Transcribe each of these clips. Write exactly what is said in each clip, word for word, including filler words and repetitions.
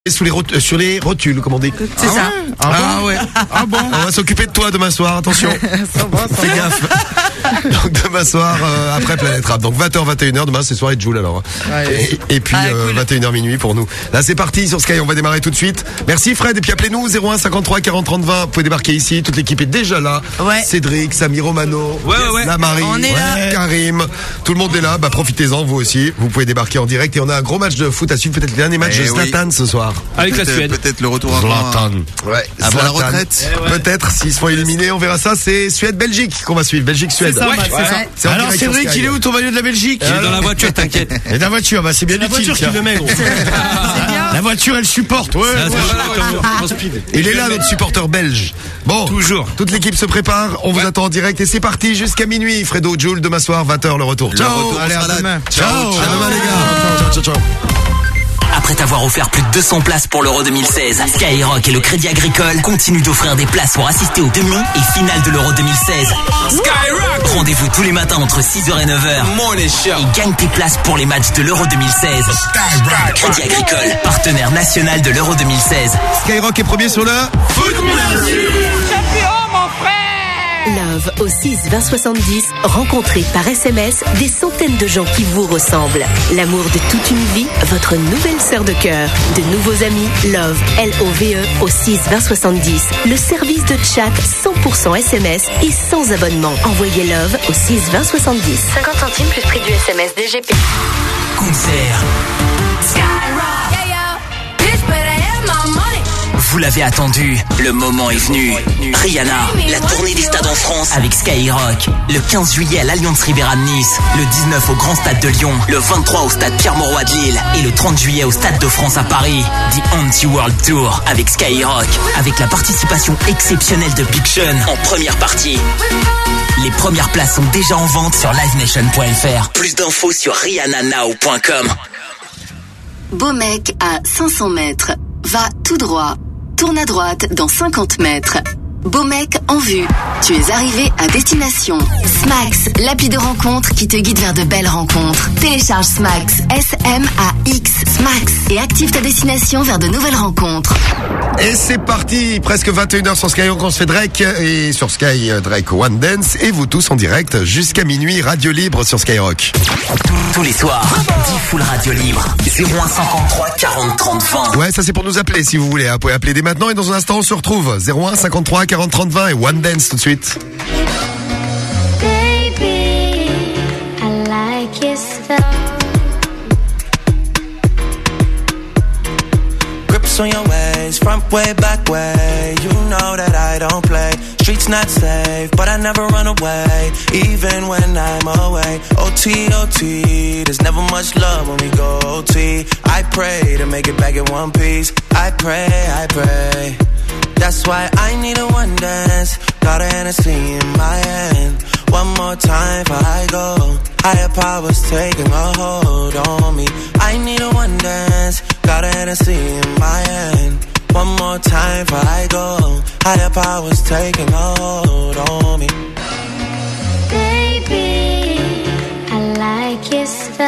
Sous les rot- euh, sur les rotules, comme on dit. C'est ah ça. Ouais ah, ah ouais. Ah bon. On va s'occuper de toi demain soir. Attention. Ça va, ça Fais gaffe. Donc demain soir euh, après Planète Rap. Donc vingt heures vingt et une heures demain c'est soirée de Joule alors. Ouais. Et, et puis ah, euh, cool. vingt et une heures minuit pour nous. Là c'est parti sur Sky. On va démarrer tout de suite. Merci Fred et puis appelez-nous zéro un cinquante-trois quarante trente vingt. Vous pouvez débarquer ici. Toute l'équipe est déjà là. Ouais. Cédric, Samy Romano, Ouais, ouais, ouais. la Marie, On est là. Karim. Tout le monde est là. Bah profitez-en vous aussi. Vous pouvez débarquer en direct et on a un gros match de foot à suivre. Peut-être le dernier match Eh de oui. Zlatan ce soir. Avec la Peut-être- Suède. Peut-être le retour avant. Zlatan. Ouais. Avant la Zlatan. retraite. Eh ouais. Peut-être s'ils se font éliminer, on verra ça. C'est Suède-Belgique qu'on va suivre. Belgique-Suède. C'est ça, Ouais, Max, ouais. c'est ça. C'est en Alors direct sur Cédric, Sky. il est où ton maillot de la Belgique? Il est dans la voiture, t'inquiète. Et la voiture, bah c'est bien La utile. voiture qui tiens. le met, gros. La voiture, elle supporte. Ouais. Ah, ouais. c'est pas en speed. Il est là, notre supporter belge. Bon. Toujours. Toute l'équipe se prépare. On vous attend en direct et c'est parti jusqu'à minuit. Fredo, Joule, demain soir, vingt heures, le retour. Le Ciao. retour, on allez, sera à là. demain. Ciao. À Ciao. demain, les gars. Ciao, ciao, ciao. Après t'avoir offert plus de deux cents places pour l'Euro deux mille seize, Skyrock et le Crédit Agricole continuent d'offrir des places pour assister aux demi et finales de l'Euro deux mille seize. Skyrock! Rendez-vous tous les matins entre six heures et neuf heures. Et gagne tes places pour les matchs de l'Euro deux mille seize. Crédit Agricole, partenaire national de l'Euro deux mille seize. Skyrock est premier sur le foot. Love au six vingt soixante-dix, rencontrez par S M S des centaines de gens qui vous ressemblent. L'amour de toute une vie, votre nouvelle sœur de cœur. De nouveaux amis, Love, L O V E au six vingt soixante-dix. Le service de chat cent pour cent S M S et sans abonnement. Envoyez Love au six vingt soixante-dix. cinquante centimes plus prix du S M S D G P. Concert. Vous l'avez attendu, le moment est venu. Rihanna, la tournée des stades en France avec Skyrock. Le quinze juillet à l'Allianz Riviera de Nice, le dix-neuf au Grand Stade de Lyon, le vingt-trois au Stade Pierre-Mauroy de Lille et le trente juillet au Stade de France à Paris. The Anti-World Tour avec Skyrock, avec la participation exceptionnelle de Big Sean en première partie. Les premières places sont déjà en vente sur live nation point f r. Plus d'infos sur rihanna now point com. Beaumec à cinq cents mètres. Va tout droit. Tourne à droite dans cinquante mètres. Beaumec en vue. Tu es arrivé à destination. Smax, l'appli de rencontre qui te guide vers de belles rencontres. Télécharge Smax, S M A X, Smax, et active ta destination vers de nouvelles rencontres. Et c'est parti, presque vingt et une heures sur Skyrock, on se fait Drake et sur Sky Drake One Dance et vous tous en direct jusqu'à minuit, radio libre sur Skyrock. Tous les soirs, dix full radio libre. zéro un cinquante-trois quarante trente vingt. Ouais, ça c'est pour nous appeler si vous voulez, hein. Vous pouvez appeler dès maintenant et dans un instant on se retrouve. zéro un cinquante-trois quarante trente vingt et One Dance tout de suite. Baby, I like it so. Grips on your ways, front way, back way. You know that I don't play. Streets not safe, but I never run away, even when I'm away. O T, O T, there's never much love when we go O T. I pray to make it back in one piece. I pray, I pray. That's why I need a one dance. Got a Hennessy in my hand. One more time before I go. Higher powers taking a hold on me. I need a one dance. Got a Hennessy in my hand. One more time before I go. Higher powers taking a hold on me. Baby, I like it so.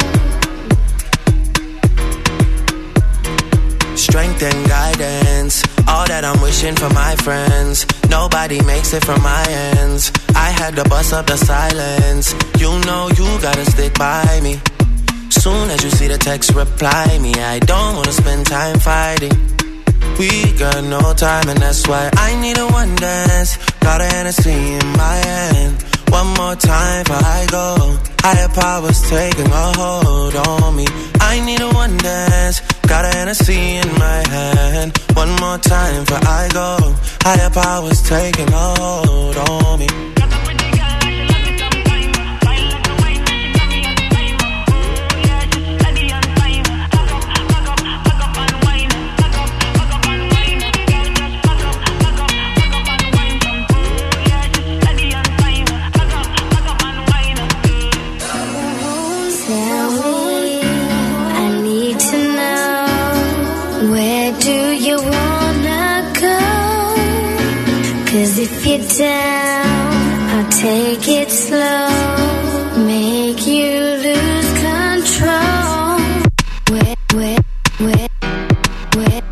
Strength and guidance, all that I'm wishing for my friends. Nobody makes it from my ends. I had to bust up the silence. You know you gotta stick by me. Soon as you see the text, reply me. I don't wanna spend time fighting. We got no time and that's why I need a one dance. Got a Hennessy in my hand. One more time before I go. Higher powers taking a hold on me. I need a one dance. Got a Hennessy in my hand. One more time before I go. Higher powers taking a hold on me. Tell me, I need to know, where do you wanna go? 'Cause if you're down, I'll take it slow, make you lose control. Where, where, where, where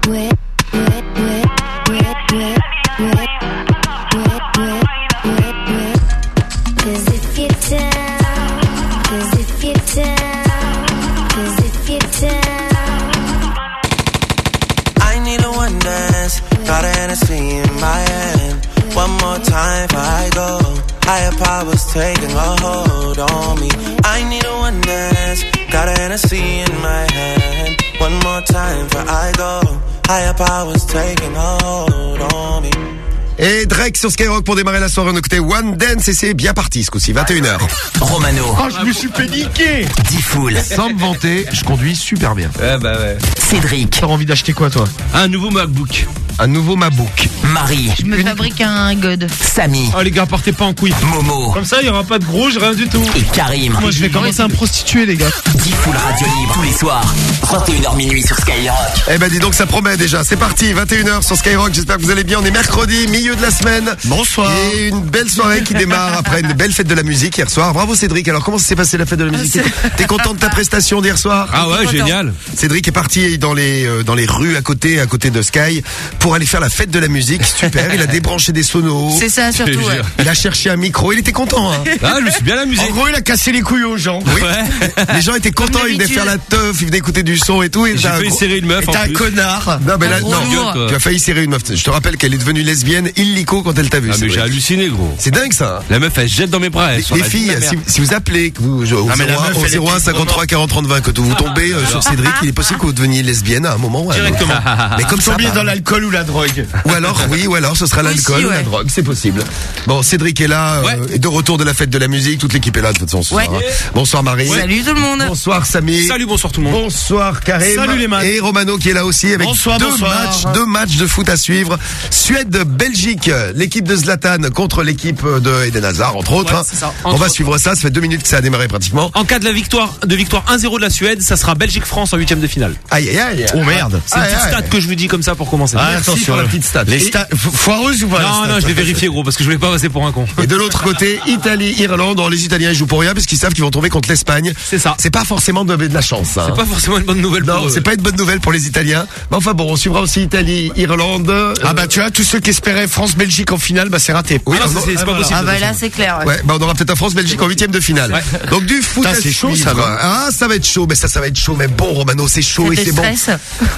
Got a Hennessy in my hand. One more time before I go. Higher powers taking a hold on me. I need a one dance. Got a Hennessy in my hand. One more time before I go. Higher powers taking a hold on me. Et Drake sur Skyrock pour démarrer la soirée. On écoutait One Dance et c'est bien parti ce coup-ci, vingt et une heures. Romano. Oh, je me suis péniqué. Diffoul. Sans me vanter, je conduis super bien. Ouais, bah ouais. Cédric. T'as envie d'acheter quoi, toi? Un nouveau MacBook. Un nouveau MacBook. Marie. Je me Une... fabrique un god. Samy. Oh les gars, partez pas en couille. Momo. Comme ça, il y aura pas de grouge, rien du tout. Et Karim. Moi, je vais commencer à me prostituer, les gars. Diffoul Radio Libre tous les soirs. vingt et une heures minuit sur Skyrock. Eh ben dis donc, ça promet déjà. C'est parti, vingt et une heures sur Skyrock. J'espère que vous allez bien. On est mercredi, milieu de la semaine. Bonsoir. Et une belle soirée qui démarre après une belle fête de la musique hier soir. Bravo Cédric. Alors comment ça s'est passé la fête de la musique? T'es content de ta prestation d'hier soir? Ah ouais, génial. Cédric est parti dans les euh, dans les rues à côté, à côté de Sky, pour aller faire la fête de la musique. Super. Il a débranché des sonos. C'est ça, surtout, ouais. Il a cherché un micro. Il était content. Hein. Ah, je me suis bien amusé. En gros, il a cassé les couilles aux gens. Oui. Ouais. Les gens étaient contents. Ils venaient faire la teuf. Ils venaient écouter du son et tout. Et J'ai t'as un failli gros- serrer une meuf en T'es un plus. connard. Non, mais là, Un gros non. lourd. Gueule, Tu as failli serrer une meuf. Je te rappelle qu'elle est devenue lesbienne illico quand elle t'a vu. Ah mais Cédric. j'ai halluciné gros. C'est dingue ça. Hein. La meuf elle se jette dans mes bras. Elle, sur Les la vie de filles, ma mère. si, si vous appelez, que vous, au Ah, mais la zéro un, meuf, au elle est zéro un plus cinquante-trois quarante trente-vingt, que vous tombez euh, sur Cédric, il est possible que vous deveniez lesbienne à un moment. Ouais, Directement. Mais comme ça, Tomber bah, dans l'alcool ou la drogue. ou alors, oui, ou alors ce sera l'alcool Aussi, ou la ouais. drogue, c'est possible. Bon, Cédric est là, euh, Ouais. et de retour de la fête de la musique, toute l'équipe est là de toute façon ce Ouais. soir, hein. Bonsoir Marie. Salut tout le monde. Bonsoir Samy. Salut, bonsoir tout le monde. Bonsoir Karim. Salut les maths. Et Romano qui est là aussi avec Bonsoir, deux bonsoir. matchs, deux matchs de foot à suivre. Suède-Belgique, l'équipe de Zlatan contre l'équipe de Eden Hazard, entre autres. Ouais, hein. c'est ça. On Entre va autres. suivre ça, ça fait deux minutes que ça a démarré pratiquement. En cas de la victoire, de victoire un zéro de la Suède, ça sera Belgique-France en huitième de finale. Aïe aïe aïe. Oh merde. C'est une Aïe, petite aïe. stat que je vous dis comme ça pour commencer. Ah, Merci attention, pour la là. petite stat. Les Et- stats, fo- foireuses ou pas? les non, stats non, je l'ai vérifié gros parce que je voulais pas passer pour un con. Et de l'autre côté, Italie, Irlande. Oh, les Italiens ils jouent pour rien parce qu'ils savent qu'ils vont tomber contre l'Espagne. C'est ça. C'est pas forcément de, de la chance. Hein. C'est pas forcément une bonne nouvelle pour Non, eux. c'est pas une bonne nouvelle pour les Italiens. Mais enfin bon, on suivra aussi Italie, Irlande. euh, Ah bah tu vois, tous ceux qui espéraient France-Belgique en finale, bah c'est raté. Oui, Ah non, on- c'est c'est pas possible. Ah bah là c'est clair. Ouais. Ouais, bah on aura peut-être un France-Belgique en huitième de finale. Ouais. Donc du foot Putain, à c'est chaud, suivre. ça, va. Ah, ça va être chaud, mais ça, ça va être chaud. Mais bon, Romano, c'est chaud Ça et te c'est bon. stresse.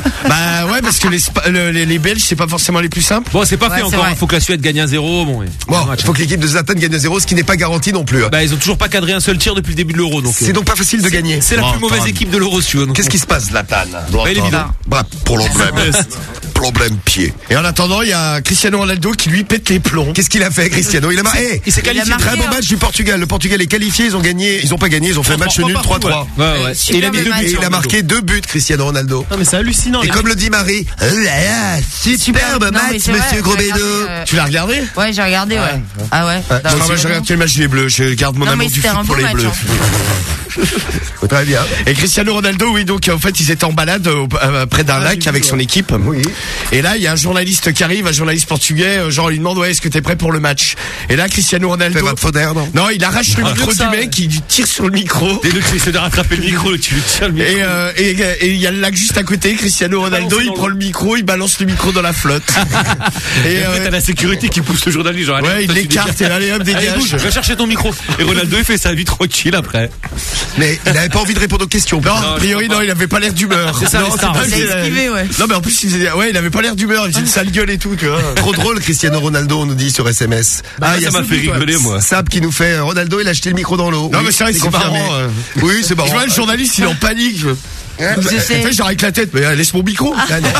Bah ouais, parce que les, Spa- le- les, les Belges, c'est pas forcément les plus simples. Bon, c'est pas Ouais, fait c'est encore. vrai. Il faut que la Suède gagne un zéro. Bon, et- Bon, un match, il faut hein. que l'équipe de Zlatan gagne à zéro, ce qui n'est pas garanti non plus. hein. Bah, ils ont toujours pas cadré un seul tir depuis le début de l'Euro. Donc, C'est euh, donc pas facile de gagner. c'est la Bon, plus mauvaise attends. équipe de l'Euro, si tu veux. donc, Qu'est-ce qui se passe, Zlatan? Bah, il est bidon. Bah, problème. Problème pied. Et en attendant, il y a Cristiano Ronaldo qui lui pète les plombs. Qu'est-ce qu'il a fait, Cristiano? Il a marqué. Il s'est Il a qualifié. marqué, Très beau hein. match du Portugal. Le Portugal est qualifié. Ils ont gagné. Ils ont pas gagné. Ils ont fait un match Trois nul partout, trois trois. Ouais, ouais. ouais. Super Et il a mis le deux match. buts. Et il a Ronaldo. marqué deux buts, Cristiano Ronaldo. Non, mais c'est hallucinant. Et les comme le dit Marie, oh là là, superbe Non, mais match, c'est vrai, monsieur j'ai Grosbedo. regardé, euh, Tu l'as regardé? Ouais, j'ai regardé, ouais. Ah ouais. Ah, Non, Moi, mais je c'est regarde bon. que le match des Bleus. Je garde mon Non, amour mais du c'était foot un pour beau les match. Bleus. hein. Très bien. Et Cristiano Ronaldo, oui, donc en fait, ils étaient en balade au- euh, près d'un lac avec son équipe. Oui. Et là, il y a un journaliste qui arrive, un journaliste portugais, euh, genre, il lui demande, ouais, est-ce que t'es prêt pour le match? Et là, Cristiano Ronaldo. Fait votre faudère, non? Non, il arrache le Ah, micro mieux que ça, du ouais. mec, il lui tire sur le micro. Et le tu essaies de rattraper le micro, tu lui tiens le micro. Et euh, et et il y a le lac juste à côté, Cristiano Ronaldo, balancé il dans prend l'eau. le micro, il balance le micro dans la flotte. Et et après, euh, t'as la sécurité qui pousse le journaliste. Genre, allez, ouais, il toi, tu l'écarte et dégages. allez hop, Allez, dégage. bouge, va chercher ton micro. Et Ronaldo, il fait sa vie tranquille après. Mais il n'avait pas envie de répondre aux questions. Non, Non, a priori, je crois non, il avait pas l'air d'humeur. C'est ça, Non, les c'est stars. pas Il a qu'il a- esquivé, ouais. Non, mais en plus, il faisait, ouais, il avait pas l'air d'humeur, il faisait une sale gueule et tout, tu vois. Trop drôle, Cristiano Ronaldo, on nous dit sur S M S. Bah, il y a ça m'a Sab- fait rigoler, moi. Sab qui nous fait, euh, Ronaldo, il a jeté le micro dans l'eau. Non, Oui, mais c'est vrai, c'est confirmé. marrant, euh. Oui, c'est Je marrant. vois le journaliste, il est en panique. Je... Ouais, Je bah, sais. En fait, j'arrête la tête, mais euh, laisse mon micro. Ah, non.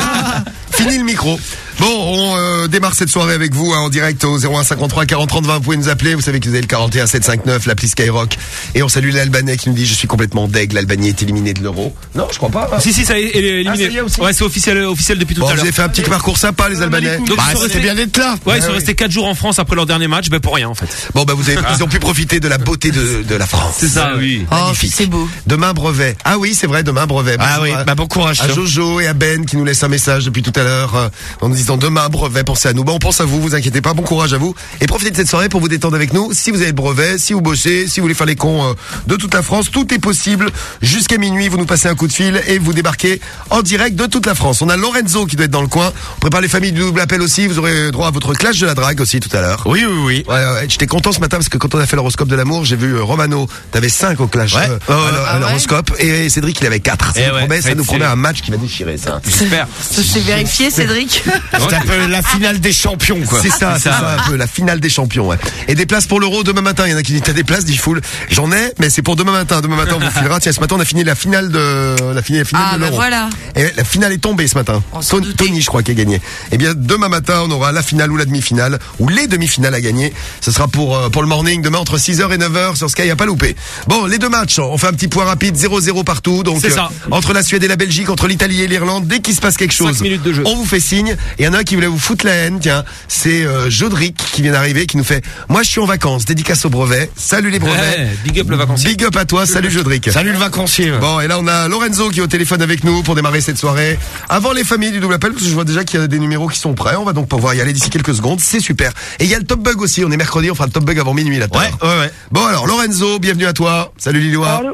Fini le micro. Bon, on euh, démarre cette soirée avec vous hein, en direct au zéro un cinquante-trois quarante trente vingt. Vous pouvez nous appeler. Vous savez que vous avez le quarante et un sept cent cinquante-neuf, l'appli Skyrock. Et on salue l'Albanais qui nous dit je suis complètement deg. L'Albanie est éliminée de l'Euro. Non, je crois pas. hein. Si, si, ça est Ah, ça y éliminé. est aussi. Ouais, c'est officiel, officiel depuis tout Bon, à vous l'heure. avez fait un petit parcours sympa, les Albanais. Donc, Bah, ils sont c'était restés- bien d'être là. Ouais, ils sont oui. restés quatre jours en France après leur dernier match, ben pour rien en fait. Bon, bah vous avez, ils ont pu profiter de la beauté de, de la France. C'est ça, oui. Oh, Magnifique. c'est beau. Demain brevet. Ah oui, c'est vrai, demain brevet. Ah Bonjour oui, à- bah bon courage. à Jojo et à Ben qui nous laissent un message depuis tout à l'heure euh, en nous disant disant demain, brevet, pensez à nous. Bon, on pense à vous, vous inquiétez pas, bon courage à vous. Et profitez de cette soirée pour vous détendre avec nous. Si vous avez le brevet, si vous bossez, si vous voulez faire les cons euh, de toute la France, tout est possible. Jusqu'à minuit, vous nous passez un coup de fil et vous débarquez en direct de toute la France. On a Lorenzo qui doit être dans le coin. On prépare les familles du double appel aussi. Vous aurez droit à votre clash de la drague aussi tout à l'heure. Oui, oui, oui. Ouais, ouais, j'étais content ce matin parce que quand on a fait l'horoscope de l'amour, j'ai vu euh, Romano, t'avais cinq au clash Ouais. euh, Oh, à l'hor- ah à ouais. l'horoscope et Cédric il avait quatre. Ça Eh nous ouais, promet, ça ça va nous être promet serré. un match qui va déchirer ça. J'espère. Ça s'est vérifié, Cédric. C'est un peu la finale des champions, quoi. C'est ça, c'est ça, un peu la finale des champions. Ouais. Et des places pour l'Euro demain matin. Il y en a qui disent t'as des places, dit Foul. J'en ai, mais c'est pour demain matin. Demain matin on vous filera. Tiens, ce matin on a fini la finale de la finale, la finale Ah, de bah l'Euro. voilà. Et la finale est tombée ce matin. On s'en Ton- doutait. Tony, je crois, qui a gagné. Eh bien, demain matin, on aura la finale ou la demi-finale ou les demi-finales à gagner. Ce sera pour euh, pour le morning demain entre six heures et neuf heures sur Sky, à pas louper. Bon, les deux matchs, on fait un petit point rapide, zéro zéro partout. Donc C'est ça. entre la Suède et la Belgique, entre l'Italie et l'Irlande, dès qu'il se passe quelque chose, Cinq minutes de jeu. on vous fait signe. Et il y en a un qui voulait vous foutre la haine. Tiens, c'est euh, Jodric qui vient d'arriver, qui nous fait moi je suis en vacances, dédicace au brevet. Salut les brevets. Ouais, big up le vacancier. Big up à toi, salut Jodric. Salut le vacancier. Bon, et là on a Lorenzo qui est au téléphone avec nous pour démarrer cette soirée. Avant les familles du double appel, parce que je vois déjà qu'il y a des numéros qui sont prêts. On va donc pouvoir y aller d'ici quelques secondes. C'est super. Et il y a le top bug aussi. On est mercredi, on fera le top bug avant minuit là. Ouais, ouais, ouais. Bon alors Lorenzo, bienvenue à toi. Salut Lillois. Allô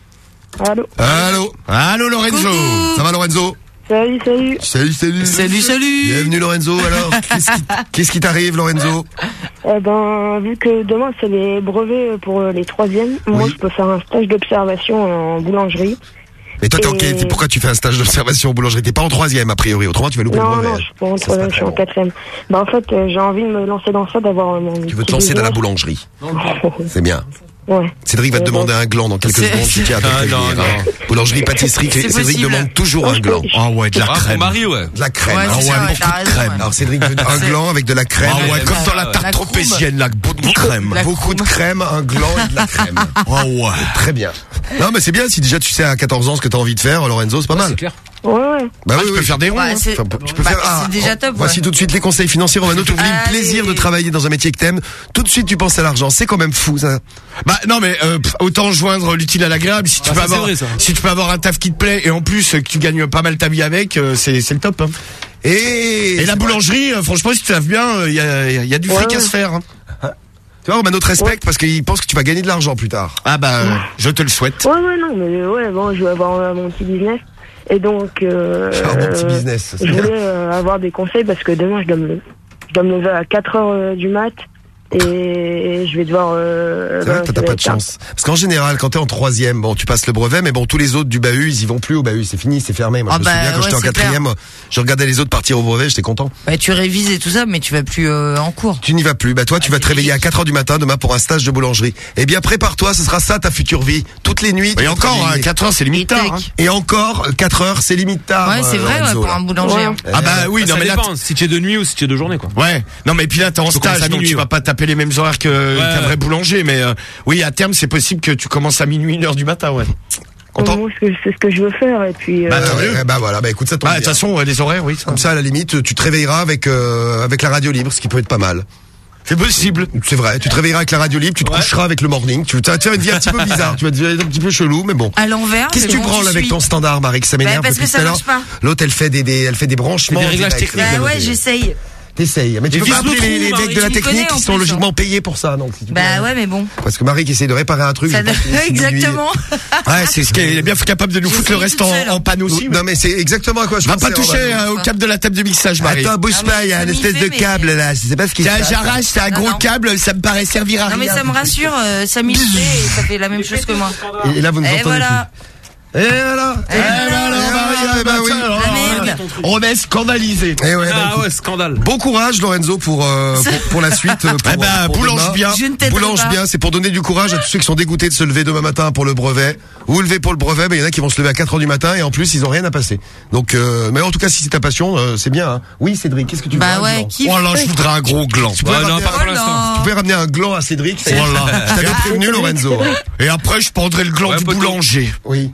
Allô Allô. Allô Lorenzo. Ça va Lorenzo? Salut, salut. Salut, salut. Salut, salut. Bienvenue Lorenzo. Alors, qu'est-ce qui, qu'est-ce qui t'arrive Lorenzo? Eh ben, vu que demain c'est les brevets pour les troisièmes, moi Oui. je peux faire un stage d'observation en boulangerie. Mais toi, t'es en Et- quel- pourquoi tu fais un stage d'observation en boulangerie? T'es pas en troisième a priori. Autrement, tu vas louper le Non, brevet. non, je suis pas en Ça sera troisième, je très suis en bon. quatrième. Bah en fait, euh, j'ai envie de me lancer dans ça, d'avoir mon Tu veux te petit lancer dans la business. boulangerie. C'est bien. Ouais. Cédric va te Euh, demander un gland dans quelques C'est- secondes. Je tiens à te Ah, prévenir. non, non. Boulangerie, pâtisserie, C'est Cédric possible. demande toujours un gland. Ah ouais, de la Ah, crème. pour Marie, ouais. De la crème. Ouais, Ah c'est ouais, ça, ouais, beaucoup t'as de raison, crème. ouais. Alors Cédric veut un gland avec de la crème. Ah ouais, comme dans la La tarte croûme. tropézienne, là, beaucoup de crème. La Beaucoup de crème, un gland et de la crème. Oh ouais. Très bien. Non mais c'est bien si déjà tu sais à quatorze ans ce que t'as envie de faire, Lorenzo, c'est pas mal. C'est clair. Ouais, ouais. Bah Ah, oui, tu oui. peux faire des ronds. Bah, hein. c'est Enfin, tu peux bah, faire. ah, c'est déjà top. Voici ouais. tout de suite les conseils financiers. Romano, tu voulais le Allez. plaisir de travailler dans un métier que t'aimes. Tout de suite, tu penses à l'argent. C'est quand même fou, ça. Bah non mais euh, pff, autant joindre l'utile à l'agréable. Si tu Ah, peux ça, c'est avoir, vrai, ça. si tu peux avoir un taf qui te plaît et en plus euh, que tu gagnes pas mal ta vie avec, euh, c'est c'est le top. Hein. Et, Et la boulangerie, euh, franchement, si tu taffes bien, il y a, y a du fric Ouais. à se faire. Hein. tu vois, Romano te respecte parce qu'il pense que tu vas gagner de l'argent plus tard. Ah bah, euh, je te le souhaite. Ouais, ouais, non, mais ouais, bon, je vais avoir euh, mon petit business. Et donc, euh, Faire mon petit business, ça, c'est je bien. voulais euh, avoir des conseils parce que demain, je dois me, je dois me lever à quatre heures euh, du mat et je vais devoir... Euh, C'est vrai que ça t'as va pas être de chance. Parce qu'en général, quand t'es en troisième, bon, tu passes le brevet, mais bon, tous les autres du bahut, ils y vont plus au bahut. C'est fini, c'est fermé. Moi, Ah je me bah, souviens quand ouais, j'étais en c'est quatrième, je regardais les autres partir au brevet, j'étais content. Bah, tu révises et tout ça, mais tu vas plus euh, en cours. Tu n'y vas plus. Bah, toi, tu Ah, vas te c'est réveiller à logique. quatre heures du matin demain pour un stage de boulangerie. Eh bien, prépare-toi, ce sera ça ta future vie. Toutes les nuits. tu Et vas encore, travailler. hein, quatre heures, c'est limite tard. Hein. Et encore, quatre heures, c'est limite tard. Ouais, c'est euh, vrai, ouais, Lorenzo, pour là. un boulanger. Ouais. hein. Ah bah oui, Ça, non ça mais là, dépend, si tu es de nuit ou si tu es de journée, quoi. ouais. Non mais puis là t'es en Faut commencer stage à donc minuit, tu vas ouais. pas taper les mêmes horaires que qu'un ouais. vrai boulanger mais euh, oui à terme c'est possible que tu commences à minuit une heure du matin ouais. Content Moi, c'est c'est ce que je veux faire. Et puis, euh, Bah, Ah tant ouais, mieux. eh bah voilà, bah écoute, ça tombe Bah de bien. toute façon ouais, les horaires oui ça. Comme ça, à la limite, tu te réveilleras avec euh, avec la radio libre, ce qui peut être pas mal. C'est possible. C'est vrai, tu te réveilleras avec la radio libre, tu te coucheras avec le morning. Tu vas tu vas te faire une vie un petit peu bizarre, tu vas te faire un petit peu chelou, mais bon. À l'envers. Qu'est-ce que mais tu bon, branles avec suis. ton standard, Marie, que ça m'énerve Bah, parce depuis que ça tout à l'heure. marche pas. L'autre, elle fait des, des elle fait des branchements. C'est des réglages directs. techniques. Bah ouais, T'es- j'essaye. T'essayes. Mais tu Et peux pas vise le appeler les, trou, les Marie, mecs de la tu me technique connais, en qui sont plus, logiquement payés pour ça, donc. si tu Bah peux- ouais, mais bon. Parce que Marie qui essaie de réparer un truc. Ça je pense que c'est Exactement. Ouais c'est ce qu'il est bien capable de nous Je foutre suis le reste toute en, seule. en panne aussi. Non mais c'est exactement à quoi je Va pensais. pas toucher Romano. euh, au câble de la table de mixage Marie. Attends, bouge Ah, pas, mais il y a ça une m'y espèce fait, de mais- câble là, je sais pas ce qui se Tiens, passe. j'arrache, c'est un Non, gros non. câble, ça me paraît servir à Non mais rien. ça me rassure, euh, ça m'y fait et ça fait la même chose que moi. Et là vous nous Et entendez voilà. plus. Et voilà. Et voilà. Eh ben oui. La merde. On est scandalisé. Eh ouais, bah, Ah écoute. ouais, scandale. Bon courage Lorenzo pour euh, pour, pour la suite. euh, Pour, Eh ben, pour boulange demain. bien. Je ne t'aiderai Boulange pas. bien, c'est pour donner du courage à tous ceux qui sont dégoûtés de se lever demain matin pour le brevet. Vous levez pour le brevet, mais il y en a qui vont se lever à quatre heures du matin et en plus ils ont rien à passer. Donc, euh, mais en tout cas si c'est ta passion, euh, c'est bien. Hein. Oui Cédric, qu'est-ce que tu veux Bah un ouais, gland qui Oh là, je voudrais un gros gland. Tu peux Ouais, ramener non, un- pas pour Oh l'instant. là. Tu pouvais ramener un gland à Cédric. c'est- Voilà. Je t'avais prévenu Lorenzo. Et après, je prendrai le gland Ouais, du poteau. boulanger. Oui.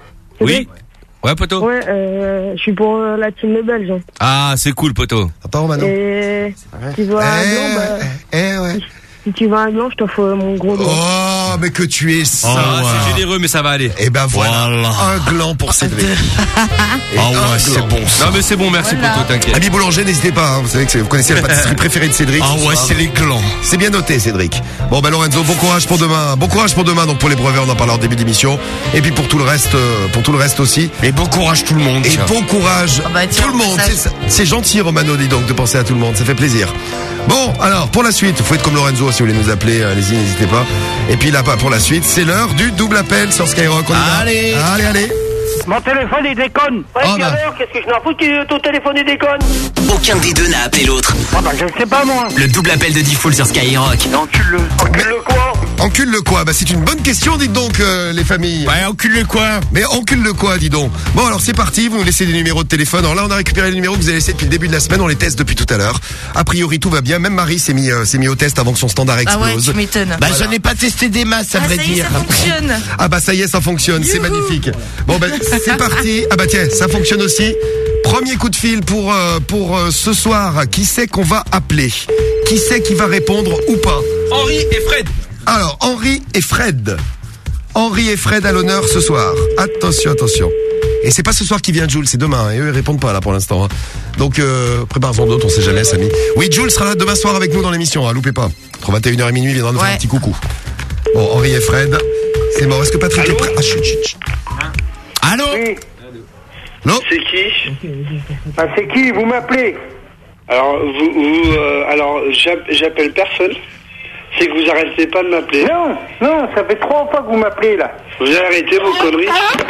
Oui. Ouais, poteau. ouais, euh, je suis pour euh, la team de Belge. Ah, c'est cool, poteau. Attends Romano. Et tu vois un gland, bah, Eh, eh ouais. si tu veux un gland, je t'offre mon gros doigt. Oh, mais que tu es ça. Oh, ouais. C'est généreux, mais ça va aller. Et ben voilà, Voilà. un gland pour Cédric. Et Ah un ouais, c'est gland. bon ça. Non, mais c'est bon, merci Voilà. pour tout, t'inquiète. Ami Boulanger, n'hésitez pas, hein. Vous savez que c'est- vous connaissez la pâtisserie préférée de Cédric. Ah ce ouais, soir. c'est les glands. C'est bien noté, Cédric. Bon, ben Lorenzo, bon courage pour demain. Bon courage pour demain, donc pour les brevets, on en parlera en début d'émission. Et puis pour tout le reste, euh, pour tout le reste aussi. Et bon courage tout le monde. Et tiens. bon courage, Ah bah, tiens, tout le monde. message. C'est- C'est gentil, Romano, dis donc, de penser à tout le monde. Ça fait plaisir. Bon, alors, pour la suite, vous faites comme Lorenzo, si vous voulez nous appeler, allez-y, n'hésitez pas. Et puis là, pas pour la suite, c'est l'heure du double appel sur Skyrock. On y va. Allez. Allez, allez. Mon téléphone il déconne. Ouais, Ah puis bah. alors, qu'est-ce que je m'en fous que ton téléphone il déconne? Aucun des deux n'a appelé l'autre. Ah bah je ne sais pas moi. Le double appel de Diffoul sur Skyrock. Encule-le. Encule-le quoi? Encule le quoi? Bah, c'est une bonne question, dites donc, euh, les familles. Ouais, encule le quoi? Mais encule le quoi, dis donc. Bon, alors c'est parti, vous nous laissez des numéros de téléphone. Alors là, on a récupéré les numéros que vous avez laissés depuis le début de la semaine, on les teste depuis tout à l'heure. A priori, tout va bien. Même Marie s'est mis, euh, s'est mis au test avant que son standard Ah ouais, explose. tu m'étonnes. Bah j'en ai pas testé des masses à Ah, vrai ça y est, dire. ça fonctionne. Ah bah ça y est, ça fonctionne, c'est Youhou. magnifique. Bon ben c'est parti. Ah bah tiens, ça fonctionne aussi. Premier coup de fil pour euh, pour euh, ce soir. Qui c'est qu'on va appeler? Qui c'est qui va répondre ou pas? Henri et Fred. Alors Henri et Fred. Henri et Fred à l'honneur ce soir. Attention, attention. Et c'est pas ce soir qui vient Jules, c'est demain. Et eux ils répondent pas là pour l'instant. hein. Donc euh, prépare-en d'autres, on sait jamais, Samy. Oui, Jules sera là demain soir avec nous dans l'émission. Hein, loupez pas. Entre vingt et une heures et minuit, il viendra nous faire Ouais. un petit coucou. Bon, Henri et Fred. C'est mort. Est-ce que Patrick est prêt? Ah chut, chut, chut. Allô? Oui. Non. C'est qui? Ah c'est qui? Vous m'appelez? Alors, vous, vous euh, alors, j'app- j'appelle personne. C'est que vous arrêtez pas de m'appeler. Non, non, ça fait trois fois que vous m'appelez là. Vous avez arrêté vos conneries.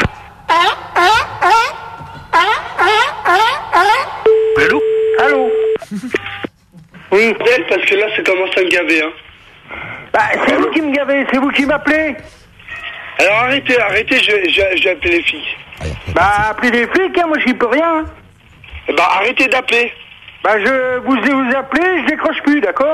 Allô? Allô? Oui. Parce que là, ça commence à me gaver, hein. Bah c'est vous qui me gavez, c'est vous qui m'appelez. Alors arrêtez, arrêtez, je, je, je vais appeler les filles. Bah appelez les flics, hein, moi j'y peux rien. Bah arrêtez d'appeler. Bah je vous vous appelez, je décroche plus, d'accord?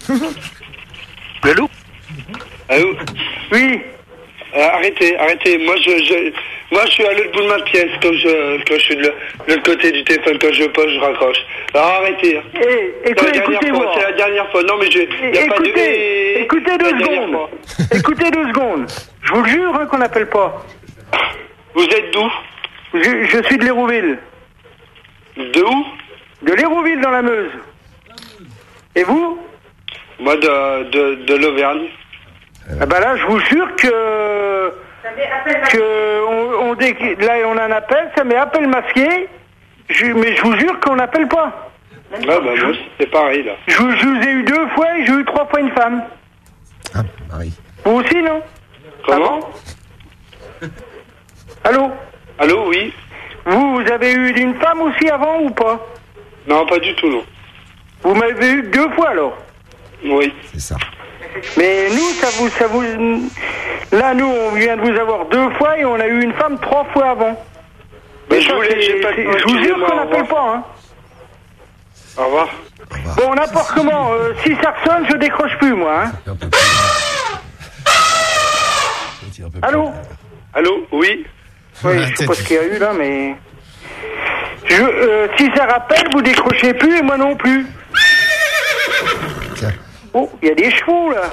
Allô? Allô? Oui. Euh, arrêtez, arrêtez. Moi, je, je, moi, je suis à l'autre bout de ma pièce quand je, quand je suis de l'autre- de l'autre côté du téléphone. Quand je pose, je raccroche. Alors arrêtez. hein. Eh, C'est la dernière écoutez-moi. fois, C'est la dernière fois. Non, mais je. Y a pas de... Écoutez, écoutez deux La dernière secondes. fois. Écoutez deux secondes. Je vous le jure hein, qu'on n'appelle pas. Vous êtes d'où? Je, je suis de l'Hérouville. De où? De l'Hérouville dans la Meuse. Et vous? Moi, de, de, de l'Auvergne. Ah bah là, je vous jure que que on, on dé- là on a un appel, ça met appel masqué. Je, mais je vous jure qu'on n'appelle pas. Ah bah moi, c'est pareil là. Je, vous- je vous ai eu deux fois et j'ai eu trois fois une femme. Ah, Marie. Vous aussi, non? Comment? Allô? Allô, oui. Vous, vous avez eu une femme aussi avant ou pas? Non, pas du tout, non. Vous m'avez eu deux fois alors? Oui. C'est ça. Mais nous, ça vous, ça vous, là, nous, on vient de vous avoir deux fois et on a eu une femme trois fois avant. Mais Et je ça, voulais, c'est- j'ai pas c'est- de- je vous jure excusez-moi, qu'on au n'appelle revoir. pas, hein. Au revoir. Bon, n'importe comment, euh, si ça ressonne, je décroche plus, moi, hein. Allô? Allô, oui. Oui, je sais pas ce qu'il y a eu là, mais... Je, euh, si ça rappelle, vous décrochez plus et moi non plus. Tiens. Oh, il y a des chevaux là.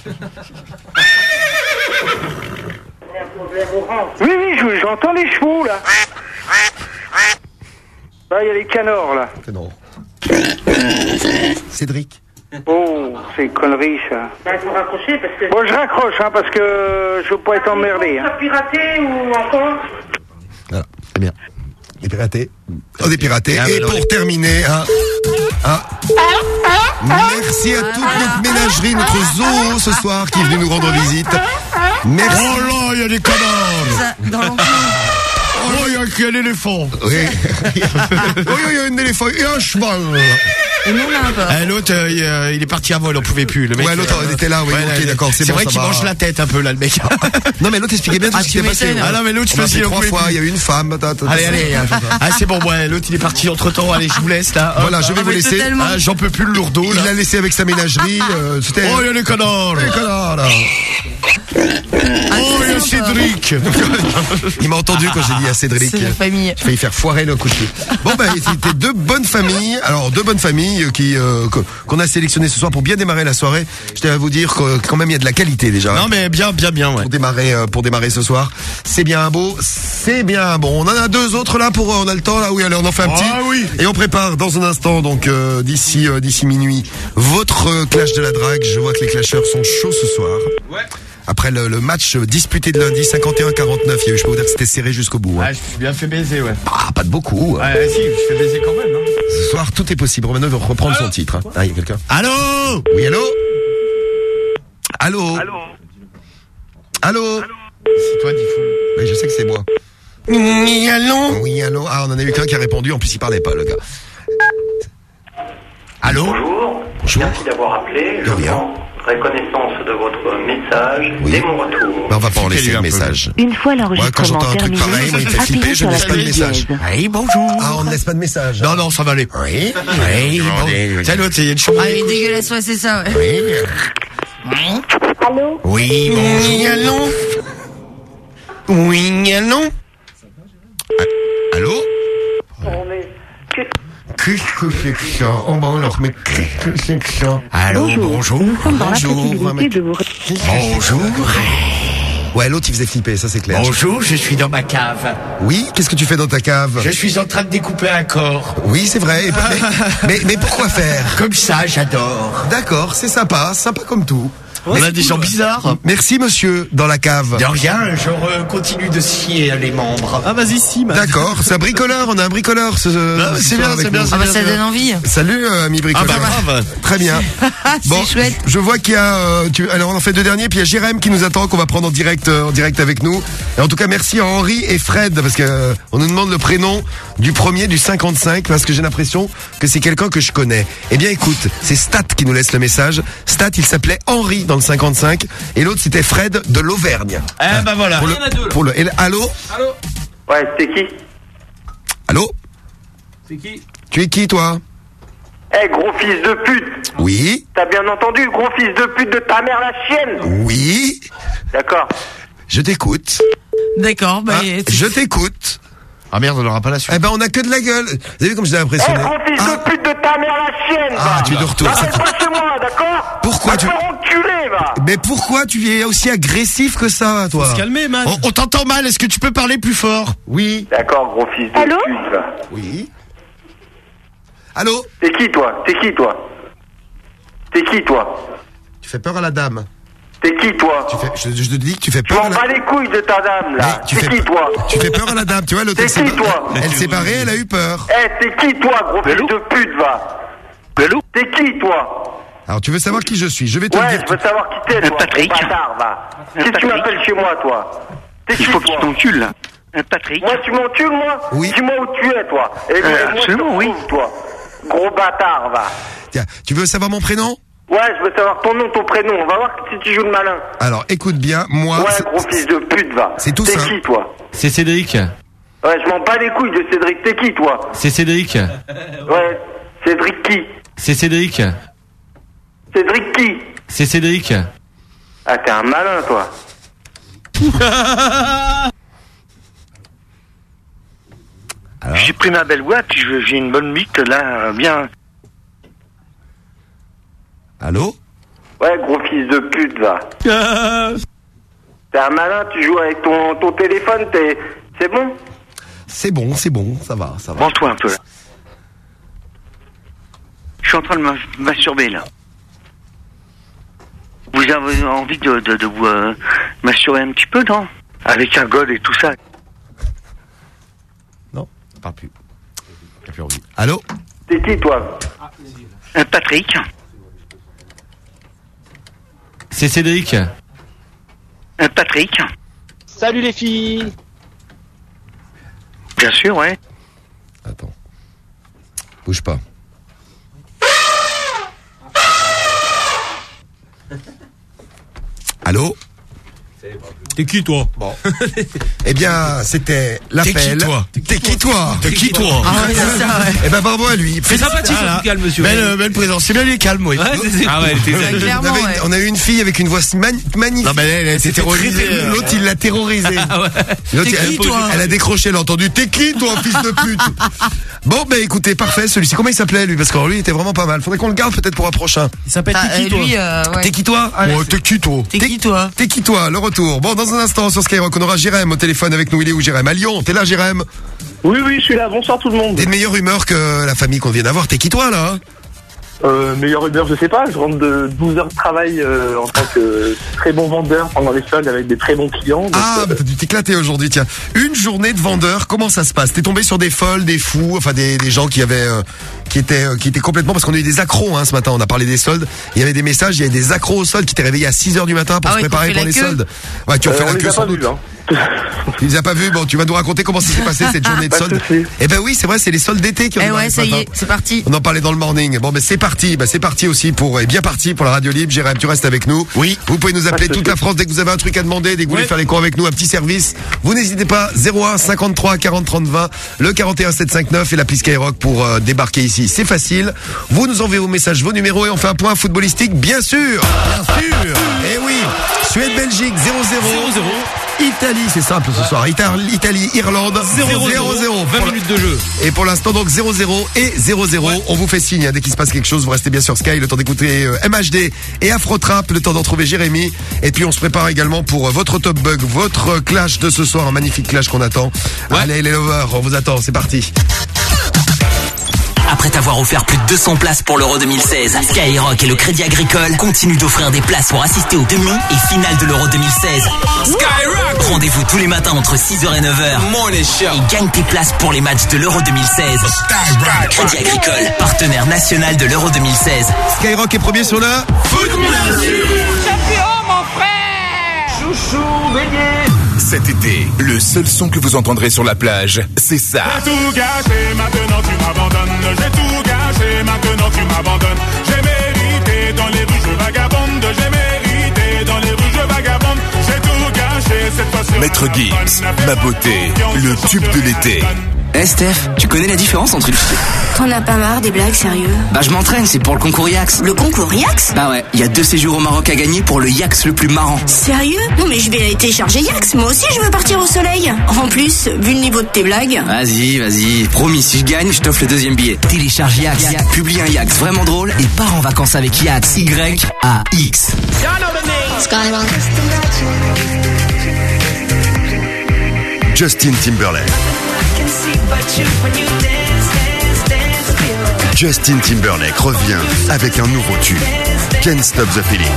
Oui, oui, je- j'entends les chevaux là. Là, il y a les canards là. C'est non. Cédric. Oh, c'est connerie ça. Il faut raccrocher parce que... Bon, je raccroche hein, parce que je veux pas être emmerdé. On Hein. a piraté ou encore... Voilà, très bien. Dépiraté. Oh, dépiraté. Ah, Et mais pour terminer, hein, hein, merci à toute notre ménagerie, notre zoo ce soir qui est venu nous rendre visite. Merci. Oh là, il y a des canards. Ça, dans l'enclos. Oh, il y a quel éléphant. Oui. oui, il y a un éléphant et un cheval. Et nous, on a un peu. Eh, l'autre, euh, il, euh, il est parti à vol, on pouvait plus. Le mec, Ouais, l'autre, euh, il était là, oui, ouais, ok, là, d'accord, c'est C'est bon, vrai ça qu'il va. mange la tête un peu, là, le mec. Non, mais l'autre expliquait bien tout Ah, ce qui tu s'était passé. m'étonnes. Ah non, mais l'autre, je On a faisais fait on trois pouvait fois, plus. il y a eu une femme. ta, ta, ta. Allez, allez. hein. Ah, c'est bon, ouais, l'autre, il est parti entre temps. Allez, je vous laisse, là. Hop. Voilà, je vais Ah, vous mais laisser. totalement. Ah, j'en peux plus le lourdeau, Il là. l'a laissé avec sa ménagerie. euh, C'était. Oh, il y a des canards. les connards, là. Oh, il y a Cédric. Il m'a entendu quand j'ai dit à Cédric. C'est la famille. J'ai failli faire foirer le coup de pied. Bon, ben, c'était deux bonnes familles. Alors, deux bonnes familles. famille qui euh, qu'on a sélectionné ce soir pour bien démarrer la soirée. Je tiens à vous dire que quand même il y a de la qualité déjà. Non mais bien, bien, bien, ouais. Pour démarrer, euh, pour démarrer ce soir, c'est bien beau, c'est bien bon. On en a deux autres là pour, euh, on a le temps là. Oui, allez, on en fait un petit. Ah oui. Et on prépare dans un instant, donc euh, d'ici, euh, d'ici minuit, votre euh, clash de la drague. Je vois que les clasheurs sont chauds ce soir. Ouais. Après le, le match disputé de lundi, cinquante et un quarante-neuf, il y a eu, je peux vous dire que c'était serré jusqu'au bout. Hein. Ah, je suis bien fait baiser, ouais. Ah, pas de beaucoup. Ouais, ouais, si, je fais baiser quand même. Hein. Ce soir, tout est possible. Romanov va reprendre allô son titre. Hein. Ah, il y a quelqu'un. Allô. Oui, allô. Allô. Allô. Allô. C'est toi, Diffoul. Oui, je sais que c'est moi. Oui, allô. Oui, allô. Ah, on en a eu qu'un qui a répondu. En plus, il parlait pas, le gars. Allô. Bonjour. Bonjour. Merci d'avoir appelé. Je prends reconnaissance de votre message oui. dès mon retour. Ben, on va pas en laisser le message. Une fois l'enregistrement ouais, terminé, pareil, moi, il me fait flipper, je ne laisse pas de message. Oui, bonjour. Ah, on ne laisse pas de message. Non, non, ça va aller. Oui. Oui, bon. Tiens, l'autre, il y a une chambre. Ah, il est dégueulasse, ouais, c'est ça, ouais. Oui. Allô. Oui, bonjour. Allô. Oui, allô. Allô. On est... Qu'est-ce que c'est que ça? Oh ben alors, mais qu'est-ce que c'est que ça? Allô, bonjour. Nous sommes dans la Bonjour, possibilité de vous... Bonjour. Ouais, l'autre il faisait flipper, ça c'est clair. Bonjour, je suis dans ma cave. Oui, qu'est-ce que tu fais dans ta cave? Je suis en train de découper un corps. Oui, c'est vrai. Mais, mais, mais pourquoi faire? Comme ça, j'adore. D'accord, c'est sympa, sympa comme tout. On a des gens bizarres. Merci monsieur, dans la cave. De rien, je re- continue de scier les membres. Ah, vas-y, si, ma- D'accord, c'est un bricoleur, on a un bricoleur. Ce, Non, ce c'est soir bien, avec c'est bien, nous. c'est Ah bah bien, ça c'est donne bien. envie. Salut, euh, ami Ah bricoleur. bah grave. Très bien. C'est Bon, chouette. je vois qu'il y a, euh, tu, alors on en fait deux derniers, puis il y a Jérém qui nous attend, qu'on va prendre en direct, euh, en direct avec nous. Et en tout cas, merci à Henri et Fred, parce que euh, on nous demande le prénom du premier, du cinquante-cinq, parce que j'ai l'impression que c'est quelqu'un que je connais. Eh bien, écoute, c'est Stat qui nous laisse le message. Stat, il s'appelait Henri dans le cinquante-cinq, et l'autre c'était Fred de l'Auvergne. Eh ben voilà. Pour le, Il y en a deux, là. pour le, et le- allô, Allô. Ouais, c'était qui? allô, C'est qui? tu es qui toi? Eh, gros fils de pute. Oui, T'as bien entendu, gros fils de pute de ta mère, la chienne. oui, D'accord. je t'écoute. D'accord, bah. Ah, je t'écoute. Ah merde, on n'aura pas la suite. Eh ben, on a que de la gueule. Vous avez vu comme j'étais Eh, impressionné? gros fils Ah, de pute de ta mère, la chienne, ah, va. tu es de retour. Ça T'arrêtes fait- pas chez moi, d'accord? Pourquoi Va tu- te faire enculer, va. Mais pourquoi tu es aussi agressif que ça, toi? Se calmer, man. On, on t'entend mal, est-ce que tu peux parler plus fort? Oui. D'accord, gros fils de Allô pute, va. Oui. Allô? T'es qui, toi? T'es qui, toi? T'es qui, toi? Tu fais peur à la dame. T'es qui, toi? Tu fais, je, je te dis que tu fais Je peur à m'en la bats les couilles de ta dame, Mais là. tu T'es fais qui, pe- toi? Tu fais peur à la dame, tu vois, l'autre, T'es elle s'est qui, ba- toi? Elle s'est barrée, elle a eu peur. Eh, t'es qui, toi, gros fils de pute, va? T'es qui, toi? Alors, tu veux savoir qui je suis? Je vais te le Ouais, dire. je veux savoir qui t'es, toi. Patrick. Bâtard, va. Qu'est-ce que tu m'appelles chez moi, toi? T'es qui, Il faut que tu toi? t'encules, là. Euh, Patrick. Moi, tu m'encules, moi? Oui. Dis-moi où tu es, toi. Et Euh, moi, je te absolument, oui. retrouve, toi. Gros bâtard, va. Tiens, tu veux savoir mon prénom? Ouais, je veux savoir ton nom, ton prénom. On va voir si tu joues le malin. Alors, écoute bien, moi. Ouais, c'est- gros fils de pute, va. C'est tout T'es ça. qui, toi? C'est Cédric. Ouais, je m'en bats les couilles de Cédric. T'es qui, toi? C'est Cédric. Ouais, Cédric qui? C'est Cédric. Cédric qui? C'est Cédric. Ah, t'es un malin, toi. J'ai pris ma belle boîte, puis je- j'ai une bonne bite, là, bien. Allô? Ouais, gros fils de pute, va. T'es un malin, tu joues avec ton, ton téléphone, t'es... C'est bon? C'est bon, c'est bon, ça va, ça va. Branche-toi un peu, là. Je suis en train de m'as- masturber, là. Vous avez envie de, de, de vous euh, masturber un petit peu, non? Avec un god et tout ça. Non, ça parle plus. Il a plus envie. Allô? T'es qui, toi? Euh, Patrick. C'est Cédric. Euh, Patrick. Salut les filles. Bien sûr, ouais. Attends. Bouge pas. Allô? T'es qui toi? Bon. Eh bien, c'était l'appel. T'es qui toi? T'es qui toi? T'es qui toi? Ah ouais, c'est ça, ouais. Eh ben bravo à lui. C'est sympathique, Voilà. en tout cas, le monsieur. Belle, belle présence. C'est bien, lui est calme, oui. Ouais, c'est- c'est- Ah ouais, elle était Ouais, zen. On clairement, avait, une, ouais. on a eu une fille avec une voix man- magnifique. Non, mais elle, elle était C'était terrorisée. très- L'autre, il l'a terrorisée. Ah ouais. L'autre, T'es elle, qui, toi elle a décroché, elle a entendu. T'es qui, toi, fils de pute? Bon, ben écoutez, parfait, celui-ci. Comment il s'appelait, lui? Parce que lui, il était vraiment pas mal. Faudrait qu'on le garde peut-être pour un prochain. Il s'appelle Ah, T'es qui euh, toi? lui, euh, ouais. T'es qui, toi? Ah, là, Oh, t'es qui, toi? T'es qui, toi? T'es qui, toi? Le retour. Bon, dans un instant, sur Skyrock, on aura Jérém au téléphone avec nous. Il est où, Jérém? À Lyon. T'es là, Jérém? Oui, oui, je suis là. Bonsoir tout le monde. T'es de meilleure humeur que la famille qu'on vient d'avoir. T'es qui, toi, là? Euh, meilleure humeur, je sais pas. Je rentre de douze heures de travail euh, en tant que très bon vendeur pendant les soldes avec des très bons clients. donc, Ah, euh, bah, t'as dû t'éclater aujourd'hui, tiens. Une journée de vendeur, comment ça se passe? T'es tombé sur des folles, des fous, enfin des, des gens qui avaient, euh, qui étaient, euh, qui étaient complètement, parce qu'on a eu des accros, hein, ce matin, on a parlé des soldes. Il y avait des messages, il y avait des accros aux soldes qui étaient réveillés à six heures du matin pour Ah se ouais, préparer qui ont pour fait les la queue. soldes. Ouais, qui ont euh, fait on la les queue a sans pas doute. vus, hein. Tu les as pas vus, bon, tu vas nous raconter comment ça s'est passé cette journée de Pas de soldes. souci. Eh ben oui, c'est vrai, c'est les soldes d'été qui ont Eh démarré ouais, ce ça y matin. est, c'est parti. On en parlait dans le morning. Bon, ben c'est parti. Ben c'est parti aussi pour, et bien parti pour la radio libre. Jérém, tu restes avec nous. Oui. Vous pouvez nous appeler Pas de toute souci. la France dès que vous avez un truc à demander, dès que vous voulez Ouais. faire les cours avec nous, un petit service. Vous n'hésitez pas. zéro un cinquante-trois quarante trente vingt, le quarante et un sept cent cinquante-neuf et l'appli Skyrock pour euh, débarquer ici. C'est facile. Vous nous envoyez vos messages, vos numéros et on fait un point footballistique, bien sûr. Bien sûr. Eh oui. Suède-Belgique zéro zéro. zéro zéro. Italie, c'est simple ce soir. Italie, Italie, Irlande zéro zéro. vingt minutes de jeu. Et pour l'instant, donc zéro zéro et zéro zéro. On vous fait signe, hein, dès qu'il se passe quelque chose, vous restez bien sur Sky, le temps d'écouter euh, M H D et Afro Trap, le temps d'en trouver Jérémy. Et puis on se prépare également pour euh, votre Top Bug, votre clash de ce soir, un magnifique clash qu'on attend. Allez les lovers, on vous attend, c'est parti. Après t'avoir offert plus de deux cents places pour l'Euro deux mille seize, Skyrock et le Crédit Agricole continuent d'offrir des places pour assister aux demi et finales de l'Euro deux mille seize. Skyrock! Rendez-vous tous les matins entre six heures et neuf heures. Et gagne tes places pour les matchs de l'Euro deux mille seize. Crédit Agricole, partenaire national de l'Euro deux mille seize. Skyrock est premier sur le Champion, mon frère! Chouchou, beignet! Cet été, le seul son que vous entendrez sur la plage, c'est ça. J'ai tout gâché, maintenant tu m'abandonnes. J'ai tout gâché, maintenant tu m'abandonnes. J'ai mérité dans les rues, je vagabonde. J'ai mérité dans les rues, je vagabonde. J'ai tout gâché, cette fois sur Maître Gims, ma beauté, le tube de l'été. Eh Steph, tu connais la différence entre une... T'en as pas marre des blagues, sérieux? Bah je m'entraîne, c'est pour le concours Yax. Le concours Yax? Bah ouais, il y a deux séjours au Maroc à gagner pour le Yax le plus marrant. Sérieux? Non mais je vais aller télécharger Yax, moi aussi je veux partir au soleil. En plus, vu le niveau de tes blagues... Vas-y, vas-y, promis, si je gagne, je t'offre le deuxième billet. Télécharge Yax, publie un Yax vraiment drôle et pars en vacances avec Yax. Y A X. Justin Timberlake. Justin Timberlake revient avec un nouveau tube. Can't Stop the Feeling.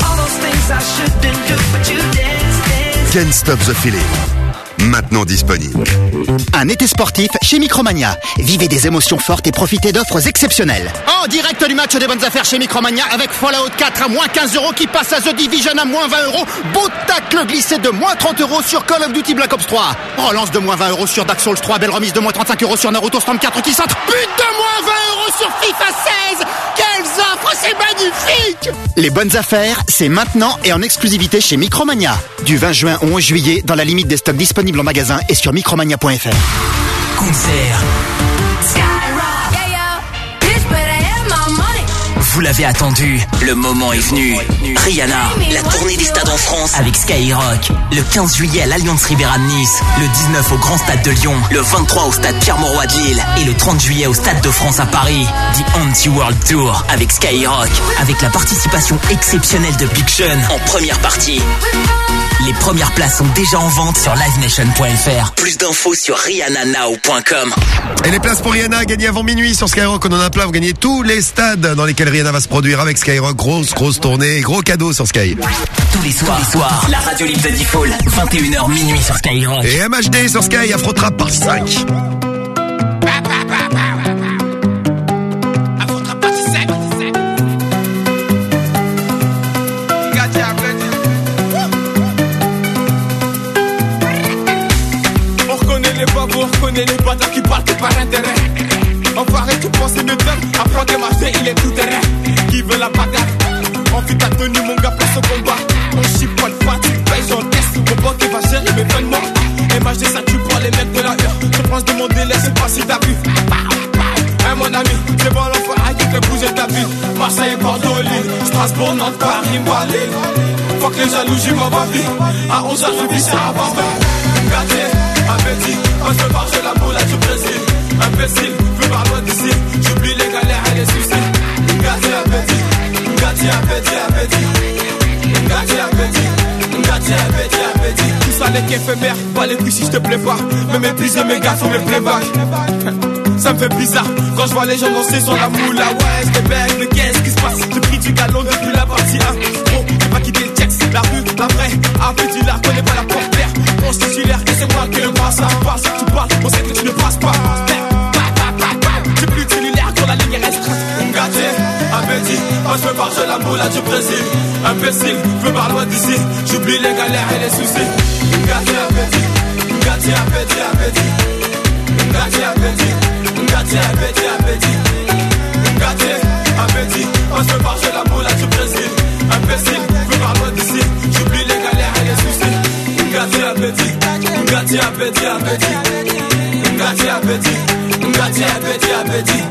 Can't Stop the Feeling. Maintenant disponible. Un été sportif chez Micromania. Vivez des émotions fortes et profitez d'offres exceptionnelles. En direct du match des bonnes affaires chez Micromania avec Fallout quatre à moins quinze euros qui passe à The Division à moins vingt euros. Beau tacle glissé de moins trente euros sur Call of Duty Black Ops trois. Relance de moins vingt euros sur Dark Souls trois. Belle remise de moins trente-cinq euros sur Naruto Storm quatre qui centre. But de moins vingt euros sur FIFA seize. Quelles offres, c'est magnifique! Les bonnes affaires, c'est maintenant et en exclusivité chez Micromania. Du vingt juin au onze juillet dans la limite des stocks disponibles en magasin et sur micromania point f r. Concert. Vous l'avez attendu, le moment est venu. Rihanna, la tournée des stades en France avec Skyrock. Le quinze juillet à l'Alliance Riviera de Nice, le dix-neuf au Grand Stade de Lyon, le vingt-trois au Stade Pierre-Mauroy de Lille et le trente juillet au Stade de France à Paris. The Anti-World Tour avec Skyrock, avec la participation exceptionnelle de Big Sean en première partie. Les premières places sont déjà en vente sur live nation point f r. Plus d'infos sur rihanna now point com. Et les places pour Rihanna gagnées avant minuit sur Skyrock, on en a plein, vous gagnez tous les stades dans lesquels Rihanna va se produire avec Skyrock. Grosse, grosse tournée, gros cadeau sur Sky. Tous les soirs, les soirs, la radio libre de Default, vingt et une heures minuit sur Skyrock. Et M H D sur Sky, Afro Trap par cinq. On reconnaît les babos, on reconnaît les bâtards qui partent par intérêt. Enfoiré, tout penser mes dents. Apprends tes marchés, il est tout terrain. Qui veut la bagarre? Envie ta tenue, mon gars, place au combat. On chipote pas, tu payes, j'encaisse. Mon l'image de ça, tu vois les mecs de la heure. Je pense de mon délai, c'est pas si t'as vu. Hey mon ami, c'est bon l'enfant, aïe qui fait bouger ta ville. Marseille, Bordeaux, Lille, Strasbourg, Nantes, Paris, Malais. Faut que les jaloux, j'y m'en va vite. À onze heures, je vis ça à Bambay. Gâté, appétit, quand je marche la boule à du Brésil. Imbécile, veux pas loin d'ici. J'oublie les galères et les soucis. Gâté, appétit, gâté, appétit, appétit. Gâté, appétit, gâté, appétit, appétit. Tout ça n'est qu'éphémère, pas les prix si je te plais pas. Me mépriser mes gars, faut mes playbacks. Ça me fait bizarre quand je vois les gens danser sur la moula. Ouais, j'étais bête, mais qu'est-ce qui se passe? J'ai pris du galon depuis la partie un. Gros, j'ai pas quitté le texte, la rue, la vraie. Appétit, la connais pas la porte-terre. On se titulaire, et c'est moi qui le passe. Ça passe, tu parles, on sait que tu ne passes pas. J'ai plus de cellulaire quand la ligne est restreinte. Gâté, appétit, quand je me marche la moula du Brésil. Imbécile, je veux pas loin d'ici. J'oublie les galères et les soucis. Gâté, appétit, gâté, appétit, appétit. Gâté, appétit, gâté, appétit, appétit. Gâté, appétit, quand je me marche la moula du Brésil. Imbécile, je veux pas loin d'ici. J'oublie les galères et les soucis. Gâté, appétit, gâté, appétit, appétit. Gâté, appétit. Gâté, appétit, appétit.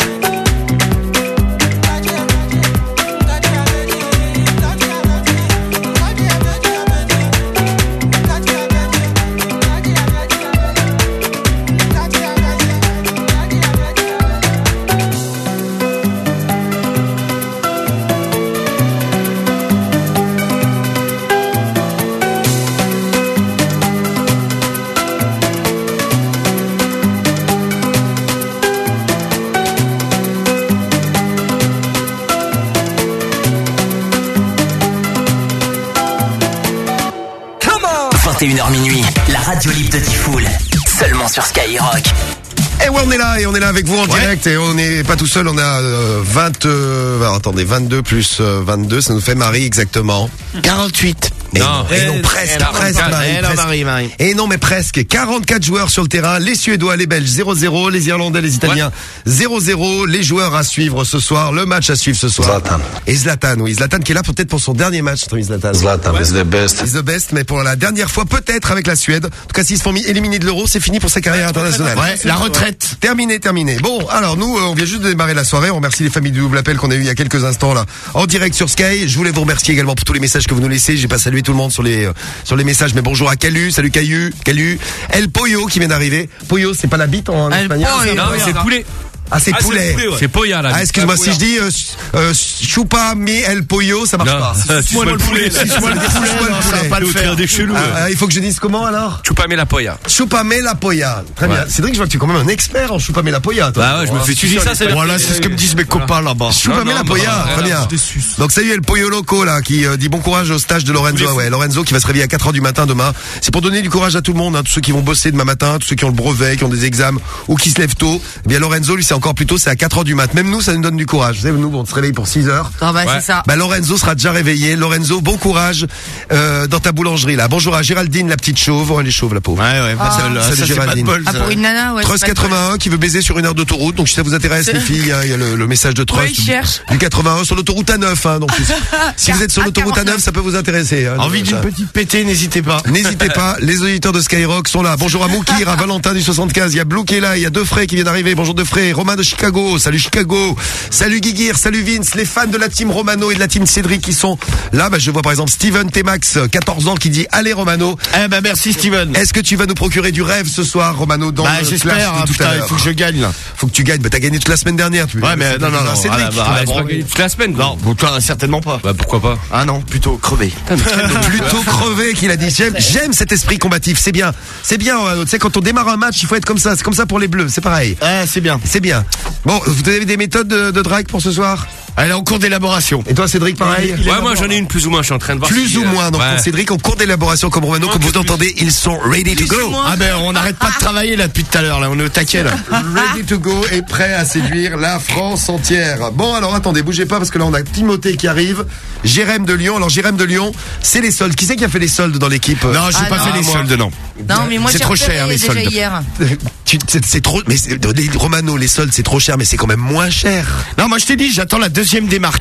vingt et une heures minuit, la radio libre de Tifoul, seulement sur Skyrock. Et ouais, on est là, et on est là avec vous en ouais. direct, et on n'est pas tout seul, on a euh, vingt, euh, alors, attendez, vingt-deux plus euh, vingt-deux, ça nous fait Marie exactement. quarante-huit. Et non, non, et non, presque, elle presque, Marie, elle presque. Marie, Marie. Et non, mais presque. quarante-quatre joueurs sur le terrain, les Suédois, les Belges, zéro zéro, les Irlandais, les Italiens, ouais. zéro zéro, les joueurs à suivre ce soir, le match à suivre ce soir. Zlatan. Et Zlatan, oui, Zlatan qui est là peut-être pour son dernier match, Zlatan. Zlatan ouais. is the best. Is the best, mais pour la dernière fois, peut-être avec la Suède. En tout cas, s'ils se font éliminer de l'Euro, c'est fini pour sa carrière internationale. Ouais, la retraite. Terminé, terminé. Bon, alors nous, on vient juste de démarrer la soirée. On remercie les familles du double appel qu'on a eu il y a quelques instants là, en direct sur Sky. Je voulais vous remercier également pour tous les messages que vous nous laissez. J'ai pas salué tout le monde sur les euh, sur les messages, mais bonjour à Calu, salut Calu, Calu, El Pollo qui vient d'arriver. Pollo, c'est pas la bite en espagnol. Non, c'est poulet. Ah, c'est ah, poulet. poulet ouais. C'est poya là. Ah, excuse-moi, si je dis euh, euh, chupa mi el pollo, ça marche non. pas. Suis-moi le poulet. Suis-moi le poulet. Ça va pas le faire. Des chelous. Ah, il faut que je dise comment alors? Chupa me la poya. Chupa me la poya. Très ouais. bien. Cédric, je vois que tu es quand même un expert en chupa me la poya. Toi. Bah ouais, je me fais tuer ça. C'est voilà, c'est ce que me disent mes copains là-bas. Chupa me la poya. Très bien. Donc salut El Pollo Loco là qui dit bon courage au stage de Lorenzo. Ouais, Lorenzo qui va se réveiller à quatre heures du matin demain. C'est pour donner du courage à tout le monde, tous ceux qui vont bosser demain matin, tous ceux qui ont le brevet, qui ont des examens ou qui se lèvent tôt. Eh bien Lorenzo, lui, c'est encore plus tôt, c'est à quatre heures du mat. Même nous, ça nous donne du courage. Vous savez, nous, on se réveille pour six heures. Ah bah, ouais. c'est ça. Bah, Lorenzo sera déjà réveillé. Lorenzo, bon courage, euh, dans ta boulangerie, là. Bonjour à Géraldine, la petite chauve. Oh, elle est chauve, la pauvre. Ouais, ouais. Ah, ça, ça, ça, Géraldine. Bol, ah, pour une nana, ouais. Trust quatre-vingt-un qui veut baiser sur une heure d'autoroute. Donc, si ça vous intéresse, les filles, il y a le, le message de Trust. Ouais, il cherche. Du quatre-vingt-un sur l'autoroute A neuf, hein. Donc, si vous êtes sur l'autoroute A neuf, ça peut vous intéresser. Hein, Envie d'une petite pétée, n'hésitez pas. N'hésitez pas. Les auditeurs de Skyrock sont là. Bonjour à Moukir, à Valentin du soixante-quinze. Il y a Blue qui est là. Il y a deux frais qui viennent d'arriver. Bonjour deux frais. Romain de Chicago. Salut Chicago. Salut Guiguir, salut Vince, les fans de la team Romano et de la team Cédric qui sont là. Bah, je vois par exemple Steven T-Max, quatorze ans, qui dit allez Romano. Eh ben merci Steven. Est-ce que tu vas nous procurer du rêve ce soir, Romano, dans bah, le j'espère, hein, tout putain, à l'heure. Il faut que je gagne là. Faut que tu gagnes. Bah t'as gagné toute la semaine dernière. Tu ouais mais non non non. Cédric. Ah, bah, bah, bah, bah, toute la semaine. Non, bon, toi certainement pas. Bah pourquoi pas. Ah non, plutôt crevé. Plutôt crevé qu'il a dit. J'aime, j'aime cet esprit combatif. C'est bien. C'est bien. Tu sais quand on démarre un match, il faut être comme ça. C'est comme ça pour les Bleus. C'est pareil. Ah c'est bien. C'est bien. Bon, vous avez des méthodes de, de drague pour ce soir? Elle est en cours d'élaboration. Et toi, Cédric, pareil? il, il Ouais, moi j'en ai une plus ou moins, je suis en train de voir. Plus si, ou moins, donc ouais. Cédric en cours d'élaboration comme Romano, comme vous entendez, ils sont ready to go. Ah ben on n'arrête pas de travailler là depuis tout à l'heure, là, on est au taquet là. Ready to go et prêt à séduire la France entière. Bon alors attendez, bougez pas parce que là on a Timothée qui arrive, Jérém de Lyon. Alors Jérém de Lyon, c'est les soldes. Qui c'est qui a fait les soldes dans l'équipe? Non, j'ai ah pas non. fait les moi. soldes, non. Non mais moi c'est j'ai trop cher les soldes. Hier. Tu, c'est, c'est trop, mais c'est, les Romano, les soldes c'est trop cher, mais c'est quand même moins cher. Non, moi je t'ai dit, j'attends la deuxième démarque.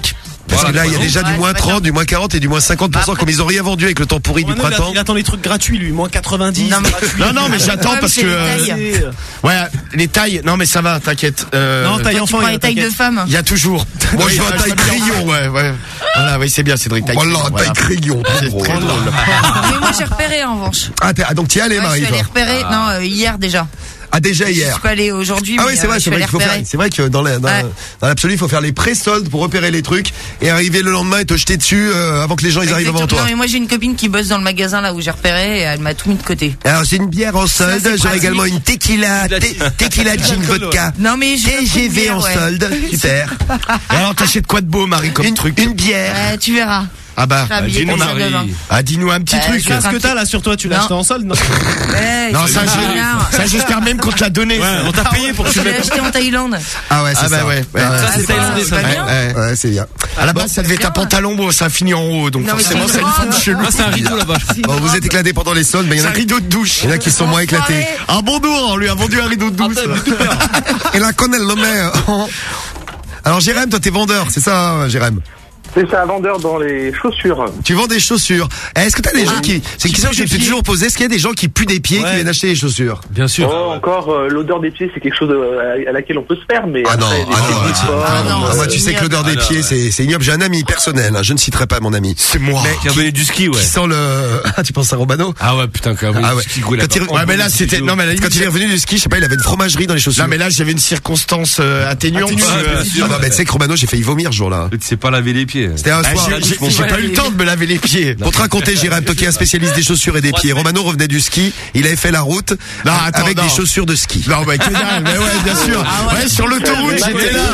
Parce Voilà, que là, il y a non. déjà du Ouais, moins c'est pas trente, du moins quarante et du moins cinquante pour cent, comme ils ont rien vendu avec le temps pourri du Romano, il, printemps. attend, il attend les trucs gratuits, lui. Moins quatre-vingt-dix. Non, mais- gratuit. Non, non, mais j'attends Ouais, parce c'est que. les euh, tailles. Ouais, les tailles. Non, mais ça va, t'inquiète. Euh, Non, taille Tu enfant, prends il y les a tailles de t'inquiète. femmes. Il y a toujours. Moi, Oui, je veux un ouais, taille veux bien. crayon. Ouais, ouais. Voilà, oui, c'est bien, Cédric. Taille Voilà, crayon, taille voilà. crayon. trop drôle. Mais moi j'ai repéré en revanche. Ah, t'es- ah, donc t'y es allé, Ouais, je Marie, suis allée toi. repérer. Non, euh, hier déjà. Ah, déjà Je hier. suis pas allée aujourd'hui. Ah mais, oui, c'est euh, vrai, je c'est suis vrai allée qu'il faut faire, repérer. c'est vrai que dans la- dans, Ouais. dans l'absolu, il faut faire les pré-soldes pour repérer les trucs et arriver le lendemain et te jeter dessus euh, avant que les gens ils arrivent avant Exactement. toi. Non, mais moi j'ai une copine qui bosse dans le magasin là où j'ai repéré et elle m'a tout mis de côté. Alors c'est une bière en solde, c'est j'aurai pratique. également une tequila, te- tequila gin vodka. Non mais j'ai T G V en solde, super. Et alors, t'achètes quoi de beau, Marie, comme Une, truc une bière. Ouais, tu verras. Ah bah, Je serai habillée dis-nous, comme ça Marie. demain. Ah, dis-nous un petit Bah, truc. je Qu'est-ce que t'as là sur toi? Tu l'as Non. acheté en solde? Non. Ouais, Non, je ça, suis j'ai- bizarre. ça, j'espère même qu'on te l'a donné. Ouais, on t'a payé pour que tu Je le l'ai mettes. acheté en Thaïlande. Ah ouais, c'est Ah bah ça. ouais. Ouais, Ça, ouais, c'est thaïlandais, c'est ça. pas Ouais. bien. ouais, ouais, c'est bien. À la base, ça devait être un pantalon, bon, ça finit en haut, donc Non, mais forcément, c'est c'est une une forme robe. chelou. Ah, c'est un rideau là-bas. Bon, vous êtes éclatés pendant les soldes, mais il y C'est en un a, rideau de douche. il y en a qui sont moins éclatés. Un bon dos, on lui a vendu un rideau de douche. Et la conne, elle le met. Alors, Jérém, toi, t'es vendeur, c'est ça, hein, Jérém? C'est ça, vendeur dans les chaussures. Tu vends des chaussures. Eh, Est-ce que t'as des gens qui, c'est une question que je me suis toujours posée, est-ce qu'il y a des gens qui puent des pieds, qui Ouais. viennent acheter des chaussures? Bien sûr. Oh, encore, euh, l'odeur des pieds, c'est quelque chose euh, à, à laquelle on peut se faire, mais Ah non, après, ah des non, techniques ah fortes, ah non, Ah, moi, euh, tu sais que l'odeur des Ah, pieds, non, c'est, c'est ignoble. J'ai un ami personnel, hein, je ne citerai pas mon ami. C'est moi. Mais Qui revenait du ski, ouais. qui sent le, ah, tu penses à Romano? Ah ouais, putain, quand même. Ah ouais. Ski goulait Quand il- là-bas. Ouais, mais là, c'était, non, mais là, Quand il est revenu du ski, je sais pas, il avait une fromagerie dans les chaussures. non, mais là, j'avais une circonstance euh, atténuante. Atténuante, euh, bien sûr. Ah, bah, bah, tu sais que Romano, j'ai failli vomir ce jour-là. Tu sais pas laver les pieds. C'était un Ah, soir. j'ai- j'ai j'ai pas eu le temps de me laver les pieds. Pour te raconter, Jérém, toi qui es un spécialiste des chaussures et des pieds. Romano revenait du ski, il avait fait la route Non, attends, avec non. des chaussures de ski. Non, bah, que dalle, mais ouais, bien sûr. Ouais, sur l'autoroute, j'étais là.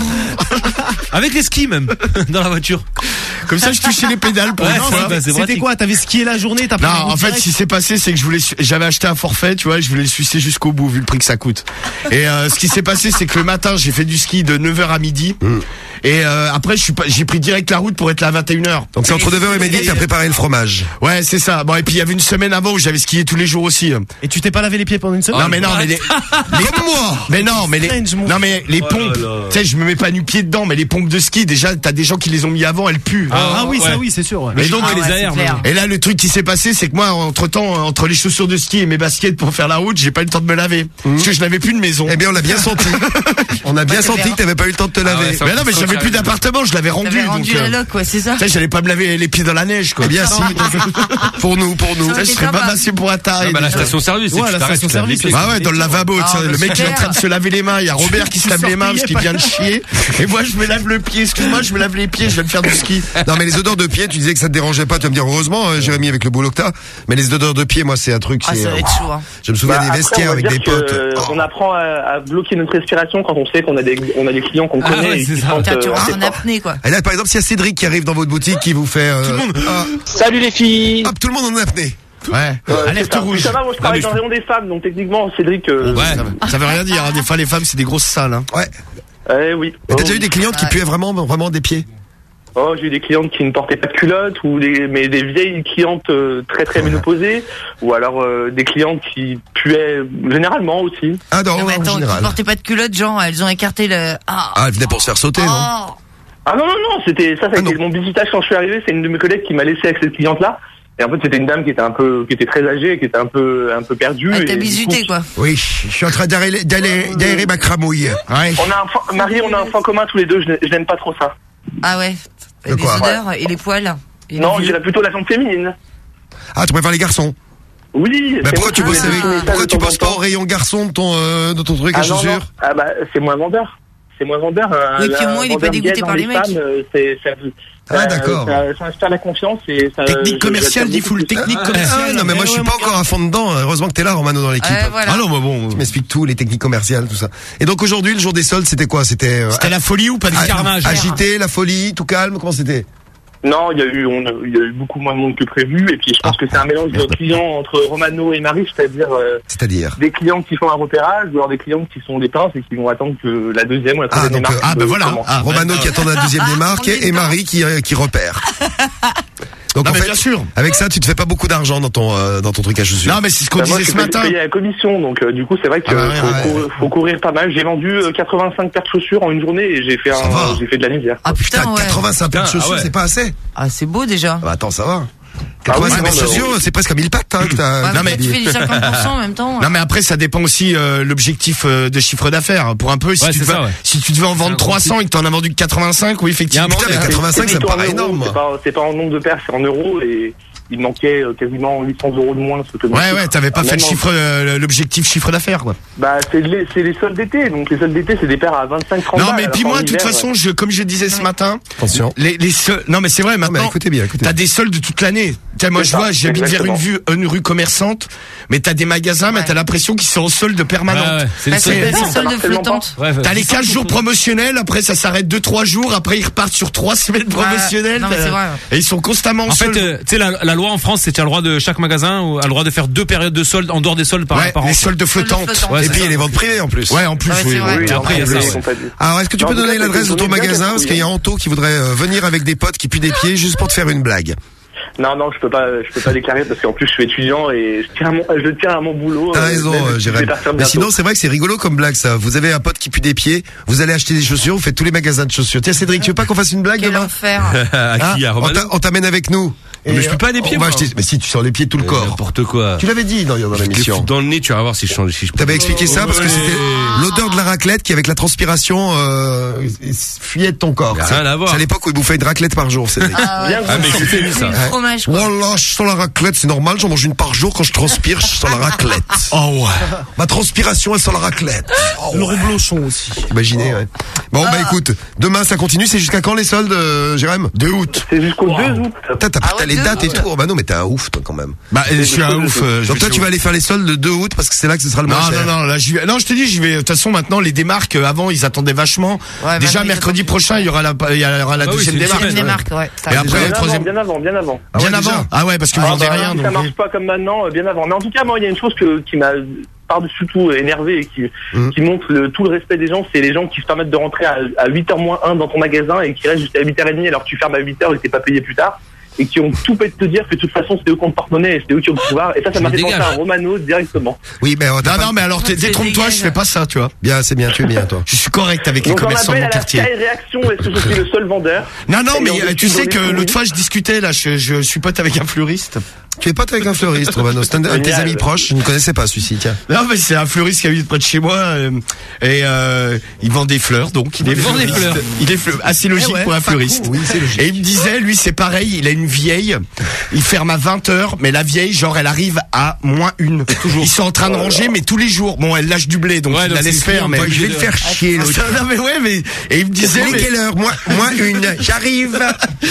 Avec les skis même. Dans la voiture. Comme ça, je touchais les pédales pour Ouais, une c'est fois. vrai, c'est C'était pratique. quoi? T'avais skié la journée? T'as pris Non, la route en fait, direct ce qui s'est passé, c'est que je voulais, su- j'avais acheté un forfait, tu vois, je voulais le sucer jusqu'au bout, vu le prix que ça coûte. Et euh, ce qui s'est passé, c'est que le matin, j'ai fait du ski de neuf heures à midi. Et euh, après, je suis pas, j'ai pris direct la route pour être là à vingt et une heures. Donc c'est entre neuf heures et midi que t'as préparé le fromage. Ouais, c'est ça. Bon, et puis il y avait une semaine avant où j'avais skié tous les jours aussi. Et tu t'es pas lavé les pieds pendant une semaine? Non, mais non, mais les, Comme moi! mais non, mais les, Strange, mon- non, mais les Oh là pompes, là. tu sais, je me mets pas nu pied dedans, mais les pompes de ski, déjà, t'as des gens qui les ont mis avant, elles puent. Ah, oui, ça ouais. oui, c'est sûr. Ouais. Mais Et donc, donc, les ouais, aères, c'est clair. même. Et là, le truc qui s'est passé, c'est que moi, entre temps, entre les chaussures de ski et mes baskets pour faire la route, j'ai pas eu le temps de me laver. Parce que je n'avais plus de maison. Eh bien, on l'a bien senti. On a bien Ouais, c'est senti bien. que t'avais pas eu le temps de te Ah laver. ouais, ça- Mais non, mais ça- j'avais ça- plus d'appartement, je l'avais rendu. T'avais donc, rendu la euh, loc, ouais, c'est ça. tu sais, j'allais pas me laver les pieds dans la neige, quoi. Eh bien, si. Pour nous, pour nous. Tu sais, je serais pas passé pour un taré. Ah bah la déjà. station-service, c'est Ouais, que la tu t'arrêtes, tu te laves les station-service, pieds. Bah ouais, dans le lavabo, Ah, tu sais, bah, le mec il est en super. train de se laver les mains, il y a Robert qui se lave les mains parce qu'il vient de chier, et moi je me lave le pied, excuse-moi, je me lave les pieds, je viens de faire du ski. Non, mais les odeurs de pied, tu disais que ça te dérangeait pas. Tu vas me dire, heureusement, euh, Jérémy, avec le boulot que t'as. Mais les odeurs de pied, moi, c'est un truc, Ah, c'est, ça va euh, être chaud. Hein. je me souviens Bah, des après, vestiaires on va avec dire des que, potes. euh, Oh. On apprend à, à bloquer notre respiration quand on sait qu'on a des, on a des clients qu'on Ah connaît. ouais, et c'est qui ça. sentent, Tiens, tu euh, rentres assez en fort. apnée, quoi. Et là, par exemple, s'il y a Cédric qui arrive dans votre boutique, qui vous fait, euh, ah, Salut les filles. hop, tout le monde en apnée. Ouais, Euh, alerte c'est ça. rouge. Ça va, moi je travaille mais dans le rayon des femmes, donc techniquement Cédric. Euh, Ouais. Ça, veut- ça veut rien dire, hein. Des fois les femmes c'est des grosses salles. Hein. Ouais. Eh oui. Mais t'as Oh, déjà eu des clientes qui Ouais. puaient vraiment, vraiment des pieds? Oh, j'ai eu des clientes qui ne portaient pas de culotte, ou des, mais des vieilles clientes euh, très très ménopausées, ou alors euh, des clientes qui puaient généralement aussi. Ah non, Non, mais en attends, général. tu portais pas de culotte, genre, elles ont écarté le. Ah, Ah, elle venait pour se faire sauter, non? oh. Ah non non non, c'était ça, ça a Ah été non. mon visitage quand je suis arrivé. C'est une de mes collègues qui m'a laissé avec cette cliente-là. Et en fait, c'était une dame qui était un peu, qui était très âgée, et qui était un peu, un peu perdue. Elle et t'a du bisuté, coup, quoi. Oui, je suis en train d'aérer, d'aérer, d'aérer ma cramouille. Ouais. On a un, point- Marie, on a un point commun tous les deux. Je n'ai- je n'aime pas trop ça. Ah ouais. De Les quoi odeurs et les poils. Et Non, les je dirais plutôt la jante féminine. Ah, tu préfères les garçons? Oui. Bah, c'est pourquoi moi tu qui bosses fais avec, des messages pourquoi de tu temps en bosses pas temps. au rayon garçon de ton, euh, de ton truc à Ah non, non. chaussures? Ah bah c'est moins vendeur. C'est moins vendeur. un- Oui, puis au un moins, il est pas vendeur dégoûté gay par dans les mecs. femmes, euh, c'est, ça, Ah, ça- d'accord. Ça, ça inspire la confiance et ça. Technique je- commerciale, j'attire dit beaucoup full plus ça. technique Ah, commerciale. ah, non, mais moi, je suis pas encore à fond dedans. Heureusement que t'es là, Romano, dans l'équipe. Ouais, voilà. Ah non, mais bon. Tu m'expliques tout, les techniques commerciales, tout ça. Et donc aujourd'hui, le jour des soldes, c'était quoi? C'était, euh, C'était la folie ou pas du ah, carnage. agité, la folie, tout calme, comment c'était? Non, il y a eu, on a- il y a eu beaucoup moins de monde que prévu et puis je pense que c'est un mélange de clients entre Romano et Marie, c'est-à-dire euh, C'est-à-dire? des clients qui font un repérage ou alors des clients qui sont des pinces et qui vont attendre que la deuxième ou la Ah, troisième donc, démarque. euh, ah, euh, ben voilà. commence. Ah, Romano qui attend la deuxième démarque on est et Marie qui, euh, qui repère. Donc non, en mais fait, bien sûr. avec ça, tu te fais pas beaucoup d'argent dans ton euh, dans ton truc à chaussures. Non, mais c'est ce qu'on Bah, moi, disait je ce suis matin. payé à la commission, donc euh, du coup c'est vrai qu'il Ah ouais, faut, ouais. courir, faut courir pas mal. J'ai vendu euh, quatre-vingt-cinq paires de chaussures en une journée et j'ai fait Ça un, va. j'ai fait de la misère. Ah putain, Putain, ouais. quatre-vingt-cinq paires de Putain, chaussures, ah ouais. c'est pas assez. Ah, c'est beau déjà. Bah attends, ça va. Ah oui, quatre-vingt-cinq non, paires de bah, chaussures, c'est presque à mille pattes, hein, que t'as. Ouais, t'as mais tu habillé. fais du cinquante pour cent en même temps. Non mais après ça dépend aussi euh, l'objectif euh, de chiffre d'affaires pour un peu si Ouais, tu c'est devais ça, ouais. si tu devais en vendre trois cents et que t'en as vendu que quatre-vingt-cinq, oui effectivement. Putain, mais t'as- quatre-vingt-cinq, ça me plutôt en paraît euros, énorme. C'est pas, c'est pas en nombre de paires, c'est en euros et il manquait euh, quasiment huit cents euros de moins. Ce que Ouais ouais, t'avais pas Ah, fait le non, chiffre euh, l'objectif chiffre d'affaires quoi. Bah c'est les, c'est les soldes d'été, donc les soldes d'été c'est des paires à vingt-cinq trente Non balles. mais alors puis qu'en moi de toute hiver, façon, je comme je disais ce matin, Attention. les les seuls- non mais c'est vrai mais maintenant. écoutez bien, écoutez. T'as des soldes toute l'année. Tiens, moi C'est je ça, vois, j'habite vers une exactement. vue une rue commerçante, mais t'as des magasins, mais Ouais. t'as l'impression qu'ils sont en solde permanent. Ouais, ouais. C'est Bah, les c'est soldes. des ça soldes marche tellement flottantes. Ouais, T'as les c'est quinze ça, jours faut- promotionnels, après ça s'arrête deux trois jours, après ils repartent sur trois semaines promotionnelles. non, mais c'est vrai. Et ils sont constamment en En fait, solde. euh, tu sais, la, la loi en France, c'est que tu as le droit de chaque magasin ou a le droit de faire deux périodes de soldes en dehors des soldes par, Ouais, par an. les soldes flottantes. flottantes. Ouais, Et c'est puis ça. il y a les ventes privées en plus. Ouais, en plus, Ouais, oui. c'est vrai. oui. Et après, il y a ça, ouais. Alors, est-ce que tu Non, peux en tout donner cas, l'adresse de c'est ton une bonne magasin carte, parce oui, qu'il y a hein. Anto qui voudrait euh, venir avec des potes qui puent des pieds juste pour te faire une blague. Non, non, je peux pas, je peux pas déclarer parce qu'en plus je suis étudiant et je tiens à mon, je tiens à mon boulot. T'as euh, raison, même euh, si je Jérém. vais partir Mais bientôt. sinon, c'est vrai que c'est rigolo comme blague, ça. Vous avez un pote qui pue des pieds, vous allez acheter des chaussures, vous faites tous les magasins de chaussures. Tiens, Cédric, tu veux pas qu'on fasse une blague Quel demain enfer. À qui, à Hein on Romano t'a- on t'amène avec nous. Mais Et je peux pas des pieds, on va moi. acheter. Mais si, tu sors les pieds tout le Euh, corps. N'importe quoi. Tu l'avais dit dans, dans Je te les l'émission. fous dans le nez, tu vas voir si je change. Si je T'avais expliqué ça parce que Ouais. c'était l'odeur de la raclette qui, avec la transpiration, euh, fuyait de ton corps. Y a C'est- rien à voir. C'est à l'époque où il bouffait une raclette par jour, Cédric. Ah, ouais. Bien Ah, mais écoutez, lui, ça. Le fromage, quoi. Voilà, je sens la raclette, c'est normal, j'en mange une par jour quand je transpire, je sens la raclette. Oh ouais. Ma transpiration, elle sent la raclette. Oh, Le ouais. reblochon aussi. Imaginez, ouais. Bon, bah écoute, demain ça continue, c'est jusqu'à quand les soldes, euh, Jérém? deux août. C'est jusqu'au deux août. Putain, t'as Ah t'as ouais, les deux dates et août. tout. Oh, bah non, mais t'es un ouf, toi, quand même. Bah, je suis un ouf. euh, je Donc vais toi, chez tu vous. vas aller faire les soldes le deux août parce que c'est là que ce sera le moins Non, cher. non, non, là, j'y vais. Non, je te dis, j'y vais. De toute façon, maintenant, les démarques, euh, avant, ils attendaient vachement. Ouais, Déjà, maintenant, ils mercredi attendent. prochain, il y aura la, il y aura la Ah oui, deuxième c'est une démarque. Deuxième ouais. démarque, ouais. Et après, Bien le avant, troisième. bien avant, bien avant. Ah ouais, Bien déjà. avant. Ah ouais, parce que vous Ah, vendez bah, rien. si donc ça oui. marche pas comme maintenant, euh, bien avant. Mais en tout cas, moi, il y a une chose que, qui m'a par-dessus tout énervé et qui, Mhm. qui montre le, tout le respect des gens, c'est les gens qui se permettent de rentrer à, à huit heures moins un dans ton magasin et qui restent jusqu'à huit heures trente alors que tu fermes à huit heures et que t'es pas payé plus tard. Et qui ont tout fait de te dire que de toute façon c'est eux qui ont le porte-monnaie et c'est eux qui ont le pouvoir. Et ça, ça m'a Mais fait penser dégage. à Romano directement. Oui, mais on t'a Non, pas- non, mais alors, t'es- C'est détrompe-toi, je dégage. fais pas ça, tu vois. Bien, c'est bien, tu es bien, toi. Je suis correct avec les Donc j'en commerçants de appelle mon à la quartier. Sky Réaction, est-ce que je suis le seul vendeur? Non, non, mais Et on euh, tu discute sais dans que les l'autre fourmis. fois, je discutais, là, je, je suis pote avec un fleuriste. Tu es pote avec un fleuriste, Romano. C'est un de tes Génial. amis proches. Je ne connaissais pas celui-ci, tiens. Non, mais c'est un fleuriste qui habite près de chez moi, euh, et euh, il vend des fleurs, donc il est vend des fleuriste. fleurs. Il est fleur- assez logique Eh ouais, pour un pas fleuriste. con, oui, c'est logique. Et il me disait, lui, c'est pareil, il a une vieille, il ferme à vingt heures, mais la vieille, genre, elle arrive à moins une. Toujours. Ils sont en train de ranger, mais tous les jours. Bon, elle lâche du blé, donc Ouais, il donc la c'est laisse le faire, client, mais pas Je vais le faire chier, l'autre. non, mais ouais, mais, et il me disait, Mais mais- quelle heure? Moins, moins une. J'arrive.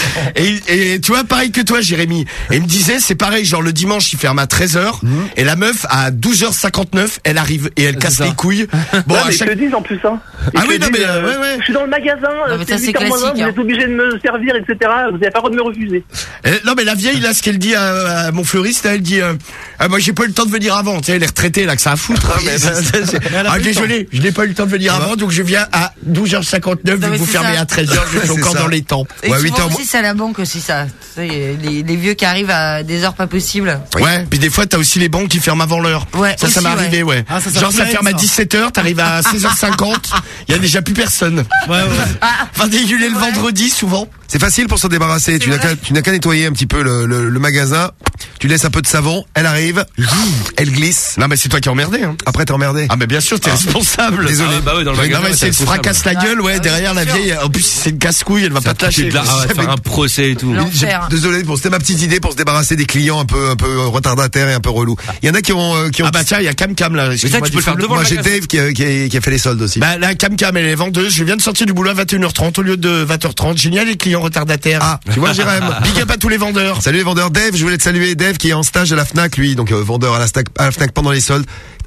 Et, et tu vois, pareil que toi, Jérémy. Et il me disait, c'est pareil, genre le dimanche, il ferme à treize heures, et la meuf, à douze heures cinquante-neuf, elle arrive, et elle casse ça. les couilles. Bon, Ouais, à mais chaque... ils te disent en plus, hein. Ils Ah te oui, non, disent, mais, euh, ouais, ouais. je suis dans le magasin, Non, mais ça, c'est huit heures moins un, classique, vous hein. êtes obligé de me servir, et cetera. Vous n'avez pas le droit de me refuser. Eh, non, mais la vieille, là, ce qu'elle dit à, à mon fleuriste, là, elle dit, euh, ah, moi, j'ai pas eu le temps de venir avant. Tu sais, elle est retraitée, là, que ça a foutre. hein, mais, ah, désolé, je n'ai pas eu le temps de venir avant, donc je viens à douze heures cinquanteneuf, Non, vu mais que vous c'est fermez ça. à treize heures, je suis C'est encore ça. dans les temps. Et Ouais, souvent huit heures aussi, c'est à la banque aussi, ça. Tu sais, les, les vieux qui arrivent à des heures pas possibles. Ouais, puis des fois, t'as aussi les banques qui ferment avant l'heure. Ouais, ça, ça aussi, m'est ouais. arrivé, ouais. Ah, ça, ça Genre, ça plaît, ferme à ça. dix-sept heures, t'arrives à seize heures cinquante, il y a déjà plus personne. Ouais, ouais. Enfin, dégueuler le vendredi, souvent. C'est facile pour s'en débarrasser. Tu n'as qu'à, tu n'as qu'à nettoyer un petit peu le, le, le magasin. Tu laisses un peu de savon. Elle arrive. Elle glisse. Non, mais c'est toi qui as emmerdé, hein. Après, t'es emmerdé. Ah, mais bien sûr, t'es responsable. Désolé. Ah, bah ouais, dans le Oui, magasin, non, mais ouais, si elle se t'es fracasse la gueule, ouais, derrière la vieille, en plus, c'est une casse-couille, elle va pas te lâcher. De la, ah ouais, faire un procès et tout. J'ai- L'enfer. Désolé, bon, c'était ma petite idée pour se débarrasser des clients un peu, un peu retardataires et un peu relous. Il y en a qui ont, euh, qui ont. Ah bah tiens, il y a Cam Cam là. ça, tu peux le faire devant Moi, le j'ai magasin. Dave qui a, qui, a, qui a fait les soldes aussi. Bah la Cam Cam, elle est vendeuse. Je viens de sortir du boulot à vingt et une heures trente au lieu de vingt heures trente. Génial, les clients retardataires. Ah, tu vois, Jérém. Big up à tous les vendeurs. Salut les vendeurs. Dave, je voulais te saluer. Dave qui est en stage à la Fnac, lui, donc euh, vendeur à la, Stac- à la Fnac pendant les soldes.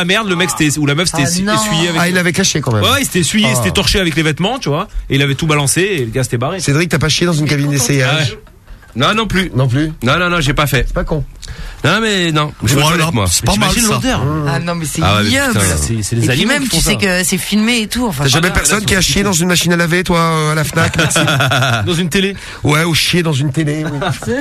la merde, le mec c'était ou la meuf c'était Ah, essu- non. essuyé avec. Ah, il avait caché quand même. Ouais, ouais, il s'était essuyé, il Ah. s'était torché avec les vêtements, tu vois, et il avait tout balancé et le gars s'était barré. Cédric, t'as pas chié dans une cabine d'essayage? Non, non plus. Non plus. Non, non, non, j'ai pas fait. C'est pas con. Non, mais non. Je Bon, me alors, moi. c'est pas mal, ça. l'odeur. Ah non, mais c'est Ah ouais, mais ignoble. putain, C'est c'est les Et puis animaux même, qui tu font sais ça. que c'est filmé et tout. Enfin, T'as jamais là, personne là, qui a sur- chié dans une machine à laver, toi, euh, à la Fnac? Merci. Dans une télé. Ouais, ou chier dans une télé. Oui.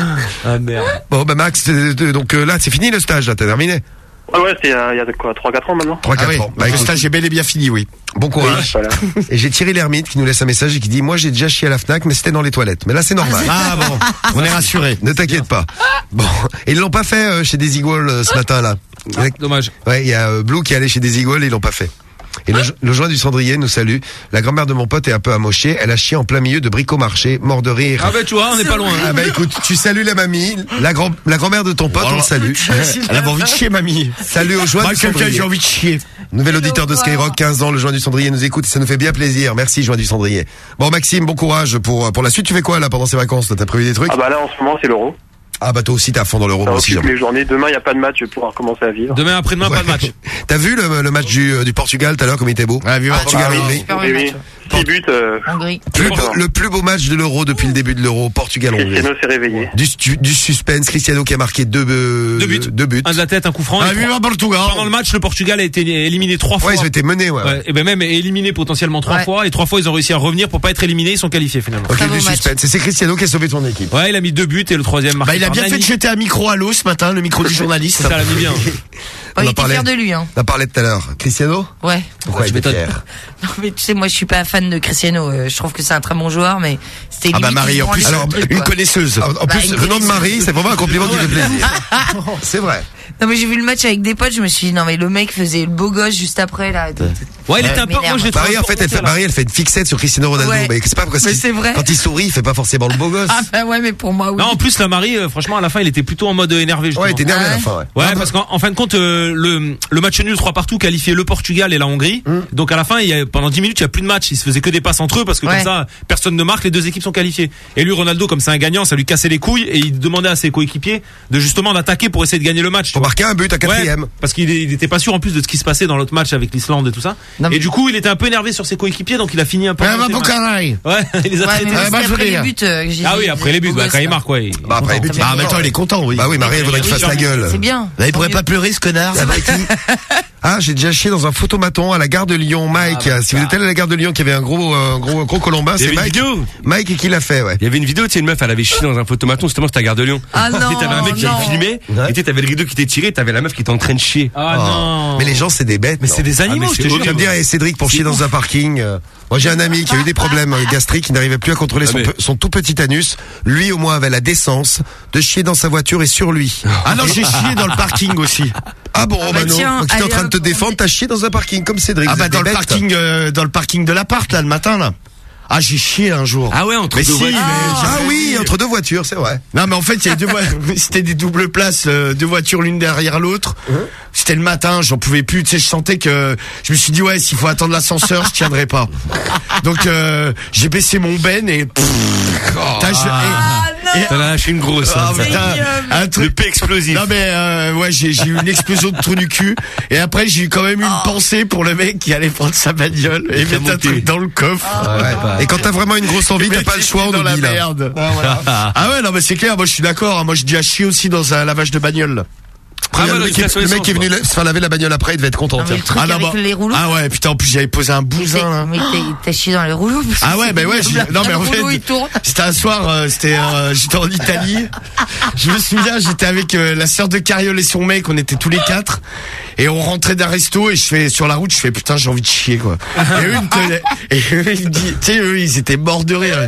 Ah merde. Bon, bah Max, euh, donc euh, là, c'est fini le stage, là, t'as terminé. Ouais, ouais, c'est euh, il y a de quoi, trois quatre ans maintenant. trois quatre Ah oui, ans. Bah, le écoute, stage est bel et bien fini, oui. bon courage. Voilà. Et j'ai Thierry Lhermitte qui nous laisse un message et qui dit, moi j'ai déjà chié à la Fnac, mais c'était dans les toilettes. Mais là, c'est normal. Ah bon, on est rassurés. Ne t'inquiète pas. Bon, et ils l'ont pas fait euh, chez Desigual euh, ce matin là. Dommage. Ouais, il y a euh, Blue qui est allé chez Desigual et ils l'ont pas fait. Et le, le joint du cendrier nous salue. La grand-mère de mon pote est un peu amochée. Elle a chié en plein milieu de Bricomarché, mort de rire. Ah bah tu vois, on n'est pas loin. Ah bah écoute, tu salues la mamie, la grand, la grand-mère de ton pote, on le salue. Elle avait envie de chier, mamie. Salut au joint Moi, du quelqu'un, cendrier. j'ai envie de chier. Nouvel auditeur de Skyrock, quinze ans, le joint du cendrier nous écoute et ça nous fait bien plaisir. Merci joint du cendrier. Bon Maxime, bon courage pour pour la suite. Tu fais quoi là pendant ces vacances? T'as prévu des trucs? Ah bah là, en ce moment, c'est l'Euro. Ah bah toi aussi t'es à fond dans l'Euro, Ça moi aussi. occupe les journées. Demain, il n'y a pas de match, je vais pouvoir commencer à vivre. Demain après-demain, pas de match. T'as vu le, le match du, euh, du Portugal tout à l'heure comme il était beau? Ah, vive Portugal Ah, Hongrie. super Oui, bon oui. match. Six buts, euh, Hongrie. Plus Exactement. beau- le plus beau match de l'Euro depuis le début de l'Euro, Portugal Hongrie. Cristiano s'est réveillé. Du, du, du suspense, Cristiano qui a marqué deux, euh, Deux buts. deux buts. Un de la tête, un coup franc. Ah, et vive trois- Portugal. Pendant le match, le Portugal a été éliminé trois fois. Ouais, ils ont été menés, ouais. Ouais, et ben même éliminé potentiellement trois Ouais. fois et trois fois ils ont réussi à revenir pour pas être éliminés, ils sont qualifiés finalement. Ok, Très beau du match. suspense. Et c'est Cristiano qui a sauvé ton équipe. Ouais, il a mis deux buts et le troisième marqué Bah, il a par bien fait Nani. de jeter un micro à l'eau ce matin, le micro du journaliste. Ça l'a mis bien. Oh, il en était parlait. fier de lui, hein. On en parlait tout à l'heure. Cristiano? Ouais. Pourquoi tu il était m'étonnes. fier? Non, mais tu sais, moi, je suis pas fan de Cristiano. Euh, Je trouve que c'est un très bon joueur, mais c'était Ah bah limite, Marie, il en branle plus, le alors, truc, une quoi. connaisseuse. En, en Bah, plus, une venant de connaisseuse. Marie, c'est vraiment un compliment qui fait plaisir. C'est vrai. Non, mais j'ai vu le match avec des potes, je me suis dit, non, mais le mec faisait le beau gosse juste après, là. Ouais, il était un peu, m'énerve. moi je l'ai trouvé Marie, en fait, elle fait, Marie, elle fait une fixette sur Cristiano Ronaldo. Ouais. Mais c'est pas parce Mais qu'il- c'est vrai. quand il sourit, il fait pas forcément le beau gosse. Ah, bah ouais, mais pour moi, oui. Non, en plus la Marie, euh, franchement à la fin, il était plutôt en mode énervé justement. Ouais, il était énervé à la Ah fin, ouais. Ouais, Ah, parce qu'en en fin de compte, euh, le, le match nul trois partout qualifiait le Portugal et la Hongrie. Donc à la fin, il y a, pendant dix minutes, il y a plus de match. Il se faisait que des passes entre eux parce que Ouais. comme ça, personne ne marque, les deux équipes sont qualifiées. Et lui, Ronaldo, comme c'est un gagnant, ça lui cassait les couilles et il demandait à ses coéquipiers de justement d'attaquer pour essayer de gagner le match. tu Pour vois. marquer un but à quatrième. Ouais, parce qu'il il était pas sûr en plus de ce qui se passait dans l'autre match avec l'Islande et tout ça. Non, mais- Et du coup, il était un peu énervé sur ses coéquipiers, donc il a fini un peu. Ah, bah, remonté pour le match. canaille. Ouais, il les a Ouais, traités. mais Ah, c'est bah, je veux après les dire. buts, euh, que j'ai Ah dit, oui, après les buts, beau bah, gosse, quand il là. marque, ouais. il- Bah, après les buts, Ah, en même temps, il est content, oui. Bah oui, Marie, elle voudrait qu'il fasse la gueule. C'est bien. Là, il pourrait Tant pas mieux. pleurer, ce connard. Ça va qui Ah, j'ai déjà chié dans un photomaton à la gare de Lyon. Mike, Ah, bah, si vous êtes allé à la gare de Lyon, qui avait un gros, euh, gros, gros colombin, Il y c'est avait une Mike. vidéo. Mike qui l'a fait, ouais. Il y avait une vidéo, tu sais, une meuf, elle avait chié dans un photomaton, justement, c'était à Gare de Lyon. Ah Tu sais, non, t'avais un mec qui non. avait filmé, Ouais. et tu sais, t'avais le rideau qui était tiré, t'avais la meuf qui était en train de chier. Ah Oh. non. Mais les gens, c'est des bêtes. Mais non. c'est des animaux, Ah, mais je te c'est jure. Tu vas me dire, eh, Cédric, pour chier dans un parking. euh, Moi, j'ai un ami qui a eu des problèmes euh, gastriques, qui n'arrivait plus à contrôler Ah, son, mais- pe- son tout petit anus. Lui, au moins, avait la décence de chier dans sa voiture et sur lui. Ah non, j'ai chié dans le parking aussi. Ah bon, bah bah non. tiens, Donc, tu es en allez, train de te hop, défendre, t'as chié dans un parking comme Cédric. Ah Vous bah êtes dans des le bêtes. parking, euh, dans le parking de l'appart là, le matin là. Ah, j'ai chié un jour. Ah ouais, entre Mais deux si, voitures. mais Ah oui, entre deux voitures, c'est vrai. Non mais en fait il y avait deux voitures, c'était des doubles places, euh, deux voitures l'une derrière l'autre. C'était le matin, j'en pouvais plus, tu sais, je sentais que je me suis dit ouais, s'il faut attendre l'ascenseur, je tiendrai pas. Donc euh, j'ai baissé mon ben et pff, putain, je- Ah et- non. T'en as lâché une grosse. Ah, hein. putain, un Le truc P explosif. Non mais euh, ouais, j'ai j'ai eu une explosion de trou du cul et après j'ai eu quand même une pensée pour le mec qui allait prendre sa bagnole et qui a mettre un monté. truc dans le coffre. Ouais. Et quand t'as vraiment une grosse envie, t'as pas le choix, on dans la oublie là. merde. Ah ouais, non mais c'est clair, moi je suis d'accord, hein, moi j'ai déjà chié aussi dans un lavage de bagnole. là. Après, Ah ouais, le, le mec, qui- classe le mec qui est venu essence, la- se faire laver la bagnole après, il devait être content. Non, mais tiens. le truc Ah, non, avec bah- les rouleaux. Ah ouais, putain, en plus j'avais posé un bousin là. Mais t'as- t'as chié dans les rouleaux. parce que Ah ouais, c'est ben ouais, le j'ai- non mais en rouleau, fait, il tourne. c'était un soir, euh, c'était, euh, j'étais en Italie. Je me souviens, j'étais avec euh, la sœur de Cariole et son mec, on était tous les quatre, et on rentrait d'un resto et je fais sur la route, je fais putain, j'ai envie de chier quoi. Et eux, ils me tenaient- et eux, ils me disent, tu sais, eux, ils étaient morts de rire.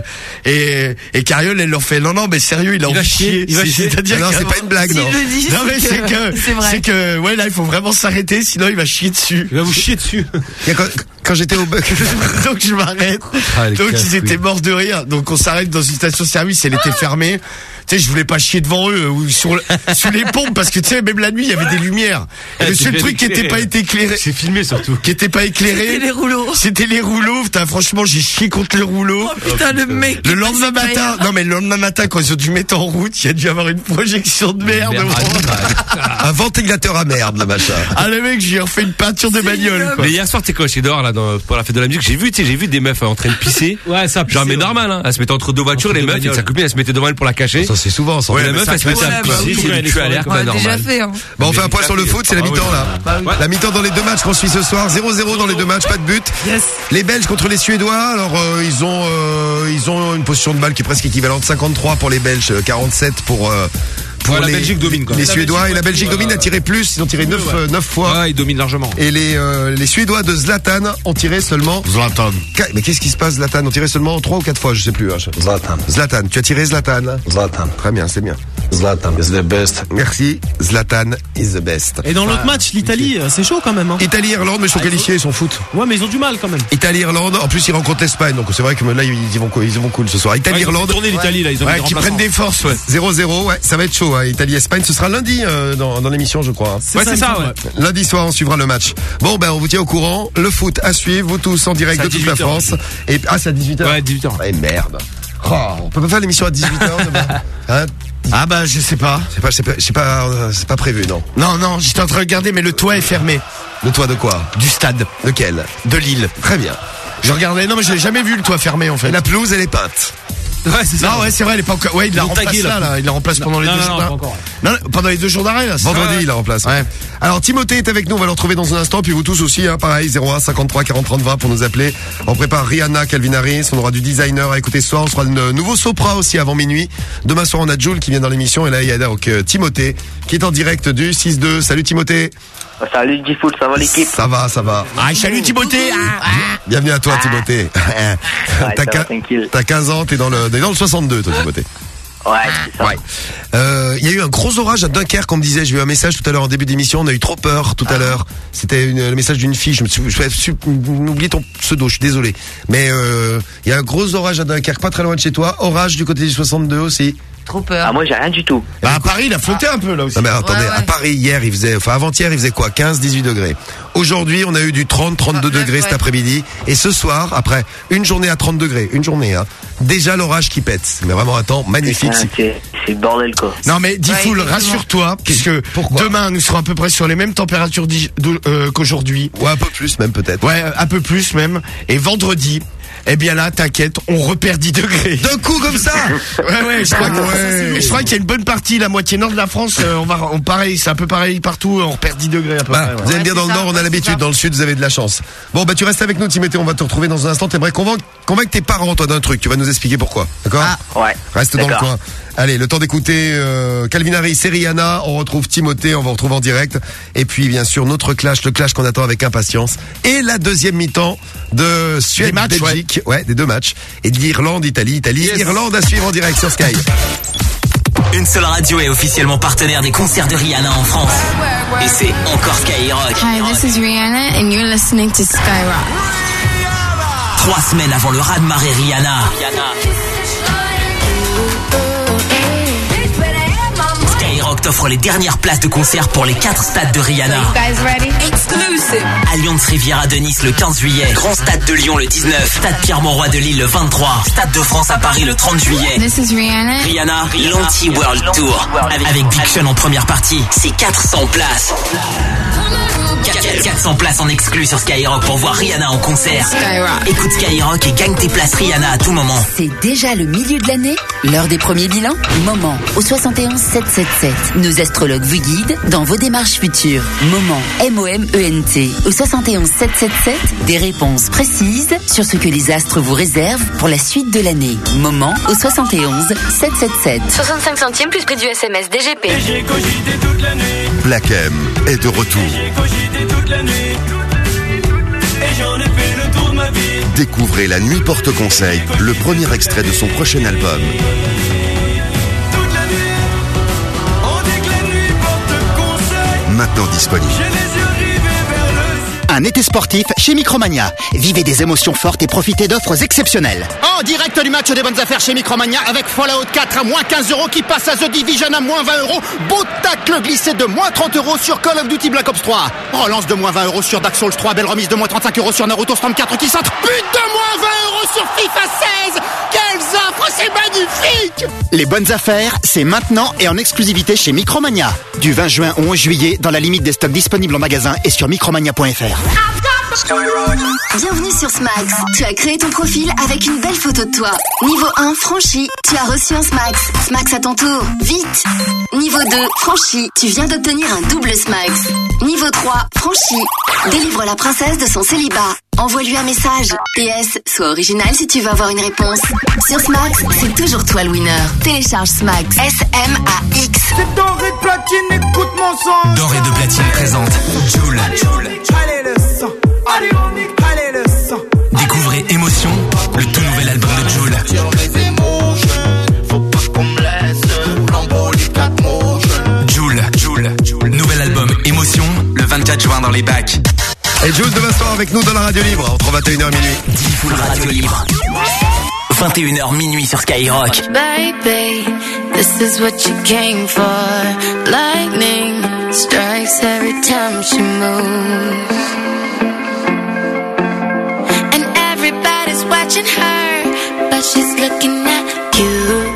Et et Cariole, elle leur fait non non, mais sérieux, il a Il envie va de chier, chier. il va C'est- chier. C'est-à-dire Non, que- c'est pas une blague, S'il non. le dit, Non mais c'est que c'est vrai. c'est que ouais là il faut vraiment s'arrêter sinon il va chier dessus. Il va vous chier dessus. Il y a Quand, quand j'étais au buck. Donc je m'arrête. Ah, les Donc ils casse-couilles. étaient morts de rire. Donc on s'arrête dans une station-service, elle était fermée. Tu sais, je voulais pas chier devant eux ou sur le- sous les pompes parce que tu sais même la nuit il y avait des lumières. Et Ah, le c'est seul bien truc qui était éclairé. pas été éclairé, C'est filmé surtout. qui était pas éclairé, C'était les rouleaux. c'était les rouleaux. Putain, franchement j'ai chié contre le rouleau. Oh putain, le mec. Le lendemain matin, non mais le lendemain matin quand ils ont dû mettre en route, il y a dû avoir une projection de merde. Merde. Un ventilateur à merde, le machin. Ah, le mec, j'ai refait une peinture de bagnole, quoi. Mais hier soir, tu sais quoi, j'étais dehors, là, dans, pour la fête de la musique, j'ai vu, tu sais, j'ai vu des meufs en train de pisser. Ouais, ça Genre, mais normal, hein. Elles se mettaient entre deux voitures, les meufs, et sa copine, elle se mettait devant elle pour la cacher. Ça, c'est souvent, ça. Ouais, la meuf, elle se mettait à pisser, c'est du cul à l'air, On quoi, l'a déjà normal. fait, hein. Bon, on fait un point sur le foot, c'est la mi-temps, là. La mi-temps dans les deux matchs qu'on suit ce soir. zéro zéro dans les deux matchs, pas de but. Les Belges contre les Suédois. Alors, euh, ils ont, euh, ils ont une position de balle qui est presque équivalente. cinquante-trois pour les Belges, quarante-sept pour, euh, pour Ouais, la les, Belgique domine, quoi. les La Suédois. Belgique, Et la Belgique domine a tiré plus. Ils ont tiré neuf fois. Ouais, ils dominent largement. Et les, euh, les Suédois de Zlatan ont tiré seulement. Zlatan. Qua- Mais qu'est-ce qui se passe, Zlatan? Ont tiré seulement trois ou quatre fois, je sais plus. Hein. Zlatan. Zlatan. Tu as tiré Zlatan? Zlatan. Très bien, c'est bien. Zlatan is the best. Merci. Zlatan is the best. Et dans l'autre match, l'Italie, euh, c'est chaud quand même. Hein. Italie-Irlande, mais ils sont qualifiés, ils s'en foutent. Ouais, mais ils ont du mal quand même. Italie-Irlande, en plus ils rencontrent l'Espagne, donc c'est vrai que là ils y vont, ils y vont cool ce soir. Italie-Irlande. Tourner l'Italie, là, ils ont Ouais, mis qui des prennent des remplaçants. forces, ouais. zéro zéro, ouais, ça va être chaud, hein. Italie-Espagne, ce sera lundi euh, dans, dans l'émission, je crois. Ouais, c'est ça, ouais. Lundi soir, on suivra le match. Bon, ben on vous tient au courant. Le foot à suivre, vous tous en direct C'est à de toute la dix-huit heures. France. Et ah, c'est à dix-huit heures. Ouais, dix-huit heures. Eh merde. Oh, on peut pas faire l'émission à dix-huit heures demain. Hein? Ah bah, je sais pas. C'est pas, c'est pas, c'est pas, euh, c'est pas prévu, non. Non, non, j'étais en train de regarder, mais le toit est fermé. Le toit de quoi? Du stade. Lequel? De Lille. Très bien. Je regardais, non, mais j'ai jamais vu le toit fermé, en fait. Et la pelouse, elle est peinte. Ouais, c'est ça. Non, ouais, c'est vrai, elle est pas encore. Ouais, il la Ils ont remplace tagué, là, là. là. Il la remplace pendant les Non, deux non, jours non, d'arrêt. pas encore. Non, non, pendant les deux jours d'arrêt, là. c'est Vendredi, ça il la remplace. Ouais. Alors, Timothée est avec nous, on va le retrouver dans un instant, puis vous tous aussi, hein, pareil, zéro un cinquante-trois quarante trente vingt pour nous appeler. On prépare Rihanna, Calvin Harris, on aura du designer à écouter ce soir, on sera le nouveau Sopra aussi avant minuit. Demain soir, on a Jules qui vient dans l'émission, et là, il y a donc euh, Timothée qui est en direct du six deux. Salut Timothée. Salut G-Foot, ça va l'équipe? Ça va, ça va. Ah, salut Timothée. Ah. Bienvenue à toi, Timothée. Ouais, T'as ça va, quin- tranquille. t'as quinze ans, t'es dans le, t'es dans le soixante-deux, toi, Timothée. Ouais, c'est ça. Ouais. Euh, il y a eu un gros orage à Dunkerque, on me disait. J'ai eu un message tout à l'heure en début d'émission. On a eu trop peur tout à l'heure. C'était une- le message d'une fille. Je me suis, je me suis oublié ton pseudo. Je suis désolé. Mais euh, il y a un gros orage à Dunkerque, pas très loin de chez toi. Orage du côté du soixante-deux aussi. Trop peur. Ah, moi j'ai rien du tout. Bah, à Paris, il a flotté un peu, là aussi. Non mais attendez, Ouais, ouais. à Paris hier, il faisait, enfin avant-hier, il faisait quoi, quinze, dix-huit degrés. Aujourd'hui, on a eu du trente, trente-deux Ah, degrés ouais. cet après-midi. Et ce soir, après une journée à trente degrés, une journée, hein, déjà l'orage qui pète. Mais vraiment un temps magnifique. Putain, C'est c'est le bordel quoi. Non mais Difool, Ouais, effectivement. rassure-toi, puisque Pourquoi demain nous serons à peu près sur les mêmes températures d'hi- d'au- euh, qu'aujourd'hui. Ouais, un peu plus même peut-être. Ouais, un peu plus même. Et vendredi, eh bien là, t'inquiète, on repère dix degrés. D'un coup comme ça. Ouais, ouais, je crois, que- Ouais. je crois qu'il y a une bonne partie, la moitié nord de la France, euh, on va, on pareil, c'est un peu pareil partout, on repère dix degrés à peu Bah, près. vous ouais. allez me dire Ouais, dans le c'est nord, ça, on a c'est l'habitude. ça. Dans le sud, vous avez de la chance. Bon, bah tu restes avec nous, Timothée. On va te retrouver dans un instant. T'aimerais convaincre, convaincre tes parents, toi, d'un truc. Tu vas nous expliquer pourquoi. D'accord? Ah. Ouais. Reste dans le D'accord. coin. Allez, le temps d'écouter euh, Calvin Harris et Rihanna. On retrouve Timothée, on va retrouver en direct. Et puis, bien sûr, notre clash, le clash qu'on attend avec impatience. Et la deuxième mi-temps de Suède, Des matchs, Belgique. Ouais. des deux matchs. Et d'Irlande, Italie, Italie, Irlande à suivre en direct sur Sky. Une seule radio est officiellement partenaire des concerts de Rihanna en France. Et c'est encore Skyrock. Hi, this is Rihanna and you're listening to Skyrock. Trois semaines avant le raz-de-marée Rihanna. Skyrock t'offre les dernières places de concert pour les quatre stades de Rihanna. Guys ready? Exclusive. Allianz Riviera de Nice le quinze juillet. Grand Stade de Lyon le dix-neuf. Stade Pierre-Mauroy de Lille le vingt-trois. Stade de France à Paris le trente juillet. This is Rihanna. Rihanna, l'Anti-World Tour. Avec Big Sean en première partie. C'est quatre cents places. quatre cents places en exclu sur Skyrock pour voir Rihanna en concert. Skyrock. Écoute Skyrock et gagne tes places Rihanna à tout moment. C'est déjà le milieu de l'année, l'heure des premiers bilans. Moment au soixante et onze sept cent soixante-dix-sept. Nos astrologues vous guident dans vos démarches futures. Moment, M O M E N T. Au soixante et onze sept cent soixante-dix-sept, des réponses précises sur ce que les astres vous réservent pour la suite de l'année. Moment au soixante et onze sept cent soixante-dix-sept. soixante-cinq centimes plus prix du S M S D G P. Black M est de retour. Découvrez La Nuit porte conseil, le premier extrait de son prochain album. Maintenant disponible. un été sportif chez Micromania. Vivez des émotions fortes et profitez d'offres exceptionnelles. En direct du match des bonnes affaires chez Micromania avec Fallout quatre à moins quinze euros qui passe à The Division à moins vingt euros. Beau tacle glissé de moins trente euros sur Call of Duty Black Ops trois. Relance de moins vingt euros sur Dark Souls trois. Belle remise de moins trente-cinq euros sur Naruto Storm quatre qui centre. But de moins vingt euros sur FIFA seize. Quelles offres, c'est magnifique! Les bonnes affaires, c'est maintenant et en exclusivité chez Micromania. Du vingt juin au onze juillet, dans la limite des stocks disponibles en magasin et sur micromania point f r. Bienvenue sur Smax. Tu as créé ton profil avec une belle photo de toi. Niveau un, franchi. Tu as reçu un Smax. Smax à ton tour. Vite. Niveau deux, franchi. Tu viens d'obtenir un double Smax. Niveau trois, franchi. Délivre la princesse de son célibat. Envoie-lui un message. P S, sois original si tu veux avoir une réponse. Sur Smax, c'est toujours toi le winner. Télécharge Smax. S M A X. C'est Doré de Platine, écoute mon son. Doré de Platine présente Joule. Allez le sang. Allez on y, allez le sang. Découvrez Émotion, le tout nouvel album de Joule. Joule, Joule, nouvel album Émotion, le vingt-quatre juin dans les bacs. Et Jules de Vincent avec nous dans la radio libre entre vingt et une heures minuit. Diffoul radio libre. vingt et une heures minuit sur Skyrock. Baby, this is what you came for. Lightning strikes every time she moves. And everybody's watching her, but she's looking at you.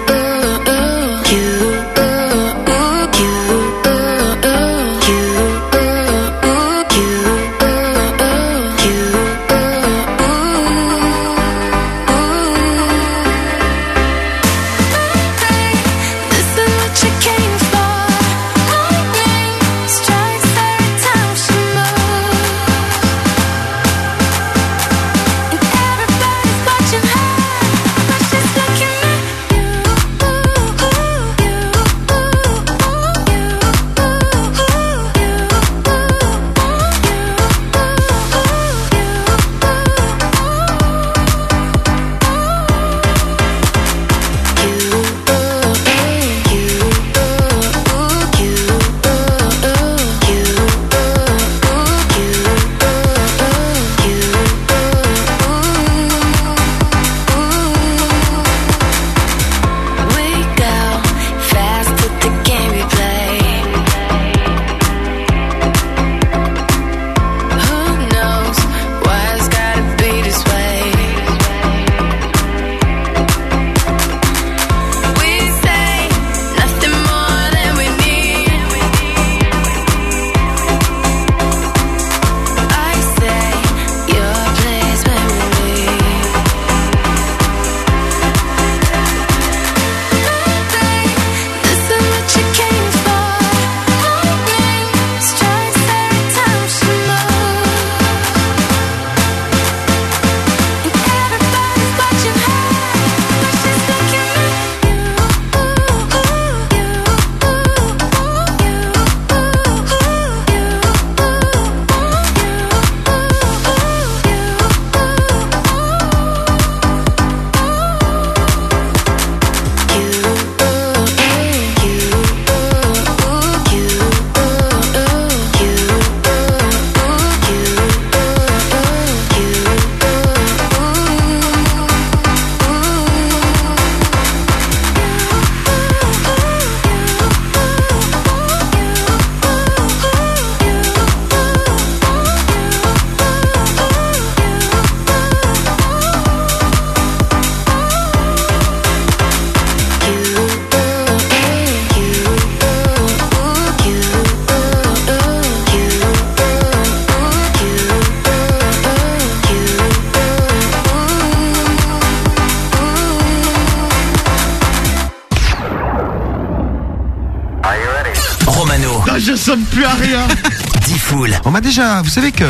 Je sonne plus à rien. Diffoul. On m'a déjà, vous savez que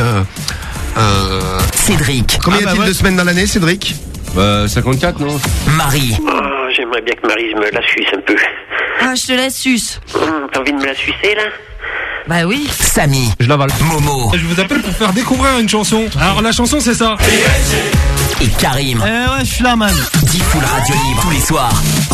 euh... Cédric. Combien Ah y a-t-il bah ouais. de semaines dans l'année, Cédric? Bah cinquante-quatre, non? Marie. Oh, j'aimerais bien que Marie me la suce un peu. Ah, je te la suce. Hum, T'as envie de me la sucer là? Bah oui. Samy. Je l'avale. Momo. Je vous appelle pour faire découvrir une chanson. Alors la chanson c'est ça. Et Karim. Eh ouais, je suis là, man. Diffoul radio libre tous les soirs.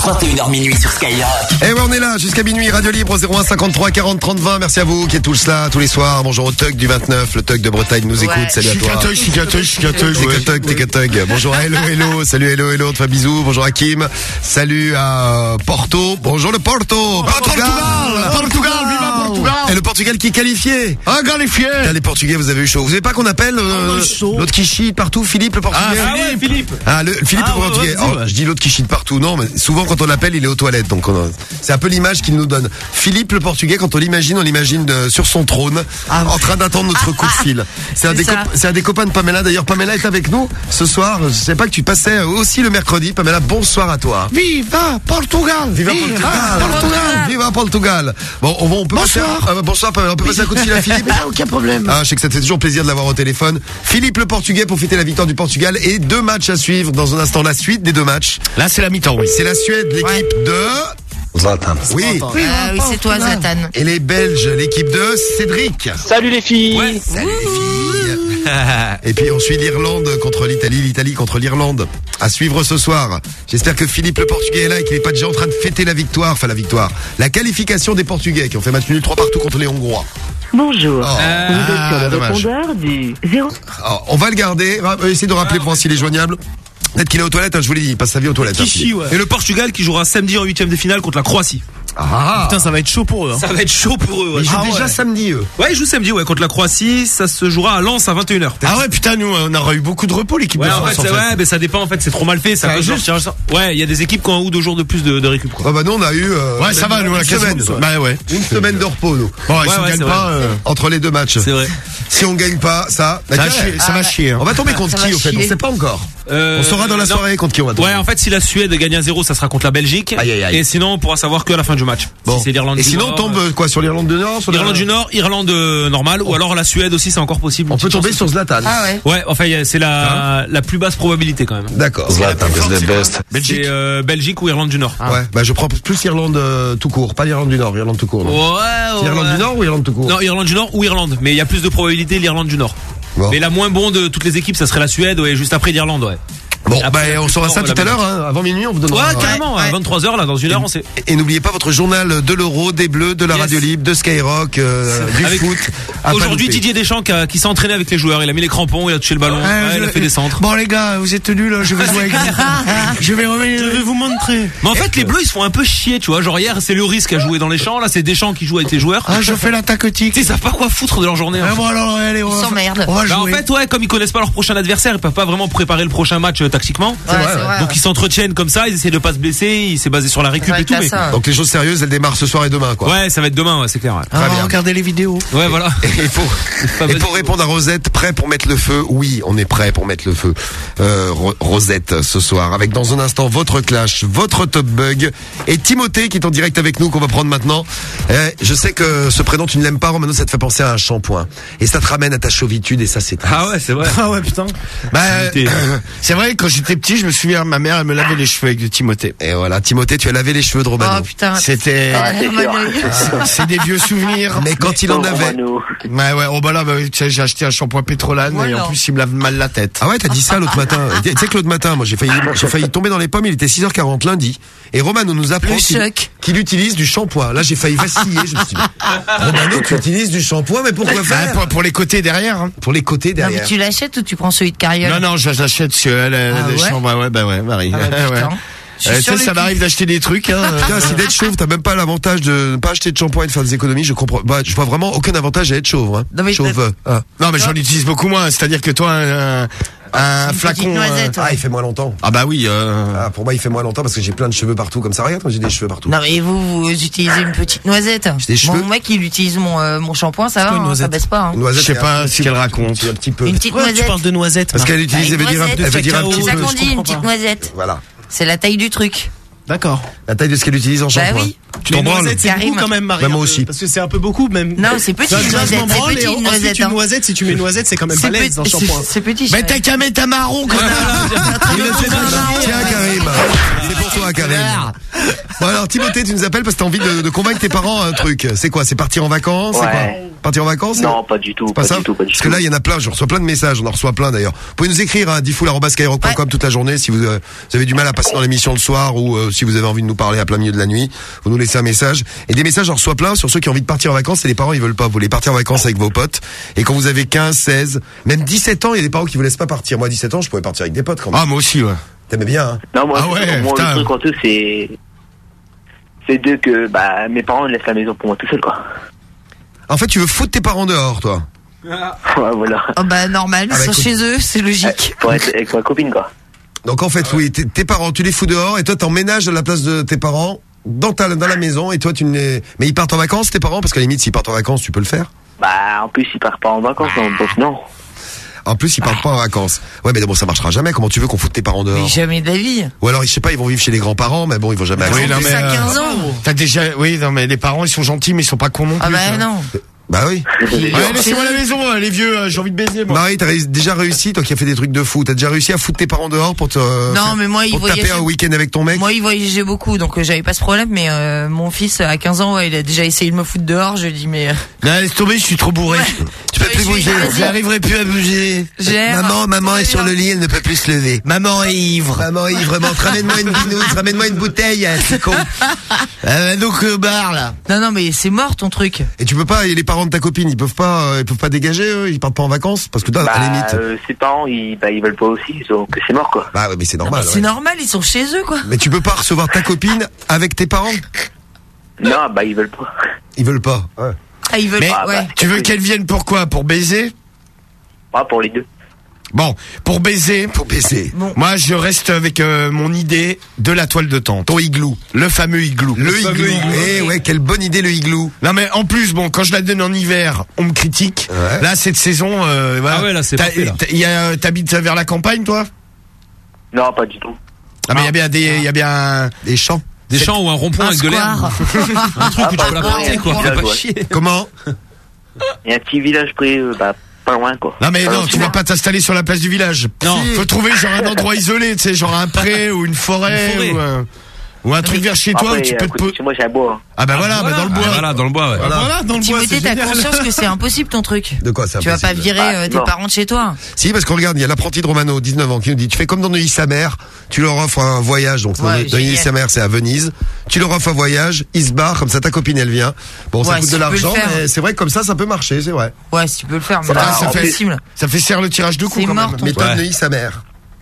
vingt et une heures minuit sur Skyrock. Et ouais, on est là jusqu'à minuit, Radio Libre zéro un cinquante-trois quarante trente vingt. Merci à vous qui êtes tous là tous les soirs. Bonjour au Tug du vingt-neuf, le Tug de Bretagne nous écoute. Ouais. Salut à toi. Chicatug, chicatug, chicatug, ouais. Tug, Tug. Bonjour à Hello, Hello. Salut Hello, Hello. On te fait bisous. Bonjour à Kim. Salut à Porto. Bonjour le Porto. Portugal. Portugal, viva Portugal. Et le Portugal qui est qualifié. Ah, qualifié. Là, les Portugais, vous avez eu chaud. Vous savez pas qu'on appelle euh, l'autre qui chie partout Philippe le Portugais. Ah ouais, Philippe. Ah, le, Philippe Ah, le ouais, Portugais. ouais, Alors, je dis l'autre qui chie de partout. Non, mais souvent quand on l'appelle, il est aux toilettes. Donc on a- c'est un peu l'image qu'il nous donne. Philippe le Portugais, quand on l'imagine, on l'imagine de- sur son trône, en train d'attendre notre coup de fil. C'est un, C'est des ça. cop- c'est un des copains de Pamela. D'ailleurs, Pamela est avec nous ce soir. Je sais pas que tu passais aussi le mercredi. Pamela, bonsoir à toi. Viva Portugal. Viva Portugal. Portugal. Viva Portugal. Bon, on, va- on peut Bonsoir. passer. Ah, bonsoir Pamela. On peut passer un coup de fil à Philippe. Aucun problème. Ah, je sais que ça te fait toujours plaisir de l'avoir au téléphone. Philippe le Portugais pour fêter la victoire du Portugal et deux matchs à suivre dans un instant. La suite des deux matchs. Là, c'est la mi-temps, oui. C'est la Suède, l'équipe de Zlatan. Oui. Ah oui, c'est toi, Zlatan. Et les Belges, l'équipe de Cédric. Salut les filles. Ouais. Salut les filles. Et puis on suit l'Irlande contre l'Italie, l'Italie contre l'Irlande. À suivre ce soir. J'espère que Philippe le Portugais est là et qu'il n'est pas déjà en train de fêter la victoire, enfin la victoire, la qualification des Portugais qui ont fait match nul trois partout contre les Hongrois. Bonjour. Oh. Vous êtes sur le dommage. répondeur du zéro. Alors, on va le garder. Ra- euh, Essayez de rappeler pour voir s'il est joignable. Peut-être qu'il est aux toilettes, hein, je vous l'ai dit, il passe sa vie aux toilettes. hein, Qui chie, Philippe. ouais. Et le Portugal qui jouera samedi en huitième de finale contre la Croatie. Ah. Putain, ça va être chaud pour eux. Hein. Ça va être chaud pour eux. Ouais. Ils jouent Ah déjà ouais. samedi, eux. Ouais, ils jouent samedi, ouais, contre la Croatie. Ça se jouera à Lens à vingt et une heures. Ah ouais, putain, nous, on aura eu beaucoup de repos, l'équipe Ouais, de en France. fait, en c'est- fait. ouais, mais ça dépend, en fait, c'est trop mal fait, ça Ah, peut se juste. sortir. Ouais, il y a des équipes qui ont un ou deux jours de plus de, de récup, quoi. Ah bah nous on a eu euh, Ouais, ça va, nous, on a une quasiment- semaine. Bah ouais. Une semaine de repos, nous. Bon, Ouais, si on ouais, gagne c'est pas, vrai. euh, Entre les deux matchs. C'est vrai. Si on gagne pas, ça. ça, va Bah, tiens, chier, ça va Ah, chier. hein. on va tomber contre Ça qui va au fait chier. On sait pas encore. Euh, On saura dans la non. soirée contre qui on va tomber. Ouais, en fait, si la Suède gagne un zéro, ça sera contre la Belgique. Aïe, aïe, aïe. Et sinon, on pourra savoir que à la fin du match. Bon. Si c'est l'Irlande Et du sinon on Nord, tombe euh, euh, quoi sur l'Irlande du Nord sur la- Irlande du Nord, Irlande euh, normale, ou alors la Suède aussi, c'est encore possible. On Une peut petite tomber chance. sur Zlatan. Ah ouais. Ouais, enfin, y a- c'est la, la plus basse probabilité quand même. D'accord. C'est euh, Belgique ou Irlande du Nord. Ouais, bah je prends plus Irlande euh, tout court, pas l'Irlande du Nord, Irlande tout court. non. Ouais, C'est ouais. Irlande du Nord ou Irlande tout court Non, Irlande du Nord ou Irlande. Mais il y a plus de probabilité l'Irlande du Nord. Bon. Mais la moins bonne de toutes les équipes, ça serait la Suède, ouais, juste après l'Irlande, ouais. Bon, Après, bah la on plus saura fort, ça la tout à Belgique. l'heure, hein, avant minuit, on vous Ouais, donnera. carrément, à vingt-trois heures, là, dans une heure, on sait. Et, et n'oubliez pas votre journal de l'Euro, des Bleus, de la Yes. Radio Libre, de Skyrock, euh, du Avec- foot. à pas Aujourd'hui, louper. Didier Deschamps qui, a- qui s'est entraîné avec les joueurs. Il a mis les crampons, il a touché le ballon, Ouais, ouais, il a je- fait des centres. Bon, les gars, vous êtes nuls, je vais jouer avec vous. Je vais revenir. Je vais vous montrer. Mais en fait, les Bleus, ils se font un peu chier, tu vois. Genre hier, c'est Lloris qui a joué dans les champs, là, c'est Deschamps qui joue avec les joueurs. Ah, je fais la tactique. Ils savent pas quoi foutre de leur journée. en Ah, fait. bon, alors, allez, on Ils va, s'emmerdent. on va Bah, en jouer. fait, ouais, comme ils connaissent pas leur prochain adversaire, ils peuvent pas vraiment préparer le prochain match euh, tactiquement. Ouais, c'est vrai, Donc ouais. ils s'entretiennent comme ça, ils essaient de pas se blesser, il s'est basé sur la récup Ouais, et tout. t'as Mais... ça. Donc les choses sérieuses, elles démarrent ce soir et demain, quoi. Ouais, ça va être demain, ouais, c'est clair. Ouais, Ah, très bien. regardez les vidéos. ouais voilà. Et pour, Pas et mal. pour répondre à Rosette, prêt pour mettre le feu? Oui, on est prêt pour mettre le feu. Euh, Ro- Rosette, ce soir, avec dans un instant votre clash, votre top bug, et Timothée qui est en direct avec nous, qu'on va prendre maintenant. Eh, je sais que ce prénom, tu ne l'aimes pas, Romano, ça te fait penser à un shampoing. Et ça te ramène à ta chauvitude, et ça, c'est triste. Ah ouais, c'est vrai. Ah ouais, putain. Bah, Timothée. euh, c'est vrai, quand j'étais petit, je me souviens, ma mère, elle me lavait les cheveux avec du Timothée. Et voilà, Timothée, tu as lavé les cheveux de Romano. Oh putain. C'était, Ah, c'est sûr. c'est des vieux souvenirs. Mais quand il en Pauvre avait... Mano. Ouais, ouais, oh bah là, bah, oui, tu sais, j'ai acheté un shampoing Pétrolane et Voilà. en plus, il me lave mal la tête. Ah ouais, t'as dit ça l'autre matin. Tu sais que l'autre matin, moi j'ai failli, j'ai failli tomber dans les pommes, il était six heures quarante lundi. Et Romano nous apprend Le qu'il, choc. qu'il utilise du shampoing. Là j'ai failli vaciller, je me suis dit, Romano, tu utilises du shampoing, mais pourquoi Bah, faire? pour, pour les côtés derrière. Hein. Pour les côtés Non, mais derrière. tu l'achètes ou tu prends celui de Carriole? Non, non, je l'achète sur elle, elle, Ah des ouais chambres. Ouais, bah ouais, Marie. Ah bah, Ouais. putain. Je suis Euh, tu sur sais, le ça cul. m'arrive d'acheter des trucs. Hein. Putain, si d'être chauve, t'as même pas l'avantage de ne pas acheter de shampoing et de faire des économies, je comprends. Bah, je vois vraiment aucun avantage à être chauve, hein. Non, mais chauve. Ah. Non, mais j'en utilise beaucoup moins. C'est-à-dire que toi, un, un, un Une flacon. petite noisette, euh, Ah, il fait moins longtemps. Ah bah oui. Euh... Ah, pour moi, il fait moins longtemps parce que j'ai plein de cheveux partout comme ça. Regarde, moi, j'ai des cheveux partout. Non mais vous, vous utilisez une petite noisette. J'ai des cheveux. Mon mec il utilise mon euh, mon shampoing, ça va, quoi, une hein, ça noisette baisse pas. Hein. Une noisette, Je sais c'est pas un ce petit- qu'elle raconte. Un petit peu. Une petite Pourquoi tu noisette. parles de noisettes? Parce qu'elle utilise, elle Bah, veut une dire, un- noisette. elle veut dire un Cacao, petit C'est ça peu. qu'on je dit, une comprends petite pas. noisette. Voilà. C'est la taille du truc. D'accord. La taille de ce qu'elle utilise en Bah shampoing. oui. Tu t'en branles. C'est beaucoup quand même, Marie. Bah, moi aussi. Parce que c'est un peu beaucoup, même. Non, c'est petit, Ça, une déjà, je noisette, m'en c'est branle, petit, et une ensuite, noisette, une hein. noisette, si tu mets une noisette, c'est quand même C'est balèze dans le petit- shampoing. c'est- c'est petit, Mais chérie. t'as qu'à mettre un marron, connard. Tiens, Karim. C'est pour toi, Karim. Bon, alors, Timothée, tu nous appelles parce que t'as envie de, de convaincre tes parents un truc. C'est quoi? C'est partir en vacances? C'est Ouais. quoi? Partir en vacances? Non, pas du tout. C'est pas, Pas ça? du tout, pas du Parce tout. que là, il y en a plein. Je reçois plein de messages. On en reçoit plein d'ailleurs. Vous pouvez nous écrire à diffoul arobase skyrock point com toute la journée si vous, euh, vous avez du mal à passer dans l'émission le soir ou euh, si vous avez envie de nous parler à plein milieu de la nuit. Vous nous laissez un message. Et des messages, j'en reçois plein sur ceux qui ont envie de partir en vacances et les parents, ils veulent pas. Vous voulez partir en vacances avec vos potes. Et quand vous avez quinze, seize, même dix-sept ans, il y a des parents qui vous laissent pas partir. Moi, à dix-sept ans, je pouvais partir avec des potes quand même. Ah, moi aussi, ouais. T'aimais bien, hein? Non, moi, Ah ouais, moi putain. le truc en tout, c'est. C'est de que bah, mes parents laissent la maison pour moi tout seul, quoi. En fait, tu veux foutre tes parents dehors, toi. Ouais, voilà. Oh bah normal, Ah ils bah, sont écoute. chez eux, c'est logique. Pour être avec ma copine, quoi. Donc en fait, oui, tes, tes parents, tu les fous dehors et toi, t'emménages à la place de tes parents dans ta dans la maison et toi, tu ne les... Mais ils partent en vacances, tes parents? Parce qu'à la limite, s'ils partent en vacances, tu peux le faire. Bah, en plus, ils partent pas en vacances, non. Donc, non. En plus, ils partent pas en vacances. Ouais, mais bon, ça marchera jamais. Comment tu veux qu'on foute tes parents Mais dehors? jamais de la vie. Ou alors, je sais pas, ils vont vivre chez les grands-parents, mais bon, ils vont jamais. Oui, non, plus, mais, à euh, quinze ans. T'as déjà, oui, non, mais les parents, ils sont gentils, mais ils sont pas cons non plus. Ah bah tu vois. non. Bah oui. Ouais, laissez-moi à la maison, euh, les vieux, euh, j'ai envie de baiser, moi. Marie, t'as réussi- déjà réussi, toi qui as fait des trucs de fou. T'as déjà réussi à foutre tes parents dehors pour te. Non, mais moi, ils pour te taper voyageaient- un week-end avec ton mec. Moi, il voyageait beaucoup, donc euh, j'avais pas ce problème. Mais euh, mon fils, à quinze ans, ouais, il a déjà essayé de me foutre dehors. Je lui dis mais. euh, Non, laisse tomber, je suis trop bourré. Tu peux Ouais, plus je bouger. vais- J'arriverai plus à bouger. Gère. Maman, maman est sur le lit, elle ne peut plus se lever. Maman est ivre. Maman est ivre, vraiment. Ramène-moi une binouse, ramène-moi une bouteille, hein, c'est con. Euh, donc, au bar, là. Non, non, mais c'est mort ton truc. Et tu peux pas, et les parents de ta copine, ils peuvent pas, euh, ils peuvent pas dégager, eux, ils partent pas en vacances, parce que toi, Bah, à la limite. euh, ses parents, ils, bah, ils veulent pas aussi, donc c'est mort, quoi. Bah ouais, mais c'est Non, normal. mais c'est ouais. normal, ils sont chez eux quoi. Mais tu peux pas recevoir ta copine avec tes parents. Non, bah, ils veulent pas. Ils veulent pas. Ouais. Ah, ils veulent. Mais, Ah, bah, ouais. tu veux qu'elle vienne pour quoi? Pour baiser? Ah, pour les deux. Bon, pour baiser, Pour baiser. Bon. moi je reste avec euh, mon idée de la toile de tente. Ton igloo. Le fameux igloo. Le igloo. Eh ouais, quelle bonne idée le igloo. Non mais en plus, bon, quand je la donne en hiver, on me critique. Ouais. Là, cette saison, euh, voilà. Ah ouais, là, c'est T'as- parfait, là. t'as- y a- T'habites vers la campagne, toi? Non, pas du tout. Ah mais il y a bien des, il y a bien Des champs. Des champs ou un rond-point Un avec de l'herbe. square. Un truc où tu Ah, peux la bah, planter, quoi. ouais, Fais pas ouais. chier. Comment? Il y a un petit village près, euh, bah, pas loin, quoi. Non mais Ah, non, c'est tu vas bon. pas t'installer sur la place du village. Non. Faut trouver genre un endroit isolé, tu sais, genre un pré ou une forêt, Une forêt. ou, un, ou un truc vers chez toi Après, où tu à peux te côté de po- chez moi, j'ai un bois. Ah bah voilà, bah dans le bois. Ah, voilà, dans le bois, ouais. Voilà. Voilà, dans le bois, Timothée, c'est t'as génial. conscience que c'est impossible ton truc. De quoi c'est Tu vas pas impossible virer Ah, euh, tes non. parents de chez toi. Si, parce qu'on regarde, il y a l'apprenti de Romano, dix-neuf ans, qui nous dit, tu fais comme dans Neuilly sa mère, tu leur offres un voyage, donc Ouais, dans Neuilly génial. sa mère, c'est à Venise, tu leur offres un voyage, ils se barrent, comme ça ta copine elle vient. Bon, ça Ouais, coûte si de tu peux le l'argent, faire. mais c'est vrai que comme ça, ça peut marcher, c'est vrai. Ouais, si tu peux le faire, mais Ça, là, ça c'est fait- impossible. Ça fait serre le tirage de coups C'est quand mort, même. ton Méthode Ouais. Neuilly sa mère.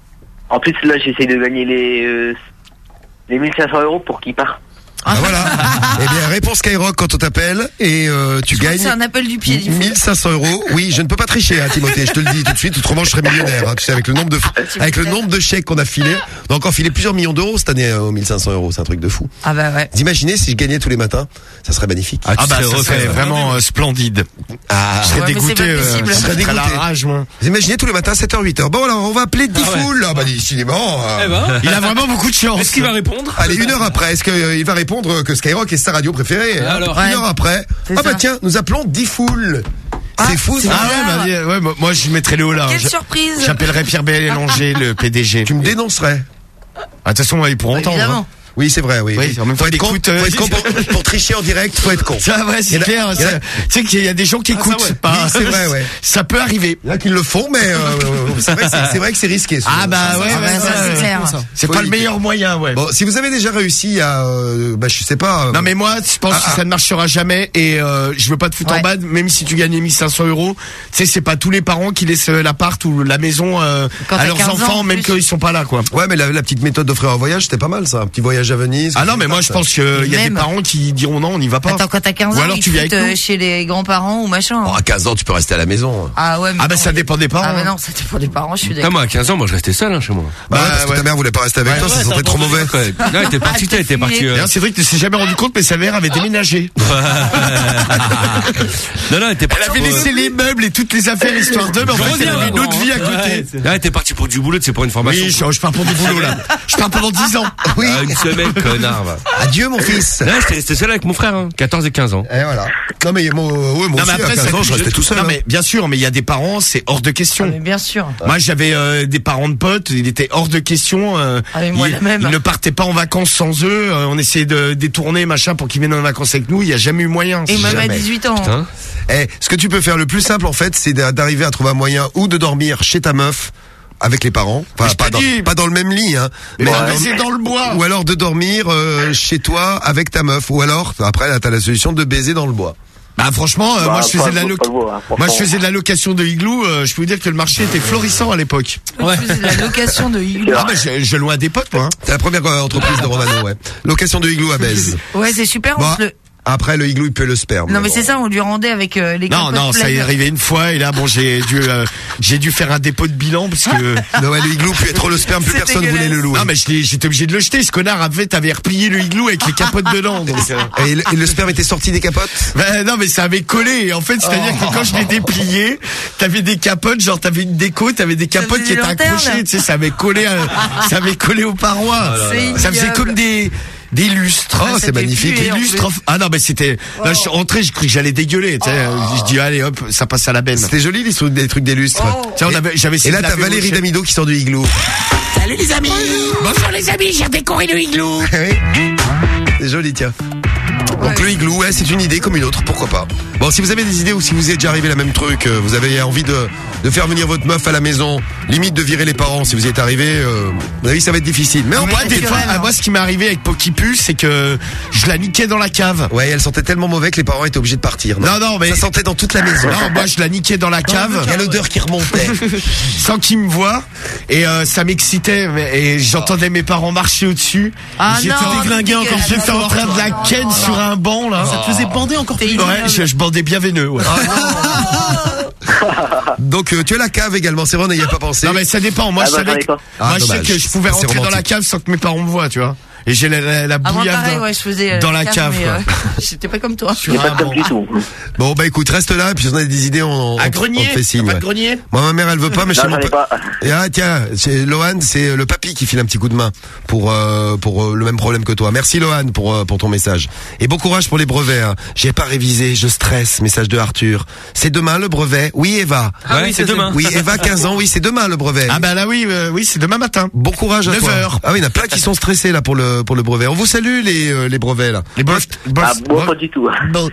En plus, là, j'essaie de gagner les, euh, les mille cinq cents euros pour qu'il parte. Ah, voilà. Eh bien, réponse Skyrock quand on t'appelle et euh, tu gagnes C'est un appel du pied. mille cinq cents euros. Oui, je ne peux pas tricher, hein, Timothée. Je te le dis tout de suite. Autrement, je serais millionnaire. Hein, tu sais, avec le nombre de, avec le nombre de chèques qu'on a filés, on a encore filé plusieurs millions d'euros cette année euh, aux mille cinq cents euros. C'est un truc de fou. Ah bah ouais. Vous imaginez si je gagnais tous les matins, ça serait magnifique. Ah, bah serais ça refait, serait ouais. vraiment euh, splendide. Ah, Je serais Ouais, mais c'est dégoûté. pas euh, possible. je Je serais serais à la dégoûté. rage, moi. Vous imaginez tous les matins sept heures huit heures. Bon alors on va appeler Diffoul. Ah bah décidément. euh, Eh ben. Il a vraiment beaucoup de chance. Est-ce qu'il va répondre? Allez, une heure après, est-ce qu'il va répondre que Skyrock est sa radio préférée hein Alors. Une Ouais. heure après. C'est Ah bah ça. tiens, nous appelons Diffoul. C'est fou ça. Ah ouais, bah, ouais, moi- moi je mettrais Léo là. Quelle Je- surprise. J'appellerais Pierre Bélanger, le P D G. Tu me dénoncerais. Ah, de toute façon, ils pourront entendre. Évidemment. hein. Oui, c'est vrai, oui. Oui, en même temps, faut être il con, écoute, euh, faut être con pour, pour tricher en direct, faut être con. Ça, ouais, Il y c'est en a- clair. il y en a- ça- Tu sais qu'il y a des gens qui écoutent. ouais. c'est pas- Oui, c'est vrai, ouais. Ça peut arriver. Il y en a qui le font, mais euh, c'est vrai, que c'est- c'est vrai que c'est risqué. ce- Ah bah ça, ouais, ça, ouais, ça, ça, ça, c'est ça. clair. C'est Faut pas le éviter. meilleur moyen, ouais. Bon, si vous avez déjà réussi à, euh, bah je sais pas. euh, Non mais moi, je pense Ah, que ah. ça ne marchera jamais et euh, je veux pas te foutre Ouais. en bad, même si tu gagnes mille cinq cents euros. Tu sais, c'est pas tous les parents qui laissent euh, l'appart ou la maison euh, Quand à t'as leurs quinze ans, enfants, en même plus. qu'ils sont pas là, quoi. Ouais, mais la, la petite méthode d'offrir un voyage, c'était pas mal, ça. Un petit voyage à Venise. Ah non, mais moi je pense qu'il y a des Même. parents qui diront non, on n'y va pas. Attends, quand t'as quinze Ou ans, alors ils tu te viens avec foutent, nous. euh, chez les grands-parents ou machin. Bon, à quinze ans, tu peux rester à la maison. Ah ouais, mais Ah bah non. ça dépend des parents. Ah mais hein. non, ça dépend des parents, je suis Ah, d'accord. moi, à quinze ans, moi, je restais seul, hein, chez moi. Bah, ouais, Bah, parce que ouais. ta mère voulait pas rester avec Ouais, toi, ouais, ça c'est sentait un trop bon mauvais. Ouais. Là, elle était partie, elle était partie. euh, D'ailleurs, c'est vrai que tu t'es jamais rendu compte, mais sa mère avait déménagé. Non, non, elle était Elle partie. avait pour, euh, laissé les meubles et toutes les affaires histoire d'eux, mais en Je fait, elle reviens, avait une maintenant, autre vie à hein. côté. Ouais, c'est- Là, elle était partie pour du boulot, c'est pour une formation. Oui, je, je pars pour du boulot là. Je pars pendant dix ans. Oui. Ah, une semaine, le mec, connard, va. Adieu, mon fils. Non, j'étais resté seul avec mon frère, hein, quatorze et quinze ans. Et voilà. Non, mais moi, ouais, moi Non, aussi, mais après, à quinze ça- ans, je restais tout seul. Non, hein. mais bien sûr, mais il y a des parents, c'est hors de question. Mais bien sûr. Moi, j'avais euh, des parents de potes, il était hors de question. Euh, Ah, mais moi, ils, la même. ils ne partaient pas en vacances sans eux. euh, on essayait de détourner machin pour qu'ils viennent en vacances avec nous. Il y a jamais eu moyen. Et même à Jamais. dix-huit ans. Putain. Eh, ce que tu peux faire le plus simple, en fait, c'est d'a- d'arriver à trouver un moyen ou de dormir chez ta meuf avec les parents, enfin je pas t'ai dans, dit. pas dans le même lit, hein, Mais dans- baiser dans le bois. ou alors de dormir euh, chez toi avec ta meuf, ou alors après là t'as la solution de baiser dans le bois. Bah franchement, euh, Bah, moi je pas- faisais de la pas lo- le bois, hein, moi je franchement. faisais de la location de igloo. euh, je peux vous dire que le marché était florissant à l'époque. Ouais. Tu faisais de la location de igloo. Ah bah je, je louais à des potes moi. hein. C'est la première euh, entreprise de Romano, ouais. Location de igloo à Bèze. Ouais, c'est super. on Bon, se le- après le igloo il peut le sperme. Non, mais bon. c'est ça, on lui rendait avec euh, les Non capotes non, ça est pleines. arrivé une fois et là bon j'ai dû euh, j'ai dû faire un dépôt de bilan parce que Non, ouais, le igloo peut être le sperme, plus C'est personne dégueulasse. voulait le louer. non mais je l'ai- j'étais obligé de le jeter. Ce connard avait t'avais replié le igloo avec les capotes dedans. Donc, euh, Et le, et le sperme était sorti des capotes. Ben non mais ça avait collé et en fait c'est à dire Oh. que quand je l'ai déplié t'avais des capotes genre t'avais une déco t'avais des capotes faisait qui des étaient lanternes. accrochées tu sais ça avait collé à- ça avait collé aux parois C'est ça faisait ignoble. comme des des lustres Oh, c'est ça fait magnifique. puer, des en lustres plus. ah non mais c'était là je suis rentré j'ai cru que j'allais dégueuler tu sais je dis allez hop ça passe à la benne. C'était joli les trucs, des trucs d'illustres. Oh. Tu sais, on avait j'avais Et essayé là de t'as laver Valérie mon chef. Damido qui sort du igloo. Salut les amis bonjour les amis j'ai décoré le igloo. Oui. C'est joli, tiens. Donc le igloo, ouais, c'est une idée comme une autre, pourquoi pas. Bon, si vous avez des idées ou si vous êtes déjà arrivé la même truc, euh, vous avez envie de, de faire venir votre meuf à la maison, limite de virer les parents, si vous y êtes arrivé, euh, à mon avis, ça va être difficile. Mais en Moi, vrai, des fois, naturel, à moi, ce qui m'est arrivé avec Pokipus, c'est que je la niquais dans la cave. ouais, elle sentait tellement mauvais que les parents étaient obligés de partir. Non, non, mais ça sentait dans toute la maison. non, moi, je la niquais dans la cave. Il y a l'odeur qui remontait. Sans qu'ils me voient et euh, ça m'excitait mais- et j'entendais mes parents marcher au-dessus. Ah J'étais non, déglingué encore. dégueulasse. J'étais en train de la ken sur un banc là. Ça te faisait bander encore plus. Ouais, je, je bandais bien veineux. Ouais. Donc euh, tu as la cave également, c'est vrai, on n'y a pas pensé. Non mais ça dépend. Moi Ah je bah, savais, j'en ai que, pas. Ah, moi je sais dommage. que je pouvais C'est rentrer dans la romantique. cave sans que mes parents me voient, tu vois. Et j'ai la, la, la Ah, moi, bouillave pareil, dans, ouais, je faisais euh, dans la cave. mais, quoi. euh, j'étais pas comme toi. Sur J'ai pas un de banc. comme du tout. Bon bah écoute, reste là, et puis si on a des idées, on, on, Un on grenier. te fait signe. Pas de ouais. grenier. Moi ma mère elle veut pas, mais Non, chez mon j'en ai pa- pas. Et ah tiens, chez Lohan, c'est le papy qui file un petit coup de main pour euh, pour euh, le même problème que toi. Merci Lohan pour euh, pour ton message. Et bon courage pour les brevets. Hein. J'ai pas révisé, je stresse. Message de Arthur. C'est demain le brevet. Oui Eva. Ah oui, c'est demain. Oui Eva, quinze ans. Oui c'est demain le brevet. Ah bah là oui, euh, oui c'est demain matin. Bon courage à neuf toi. heures. Ah oui, il y en a plein qui sont stressés là pour le pour le brevet. On vous salue les euh, les brevets là. Les bref, bref, Ah, moi, pas du tout.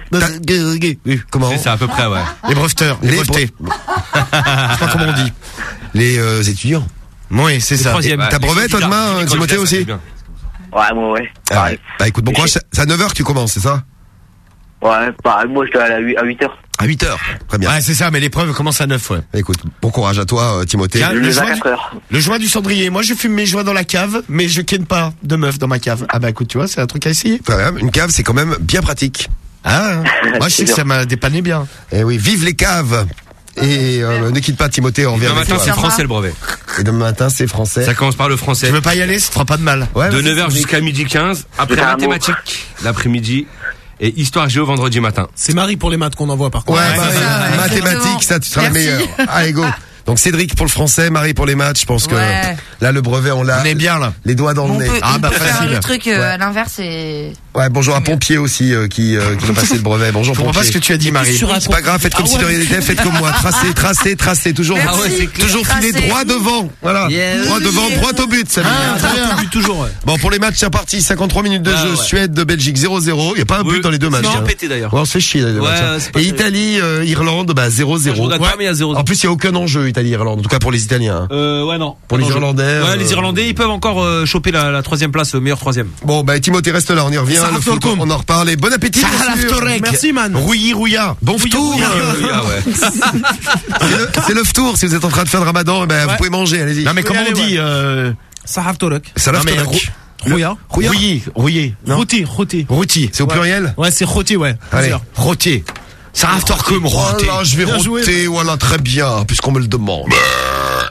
Comment C'est ça, à peu près, ouais. les breveteurs, les, Les brevetés. Je sais pas comment on dit. Les euh, étudiants. Oui, c'est ça. troisième. Et T'as brevet toi demain, euh, Timothée aussi. Ouais, moi, ouais. Ah ouais. Bah écoute, bon courage. C'est à neuf heures que tu commences, c'est ça? Ouais, pareil, moi, je dois aller à huit heures. À huit heures. Très bien. Ouais, c'est ça, mais l'épreuve commence à neuf, ouais. Écoute, bon courage à toi, euh, Timothée. Tiens, Je le, le à joint du, quatre heures. le joint du cendrier. Moi, je fume mes joints dans la cave, mais je ken pas de meuf dans ma cave. Ah bah écoute, tu vois, c'est un truc à essayer. Très bien. Une cave, c'est quand même bien pratique. Ah, moi, je sais que bien. ça m'a dépanné bien. Eh oui, vive les caves. Et euh, ne quitte pas Timothée, on revient Demain avec matin, toi. c'est français le brevet. Et demain matin, c'est français. Ça commence par le Tu français. veux pas y aller, ça te fera pas de mal. Ouais, De vas-y, neuf heures vas-y. jusqu'à midi quinze. Après C'est un mot. mathématiques, l'après-midi. Et histoire géo vendredi matin. C'est Marie pour les maths qu'on envoie par Ouais, contre. bah, c'est ça, ouais, mathématiques, exactement. ça, tu seras le Merci. meilleur. Allez, go. Donc Cédric pour le français, Marie pour les maths. Je pense que Ouais. là, le brevet, on l'a. On est bien là. Les doigts dans On le peut, nez. Ah, on bah, peut faire facile. le truc euh, Ouais. à l'inverse et... Ouais, bonjour à Pompier aussi, euh, qui, euh, qui va passer le brevet. Bonjour Je comprends pas Pompier. ce que tu as dit, Marie. C'est pas grave, faites comme Ah si de ouais. rien n'était, faites comme moi. Tracez, tracez, tracez, toujours, Merci. Ah ouais, c'est clair. toujours filer Tracez. droit devant. Voilà. Yeah. Droit devant, droit au but, ça Ah, très bien. But toujours, ouais. Bon, pour les matchs, c'est reparti. cinquante-trois minutes de Ah, jeu. ouais. Suède de Belgique zéro zéro. Il n'y a pas un but Oui, dans les deux matchs. c'est hein. pété, d'ailleurs. Ouais, on se fait chier dans les deux Ouais, matchs. hein. c'est pas Et terrible. Italie, euh, Irlande, bah zéro Je zéro. regarde pas, mais il y a zéro. En plus, il n'y a aucun enjeu, Italie-Irlande. En tout cas pour les Italiens. hein. Euh, ouais, non. Pour les Non, je- Irlandais. Ouais, euh, les Irlandais, ils peuvent encore euh, choper la, la troisième place, le meilleur troisième. Bon, bah Timothée reste là, on y revient. Ça Le rafle foot, le com. on en reparle. Et bon appétit. bien sûr. Merci, man. Rouilly, rouilla. Bon tour. Ah ouais. C'est le, c'est le tour. Si vous êtes en train de faire le ramadan, eh ben, vous Ouais. pouvez manger. Allez-y. Non mais comment allez, on dit euh... Sahaf Torek. Ça Non lave mais ton rou- lac. Rouya. rouillé, rouillé. Non. Routi, routi. Routi. C'est au pluriel. Ouais, c'est routi, ouais. Allez. Plusieurs. Rotier. Sarah Torcom, roté. Voilà, je vais Bien joué. roter. Voilà, très bien, puisqu'on me le demande.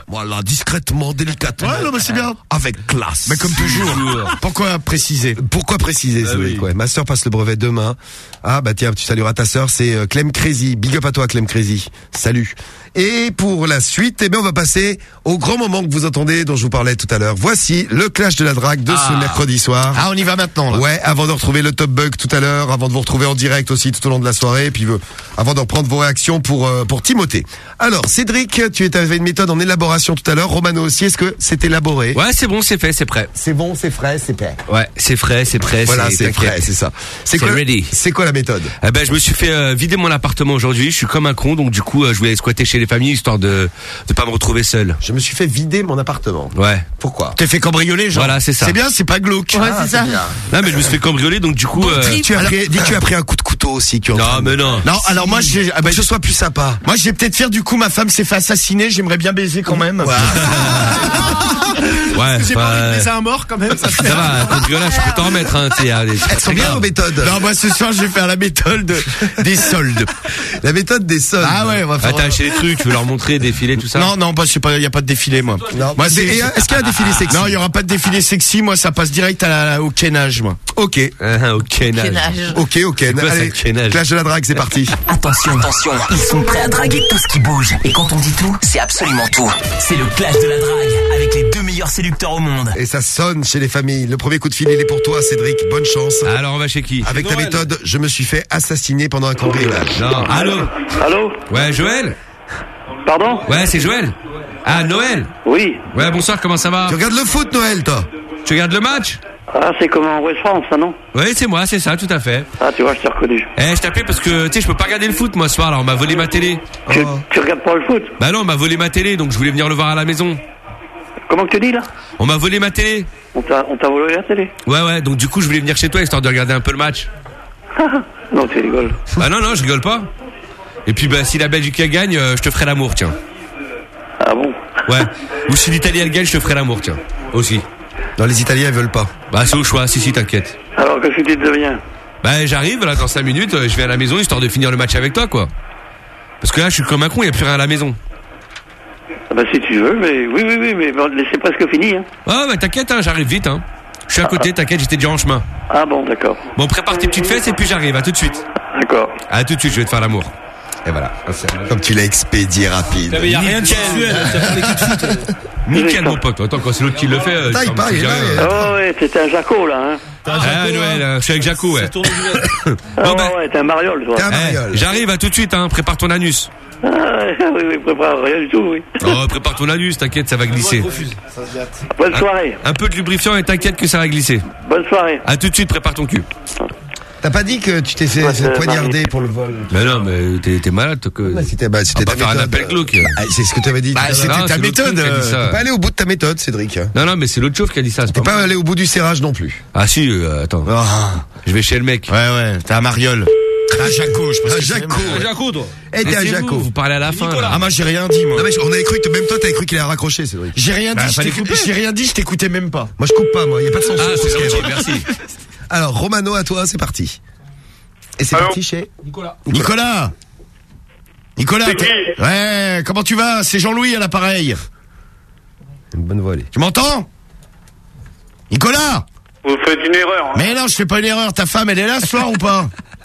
Voilà, discrètement, délicatement. Ouais, non, mais c'est bien. Avec classe. Mais comme toujours. Pourquoi préciser? Pourquoi préciser, Ah Cédric, oui. ouais. Ma sœur passe le brevet demain. Ah, bah tiens, tu salueras ta sœur, c'est euh, Clem Crazy. Big up à toi, Clem Crazy. Salut. Et pour la suite, eh bien, on va passer au grand moment que vous entendez, dont je vous parlais tout à l'heure. Voici le clash de la drague de ce Ah. mercredi soir. Ah, on y va maintenant, là. Ouais, avant de retrouver le top bug tout à l'heure, avant de vous retrouver en direct aussi tout au long de la soirée, et puis euh, avant de reprendre vos réactions pour euh, pour Timothée. Alors, Cédric, tu avais une méthode en élaboration tout à l'heure. Romano aussi, est-ce que c'est élaboré? Ouais, c'est bon, c'est fait, c'est prêt. C'est bon, c'est frais, c'est prêt. Ouais, c'est frais, c'est prêt. Voilà, c'est t'inquiète. frais, c'est ça. C'est C'est quoi, ready. c'est quoi la méthode? Eh ben, je me suis fait euh, vider mon appartement aujourd'hui. Je suis comme un con, donc du coup, euh, je voulais squatter chez les familles histoire de de pas me retrouver seul. Je me suis fait vider mon appartement. Ouais. Pourquoi? T'es fait cambrioler, genre. Voilà, c'est ça. C'est bien, c'est pas glauque. Ouais, Ah, c'est ça. bien. Non, mais je me suis fait cambrioler, donc du coup. euh, Tu as pris, dis que tu as pris un coup de couteau aussi. Tu es en Non, train de- mais non. Non, alors moi, j'ai, ah bah, Pour que ce soit plus sympa. moi, je vais peut-être faire du coup, ma femme s'est fait assassiner, j'aimerais bien baiser quand même. Ouais, J'ai pas envie de bah, baiser un mort quand même, ça ça va, un cambriolage, je peux t'en remettre, hein, tu sais, allez, c'est Elles pas sont très bien grave. nos méthodes. Non, moi, ce soir, je vais faire la méthode de- des soldes. La méthode des soldes. Ah ouais, on va Ah, faire. t'as acheté des trucs, tu veux leur montrer, défiler, tout ça? Non, non, pas, je sais pas, y a pas de défilé, moi. Non. Moi, Mais- et, est-ce qu'il y a un défilé sexy? Non, il y aura pas de défilé sexy, moi, ça passe direct à la, au kénage, moi. Ok. Ah, ok, nage. Kénage. Ok, ok. C'est quoi, Allez, ça, kénage clash de la drague, c'est parti. Attention, attention, ils sont prêts à draguer tout ce qui bouge. Et quand on dit tout, c'est absolument tout. C'est le clash de la drague avec les deux meilleurs séducteurs au monde. Et ça sonne chez les familles. Le premier coup de fil, il est pour toi, Cédric. Bonne chance. Alors, on va chez qui? Avec ta Noël. méthode, je me suis fait assassiner pendant un cambriolage. Non, allô? Allô? Ouais, Joël? Pardon? Ouais, c'est Joël. Ah, Noël? Oui. Ouais, bonsoir, comment ça va? Tu regardes le foot, Noël, toi? Tu regardes le match? Ah, c'est comme en West France, ça, non? Ouais, c'est moi, c'est ça, tout à fait. Ah, tu vois, je t'ai reconnu. Eh, je t'appelais parce que, tu sais, je peux pas regarder le foot, moi, ce soir, alors on m'a volé ma télé. Tu, tu regardes pas le foot? Bah non, on m'a volé ma télé, donc je voulais venir le voir à la maison. Comment que tu dis, là? On m'a volé ma télé. On t'a on t'a volé la télé? Ouais, ouais, donc du coup, je voulais venir chez toi, histoire de regarder un peu le match. Non, tu rigoles. Bah non, non, je rigole pas. Et puis, bah, si la Belgique elle gagne, euh, je te ferai l'amour, tiens. Ah bon? Ouais. Ou si l'Italie elle gagne, je te ferai l'amour, tiens. Aussi. Non, les Italiens, ils veulent pas. Bah, c'est au choix, si, si, t'inquiète. Alors, qu'est-ce que tu deviens? Bah, j'arrive, là, dans cinq minutes, euh, je vais à la maison, histoire de finir le match avec toi, quoi. Parce que là, je suis comme un con, y a plus rien à la maison. Ah bah, si tu veux, mais oui, oui, oui, mais bon, c'est presque fini, hein. Ah, bah, t'inquiète, hein, j'arrive vite, hein. Je suis à côté, t'inquiète, j'étais déjà en chemin. Ah bon, d'accord. Bon, prépare tes petites fesses et puis j'arrive, à tout de suite. D'accord. À tout de suite, je vais te faire l'amour. Et voilà. Comme tu l'as expédié rapide. Mais y a rien de sexuel, t'as parlé que de foot. Nickel, mon pote. Attends, quand c'est l'autre qui le fait, euh, Taille ça me pas, fait il est là, rien. il est là. Oh, ouais, c'était un Jaco, là, hein. Ah, Noël, euh, je suis avec Jaco, ouais. Ah, Bon, bah, ouais, ouais, t'es un mariole, toi. T'es un eh, mariole. j'arrive, à tout de suite, hein. Prépare ton anus. Ah, oui, oui, prépare rien du tout, oui. Oh, prépare ton anus, t'inquiète, ça va glisser. Bonne soirée. Un peu de lubrifiant et t'inquiète que ça va glisser. Bonne soirée. À tout de suite, prépare ton cul. T'as pas dit que tu t'es fait Ouais, c'est poignarder pour le vol? Mais non, mais t'es, t'es malade, toi, que. Bah, c'était, bah, c'était On va ta pas faire un méthode. appel glauque. Ah, c'est ce que tu avais dit. Bah, tout à c'était l'heure. Non, ta c'est l'autre méthode. truc qui a dit euh, ça. T'es pas allé au bout de ta méthode, Cédric. Non, non, mais c'est l'autre chauve qui a dit ça, c'est T'es pas pas moi. allé au bout du serrage non plus. Ah si, euh, attends. Ah. Je vais chez le mec. Ouais, ouais, t'es un mariole. T'es un Jaco, je pense. Un que c'est Jaco. même. Ah, Jaco, toi. Eh, t'es un Laissez-vous, Jaco. Vous parlez à la fin. là. Ah, moi, j'ai rien dit, moi. Non, mais on avait cru que, même toi, t'avais cru qu'il allait raccrocher, Cédric. J'ai rien Bah, dit, je fallait t'écoute- couper. j'ai rien dit, je t'écoutais même pas. Moi, je coupe pas, moi. Y a pas de censure Ah, sur c'est Skyrock. gentil, merci. Alors, Romano, à toi, c'est parti. Et c'est Allô parti chez Nicolas. Nicolas. Nicolas. C'est t'es- qui Ouais, comment tu vas? C'est Jean-Louis à l'appareil. Une bonne volée. Tu m'entends? Nicolas. Vous faites une erreur, hein. Mais non, je fais pas une erreur. Ta femme, elle est là ce soir ou pas?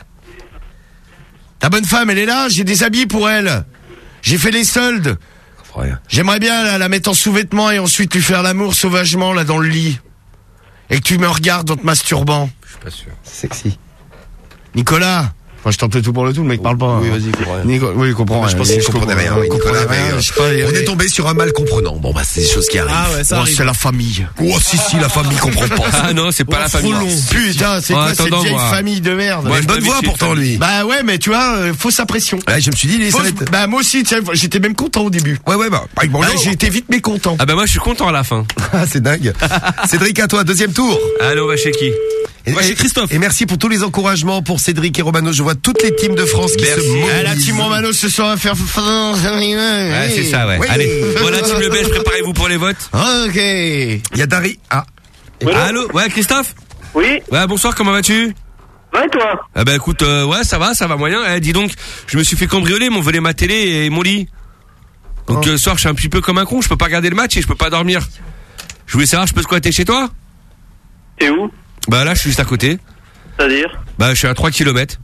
Ta bonne femme, elle est là? J'ai des habits pour elle. J'ai fait les soldes. J'aimerais bien la, la mettre en sous-vêtements et ensuite lui faire l'amour sauvagement là dans le lit. Et que tu me regardes en te masturbant. Je suis pas sûr. C'est sexy. Nicolas. Moi, je tente le tout pour le tout, le mec parle pas. Oui, vas-y, comprends rien. Nico... Oui, il comprend Moi, rien. je pense qu'il Je comprenait comprends rien. Il Il comprenait comprenait rien. rien. Je sais pas, il- On est tombé sur un mal comprenant. Bon, bah, c'est des choses qui arrivent. Ah ouais, ça Oh, arrive. c'est la famille. Oh, si, si, la famille comprend pas. Ah non, c'est pas la famille. Putain, c'est En quoi cette attendant, vieille moi- famille de merde? Moi, Une je bonne m'habitue voix de pourtant, famille. lui. Bah ouais, mais tu vois, euh, fausse impression. Ouais, je me suis dit, les Fausse- salettes. Bah moi aussi, tiens, j'étais même content au début. Ouais, ouais, bah, avec mon Bah, lot. j'ai été vite mécontent. Ah bah moi je suis content à la fin. Ah, c'est dingue. Cédric, à toi, deuxième tour. Allez, on va chez qui? Et, va chez Christophe. Et merci pour tous les encouragements pour Cédric et Romano. Je vois toutes les teams de France qui Merci. se mobilisent. Ah, la team Romano ce soir va faire. Ouais, c'est ça, ouais. Oui. Allez. Bon, la team Le Belge, préparez-vous pour les votes. Ok. Il y a Dari. Ah. Allô? Ouais, Christophe? Oui. Ouais, bonsoir, comment vas-tu? Ouais, toi. Ah bah écoute, euh, ouais, ça va, ça va moyen. Eh, dis donc, je me suis fait cambrioler, m'ont volé ma télé et mon lit. Donc, euh, ce soir, je suis un petit peu comme un con. Je peux pas regarder le match et je peux pas dormir. Je voulais savoir, je peux squatter chez toi? T'es où? Bah là, je suis juste à côté. C'est-à-dire? Bah, je suis à trois kilomètres.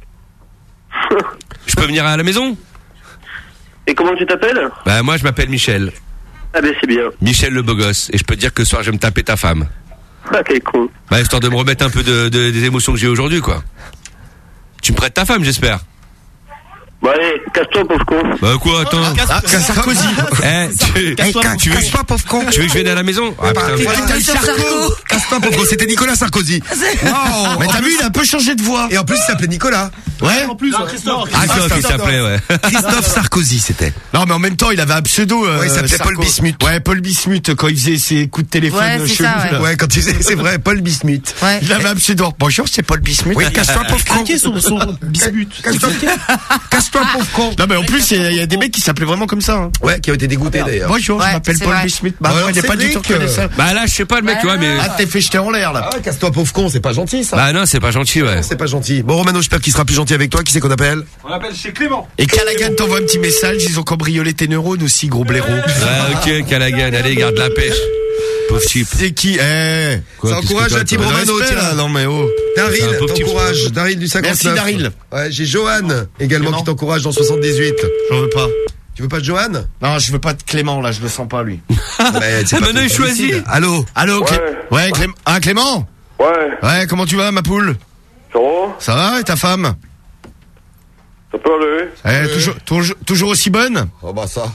Je peux venir à la maison? Et comment tu t'appelles? Bah, moi, je m'appelle Michel. Ah ben c'est bien. Michel le beau gosse. Et je peux te dire que ce soir, je vais me taper ta femme. Ah quel con. Bah, histoire de me remettre un peu de, de- des émotions que j'ai aujourd'hui, quoi. Tu me prêtes ta femme, j'espère? Bon allez, casse-toi pauvre con. Bah quoi, attends. Ah, casse- Sarkozy. Eh, tu, Casse-toi, tu veux, casse-toi, pauvre con. tu veux que je vienne à la maison? Ah, putain, Voilà, voilà. Sarko. Casse-toi, pauvre con. C'était Nicolas Sarkozy. Wow. Mais t'as vu, il a un peu changé de voix. Et en plus, il s'appelait Nicolas. Ouais. En plus, Christophe. Christophe, il s'appelait, ouais. Christophe Sarkozy, c'était. Non, mais en même temps, il avait un pseudo. Euh, Ouais, il s'appelait Sarko. Paul Bismuth. Ouais, Paul Bismuth, quand il faisait ses coups de téléphone Ouais, c'est chelous. ça, ouais. là. Ouais, quand tu sais, c'est vrai, Paul Bismuth. Ouais. Il avait un pseudo. Bonjour, c'est Paul Bismuth. Oui, casse-toi, pauvre con. Craqué son, son bismuth. Casse-toi, casse-toi, pauvre con. Non, mais en plus, il y, a- il y a des mecs qui s'appelaient vraiment comme ça. Hein. Ouais, qui ont été dégoûtés d'ailleurs. Bonjour, Ouais, je m'appelle c'est Paul vrai. Bismuth. Bah, Bon, ouais, alors, il est pas du tout Cédric, reconnaissable. Bah là, je sais pas le mec, tu vois, mais. Ah, t'es fait jeter en l'air, là. Ah ouais, casse-toi, pauvre con, c'est pas gentil ça. Bah non, c'est pas gentil, ouais. C'est pas gentil. Bon, Romano, j'espère qu'il sera plus gentil avec toi. Qui c'est qu'on appelle? On appelle chez Clément. Et Callaghan t'envoie un petit message, ils ont cambriolé tes neurones aussi, gros blaireau. Ouais, ok, Callaghan, allez, garde la pêche. Pauvre type. C'est qui? Eh. Quoi, Ça qu'est-ce que encourage toi, la team toi Romano, Respect, tiens. là. Non, mais oh. Daryl, C'est un pauvre type, t'encourage. je crois. Daryl du cinquante-neuf. Merci, Daryl. Ouais, j'ai Johan également Clément. qui t'encourage dans soixante-dix-huit. J'en veux pas. Tu veux pas de Johan? Non, je veux pas de Clément, là, je le sens pas, lui. Ouais, c'est Ah, pas maintenant, il difficile. choisit. Allô? Allô, Clé... Ouais, Clément. Ah, Clément? Ouais, Ouais, comment tu vas, ma poule? ça va? Ça va, et ta femme? Ça peut aller? Eh, toujours, toujours, toujours aussi bonne? Oh bah ça.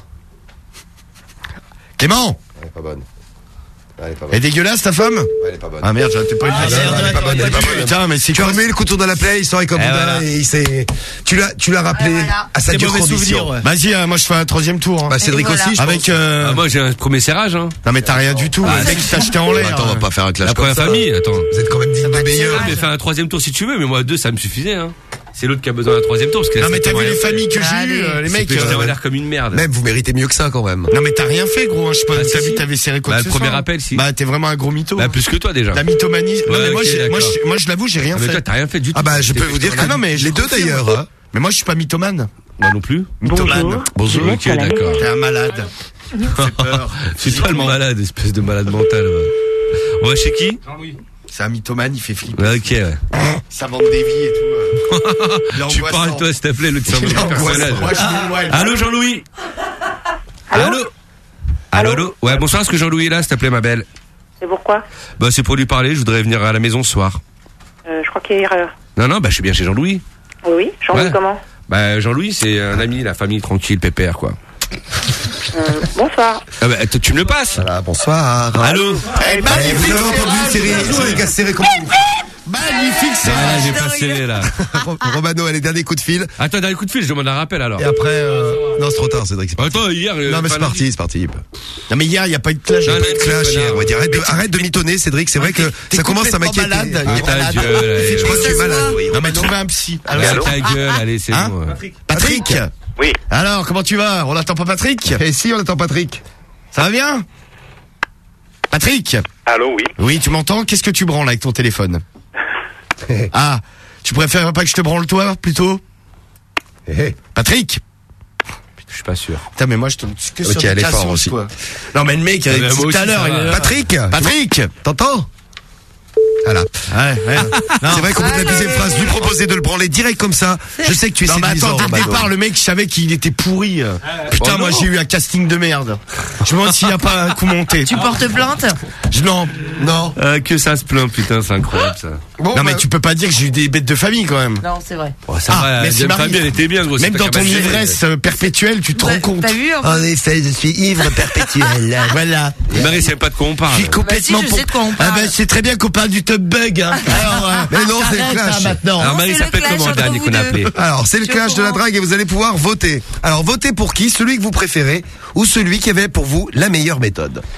Clément? Elle est pas bonne. Elle est pas Elle bonne. est dégueulasse, ta femme? Ouais, elle est pas bonne. Ah merde, j'aurais peut-être pas eu Ah, de merde, elle est pas bonne, elle est pas bonne. Putain, mais c'est Tu as quoi? remis le couteau dans la plaie, il serait comme Eh, Bouddha voilà. et il s'est, tu l'as, tu l'as rappelé Ouais, voilà. à sa Des dure mauvais condition. souvenirs, ouais. Vas-y, euh, moi je fais un troisième tour. Hein. Bah, Cédric Et voilà. aussi, je Avec, pense. euh... Ah, moi, j'ai un premier serrage, hein. non mais t'as rien du tout. Ah, le mec qui t'a jeté en l'air. Attends, on va pas faire un clash La comme première ça. famille, attends. Vous êtes quand même digne de meilleurs. Mais faire un troisième tour si tu veux, mais moi, deux, ça me suffisait, hein. C'est l'autre qui a besoin d'un troisième tour, parce que Non mais t'as vu rien les fait. familles que j'ai eues, euh, les mecs. J'étais euh, en l'air comme une merde. Même, vous méritez mieux que ça, quand même. Non mais t'as rien fait, gros. Hein. Je sais pas. Bah, T'as si, vu, si. t'avais serré quoi Bah, que le ce premier soit. appel, si. Bah t'es vraiment un gros mytho. Bah, plus que toi, déjà. La mythomanie. Non Ouais, mais moi, ok, je, moi, d'accord. je, moi je l'avoue, j'ai rien Mais fait. toi, t'as rien fait du tout. Ah bah, je T'es peux fait vous dire jeter que en l'air. non, mais je les deux confirme. d'ailleurs, hein. Mais moi je suis pas mythomane. Moi non plus. Mythomane. Bonjour, Vous ok, êtes à la d'accord. T'es un malade. Ça fait peur. C'est toi le malade, espèce de malade mental, ouais. On va chez qui? Jean-Louis. C'est un mythomane, il fait flipper. Ouais, ok, ouais. Ça vend des vies et tout. euh. Il est Tu angoissant. parles, toi, s'il te plaît, l'autre Il est cerveau de personnage. angoissant. Moi, je m'éloigne. Allô, Jean-Louis? Allô? Allô, allô? Ouais, bonsoir, est-ce que Jean-Louis est là, s'il te plaît, ma belle? C'est pourquoi? Bah, c'est pour lui parler, je voudrais venir à la maison ce soir. euh, Je crois qu'il y a erreur. Non, non, bah, je suis bien chez Jean-Louis. Oui, oui. Jean-Louis Ouais. comment? Bah, Jean-Louis, c'est un ami, la famille tranquille, pépère, quoi. Euh, bonsoir. Ah bah, t- tu me le passes? Voilà, bonsoir. Allô? Eh, Eh, magnifique. vous avez entendu, Cédric, Cédric a serré comme Magnifique, c'est Ah, j'ai pas serré, là. Romano, allez, dernier coup de fil. Attends, dernier coup de fil, je demande un rappel, alors. Et après, euh... non, c'est trop tard, Cédric, c'est parti. Attends, hier... euh, Non, mais c'est pas parti, c'est parti. Non mais hier, il y a pas eu de clash. Non, Pas de clash connard. hier, on va dire. Arrête de, arrête de mitonner, Cédric, c'est vrai que T'es ça commence à complètement m'inquiéter. malade, Ah, il est ta malade. gueule, allez. Je crois que tu es malade, oui. Non mais trouvez un psy. Allez, Alors, ta gueule, allez, c'est Hein bon. ouais. Patrick. Oui. Alors, comment tu vas? On attend pas Patrick? Et si, on attend Patrick. Ça va bien? Patrick? Allô, oui. Oui, tu m'entends? Qu'est-ce que tu branles avec ton téléphone? Ah, tu préfères pas que je te branle toi, plutôt? Patrick? Je suis pas sûr. Putain, mais moi, je te... Que Ok, sur elle des est fort cassos, aussi. quoi. Non, mais le mec, Ah, euh, mais moi tout aussi, à l'heure, ça il va. est là. Patrick? Patrick? T'entends? Voilà. Ouais, ouais. Non. C'est vrai qu'au bout de la deuxième phrase, lui proposer de le branler direct comme ça, je sais que tu es Non, mais séduisant, attends, dès le Romano. départ, le mec, je savais qu'il était pourri. Putain, Oh moi, non. j'ai eu un casting de merde. Je me demande s'il n'y a pas un coup monté. Tu portes plainte? Je, non. Non. Euh, que ça se plaint, putain, c'est incroyable, ça. Bon, non, mais bah, tu peux pas dire que j'ai eu des bêtes de famille, quand même. Non, c'est vrai. Oh, ça Ah, va, la merci, deuxième Marie. famille, elle était bien, gros. Même c'est dans pas ton qu'à mâcher. ivresse euh, perpétuelle, tu te rends compte. T'as vu? en effet, je suis ivre perpétuel. Voilà. Mais Marie, c'est pas de quoi on parle. Je suis complètement Bah si, je sais de quoi on Ah parle. ben, c'est très bien qu'on parle du top bug, hein. Alors, euh, Mais non, c'est le arrête, clash. hein, maintenant. Alors, Non, Marie c'est le s'appelle clash comment, le entre dernier vous qu'on a deux. appelé? Alors, c'est le Je clash de la comprends. drague et vous allez pouvoir voter. Alors, votez pour qui? Celui que vous préférez ou celui qui avait pour vous la meilleure méthode?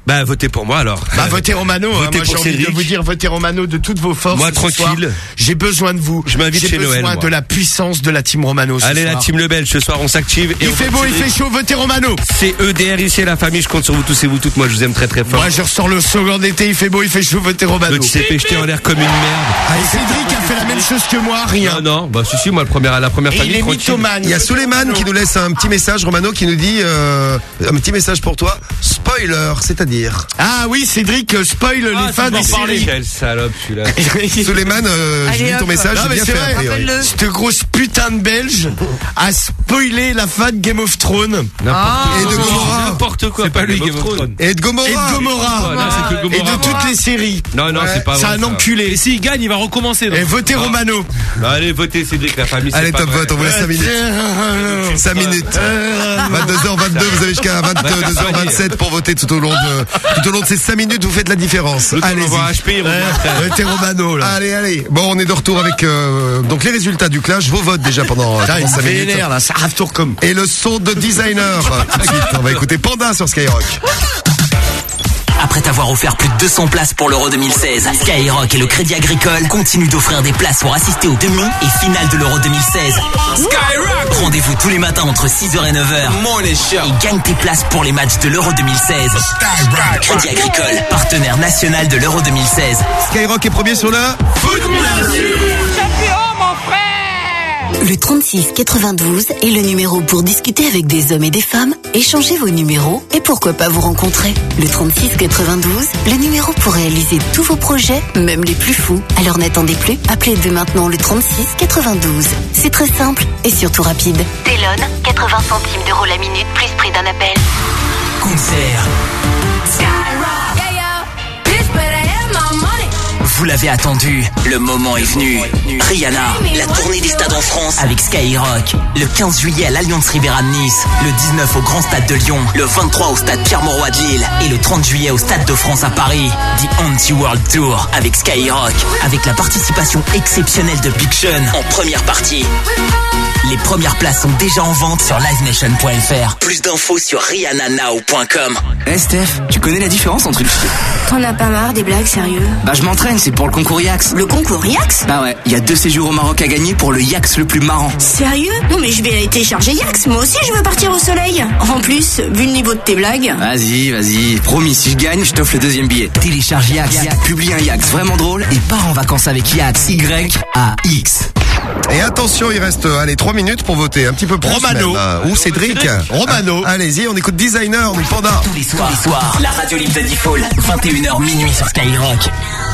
Bah, votez pour moi alors. Bah, votez Romano. Hein. Votez Moi, j'ai pour envie Cédric. de vous dire, votez Romano de toutes vos forces. Moi, ce soir. tranquille. J'ai besoin de vous. Je m'invite J'ai chez Noël, besoin moi. de la puissance de la team Romano. Ce Allez, soir. la team Lebel, ce soir on s'active. Il fait beau, il fait chaud, votez Romano. C'est E D R ici, la famille, je compte sur vous tous et vous toutes. Moi, je vous aime très très fort. Moi, je ressors le slogan d'été, il fait beau, il fait chaud, votez Romano. Le C P jeté en l'air comme une merde. Ah, et Cédric a fait la même chose que moi, rien. Non, non, bah si, si, moi, la première, la première Et famille, il est tranquille. mythomane. Il y a Suleiman qui nous laisse un petit message, Romano, qui nous dit euh, un petit message pour toi. Spoiler, c'est-à-dire. Ah oui, Cédric euh, spoil Ah, les fans des séries. Quel salope, celui-là. Suleiman, euh, j'ai Allez, lu ton hop. message, Non, j'ai mais bien c'est fait. vrai, a priori. rappelle-le. Cette grosse putain de Belge a spoilé la fin de Game of Thrones. Ah. Et de Gomorrah. N'importe quoi. C'est pas lui, Game Game of of Thrones. Et de Gomorrah. Et de Gomorrah. Là, c'est que Et de Gomorrah. toutes les séries. Non, non, Ouais, c'est pas C'est vrai. un ça. enculé. Et s'il gagne, il va recommencer. donc. Et votez Ah. Romano. Bah, allez, votez Cédric, la famille. c'est Allez, pas top vrai. vote, on vous laisse cinq minutes. cinq minutes. vingt-deux heures vingt-deux, vous avez jusqu'à vingt-deux heures vingt-sept pour voter tout au long de, tout au long de ces cinq minutes, vous faites la différence. Le temps Allez-y. d'envoyer H P, on Votez Romano, là. Allez, allez. Bon, on est de retour avec euh, donc les résultats du clash, vos votes déjà pendant, Putain, pendant il cinq me minutes. vénère, là, ça rave tour comme. Et le son de designer. Tout de suite, on va écouter Panda sur Skyrock. Après t'avoir offert plus de deux cents places pour l'Euro deux mille seize, Skyrock et le Crédit Agricole continuent d'offrir des places pour assister aux demi et finales de l'Euro deux mille seize. Skyrock! Rendez-vous tous les matins entre six heures et neuf heures. Et gagne tes places pour les matchs de l'Euro deux mille seize. Crédit Agricole, partenaire national de l'Euro deux mille seize. Skyrock est premier sur la Le trente-six quatre-vingt-douze est le numéro pour discuter avec des hommes et des femmes, échanger vos numéros et pourquoi pas vous rencontrer. Le trente-six quatre-vingt-douze, le numéro pour réaliser tous vos projets, même les plus fous. Alors n'attendez plus, appelez dès maintenant le trente-six quatre-vingt-douze. C'est très simple et surtout rapide. Telon, quatre-vingts centimes d'euros la minute plus prix d'un appel. Concert. Vous l'avez attendu, le moment est venu. Rihanna, la tournée des stades en France avec Skyrock. Le quinze juillet à l'Alliance Riviera de Nice, le dix-neuf au Grand Stade de Lyon, le vingt-trois au Stade Pierre-Mauroy de Lille et le trente juillet au Stade de France à Paris. The Anti-World Tour avec Skyrock, avec la participation exceptionnelle de Big Sean en première partie. Les premières places sont déjà en vente sur live nation point f r. Plus d'infos sur rihanna now point com. Eh Steph, tu connais la différence entre une fille? T'en as pas marre des blagues, sérieux? Bah je m'entraîne, c'est pour le concours Yax. Le concours Yax? Bah ouais, il y a deux séjours au Maroc à gagner pour le Yax le plus marrant. Sérieux? Non mais je vais aller télécharger Yax, moi aussi je veux partir au soleil. En plus, vu le niveau de tes blagues... Vas-y, vas-y. Promis, si je gagne, je t'offre le deuxième billet. Télécharge Yax, publie un Yax vraiment drôle et pars en vacances avec Yax. Y A X. Et attention, il reste euh, allez trois minutes pour voter, un petit peu plus Romano. même, euh, ou Cédric. Romano. Ah, allez-y, on écoute Designer, du Panda. Tous les soirs, les soirs, la radio libre de Default, vingt et une heures minuit sur Skyrock.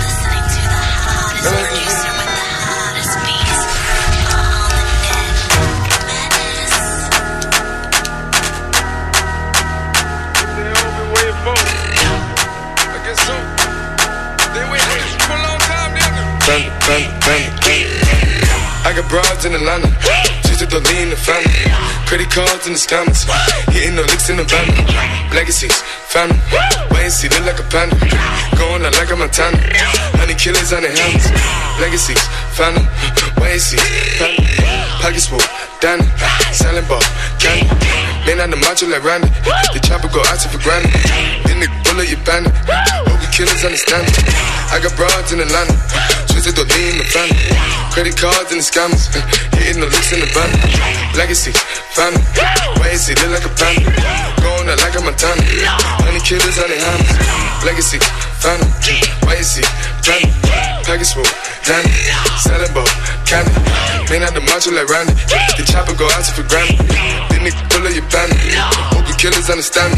I got broads in Atlanta, just to lean the family. Credit cards and the scammers, hitting the licks in the van. Legacies, family, wait and see, look like a panda. Going out like a Montana, honey killers on their hands. Legacies, family, wait and see, family. Pockets full, Danny, selling ball, candy. Man on the macho like Randy, the chopper go out to for granted. Then the bullet you bandit, hope the killers understand it. I got broads in Atlanta, just to lean the family. Credit cards and the scammers, hitting the licks in the van. Legacies, family, wait and see, look like a panda. Going out like a Montana, honey killers on their hands. Legacies, family, wait and see, family. Package full, Danny, selling ball, candy. Man out the macho like Randy, the chopper go out to for granted. Then they pull up your bandit, hope the killers understand me.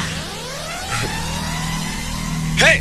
Hey!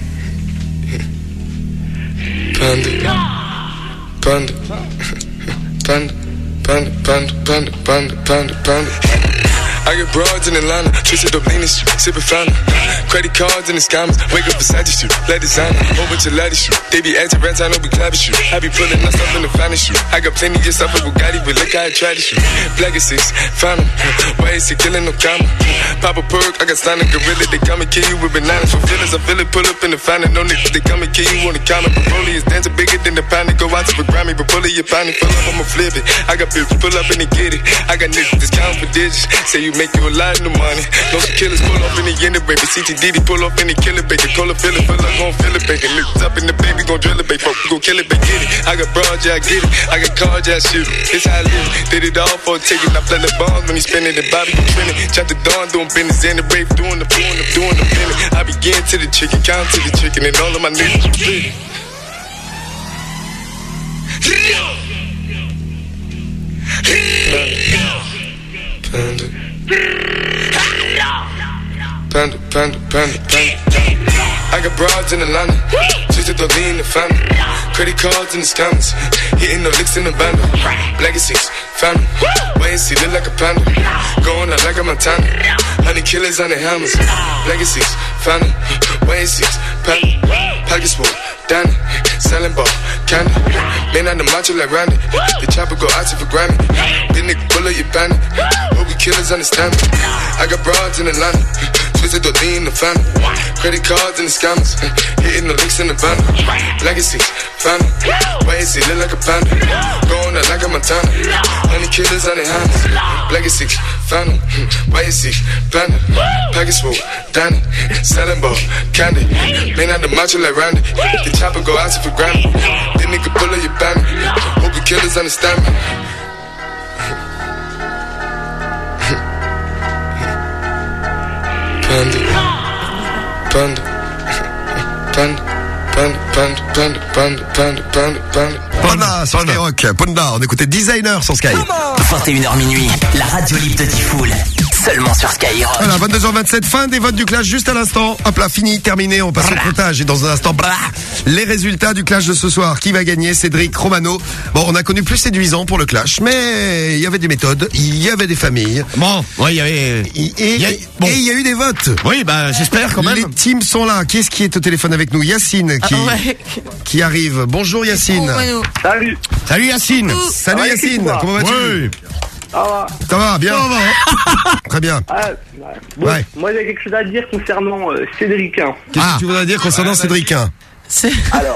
Panda, panda, panda, panda, panda, panda, panda, panda, panda. I get broads in Atlanta, twisted up lean shit, sippin' fountain. Credit cards and the scammers, wake up beside you, let designer, whole bunch of ladder shoot. They be acting rats, I know we clapping shoot. I be pulling us up in the finest shoot. I got plenty of stuff with Bugatti, but look how I try to shoot. Black is six, found 'em. Why is he killing no comma? Pop a perk, I got signed a gorilla, they come and kill you with bananas. For feelings, I feel it, pull up in the fountain. No niggas, they come and kill you on the counter. Broly is dancing bigger than the pound. Go out to the Grammy, but pull it, your pound, pull up, I'ma flip it. I got bitches, pull up and they get it. I got niggas, discount for digits. Say you you, make you a lot of money. No some killers pull off in the end of baby. C T D D pull off in the killer baby. Call a feeling, feel like gon' feel it, baby. Niggas up in the baby, gon' drill it, baby. Fuck, gon' kill it, baby. Get it. I got broad, yeah, I get it. I got cards, yeah, I shoot it. It's how I live. Did it all for a ticket. I play the bombs when he spinning the Bobby, you spinning. Chop the dawn, doing business in the brave, doing the doing the doing the minute. I begin to the chicken, count to the chicken, and all of my niggas split. Panda. Panda, panda, panda, panda. I got broads in Atlanta, just to throw in the family. Credit cards in the scammers, hitting the licks in the bundle. Legacies, family, wait and see, look like a panda. Going out like a Montana, honey killers on the hammers. Legacies, family, wait and see, panda. Pockets full, Danny, selling ball, candy. Man on the macho like Randy, the chopper go out to for Grammy. This nigga bullet, you bandit, hope you killers understand me. I got broads in Atlanta, twisted the lean in the family. Credit cards and the scammers, hitting the links in the bundle. Legacy, family, wait and see, look like a panda. Going out like a Montana, honey killers on their hands. Legacy, family, wait and see, panda. Package full, Danny, selling ball, candy. Man on the macho like Randy, the chopper go out to for Grammy. This nigga bullet, you bandit, hope you killers understand me. Panda, panda, panda, panda, panda, panda, panda, panda, panda, panda. Panda sur Skyrock, Panda, on écoutait Designer sur Sky. vingt et une heures minuit, la radio libre de Tifoul, seulement sur Skyrock. Voilà, vingt-deux heures vingt-sept, fin des votes du clash juste à l'instant. Hop là, fini, terminé, on passe au comptage. Et dans un instant, brah, les résultats du clash de ce soir. Qui va gagner? Cédric, Romano. Bon, on a connu plus séduisant pour le clash, mais il y avait des méthodes, il y avait des familles. Bon, ouais, il y avait... Et il y, bon. y a eu des votes. Oui, bah j'espère quand même. Les teams sont là. Qui est-ce qui est au téléphone avec nous? Yacine qui, Ah ouais. qui arrive. Bonjour Yacine. Romano. Salut. Salut Yacine. Salut Ouais, Yacine, toi. comment vas-tu? Oui. Ça va. Ça va, bien. Très bien. Ah, ouais. Bon, Ouais. Moi j'ai quelque chose à dire concernant euh, Cédric. Hein. Qu'est-ce Ah. que tu voudrais dire concernant Cédric? Alors,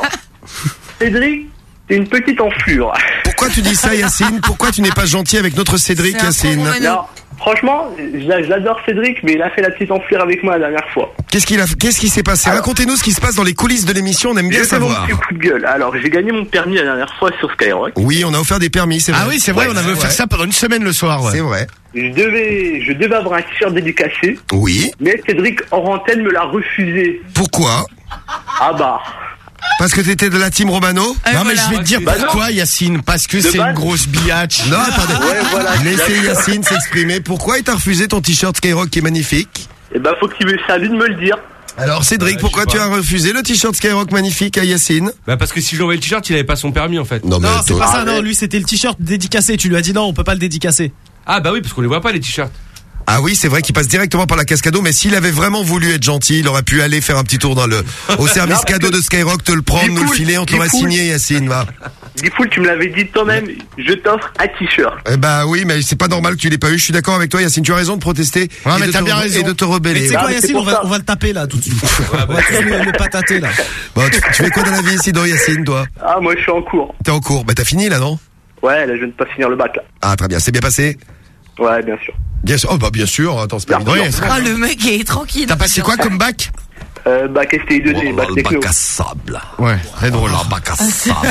Cédric, c'est une petite enflure. Pourquoi tu dis ça Yacine? Pourquoi tu n'es pas gentil avec notre Cédric, C'est un Yacine? pauvre Romano. Non, franchement, j'a- j'adore Cédric, mais il a fait la petite enflure avec moi la dernière fois. Qu'est-ce qu'il a, qu'est-ce qui s'est passé? Alors- Racontez-nous ce qui se passe dans les coulisses de l'émission, on aime bien J'ai fait mon savoir. petit coup de gueule. Alors, j'ai gagné mon permis la dernière fois sur Skyrock. Oui, on a offert des permis, c'est vrai. Ah oui, c'est vrai, Ouais, on avait c'est offert vrai. ça pendant une semaine le soir. Ouais. C'est vrai. Je devais, je devais avoir un t-shirt dédicacé, Oui. mais Cédric hors antenne me l'a refusé. Pourquoi? Ah bah. Parce que t'étais de la team Romano? Ah, Non mais voilà. je vais te dire Bah non. pourquoi Yacine, parce que De c'est base. une grosse biatch. Non, attendez. Ouais, voilà. Laissez Yacine s'exprimer. Pourquoi il t'a refusé ton t-shirt Skyrock qui est magnifique? Et bah, faut qu'il me, c'est à lui de me le dire. Alors Cédric, Ouais, pourquoi je sais tu pas. as refusé le t-shirt Skyrock magnifique à Yacine? Bah parce que si je lui envoyais le t-shirt, il avait pas son permis en fait. Non, mais Non, c'est toi- pas ça, Ah, non, mais- lui c'était le t-shirt dédicacé. Tu lui as dit non, on peut pas le dédicacer. Ah bah oui, parce qu'on les voit pas les t-shirts. Ah oui, c'est vrai qu'il passe directement par la caisse cadeau, mais s'il avait vraiment voulu être gentil, il aurait pu aller faire un petit tour dans le, au service Non, parce cadeau que- de Skyrock, te le prendre, Dis nous le cool, filer, on te dis l'aurait cool. signé, Yacine, va. Difool, tu me l'avais dit toi-même, je t'offre un t-shirt. Eh bah oui, mais c'est pas normal que tu l'aies pas eu. Je suis d'accord avec toi, Yacine. Tu as raison de protester. Ouais, et mais de t'as te bien re- raison. Et de te Mais rebeller. tu sais Ah, quoi, mais c'est Yacine, pour on va, ça. on va le taper là tout de suite. On va tous le, le patater là. Bon, tu, tu fais quoi dans la vie, Sido, Yacine, toi? Ah, moi je suis en cours. T'es en cours. Bah t'as fini là, non? Ouais, là je viens de pas finir le bac là. Ah très bien, c'est bien passé. Ouais, bien sûr. Bien sûr. Oh bah bien sûr. Attends, c'est pas Bien évident. sûr. Ouais, Ah, le mec est tranquille. T'as passé quoi comme bac? Euh, bac S T I deux D, bac Oh, le techno. bac à sable. Ouais, très drôle. Oh, le bac à sable.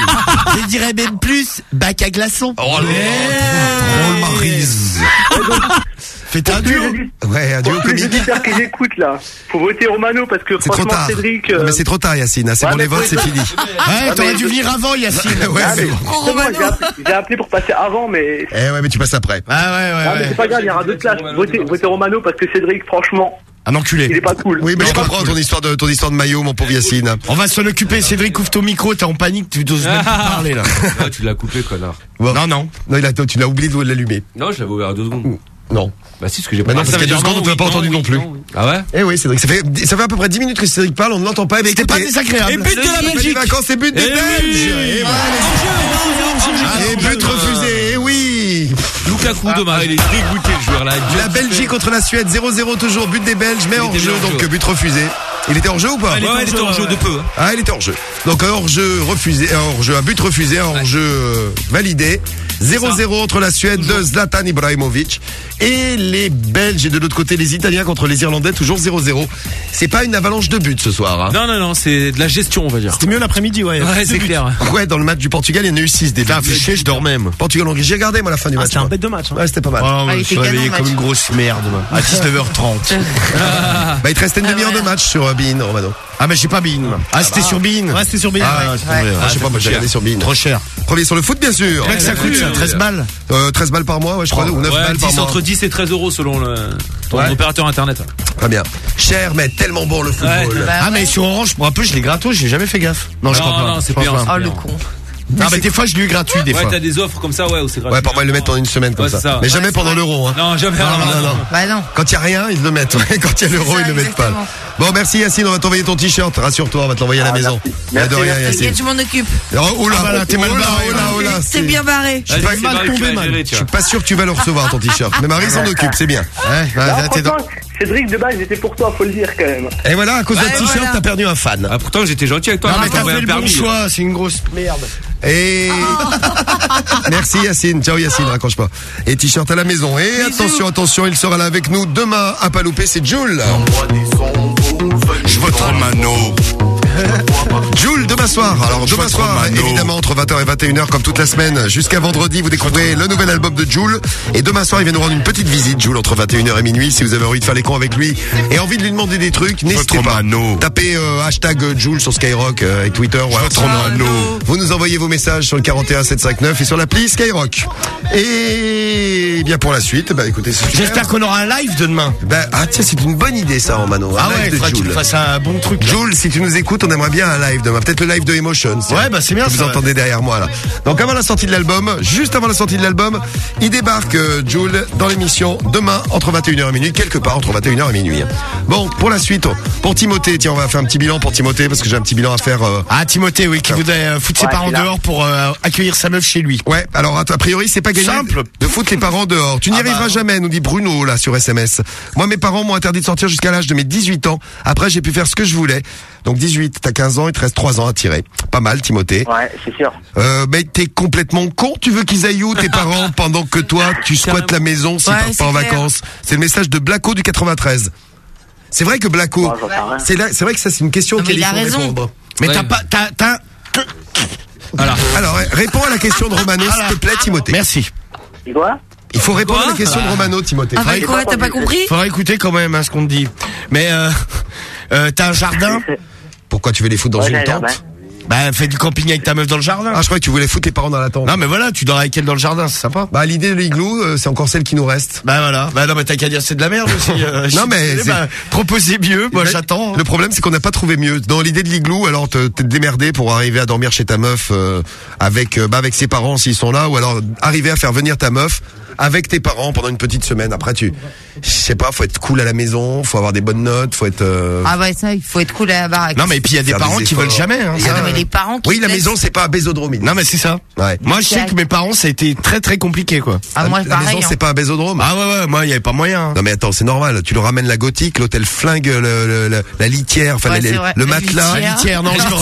Je dirais même plus bac à glaçons. Oh là là, trop le marise. Faites un Pour tous les duo. auditeurs- Ouais, un duo pour tous les comique. auditeurs qui écoutent là, faut voter Romano parce que C'est trop franchement tard. Cédric. Non, euh, mais c'est trop tard, Yacine. hein. C'est ouais, bon, mais les votes, faut- c'est fini. Ouais, t'aurais mais- dû venir avant Yacine. Ouais, Ah, c'est mais bon. justement, j'ai appelé, j'ai appelé pour passer avant, mais. Eh ouais, mais tu passes après. Ah ouais, ouais, Ah, mais ouais. c'est pas grave, il y aura deux classes. Votez, votez Romano parce que Cédric, franchement, Un enculé. il est pas cool. Oui, mais Non, je pas comprends cool. ton histoire de ton histoire de maillot, mon pauvre Yacine. On va s'en occuper. Cédric, ouvre ton micro. T'es en panique. Tu n'oses même plus parler là. Ah, tu l'as coupé, connard. Bon. Non, non. Non, il a, tu l'as oublié de l'allumer. Non, je l'avais ouvert à deux secondes. Non. Bah si, ce que j'ai Bah pas. non, parce qu'il y a deux secondes, on t'a pas entendu non plus. Ah ouais? Eh oui, Cédric, ça fait, ça fait à peu près dix minutes que Cédric parle, on ne l'entend pas. Mais C'était pas écoutez. désagréable. Et but de la Belgique. Les vacances, c'est but des Eh Belges. oui. Et voilà. Et but refusé, eh oui. Lukaku, dommage. Il est dégoûté le joueur là. La Belgique contre la Suède, zéro zéro toujours, but des Belges, mais Il hors était jeu, hors donc jeu. but refusé. Il était hors jeu ou pas? Ouais, il était hors jeu de peu. Ah, il était hors jeu. Donc un hors jeu refusé, un hors jeu, un but refusé, un hors jeu euh, validé. zéro zéro entre la Suède de Zlatan Ibrahimovic et les Belges et de l'autre côté les Italiens contre les Irlandais, toujours zéro zéro. C'est pas une avalanche de buts ce soir. Hein. Non, non, non, c'est de la gestion, on va dire. C'était mieux l'après-midi, ouais. Ouais, c'est clair. Ouais, dans le match du Portugal, il y en a eu six des buts. T'as fait chier, je dormais, moi. Portugal, Hongrie. J'ai regardé, moi, la fin du Ah, match. c'était un moi. bête de match. Hein. Ouais, c'était pas mal. Oh, Ah, je il me était suis canon, réveillé le comme match. une grosse merde, moi. À dix-neuf heures trente. Bah, il te restait une Ah, demi-heure ouais. de match sur euh, Bein, Romano. Ah, mais j'ai pas Bein. Ah, c'était sur Bein. Ouais, c'était sur Bein. Ah, Ouais. c'est tombé. Ah, je sais pas, moi, j'ai regardé sur Bein. Trop cher. Premier sur le foot, bien sûr. Combien que ça coûte, ça? treize balles? Euh, treize balles par mois, ouais, je crois, ou neuf Ouais, balles par dix, mois. entre dix et treize euros selon le, ton Ouais. opérateur internet. Très bien. Cher, mais tellement bon le football. Bah, Ah, mais ouais. sur Orange, pour un peu, je l'ai gratos, j'ai jamais fait gaffe. Non, je Non, crois pas. non, c'est Je pense payant, pas. c'est Oh, le con. Non, mais des fois, je l'ai eu gratuit, des Ouais, fois. t'as des offres comme ça, ouais, où c'est gratuit. Ouais, parfois ils le mettent pendant une semaine comme Ouais, ça. c'est ça. Mais Ouais, jamais c'est pendant vrai. l'euro. Hein. Non, jamais. Non, non, non, non. Bah non. Quand il y a rien, ils le mettent. Ouais, quand il y a l'euro, C'est ils ça, le mettent pas. exactement. Bon, merci Yacine, on va t'envoyer ton t-shirt. Rassure-toi, on va te l'envoyer à la Ah, maison. merci. Ouais, de Merci, rien, merci. Yacine. Et tu m'en occupes. Oh, oula, Ah, bah là, t'es mal oula, barré, oula, là. oula, C'est bien barré. Vas-y, pas c'est mal Marie, tombé, tu vas man. gérer, Je tiens. suis pas sûr que tu vas le recevoir ton t-shirt. Mais Marie s'en occupe, c'est bien. Ouais, Là, vas-y, t'es dans. franchement, Cédric, de base, j'étais pour toi, faut le dire quand même. Et voilà, à cause d'un Ouais, t-shirt, voilà. t'as perdu un fan. Ah, pourtant, j'étais gentil avec toi. Non, je mais t'ai t'as envoyé fait un le bon permis. choix, c'est une grosse merde. Et merci Yacine, ciao Yacine, raccroche pas. Et t-shirt à la maison. Et attention, attention, il sera là avec nous demain à pas louper, c'est Jules. Je vote Romano. Jules, demain soir. Alors demain vois soir, trop Mano. évidemment, entre vingt heures et vingt et une heures, comme toute la semaine, jusqu'à vendredi, vous découvrez le nouvel album de Jules. Et demain soir, il vient nous rendre une petite visite, Jules, entre vingt et une heures et minuit. Si vous avez envie de faire les cons avec lui et envie de lui demander des trucs, n'hésitez Votre pas. Mano. Tapez euh, hashtag Jules sur Skyrock euh, et Twitter. ou alors Votre sur- Mano. Vous nous envoyez vos messages sur le quarante et un sept cent cinquante-neuf et sur l'appli Skyrock. Et bien pour la suite, bah écoutez, c'est super. J'espère qu'on aura un live de demain. Bah, ah tiens, c'est une bonne idée ça, Romano. Un Ah live ouais, il de faudra que tu Jules. me fasses un bon truc. là. Jules, si tu nous écoutes, on aimerait bien un live demain. Peut-être le live de Emotions. Ouais, bah c'est bien que vous ça, ouais. entendez derrière moi là. Donc avant la sortie de l'album, juste avant la sortie de l'album, il débarque euh, Jules dans l'émission demain entre vingt et une heures et minuit, quelque part entre vingt et une heures et minuit. Bon, pour la suite, pour Timothée, tiens, on va faire un petit bilan pour Timothée parce que j'ai un petit bilan à faire. euh, Ah, Timothée, oui, qui voudrait euh, foutre ses Ouais, parents c'est là. dehors pour euh, accueillir sa meuf chez lui. Ouais, alors a priori c'est pas gagné Simple. de foutre les parents dehors. Tu n'y Ah arriveras bah. jamais, nous dit Bruno là sur S M S. Moi mes parents m'ont interdit de sortir jusqu'à l'âge de mes dix-huit ans. Après j'ai pu faire ce que je voulais. Donc dix-huit, t'as quinze ans, il te reste trois ans à tirer. Pas mal Timothée. Ouais, c'est sûr. Euh, mais t'es complètement con. Tu veux qu'ils aillent où tes parents pendant que toi tu squattes la maison s'ils Ouais, partent c'est pas en clair. vacances. C'est le message de Blacko du quatre-vingt-treize. C'est vrai que Blacko, Ouais, j'en sais rien. c'est là, c'est vrai que ça c'est une question Non, mais auquel il a faut raison. répondre. Mais Ouais. t'as pas, t'as, t'as. Voilà. Alors réponds à la question de Romano s'il te plaît Timothée. Merci. Et quoi? Il faut répondre Quoi à la question de Romano Timothée. Ah bah Faudrait- quoi, t'as pas compris? Faudra écouter quand même hein, ce qu'on te dit. Mais euh, euh, t'as un jardin? Pourquoi tu veux les foutre dans Ouais, une j'ai un tente? jardin. Bah fais du camping avec ta meuf dans le jardin. Ah, je croyais que tu voulais foutre tes parents dans la tente. Non mais voilà, tu dors avec elle dans le jardin, c'est sympa. Bah, l'idée de l'igloo, euh, c'est encore celle qui nous reste. Bah voilà. Bah non mais t'as qu'à dire c'est de la merde aussi. euh, je Non, suis mais désolé, c'est- bah, proposez mieux, moi Mais j'attends. Le problème, c'est qu'on n'a pas trouvé mieux. Dans l'idée de l'igloo, alors te- t'es démerdé pour arriver à dormir chez ta meuf euh, avec euh, bah, avec ses parents s'ils sont là, ou alors arriver à faire venir ta meuf avec tes parents pendant une petite semaine. Après, tu, je sais pas, faut être cool à la maison, faut avoir des bonnes notes, faut être. euh, Ah ouais, ça, il faut être cool à la baraque. Non mais puis il y a des Faire parents des qui veulent efforts. jamais. Hein, Et ça. Ah non, mais les parents qui Oui, la te maison, laissent- c'est pas un bésodrome. Non mais c'est ça. Ouais. Moi je sais Ok. que mes parents ça a été très très compliqué quoi. Ah, moi, la pareil. maison, hein. c'est pas un bésodrome. Ah ouais ouais, moi il y avait pas moyen. hein. Non mais attends, c'est normal. Tu le ramènes la gothique, l'hôtel flingue le, le- le- la litière, enfin Ouais, les- c'est vrai. le La matelas. litière. La litière, non, je me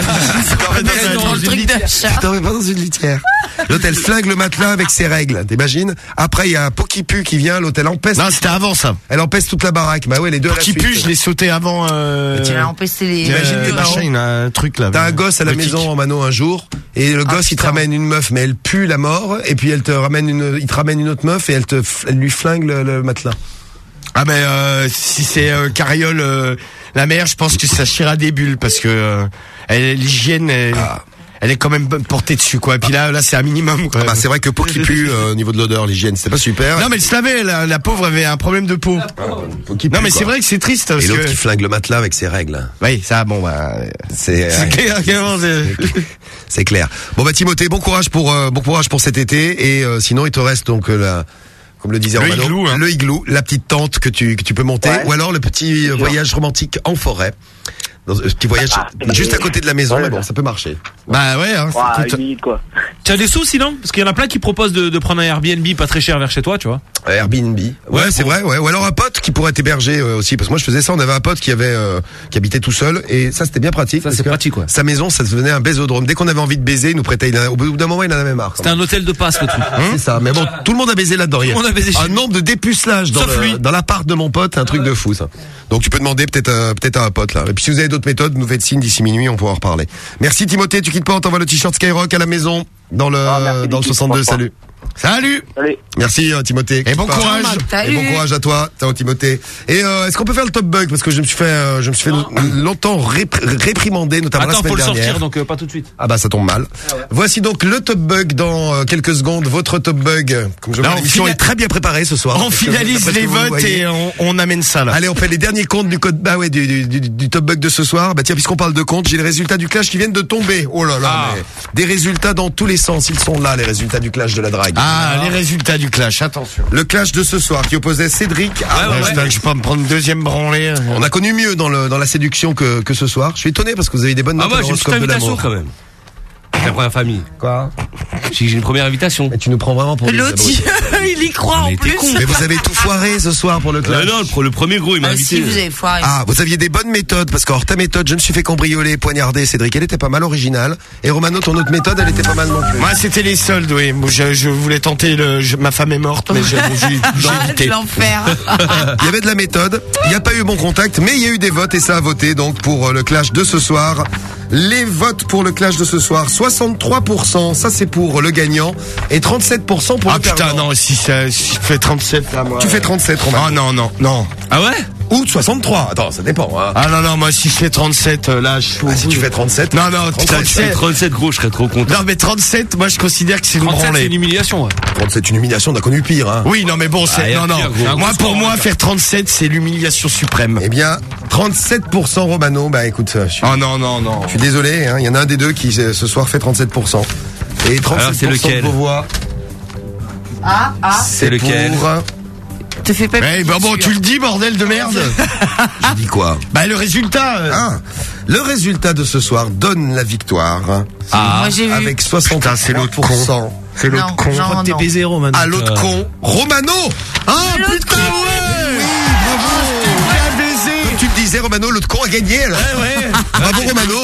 remets Dans le truc de chat. Je t'en mets pas dans une litière. L'hôtel flingue le matelas avec ses règles, t'imagines? Après, il y a Pokipu qui vient, l'hôtel empeste. Non, c'était avant ça. Elle empeste toute la baraque. Bah ouais, les deux à la Qui suite. pue, je l'ai sauté avant. Euh... Tu vas empêcher les. T'imagines euh, tes parents machin, il a un truc là. T'as un gosse à la Gothique. maison en mano un jour, et le gosse il te putain. ramène une meuf, mais elle pue la mort, et puis elle te ramène une, il te ramène une autre meuf et elle te, f- elle lui flingue le, le matelas. Ah mais euh, si c'est euh, Carriole euh, la mère, je pense que ça chira des bulles parce que euh, elle, l'hygiène elle, elle est quand même portée dessus quoi. Et puis là là c'est un minimum quoi. Ah bah c'est vrai que pour qui pue euh, au niveau de l'odeur, l'hygiène, c'est pas super. Non mais elle se lavait, la, la pauvre avait un problème de peau. Pour qui Non pue, mais quoi. c'est vrai que c'est triste parce Et l'autre que qui flingue le matelas avec ses règles. oui ça bon bah C'est, c'est clair comment c'est. c'est clair. Bon bah Timothée, bon courage pour euh, bon courage pour cet été, et euh, sinon il te reste donc euh, la, comme le disait Le Romano, igloo, hein. le igloo, la petite tente que tu que tu peux monter, Ouais. ou alors le petit euh, sûr. voyage romantique en forêt. dans, euh, qui voyage ah, juste à côté de la maison, ouais, mais bon, ça peut marcher. Bah ouais, hein. Ouais, une minute, quoi. Tu as des sous sinon? Parce qu'il y en a plein qui proposent de, de prendre un Airbnb pas très cher vers chez toi, tu vois. Airbnb. Ouais, ouais c'est vrai, ouais. Ou alors un pote qui pourrait t'héberger euh, aussi. Parce que moi, je faisais ça, on avait un pote qui avait, euh, qui habitait tout seul. Et ça, c'était bien pratique. Ça, c'est pratique, quoi. Sa maison, ça devenait un baisodrome. Dès qu'on avait envie de baiser, il nous prêtait, il a, au bout d'un moment, il en avait marre. C'était un hôtel de passe, le truc. Hein c'est ça. Mais bon, tout le monde a baisé là-dedans. Tout le monde a baisé. Un nombre de dépucelages dans, le, dans l'appart de mon pote, un truc de fou, ça. Donc, tu peux demander peut-être, euh, peut-être à un pote, là. Et puis, si vous avez d'autres méthodes, nous faites signe d'ici minuit, on pourra en reparler. Merci, Timothée. Tu quittes pas, on t'envoie le t-shirt Skyrock à la maison. Dans le, ah, merci, dans le soixante-deux, salut. Salut. Salut. Merci euh, Timothée. Et bon courage. Et bon courage à toi, ciao Timothée. Et euh, est-ce qu'on peut faire le top bug parce que je me suis fait, euh, je me suis fait non. longtemps répr- réprimander, notamment Attends, la semaine dernière. Attends, faut le sortir, donc euh, pas tout de suite. Ah bah ça tombe mal. Ah ouais. Voici donc le top bug dans euh, quelques secondes. Votre top bug. Comme je vois, l'émission fina... est très bien préparée ce soir. On finalise les votes et on, on amène ça là. Allez, on fait les derniers comptes du code. Bah ouais, du, du, du, du top bug de ce soir. Bah tiens, puisqu'on parle de comptes, j'ai les résultats du clash qui viennent de tomber. Oh là là, ah. mais des résultats dans tous les sens. Ils sont là, les résultats du clash de la drague. Ah, ah. les résultats du clash. Attention. Le clash de ce soir qui opposait Cédric à... Ouais, ouais, ouais. Je vais pas me prendre une deuxième branlée. On a connu mieux dans le dans la séduction que que ce soir. Je suis étonné parce que vous avez des bonnes notes. Ah moi j'ai une petite invitation quand même. La première famille. Quoi? J'ai une première invitation. Et tu nous prends vraiment pour des L'autre, il y croit en plus. Mais vous avez tout foiré ce soir pour le clash. Euh, non, le, le premier gros, il m'a ah, invité. Si vous avez foiré. Ah, vous aviez des bonnes méthodes parce que hors ta méthode, je me suis fait cambrioler, poignarder. Cédric, elle était pas mal originale. Et Romano, ton autre méthode, elle était pas mal non plus. Moi, c'était les soldes, oui. Je, je voulais tenter le. Je, ma femme est morte, mais j'ai évité. L'enfer. Il y avait de la méthode. Il n'y a pas eu bon contact, mais il y a eu des votes et ça a voté donc pour le clash de ce soir. Les votes pour le clash de ce soir, soixante-trois pour cent, ça c'est pour le gagnant, et trente-sept pour cent pour ah le perdant. Ah putain, non, si ça, si je fais trente-sept là, moi. Tu fais trente-sept, Romain. Ah non, non, non. Ah ouais? Ou soixante-trois, attends, ça dépend. Hein. Ah non, non, moi si je fais trente-sept, là, je suis... Ah, si tu fais trente-sept? Non, non, trente-sept, trente-sept gros, je serais trop content. Non, mais trente-sept, moi je considère que c'est une trente-sept, branlée. c'est une humiliation, ouais. trente-sept, une humiliation, on a connu pire, hein. Oui, non, mais bon, c'est... Ah, non, non, pire, moi, pour moi, faire trente-sept, c'est l'humiliation suprême. Eh bien, trente-sept pour cent Romano, bah écoute, je suis... Oh non, non, non. Je suis désolé, hein, il y en a un des deux qui, ce soir, fait trente-sept pour cent. Et trente-sept pour cent alors, c'est lequel de vos voix. Ah, ah. C'est lequel pour... Te fais pas hey, bah bon, tu le dis, bordel de merde. Je dis quoi? Bah le résultat. Euh... Ah, le résultat de ce soir donne la victoire. Ah, moi j'ai vu. Avec soixante-trois pour cent. Putain, c'est l'autre con. C'est l'autre non, con. Genre, crois que t'es non. baisé, Romano. Ah, l'autre euh... con. Romano. Ah, putain, ouais. Oui, bravo. Bien baisé. Comme tu me disais, Romano, l'autre con a gagné, alors. Ouais, ouais. Bravo, Romano.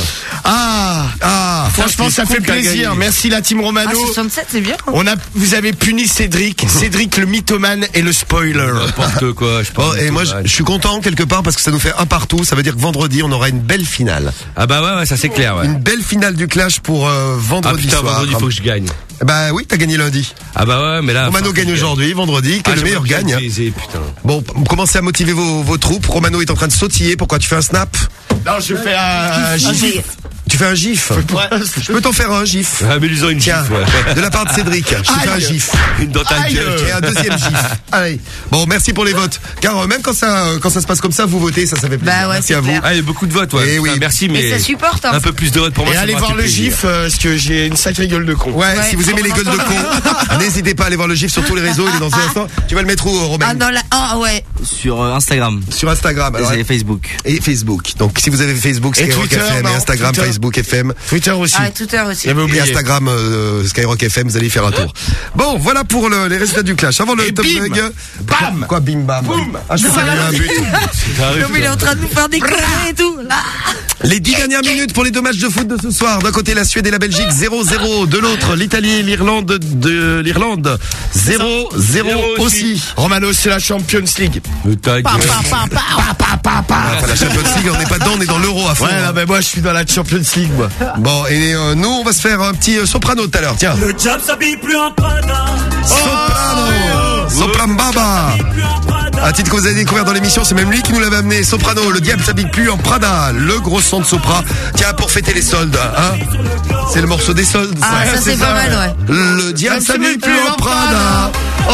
Ah, ah, franchement, ça fait plaisir. Merci la team Romano. Ah, soixante-sept, c'est bien. On a, vous avez puni Cédric, Cédric le mythomane et le spoiler. N'importe quoi. Je oh, et moi, je, je suis content quelque part parce que ça nous fait un partout. Ça veut dire que vendredi, on aura une belle finale. Ah bah ouais, ouais ça c'est clair. Ouais. Une belle finale du clash pour euh, vendredi ah, putain, soir. Vendredi, faut que je gagne. Bah oui, t'as gagné lundi. Ah bah ouais, mais là. Romano gagne aujourd'hui, vendredi, que ah, le meilleur gagne. Baiser, putain. Bon, commencez à motiver vos, vos troupes. Romano est en train de sautiller. Pourquoi tu fais un snap? Non, je fais un gif. Tu fais un gif? Ouais. Je peux t'en faire un gif. Ah, mais lisons une Tiens, gif, ouais. de la part de Cédric. Je te fais un gif. Une dans ta gueule. Et un deuxième gif. Allez. Bon, merci pour les votes. Car euh, même quand ça, quand ça se passe comme ça, vous votez, ça, ça fait plaisir. Bah ouais, merci à vous. Ah, il y a beaucoup de votes, ouais. Et oui. Enfin, merci, mais. Et ça supporte, hein. Un peu plus de votes pour moi. Et allez voir le gif, euh, parce que j'ai une sacrée gueule de con. Ouais, ouais si vous aimez les gueules de con, n'hésitez pas à aller voir le gif sur tous les réseaux. Il est dans un instant. Tu vas le mettre où, Romain? Ah, dans la, ah, ouais. Sur euh, Instagram. Sur Instagram. Alors, et Facebook. Et Facebook. Donc, si vous avez Facebook, Skyrock F M, et Instagram, Twitter. Facebook F M. Twitter aussi. Ah, Twitter aussi. Et Instagram, euh, Skyrock F M, vous allez y faire un tour. Bon, voilà pour le, les résultats du clash. Avant le et top bim, bug. Bam! Quoi, bim, bam? Boum! Ah, je crois qu'il y a eu un but. Non, mais il est en train de nous faire des conneries et tout, là. Les dix dernières minutes pour les deux matchs de foot de ce soir. D'un côté, la Suède et la Belgique, zéro zéro. De l'autre, l'Italie et l'Irlande de l'Irlande, zéro zéro aussi. Romano, c'est la Champions League. Ta gueule. Enfin, la Champions League, on n'est pas dedans, on est dans l'euro à fond. Ouais, non, mais moi, je suis dans la Champions League, moi. Bon, et euh, nous, on va se faire un petit euh, soprano tout à l'heure, tiens. Le diable s'habille plus en Prada. Soprano, Soprambaba. Un titre que vous avez découvert dans l'émission, c'est même lui qui nous l'avait amené. Soprano, le diable s'habille plus en Prada. Le gros son de Sopra. Tiens, pour fêter les soldes, hein. C'est le morceau des soldes. Ah, ça, ça c'est pas mal, ouais. Le diable s'habille plus en Prada. Oh,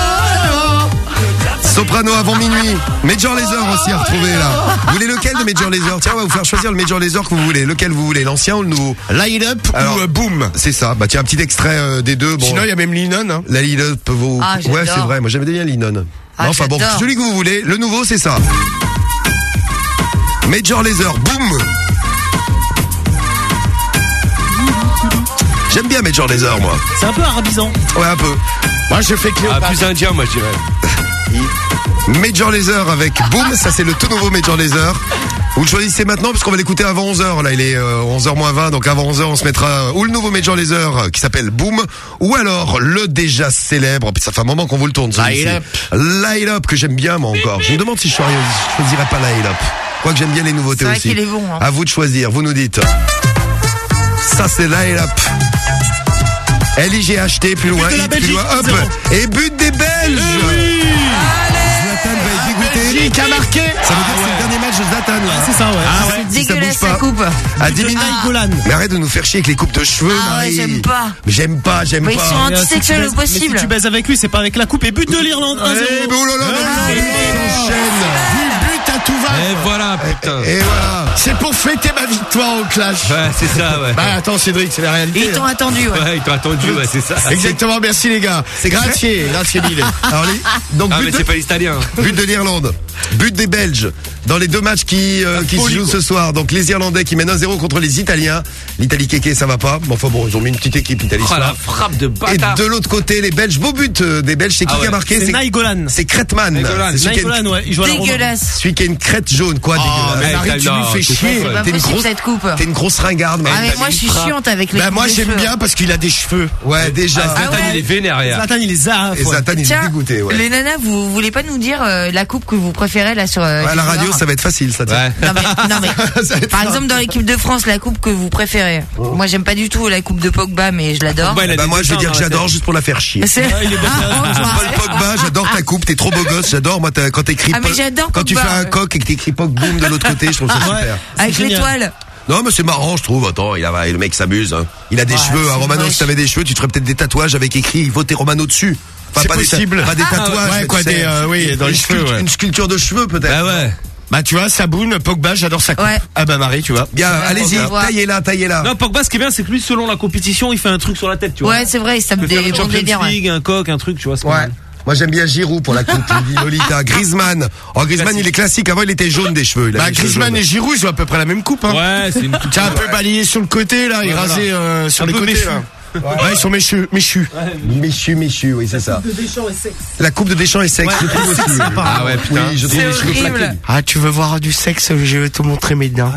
Soprano avant minuit. Major Lazer aussi à retrouver là. Vous voulez lequel de Major Lazer? Tiens, on va vous faire choisir le Major Lazer que vous voulez. Lequel vous voulez? L'ancien ou le nouveau? Light Up ou euh, Boom? C'est ça. Bah tiens, un petit extrait euh, des deux. Bon. Sinon, il y a même Lennon. Hein. La Light Up vaut... Ah, ouais, c'est vrai. Moi, j'avais bien Lennon. Ah, non, enfin bon, celui que vous voulez. Le nouveau, c'est ça. Major Lazer, boum. J'aime bien Major Lazer, moi. C'est un peu arabisant. Ouais, un peu. Moi, je fais Cléopâtre. Ah, plus indien, moi, je dirais. Major Lazer avec Boom, ça c'est le tout nouveau Major Lazer. Vous le choisissez maintenant puisqu'on va l'écouter avant onze heures. Là, il est euh, onze heures moins vingt, donc avant onze heures, on se mettra euh, ou le nouveau Major Lazer euh, qui s'appelle Boom, ou alors le déjà célèbre, puis ça fait un moment qu'on vous le tourne. Light Up. Light Up, que j'aime bien moi encore. Je me demande si je choisirais, je choisirais pas Light Up. Quoique j'aime bien les nouveautés C'est vrai aussi. qu'il est bon, hein. À vous de choisir, vous nous dites. Ça c'est Light Up. L I G H T, plus loin, de la hit, plus Belgique, loin, hop. zéro. Et but des Belges. Zlatan va être dégoûté. Belgique a marqué. Ça veut dire que c'est le dernier match de Zlatan, là. C'est ça, ouais. Ah ouais. C'est Si ça dégueulasse bouge la pas. coupe. À dix minutes. Naïgolan. Mais arrête de nous faire chier avec les coupes de cheveux, Ah ouais, Marie. j'aime pas. Mais j'aime pas, j'aime Mais ils pas. sont Mais, euh, si tu antisexuels baises- au mais possible. Si tu baises avec lui, c'est pas avec la coupe et but de l'Irlande un zéro. Eh, mais oh là là, Allez. on enchaîne. Du but à tout va. Et voilà, putain. Et voilà. C'est pour fêter ma victoire au clash. Ouais, c'est ça, ouais. Bah attends Cédric, c'est la réalité. Ils t'ont attendu, ouais. Ouais, ils t'ont attendu, ouais, c'est ça. Exactement, merci les gars. C'est Gracier, gracier mille. Alors, les- donc, Ah, but mais de- c'est pas l'italien. But de l'Irlande, but des Belges dans les deux matchs qui, euh, qui se folie, jouent quoi. ce soir. Donc les Irlandais qui mènent un zéro contre les Italiens. L'Italie kéké, ça va pas. Bon, enfin bon, ils ont mis une petite équipe l'Italie. Oh, ce la soir. frappe de Et bâtard. de l'autre côté, les Belges, beau but euh, des Belges, c'est qui Ah qui a ouais. marqué? C'est Naïgolan. C'est Kretman. Naïgolan. C'est celui qui a une- Naïgolan, ouais. Il joue à la Roma. Dégueulasse. celui qui a une crête jaune, quoi, Oh, dégueulasse. mais Marie, tu non, nous fais c'est chier. C'est pas T'es une possible grosse- cette coupe. T'es une grosse ringarde, Marie. Ah mais moi je suis chiante avec les Bah coupes moi de j'aime cheveux. bien parce qu'il a des cheveux. Ouais, déjà. Ah, Zlatan, Ah ouais. il est vénère, hier. Zlatan, il est zaf. Et Zlatan, il est Tiens, dégoûté, ouais. les nanas, vous voulez pas nous dire euh, la coupe que vous préférez là sur euh, Ouais, à la les radio, joueurs ça va être facile, ça. tiens. Ouais. Non mais, non, mais Ça va être par simple. exemple dans l'équipe de France, la coupe que vous préférez. Moi j'aime pas du tout la coupe de Pogba, mais je l'adore. Pogba, il a Bah des moi, je vais dessins dire que dans la j'adore tête. juste pour la faire chier. C'est- il est bon. Paul Pogba, j'adore ta coupe, t'es trop beau gosse, j'adore moi t'as- quand t'écris Ah, mais Paul- j'adore quand tu Pogba. fais un coq et que t'écris Pog Boom de l'autre côté, je trouve ça Ouais. super. Avec C'est génial. l'étoile. Non mais c'est marrant je trouve, attends, il a, le mec s'amuse hein. Il a des Ouais, cheveux, hein. c'est Romano moche. si t'avais des cheveux, tu te ferais peut-être des tatouages avec écrit votez Romano dessus. Enfin, C'est pas possible. Des, ta- pas des tatouages, ouais, mais quoi, tu sais, des, euh, oui, dans une les cheveux, sculpture- ouais. Une sculpture de cheveux peut-être. Bah ouais. Bah tu vois, Saboun, Pogba, j'adore sa coupe. Ouais. Ah bah Marie, tu vois. Bien, allez-y, on voit. taillez-la, taillez-la. Non, Pogba, ce qui est bien, c'est que lui, selon la compétition, il fait un truc sur la tête, tu vois. Ouais, c'est vrai, ça Il me peut faire dé- une on Champions délire. Ouais. League, un coq, un truc, tu vois, c'est pas Ouais. mal. Moi j'aime bien Giroud pour la coupe, il dit Lolita. Griezmann. Oh Griezmann il est classique, avant il était jaune des cheveux. Il a Bah les cheveux Griezmann jaunes. et Giroud, ils ont à peu près la même coupe. Hein. Ouais, c'est une Tiens, un peu balayé sur le côté là, et Ouais, rasé voilà. euh, sur Un les peu côtés méchu. là. Ouais, ils sont méchus, méchus. Méchu, méchu, oui c'est ça. De Deschamps et sexe. La coupe de Deschamps est sexe, je trouve aussi. Ah ouais, putain. Oui, je trouve C'est les cheveux horrible. plaqués. Ah, tu veux voir du sexe, je vais te montrer mes dents.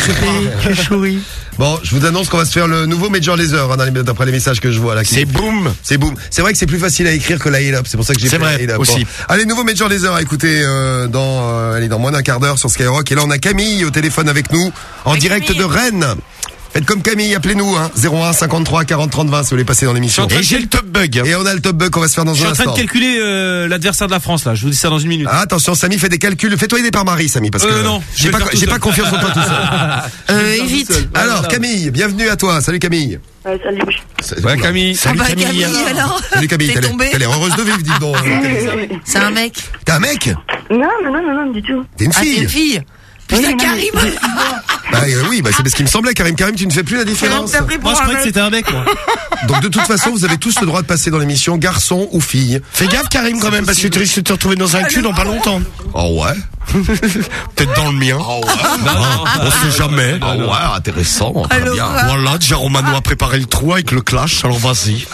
Je souris. Bon, je vous annonce qu'on va se faire le nouveau Major Lazer, hein, dans les- d'après les messages que je vois là. C'est boom. C'est boom. C'est vrai que c'est plus facile à écrire que la Hale Up. C'est pour ça que j'ai C'est fait vrai, la Hale Up. aussi. Bon. Allez, nouveau Major Lazer à écouter euh, dans, euh, allez, dans moins d'un quart d'heure sur Skyrock. Et là, on a Camille au téléphone avec nous, en Oui, direct Camille. de Rennes. Faites comme Camille, appelez-nous, hein, zéro un cinquante-trois quarante trente vingt si vous voulez passer dans l'émission. Et j'ai le top bug. Et on a le top bug qu'on va se faire dans Je suis un en train de instant. calculer euh, l'adversaire de la France, là. Je vous dis ça dans une minute. Ah, attention, Samy fait des calculs. Fais-toi aider par Marie, Samy, parce que Euh, non, je j'ai vais pas, le faire tout j'ai pas seul. confiance en toi tout seul. Euh, évite. Alors, Camille, bienvenue à toi. Salut Camille. Ouais, salut. Salut, Ouais, oula. Camille. Ah bah Camille alors. Salut Camille, T'es t'as l'air- tombée. t'as l'air heureuse de vivre, dis donc. C'est un mec. T'es un mec? Non, non, non, non, non, du tout. T'es une Ah, t'es fille? une fille. Putain, Oui, non, Karim. mais- Bah euh, oui, bah c'est parce qu'il me semblait, Karim. Karim, tu ne fais plus la différence. T'as pris pour Moi, je un croyais que mec. c'était un mec, moi. Donc de toute façon, vous avez tous le droit de passer dans l'émission, garçon ou fille. Fais gaffe Karim quand même, parce que tu risques de te retrouver dans un cul dans pas longtemps. Oh ouais. Peut-être dans le mien. Oh ouais. On sait jamais. Oh ouais, intéressant. Très Alors, bien. quoi Voilà, déjà Romano a préparé le trou avec le clash, alors vas-y.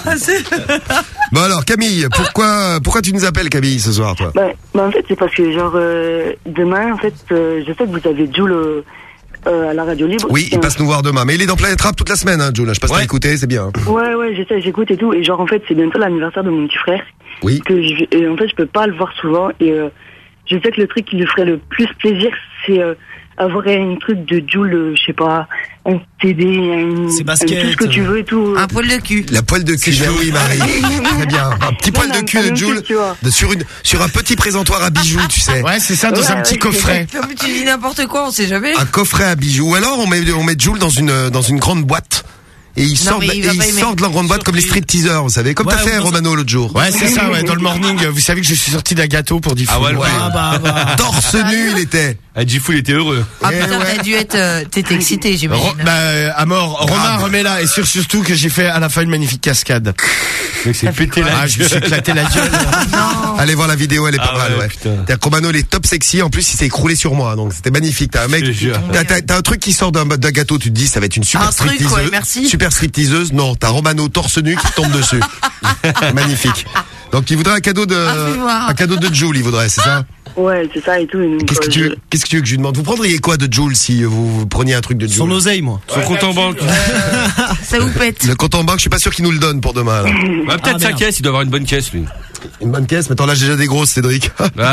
Bon alors Camille, pourquoi pourquoi tu nous appelles Camille ce soir toi? Bah, bah, en fait, c'est parce que, genre, euh, demain, en fait, euh, je sais que vous avez Jules euh, euh, à la radio libre. Oui, il passe nous voir demain. Mais il est dans Planète Rap toute la semaine, hein, Jules. Je passe à écouter, c'est bien. Ouais, ouais, je sais, j'écoute et tout. Et genre, en fait, c'est bientôt l'anniversaire de mon petit frère. Oui. Que je, et en fait, je peux pas le voir souvent. Et euh, je sais que le truc qui lui ferait le plus plaisir, c'est euh, avoir un truc de Jules, euh, je sais pas, un C D, un, C'est un- basket. tout ce que tu veux et tout. Un poil de cul. La poile de cul, ben oui Marie. Très bien. Un petit Non, poil non, de mais cul pas de non Jules plus, tu vois. de- sur une sur un petit présentoir à bijoux, tu sais. Ouais, c'est ça, dans Ouais, un petit ouais, coffret. Non, mais tu dis n'importe quoi, on sait jamais. Un coffret à bijoux. Ou alors on met on met Jules dans une dans une grande boîte. Et ils sortent, mais il et va ils pas aimer. sortent de leur grande boîte comme les strip teasers, vous savez, comme Ouais, t'as fait ou dans- Romano l'autre jour. Ouais, c'est ça, ouais, dans le morning, vous savez que je suis sorti d'un gâteau pour diffuser. Ah ouais, le Ouais. Ah bah, bah. Torse nu il était. Ah, Gifou, il était heureux. Ah Eh putain, ouais. t'as dû être, euh, t'étais excité, Ro- j'imagine. bah, euh, à mort. Romain, remets-la. Et sur- surtout que j'ai fait à la fin une magnifique cascade. Mec, c'est pété là. Ah, je me suis éclaté la gueule. Allez voir la vidéo, elle est pas Ah mal, ouais, ouais. putain. T'as Romano, il est top sexy. En plus, il s'est écroulé sur moi, donc c'était magnifique. T'as un mec, Je te jure. t'as, t'as, t'as un truc qui sort d'un, d'un gâteau. Tu te dis, ça va être une super Un truc, stripteaseuse. ouais, merci. Super stripteaseuse. Non, t'as Romano torse nu qui te tombe dessus. Magnifique. Donc, il voudrait un cadeau de, Ah, fais voir. un cadeau de Joule, il voudrait, c'est ça? Ouais, c'est ça et tout. Et donc, Qu'est-ce que euh, tu je- veux, qu'est-ce que tu veux que je lui demande? Vous prendriez quoi de Joule si vous, vous preniez un truc de Joule? Son oseille, moi. Son compte en banque. Ça vous pète. Le compte en banque, je suis pas sûr qu'il nous le donne pour demain, là. Bah, peut-être Ah, sa merde. caisse, il doit avoir une bonne caisse, lui. Une bonne caisse, mais attends, là, j'ai déjà des grosses, Cédric.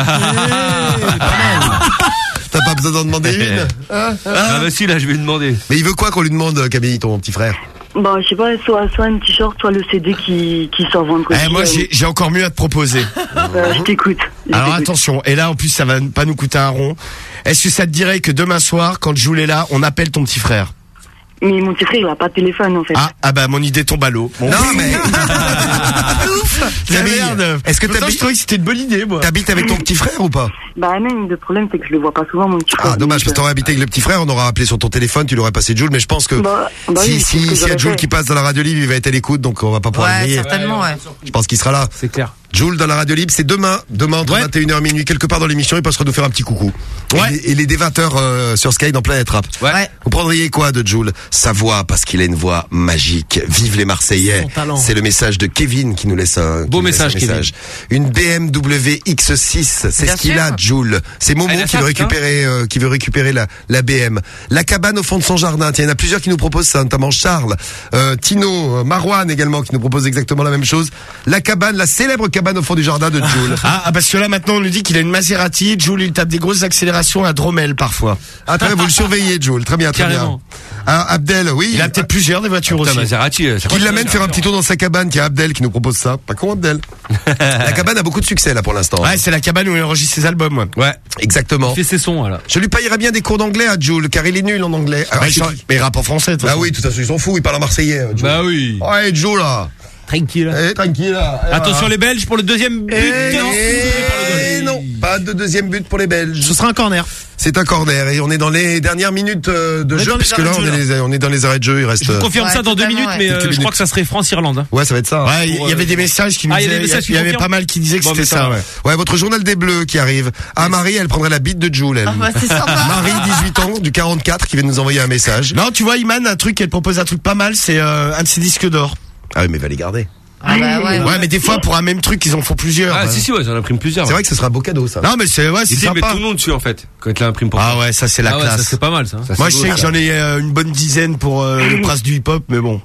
T'as pas besoin d'en demander une? Ah, bah si, là, je vais lui demander. Mais il veut quoi qu'on lui demande, Camille, ton petit frère? Bah, je sais pas, soit, soit un t-shirt, soit le C D qui, qui sort vendredi. Eh, moi, j'ai, j'ai encore mieux à te proposer. Euh, je t'écoute. Je Alors t'écoute. attention, et là en plus ça va pas nous coûter un rond. Est-ce que ça te dirait que demain soir, quand Jules est là, on appelle ton petit frère? Mais mon petit frère, il a pas de téléphone, en fait. Ah, ah bah mon idée tombe à l'eau. Bon. Non, mais. La Camille, merde. est-ce que Pourtant, t'habites- je trouvais que c'était une bonne idée, moi. T'habites avec ton petit frère ou pas? Bah, même, le problème, c'est que je le vois pas souvent, mon petit frère. Ah, dommage, Donc, parce que t'aurais habité avec le petit frère, on aurait appelé sur ton téléphone, tu l'aurais passé Jules, mais je pense que Bah, bah si, oui, c'est ce si, que s'il y a j'aurais Jules fait. qui passe dans la radio libre, il va être à l'écoute, donc on va pas pouvoir le Ouais, griller. certainement, ouais. Je pense qu'il sera là. C'est clair. Jules dans la radio libre, c'est demain, demain entre Ouais. vingt et une heures minuit, quelque part dans l'émission, il passera nous faire un petit coucou. Ouais. Et, les- et les dès vingt heures euh, sur Sky dans Planète Rap. Ouais. Vous prendriez quoi de Jules? Sa voix, parce qu'il a une voix magique. Vive les Marseillais. Son talent. C'est le message de Kevin qui nous laisse un qui Beau nous laisse message, un message. Une B M W X six, c'est Bien ce qu'il sûr. a, Jules. C'est Momo Ah, il a qui ça, veut putain. récupérer, euh, qui veut récupérer la, la B M. La cabane au fond de son jardin. Tiens, il y en a plusieurs qui nous proposent ça, notamment Charles, euh, Tino, euh, Marouane également qui nous propose exactement la même chose. La cabane, la célèbre cabane au fond du jardin de Jules. Ah, ah, parce que là maintenant on nous dit qu'il a une Maserati. Jules il tape des grosses accélérations à Dromel parfois. Ah, très bien, vous le surveillez, Jules. Très bien, très Carrément. bien. Ah, Abdel, oui. Il a peut-être plusieurs des voitures Putain, aussi. Maserati, euh, ça Qu'il coûte l'amène cher. faire un petit tour dans sa cabane. Tiens, Abdel qui nous propose ça. Pas con, Abdel. La cabane a beaucoup de succès, là, pour l'instant. Ouais, c'est la cabane où il enregistre ses albums. Ouais. Ouais. Exactement. Il fait ses sons, là. Je lui payerais bien des cours d'anglais à Jules, car il est nul en anglais. Alors, Bah, il je- s'en- mais il rappe en français. de toute Ah façon. oui, de toute façon, ils s'en foutent, ils parlent en marseillais. Jules. Bah oui. Ouais, Jules, là. Tranquille. Eh, tranquille, là. Eh, Attention voilà. les Belges pour le deuxième but. Eh, Non. eh, non, pas de deuxième but pour les Belges. Ce sera un corner. C'est un corner et on est dans les dernières minutes euh, de On est jeu, dans les puisque là, arrêts on de est, jeu, les- on est dans les arrêts de jeu. Il reste. Je vous euh, confirme Ouais, ça dans deux totalement, minutes, ouais. mais euh, Quelques je crois minutes. que ça serait France-Irlande. Hein. Ouais, ça va être ça. hein. Ouais, il y avait des messages qui nous Ah, il y a disaient, des il y, a- messages qui il y avait confirment pas mal qui disaient que Bon, c'était mais ça ça. va. Ouais. Ouais, votre journal des Bleus qui arrive. Ah, Marie, elle prendrait la bite de Jules, elle. Ah, bah, c'est sympa. Marie, dix-huit ans, du quarante-quatre, qui vient de nous envoyer un message. Non, tu vois, Iman, un truc, elle propose un truc pas mal, c'est euh, un de ses disques d'or. Ah oui, mais va les garder. Ah bah ouais. Ouais, mais des fois, pour un même truc, ils en font plusieurs. Ah, Ouais. si, si, ouais, j'en imprime plusieurs. C'est vrai que ce sera un beau cadeau, ça. Non, mais c'est, ouais, c'est Il dit, mais sympa. tout le nom dessus, en fait, quand il l'imprime pour Ah ouais, ça, c'est la Ah ouais, ça classe. c'est pas mal ça. Ça, Moi, c'est je beau, sais que ça. j'en ai euh, une bonne dizaine pour euh, le prince du hip-hop, mais bon.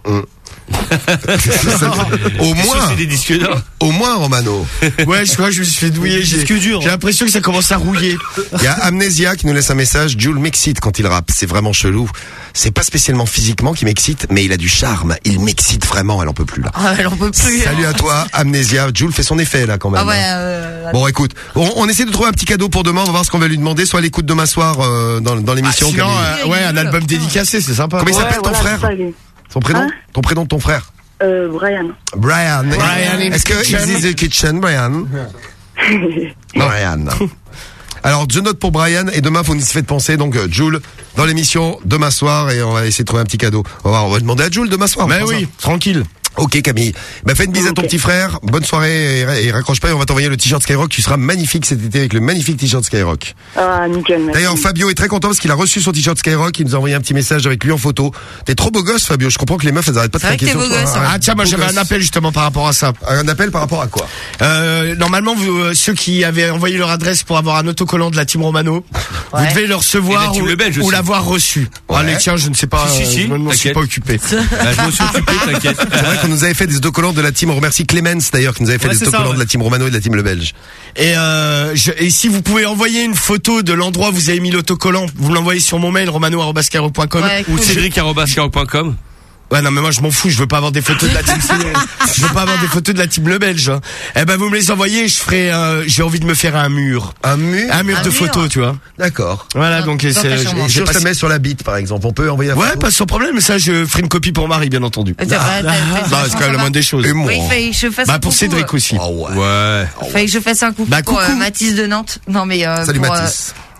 Au Bien sûr, moins, c'est des disques d'or. au moins, Romano. Ouais, je crois que je me suis fait douiller. J'ai, Disque dur. j'ai l'impression que ça commence à rouiller. Il y a Amnesia qui nous laisse un message. Jules m'excite quand il rappe. C'est vraiment chelou. C'est pas spécialement physiquement qui m'excite, mais il a du charme. Il m'excite vraiment. Elle en peut plus, là. Ah, elle en peut plus. Salut à toi, Amnesia. Jules fait son effet, là, quand même. Ah ouais. hein. Euh, Bon, écoute, on, on essaie de trouver un petit cadeau pour demain. On va voir ce qu'on va lui demander. Soit à l'écoute demain soir euh, dans, dans l'émission. Sinon, Camille. euh, ouais, un album dédicacé, c'est sympa. Comment il Ouais, s'appelle ton voilà, frère c'est ça, lui. Son prénom Hein Ton prénom de ton frère Euh, Brian. Brian. Brian in Est-ce the que kitchen. is in the kitchen, Brian Brian. Alors, je note pour Brian et demain, faut nous y faire penser. Donc, euh, Jules, dans l'émission, demain soir, et on va essayer de trouver un petit cadeau. On va, on va demander à Jules demain soir. Mais on fera oui, ça. tranquille. Ok, Camille. Bah, fais une bise à ton Ok. petit frère. Bonne soirée et, et raccroche pas et on va t'envoyer le t-shirt Skyrock. Tu seras magnifique cet été avec le magnifique t-shirt Skyrock. Ah, nickel, merci. D'ailleurs, Fabio est très content parce qu'il a reçu son t-shirt Skyrock. Il nous a envoyé un petit message avec lui en photo. T'es trop beau gosse, Fabio. Je comprends que les meufs, elles arrêtent pas de C'est vrai craquer que t'es sur beau toi. gosse, hein. hein. Ah tiens, moi Beau j'avais gosse. un appel justement par rapport à ça. Un appel par rapport à quoi? Euh, normalement, vous, euh, ceux qui avaient envoyé leur adresse pour avoir un autocollant de la team Romano, vous Ouais. devez le recevoir Et la team ou, Le Belge ou aussi. l'avoir reçu. Ouais. Allez, tiens, je ne sais pas, Si, si, si, je ne m'en suis t'inquiète. pas occupé. Bah, je me suis occupé, t'inquiète. C'est vrai qu'on nous avait fait des autocollants de la team. On remercie Clemens d'ailleurs qui nous avait fait Ouais, des c'est ça, autocollants ouais. de la team Romano et de la team Le Belge. Et, euh, je, et si vous pouvez envoyer une photo de l'endroit où vous avez mis l'autocollant, vous me l'envoyez sur mon mail romano arobase skyrock point com Ouais, Ou cool. cédric arobase skyrock point com. Ouais, non, mais moi, je m'en fous, je veux pas avoir des photos de la team, je veux pas avoir des photos de la team Le Belge, hein. Eh ben, vous me les envoyez, je ferai, euh, j'ai envie de me faire un mur. Un mur? Un mur Un de mur. photos, tu vois. D'accord. Voilà, Dans- donc, dans c'est, ta j'ai- chambre. j'ai Je pas- te mets sur la bite, par exemple. On peut envoyer un Ouais, photo. pas sans problème, mais ça, je ferai une copie pour Marie, bien entendu. C'est vrai, t'as- t'as- Bah, c'est quand même la moindre des choses. Et moi. Oui, il fallait que je fasse Bah, un pour coucou, Cédric euh, aussi. Oh ouais. Ouais. Fallait que je fasse un coucou Bah, pour coucou. euh, Mathis de Nantes. Non mais euh, Salut pour, Mathis.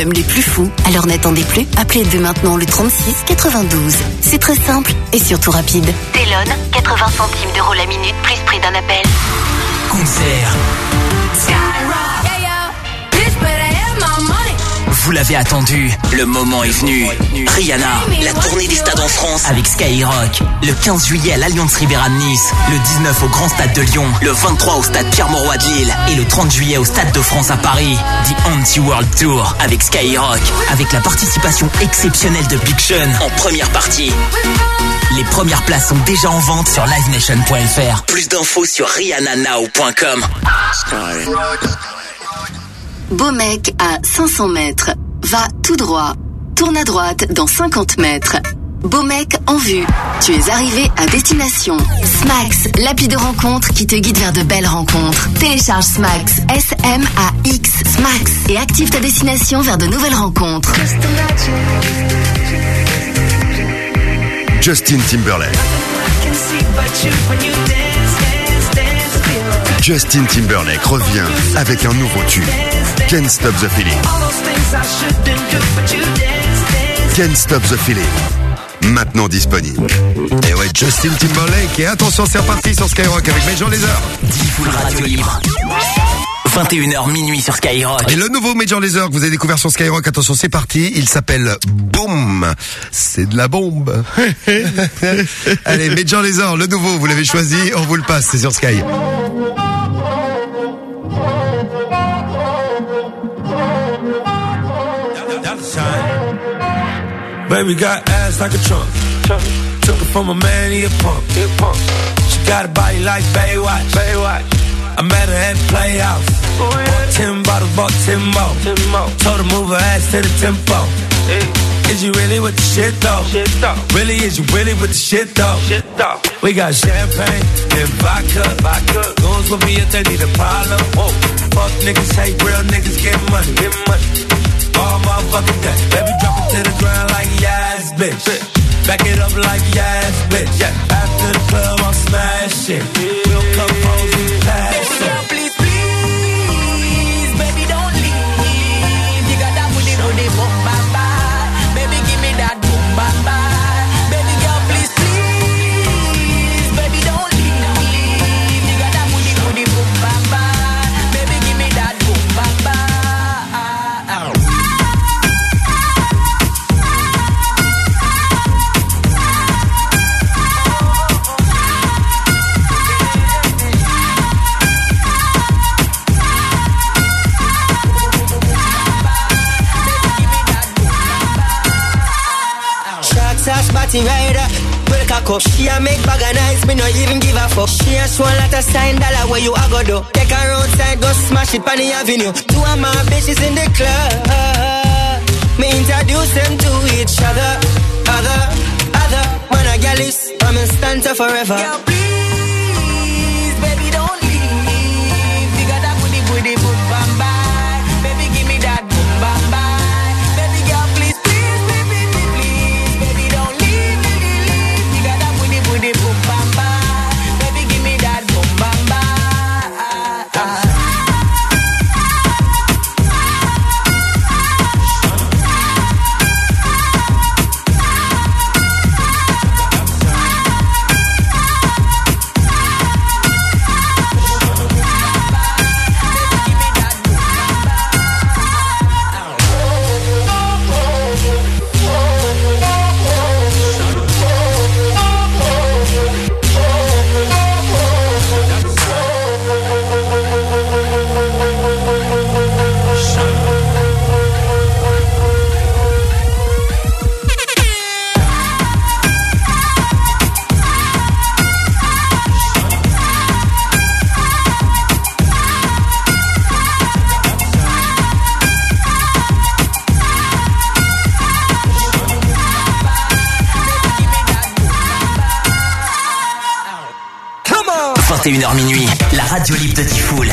même les plus fous. Alors n'attendez plus, appelez dès maintenant le trente-six quatre-vingt-douze. C'est très simple et surtout rapide. Telon, quatre-vingts centimes d'euros la minute plus prix d'un appel. concert. Vous l'avez attendu, le moment est venu. Rihanna, la tournée des stades en France avec Skyrock. Le quinze juillet à l'Allianz Riviera de Nice, le dix-neuf au Grand Stade de Lyon, le vingt-trois au Stade Pierre-Mauroy de Lille et le trente juillet au Stade de France à Paris. The Anti-World Tour avec Skyrock, avec la participation exceptionnelle de Big Sean en première partie. Les premières places sont déjà en vente sur live nation point f r. Plus d'infos sur rihanna now point com. Beaumec à cinq cents mètres. Va tout droit. Tourne à droite dans cinquante mètres. Beaumec en vue. Tu es arrivé à destination. Smax, l'appli de rencontre qui te guide vers de belles rencontres. Télécharge Smax, S M A X, Smax, et active ta destination vers de nouvelles rencontres. Justin Timberlake. Justin Timberlake revient avec un nouveau tube. Can't Stop the Feeling. Can't Stop the Feeling. Maintenant disponible. Et ouais, Justin Timberlake. Et attention, c'est reparti sur Skyrock avec Major Lazer. Full radio libre. vingt et une heures minuit sur Skyrock. Et le nouveau Major Lazer que vous avez découvert sur Skyrock, attention, c'est parti. Il s'appelle Boom. C'est de la bombe. Allez, Major Lazer, le nouveau, vous l'avez choisi, on vous le passe, c'est sur Sky. Baby got ass like a trunk. Took it from a man, he a punk. She got a body like Baywatch. Baywatch. I met her at the Playhouse. Oh, yeah. Bought ten bottles, bought ten more. ten more. Told her move her ass to the tempo. Hey. Is you really with the shit though? Shit though. Really, is you really with the shit though? Shit though. We got champagne and vodka. Vodka. Goons with me if they need a problem. Whoa. Fuck niggas, hate real niggas, get money. Get money. All motherfucking day. Baby, drop it to the ground like yes, bitch. Back it up like yes, bitch. Yeah. After the club, I'm smashing. We'll come pros, we pass it. Please, please, baby, don't leave. You got that booty, don't they boom, bye, bye. Baby, give me that boom, bye, bye. Baby girl, please, please, baby, don't leave. You got that booty, don't they boom, bye, bye. Baby, give me that boom, bye, bye. Body rider, well cock up. She a make bag of nice, me no even give a fuck. She a show a lot of sign dollar where you a go do. Take her outside, go smash it on the avenue. Two of my bitches in the club. Me introduce them to each other. Other, other, man a gal is, I'm in stanza forever. Girl, please, baby, don't leave. You got that booty, booty, boom, bam, bye. Baby, give me that boom, bam, bye. Baby, girl, please, please, baby, please, baby, don't leave, baby, leave. You got that booty, booty, boom, bam, bye. Baby, give me that boom, bam, bye. vingt et une heures minuit, la radio libre de Diffoul.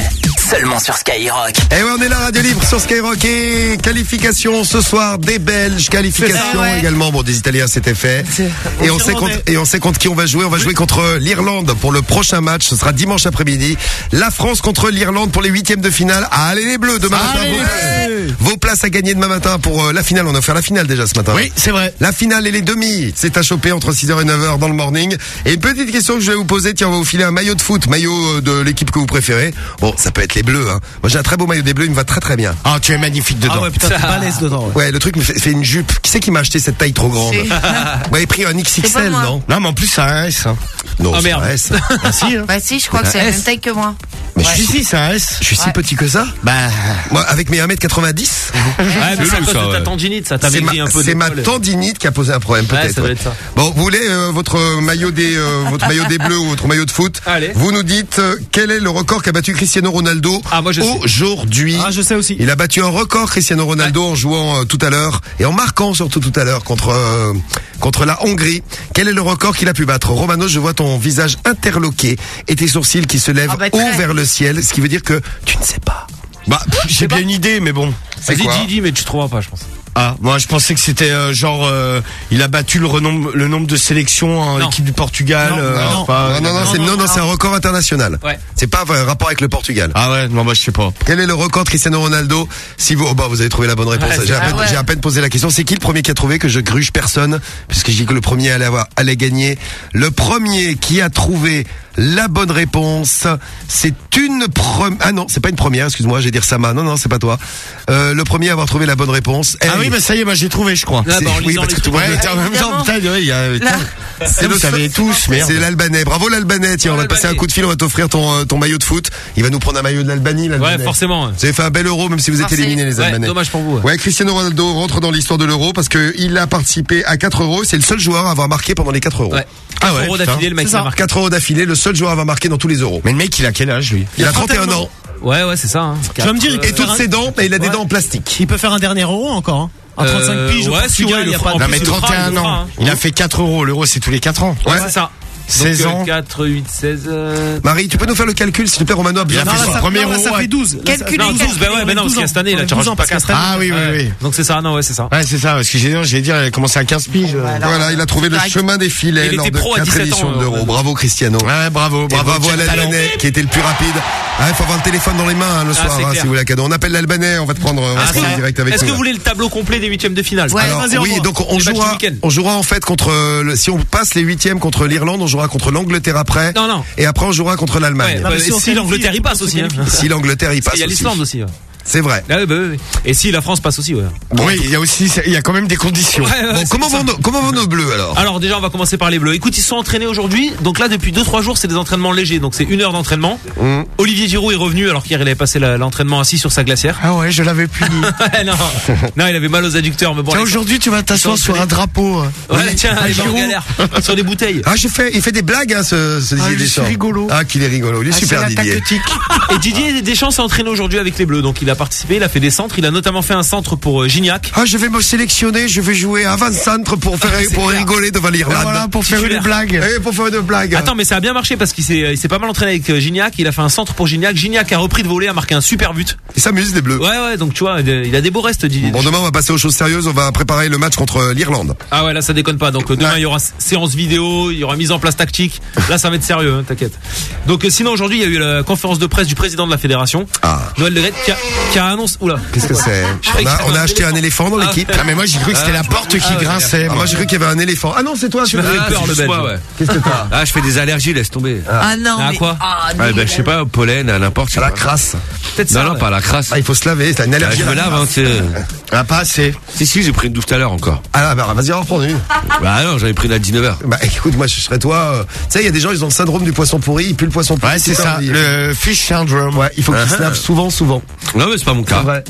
seulement sur Skyrock. Et ouais, on est là, Radio Libre sur Skyrock et qualification ce soir des Belges, qualification ouais. également, bon, des Italiens c'était fait. Et on sait contre, et on sait contre qui on va jouer. On va jouer contre l'Irlande pour le prochain match. Ce sera dimanche après-midi. La France contre l'Irlande pour les huitièmes de finale. Allez les Bleus demain matin. Vos, vos places à gagner demain matin pour euh, la finale. On a offert la finale déjà ce matin. Oui, c'est vrai. La finale et les demi, c'est à choper entre six heures et neuf heures dans le morning. Et une petite question que je vais vous poser. Tiens, on va vous filer un maillot de foot, maillot de l'équipe que vous préférez. Bon, ça peut être les Bleus, hein. Moi, j'ai un très beau maillot des Bleus, il me va très très bien. Ah, tu es magnifique dedans. Ah ouais, putain, t'es balèze dedans. Ouais. Ouais, le truc me fait, fait une jupe. Qui c'est qui m'a acheté cette taille trop grande? Vous m'avez pris un X X L, non? Non, mais en plus, ça a un S, hein. Non, oh, c'est merde. un S. Ah, si, hein. Bah si, je crois que c'est la même taille que moi. Mais Ouais. je suis Si, c'est un S. Je suis si Ouais. petit que ça? Bah, Moi, avec mes un mètre quatre-vingt-dix. Ouais, mais c'est à lourd, cause ça, de ta ouais. tendinite, ça t'a C'est ma, maigri un peu. c'est ma d'épaule. tendinite qui a posé un problème, Ouais, peut-être. ça doit ouais. être ça. Bon, vous voulez euh, votre maillot des, euh, votre maillot des Bleus ou votre maillot de foot? Allez. Vous nous dites euh, quel est le record qu'a battu Cristiano Ronaldo Ah, moi, je sais. aujourd'hui. Ah, je sais aussi. Il a battu un record, Cristiano Ronaldo, en jouant euh, tout à l'heure et en marquant surtout tout à l'heure contre euh, contre la Hongrie. Quel est le record qu'il a pu battre? Romano, je vois ton visage interloqué et tes sourcils qui se lèvent Ah bah, haut très. vers le ciel, ce qui veut dire que tu ne sais pas. bah, pff, j'ai bien une idée, mais bon. C'est Vas-y, quoi? dis, dis, mais tu trouveras pas, je pense. Ah, moi, je pensais que c'était euh, genre, euh, il a battu le, renom- le nombre de sélections en Non. équipe du Portugal. Non, euh, non, pas- Non, non, non, c'est, non, non, c'est un record international. Ouais. C'est pas un rapport avec le Portugal. Ah ouais, non, bah, je sais pas. Quel est le record de Cristiano Ronaldo? Si vous, oh bah, vous avez trouvé la bonne réponse. Ouais, j'ai, à ah peine, ouais. j'ai à peine posé la question. C'est qui le premier qui a trouvé? Que je gruge personne, puisque j'ai dit que le premier allait avoir, allait gagner. Le premier qui a trouvé la bonne réponse, c'est une première, ah non, c'est pas une première, excuse-moi, je vais dire Sama. Non, non, c'est pas toi. Euh, le premier à avoir trouvé la bonne réponse. Ah Hey, oui, bah, ça y est, bah, j'ai trouvé, je crois. Là, c'est- bah, en oui, lisant parce les que tout trucs. le monde Ouais, en même temps, évidemment. putain, ouais, il y a, Là. c'est vous le savez tous, merde. C'est l'Albanais. Bravo l'Albanais. Tiens, on va te passer un coup de fil, on va t'offrir ton, euh, ton maillot de foot. Il va nous prendre un maillot de l'Albanie, l'Albanais. Ouais, forcément. ouais. Vous avez fait un bel euro, même si vous êtes Merci. éliminés, les Ouais, Albanais. dommage pour vous. ouais. Ouais, Cristiano Ronaldo rentre dans l'histoire de l'euro parce que il a participé à quatre euros. C'est le seul joueur à avoir marqué pendant les quatre euros. Ouais. Ah ouais, Euro putain. d'affilée, le mec C'est qui a ça. marqué. quatre euros d'affilée, le seul joueur à avoir marqué dans tous les euros. Mais le mec, il a quel âge, lui? Il a trente et un ans. Ouais, ouais, c'est ça. Hein. Tu vas me dire, il peut Et faire toutes un- ses dents, mais il a des Ouais. dents en plastique. Il peut faire un dernier euro encore, hein. Un Euh, trente-cinq piges au ouais, si, ouais, Portugal, il il y a le pas fera. de Non, mais il le fera, trente et un il le fera, ans. hein. Il a fait quatre euros. L'euro, c'est tous les quatre ans. Ouais, c'est ça. seize Donc, ans. euh, quatre, huit, seize. euh, Marie, tu peux nous faire le calcul, s'il te plaît, Romano a bien Il a fait fait son son ça, premier non, là, euro, ça ouais. fait douze. Là, ça- Calcul, Non, les douze, bah ouais, bah non, parce qu'il y a cette année, là, tu rajoutes pas quatre. Ah oui, oui, oui. Donc c'est ça, non, ouais, c'est ça. Ouais, c'est ça, parce que j'ai dit, j'ai dit, elle a commencé à quinze piges. euh. Voilà, il a trouvé le Direct. chemin des filets Il lors était de pro à quatre dix-sept éditions ans, d'Euro. ouais. Bravo Cristiano. Ouais, bravo, Et bravo. bravo à quel talent. l'Albanais qui était le plus rapide. Ah, il faut avoir le téléphone dans les mains hein, le Ah, soir c'est hein, clair. si vous voulez la cadeau. On appelle l'Albanais, on va te prendre, on va Ah, se prendre ça- direct avec Est-ce nous. que vous voulez le tableau complet des huitièmes de finale? Ouais. Alors, vas-y, oui, envoie. donc on Les matchs jouera, du week-end. on jouera en fait contre, euh, le- si on passe les huitièmes contre l'Irlande, on jouera contre l'Angleterre après. Non, non. Et après on jouera contre l'Allemagne. Ouais, Non, mais bah, si on si qualifie, l'Angleterre y on passe se aussi. hein. qualifie. Si l'Angleterre y Parce passe qu'il y a aussi. l'Islande aussi. ouais. C'est vrai. Ah, ouais, bah, ouais, ouais. Et si la France passe aussi, ouais. Oui, il y a aussi, il y a quand même des conditions. Ouais, ouais, Bon, c'est comment pour ça. vont nos, comment vont nos bleus alors? Alors déjà on va commencer par les bleus. Écoute, ils se sont entraînés aujourd'hui. Donc là depuis deux trois jours c'est des entraînements légers. Donc c'est une heure d'entraînement. Mmh. Olivier Giroud est revenu alors qu'hier il avait passé la- l'entraînement assis sur sa glacière. Ah ouais, je l'avais puni. Ouais, non, non, il avait mal aux adducteurs. Mais bon. Tiens, allez, aujourd'hui, tu vas t'asseoir Ils sont sur un entraînés. drapeau. Ouais, tiens, Ah, il est en Giroud. galère sur des bouteilles. Ah, j'ai fait, il fait des blagues, hein, ce, ce Ah, Didier il est Deschamps. rigolo. Ah, qu'il est rigolo. Il est Ah, super c'est la Didier. tactique. Et Didier Deschamps s'est entraîné aujourd'hui avec les Bleus. Donc il a participé, il a fait des centres. Il a notamment fait un centre pour euh, Gignac. Ah, je vais me sélectionner, je vais jouer avant-centre pour faire, c'est pour clair. rigoler devant l'Irlande. Voilà, pour faire Titulaire. une blague. Eh, pour faire une blague. Attends, mais ça a bien marché parce qu'il s'est, il s'est pas mal entraîné avec euh, Gignac. Il a fait un centre pour Gignac. Gignac a repris de voler, a marqué un super but. Il s'amuse des bleus. Ouais, ouais. Donc tu vois, il a des beaux restes, Didier. Bon, demain, on va passer aux choses sérieuses. On va préparer le match contre l'Irlande. Ah ouais, là ça déconne pas. Donc euh, demain il y aura séance vidéo, il y aura mise en place tactique. Là ça va être sérieux, hein, t'inquiète. Donc euh, sinon aujourd'hui il y a eu la conférence de presse du président de la fédération, Ah. Noël Le Graët, qui a, qui a annoncé. Oula. Qu'est-ce que c'est? Je croyais On a, qu'il y on avait a un acheté un éléphant dans Ah. l'équipe. Ah, mais moi, j'ai cru que c'était la porte qui Ah, ouais, grinçait. Ah, moi, j'ai cru qu'il y avait un éléphant. Ah non, c'est toi. Tu m'as fait Ah, peur c'est le juste belge. moi, ouais. Qu'est-ce que t'as? Ah, je fais des allergies, laisse tomber. Ah non, Ah, mais. quoi Ah, Ouais, non. bah, je sais pas, au pollen, à n'importe À la quoi. crasse. Peut-être Non, ça. non, ouais. pas à la crasse. Ah, il faut se laver. T'as une Ah, allergie. je à me la lave, crasse. hein, tu sais. Ah, pas assez. Si, si, j'ai pris une douche tout à l'heure encore. Ah, bah, vas-y, en reprendre une. Bah non, j'avais pris une à dix-neuf heures. Bah, écoute, moi, je serais toi. euh, Tu sais, il y a des gens, ils ont le syndrome du poisson pourri. Ils puent le poisson pourri. Ouais, c'est tout ça. le temps. Le fish syndrome. Ouais, il faut qu'ils se Ah. lavent souvent, souvent. Non, mais c'est pas mon C'est cas. vrai.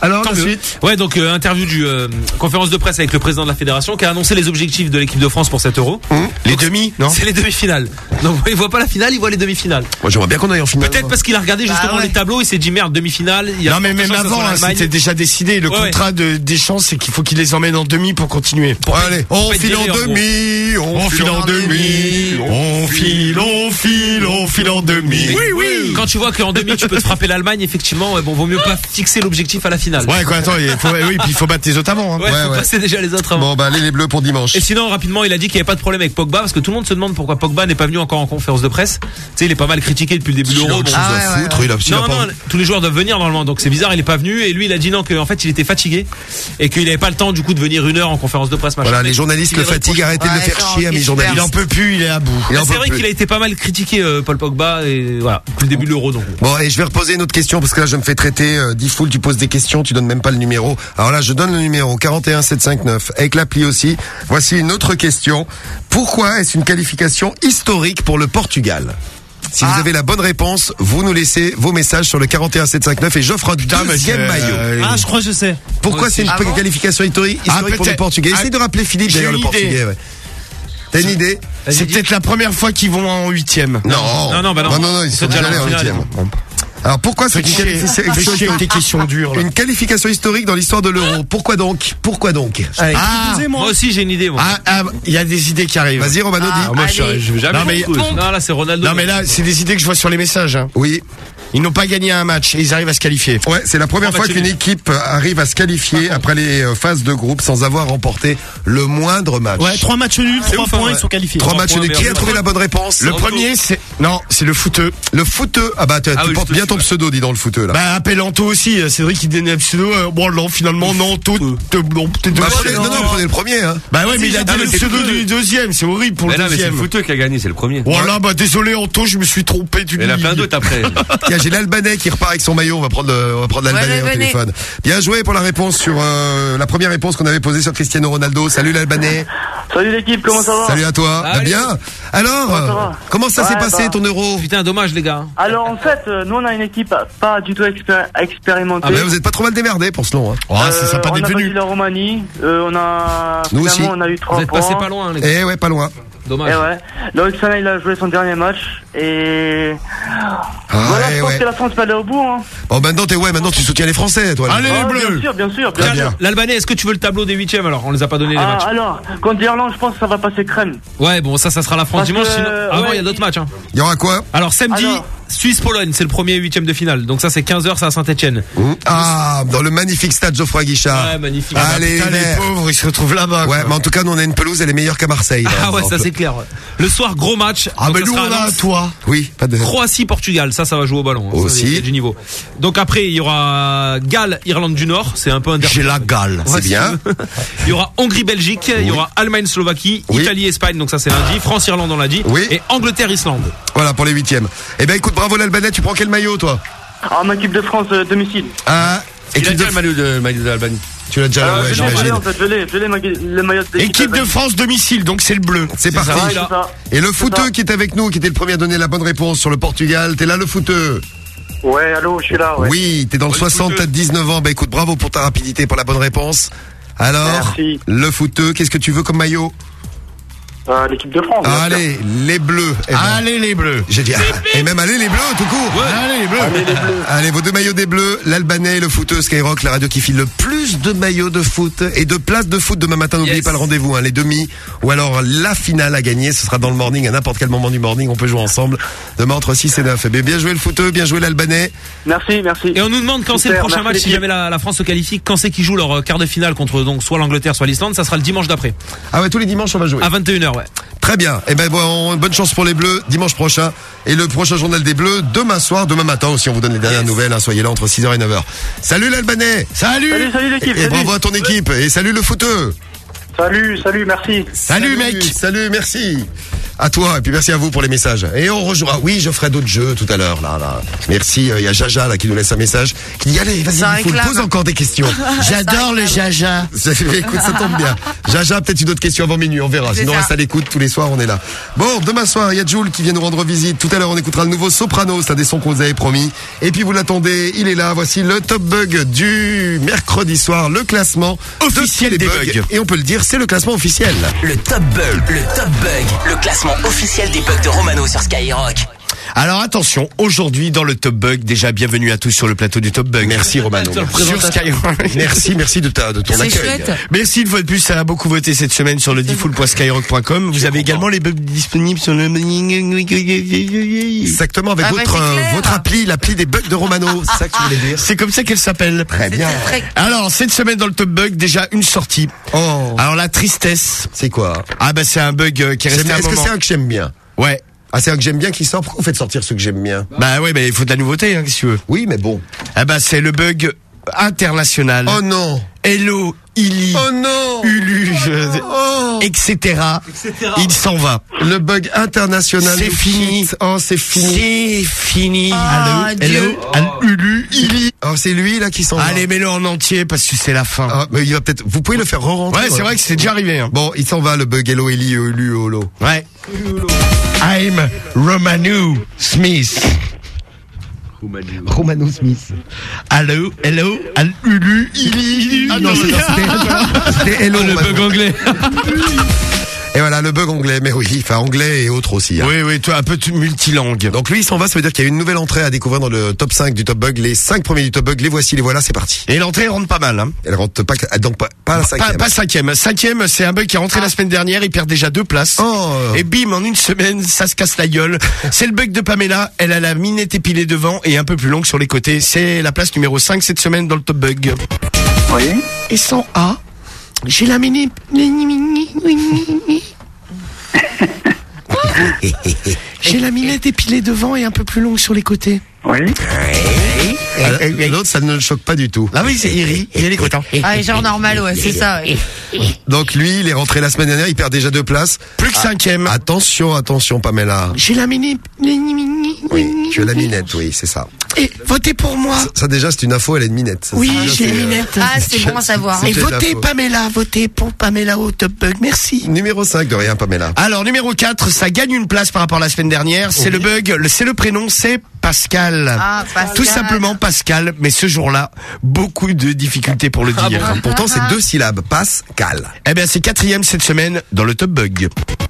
Alors, Tant la mieux. suite. Ouais, donc euh, interview du euh, conférence de presse avec le président de la fédération qui a annoncé les objectifs de l'équipe de France pour cet Euro. Mmh. Les demi, non? C'est les demi-finales. Donc il voit pas la finale, il voit les demi-finales. Moi, j'aimerais bien qu'on aille en finale. Peut-être parce qu'il a regardé justement Bah ouais. les tableaux, il s'est dit merde, demi-finale. Il y a Non, mais forte même chance que ce avant, soit hein, l'Allemagne. c'était déjà décidé. Le Ouais, contrat de Deschamps, c'est qu'il faut qu'il les emmène en demi pour continuer. Pour pas- Allez, pour on pas être file en viré, gros. demi, On file en demi, on file, on file, on file en demi. Oui, oui. Quand tu vois qu'en demi tu peux te frapper l'Allemagne, effectivement, ouais, bon, vaut mieux pas fixer l'objectif à la finale. Ouais, quoi, attends, il faut, oui, puis il faut battre tes autres avant. Hein. Ouais, Ouais, faut ouais. passer déjà les autres avant. Bon, bah, allez, les bleus pour dimanche. Et sinon, rapidement, il a dit qu'il n'y avait pas de problème avec Pogba, parce que tout le monde se demande pourquoi Pogba n'est pas venu encore en conférence de presse. Tu sais, il est pas mal critiqué depuis le début de Il a l'Euro. autre Bon, chose Ah à ouais, foutre, ouais, il a, il a non, pas- non, tous les joueurs doivent venir normalement, donc c'est bizarre, il est pas venu. Et lui, il a dit non, qu'en fait, il était fatigué et qu'il n'avait pas le temps du coup de venir une heure en conférence de presse. Machin. Voilà, Mais les journalistes il le est vrai fatiguent, pour- arrêtez de le Ouais, faire genre, chier, amis qu'est-ce journalistes. Il en peut plus, il est à bout. Il en Mais c'est peut vrai plus. qu'il a été pas mal critiqué, euh, Paul Pogba, et voilà, depuis le début de l'Euro. Donc. Bon, et je vais reposer une autre question parce que là je me fais traiter. Euh, Diffoul, tu poses des questions, tu donnes même pas le numéro. Alors là, je donne le numéro quarante et un sept cent cinquante-neuf avec l'appli aussi. Voici une autre question. Pourquoi est-ce une qualification historique pour le Portugal? Si vous avez la bonne réponse, vous nous laissez vos messages sur le quarante et un sept cent cinquante-neuf et j'offre un Putain, mais deuxième c'est- maillot. euh, Ah, je crois que je sais. Pourquoi c'est une Ah bon qualification historique, Ah, historique pour le peut-être. Portugais? Ah, Essayez de rappeler Philippe j'ai d'ailleurs, le une idée. Portugais. Ouais. T'as une idée? C'est peut-être la première fois qu'ils vont en huitième. Non. Non, non, bah non. non, non, ils Ils sont sont déjà déjà allés en en finale. huitième. Alors pourquoi c'est Fais une chier, qualification fais chier avec tes questions dures. Là. Une qualification historique dans l'histoire de l'Euro. Pourquoi donc? Pourquoi donc? Allez, Ah, écoutez-moi. Moi aussi, j'ai une idée. Moi. Ah, ah, il y a des idées qui arrivent. Vas-y, Romano, Ah, dis. moi, je, allez. je vais jamais Non, mais, beaucoup. non, là, c'est Ronaldo. Non, mais là, c'est des idées que je vois sur les messages. Hein. Oui. Ils n'ont pas gagné un match et ils arrivent à se qualifier. Ouais, c'est la première Oh, bah, fois tu qu'une dis. équipe arrive à se qualifier après les euh, phases de groupe sans avoir remporté le moindre match. Ouais, trois matchs nuls, trois ouf, points, hein, ils ouais. sont qualifiés. Trois Trois matchs points, nuls. Qui meilleur a trouvé joueur. la bonne réponse? Le Anto. premier, c'est non, c'est le footeux. Le footeux. Ah bah tu, Ah tu oui, portes je te bien suis, ton ouais. pseudo, dis dans le footeux là. Bah appelle Anto aussi. euh, Cédric il donne un pseudo. Euh, bon non, finalement non, Anto. te- non, t'es deux. Bah, prenez, non, non, prenez le premier. Hein. Bah ouais, mais il a Ah, dit mais le c'est pseudo footeux. du deuxième. C'est horrible pour Mais le là, mais c'est le deuxième. footeux qui a gagné, c'est le premier. Voilà, bah désolé Anto, je me suis trompé du Il y en a plein d'autres après. Tiens, j'ai l'Albanais qui repart avec son maillot. On va prendre, le, on va prendre l'Albanais Ouais, au l'Albanais. téléphone. Bien joué pour la réponse sur euh, la première réponse qu'on avait posée sur Cristiano Ronaldo. Salut l'Albanais. Salut l'équipe, comment ça va? Salut à toi. Bah, Salut. bien. Alors, Comment ça euh, va comment ça Ouais, s'est passé bah. ton euro? Putain, dommage, les gars. Alors en fait, euh, nous on a une équipe pas du tout expér- expérimentée. Ah bah, vous êtes pas trop mal démerdés pour ce long. Hein. Oh, c'est Euh, sympa on d'être a battu venu. la Roumanie, euh, on a Nous finalement, aussi. on a eu trois Vous êtes points. passé pas loin, les gars. Eh ouais, pas loin. Dommage. Et ouais. Loïc Sana il a joué son dernier match et Ah, voilà, ouais, je pense ouais. que la France peut aller au bout. Hein. Bon, maintenant t'es ouais, maintenant tu soutiens les Français, toi. là. Allez les Ah, bien bleus. sûr, bien sûr, bien Très sûr. bien. L'Albanais, est-ce que tu veux le tableau des huitièmes alors? On les a pas donné les Ah, matchs. alors, contre l'Irlande, je pense que ça va passer crème. Ouais, bon, ça, ça sera la France Parce dimanche. que, Sinon, euh, avant, il ouais, y a d'autres matchs. Hein. Il y aura quoi? Alors samedi, Alors. Suisse-Pologne, c'est le premier huitième de finale. Donc ça, c'est quinze heures, c'est à Saint-Etienne. Ah, dans le magnifique stade Geoffroy Guichard. Ouais, magnifique. Allez, Putain, les les pauvres, ils se retrouvent là-bas. Ouais, quoi. mais en tout cas, nous on a une pelouse, elle est meilleure qu'à Marseille. Ah par ouais, ça exemple. c'est clair. ouais. Le soir, gros match. Ah Donc, mais ça nous sera on à a Lens. toi. Oui, pas de. Croatie-Portugal, ça, ça va jouer au ballon. hein. Ça, Aussi. il y a du niveau. Donc après, il y aura Galles-Irlande du Nord, c'est un peu un derby. J'ai la gale. C'est bien. Il y aura Hongrie-Belgique, il y aura Allemagne-Slovaquie, Oui. Italie-Espagne, donc ça c'est lundi, France-Irlande on l'a dit, Oui. et Angleterre-Islande. Voilà pour les huitièmes. Eh ben écoute, bravo l'Albanais, tu prends quel maillot toi? Ah, ma équipe de France euh, domicile. Ah, Il a équipe de... déjà le maillot de maillot d'Albanie. Tu l'as déjà, Euh, ouais, je l'ai, je l'ai, j'imagine. en fait, je l'ai, je l'ai, ma- le maillot de Équipe de France domicile, donc c'est le bleu. C'est parti. Ouais, c'est ça. Et le C'est footeux ça. qui est avec nous, qui était le premier à donner la bonne réponse sur le Portugal, t'es là le footeux? Ouais, allô, je suis là, ouais. Oui, t'es dans le soixante, t'as dix-neuf ans. Bah écoute, bravo pour ta rapidité, pour la bonne réponse. Alors, Merci. le footeux, qu'est-ce que tu veux comme maillot? Euh, l'équipe de France. bien sûr. Allez, les bleus. Eh ben, Allez les bleus. j'ai dit, et même allez les bleus tout court. Allez les bleus. Allez, les bleus. Allez, vos deux maillots des bleus, l'Albanais et le footeux Skyrock, la radio qui file le plus de maillots de foot et de places de foot demain matin. N'oubliez Yes. pas le rendez-vous, hein, les demi ou alors la finale à gagner. Ce sera dans le morning, à n'importe quel moment du morning. On peut jouer ensemble demain entre six et neuf. Eh bien, bien joué le footeux, bien joué l'Albanais. Merci, merci. Et on nous demande quand c'est le Super, prochain merci match, si l'équipe. jamais la, la France se qualifie, quand c'est qu'ils jouent leur euh, quart de finale contre donc soit l'Angleterre, soit l'Islande, ça sera le dimanche d'après, Ah ouais, tous les dimanches on va jouer. à vingt et une heures, ouais. Très bien. Eh ben bon, bonne chance pour les Bleus dimanche prochain et le prochain journal des Bleus demain soir, demain matin aussi. On vous donne les dernières nouvelles. Hein, soyez là entre six heures et neuf heures. Salut l'Albanais. Salut. Salut, salut l'équipe. Et salut. bravo à ton équipe et salut le footeux. Salut, salut, merci. Salut, mec. Salut, merci. À toi, et puis merci à vous pour les messages. Et on rejouera. Oui, je ferai d'autres jeux tout à l'heure, là, là. Merci, il euh, y a Jaja, là, qui nous laisse un message. Qui dit, allez, vas-y, il faut pose encore des questions. J'adore le Jaja. Écoute, ça tombe bien. Jaja, peut-être une autre question avant minuit, on verra. Sinon, on reste à l'écoute tous les soirs, on est là. Bon, demain soir, il y a Jules qui vient nous rendre visite. Tout à l'heure, on écoutera le nouveau Soprano. C'est un des sons qu'on vous avait promis. Et puis, vous l'attendez, il est là. Voici le Top Bug du mercredi soir. Le classement officiel des bugs. bugs. Et on peut le dire, c'est le classement officiel. Le Top Bug, le Top Bug, le classement officiel des bugs de Romano sur Skyrock. Alors attention, aujourd'hui dans le Top Bug, déjà bienvenue à tous sur le plateau du Top Bug. Merci Romano. Sur Skyrock. Merci, merci de ta de ton C'est accueil. chouette. Merci une fois de plus, ça a beaucoup voté cette semaine sur le diffoul point skyrock point com. Vous avez également les bugs disponibles sur le exactement avec Ah bah, votre c'est euh, clair. votre appli, l'appli des bugs de Romano. C'est ça que tu voulais dire. C'est comme ça qu'elle s'appelle. Très bien. Très- Alors cette semaine dans le Top Bug, déjà une sortie. Oh. Alors la tristesse. C'est quoi? Ah bah c'est un bug euh, qui est J'aime resté bien. un Est-ce que moment. c'est un que j'aime bien? Ouais. Ah, c'est un que j'aime bien qui sort. Pourquoi vous faites sortir ceux que j'aime bien? Bah ouais, mais il faut de la nouveauté, hein, qu'est-ce que tu veux. Oui, mais bon. Ah bah c'est le bug international. Oh non. Hello, Illy, Oh non. Ulu, Oh. et cetera. Il s'en va. Le bug international. C'est nous fini. quitte. Oh, c'est fini. C'est fini. Ah, Allô, Dieu. hello, allô, Ulu, Illy. Oh, c'est lui là qui s'en va. Allez, mets-le en entier parce que c'est la fin. Ah, mais il va peut-être. Vous pouvez le faire re-rentrer. Ouais, c'est vrai que c'est déjà arrivé. Hein. Bon, il s'en va le bug Hello Eli Elu Holo. Ouais. I'm Romanu Smith. Romano Smith. Allô, hello, allô, Ulu, Illy. Ah non, c'était c'était Hello Le Romano. bug anglais. Et voilà le bug anglais, mais oui, enfin anglais et autres aussi. Hein. Oui, oui, toi un peu t- multilangue. Donc lui il s'en va, ça veut dire qu'il y a une nouvelle entrée à découvrir dans le top cinq du Top Bug. Les cinq premiers du Top Bug, les voici, les voilà, c'est parti. Et l'entrée rentre pas mal. Hein. Elle rentre pas, donc pas, pas la Pas, cinquième. pas cinquième. Cinquième, c'est un bug qui est rentré la semaine dernière. Il perd déjà deux places. Oh. Et bim, en une semaine, ça se casse la gueule. C'est le bug de Pamela. Elle a la minette épilée devant et un peu plus longue sur les côtés. C'est la place numéro cinq cette semaine dans le Top Bug. Oui. Et sans A, j'ai la minette. J'ai la minette épilée devant et un peu plus longue sur les côtés. Oui. Et l'autre, ça ne le choque pas du tout. Ah oui, c'est Iri. Il est content. Ah, genre normal, ouais, c'est ça. Ouais. Donc lui, il est rentré la semaine dernière, il perd déjà deux places. Plus que cinquième. Attention, attention, Pamela. J'ai la minette. Oui, tu as la minette, oui, c'est ça. Et votez pour moi. Ça, ça, déjà, c'est une info, elle a une minette. Ça, Oui, c'est déjà, j'ai c'est, une euh, minette. Ah, c'est bon à savoir. Et C'est votez l'info. Pamela, votez pour Pamela au Top Bug, merci. Numéro cinq, de rien, Pamela. Alors, numéro quatre, ça gagne une place par rapport à la semaine dernière. C'est Oui. le bug, le- c'est le prénom, c'est Pascal. Ah, Pascal. Tout simplement Pascal, mais ce jour-là, beaucoup de difficultés pour le dire. Ah, pourtant, c'est deux syllabes. Pascal. Eh bien, c'est quatrième cette semaine dans le Top Bug.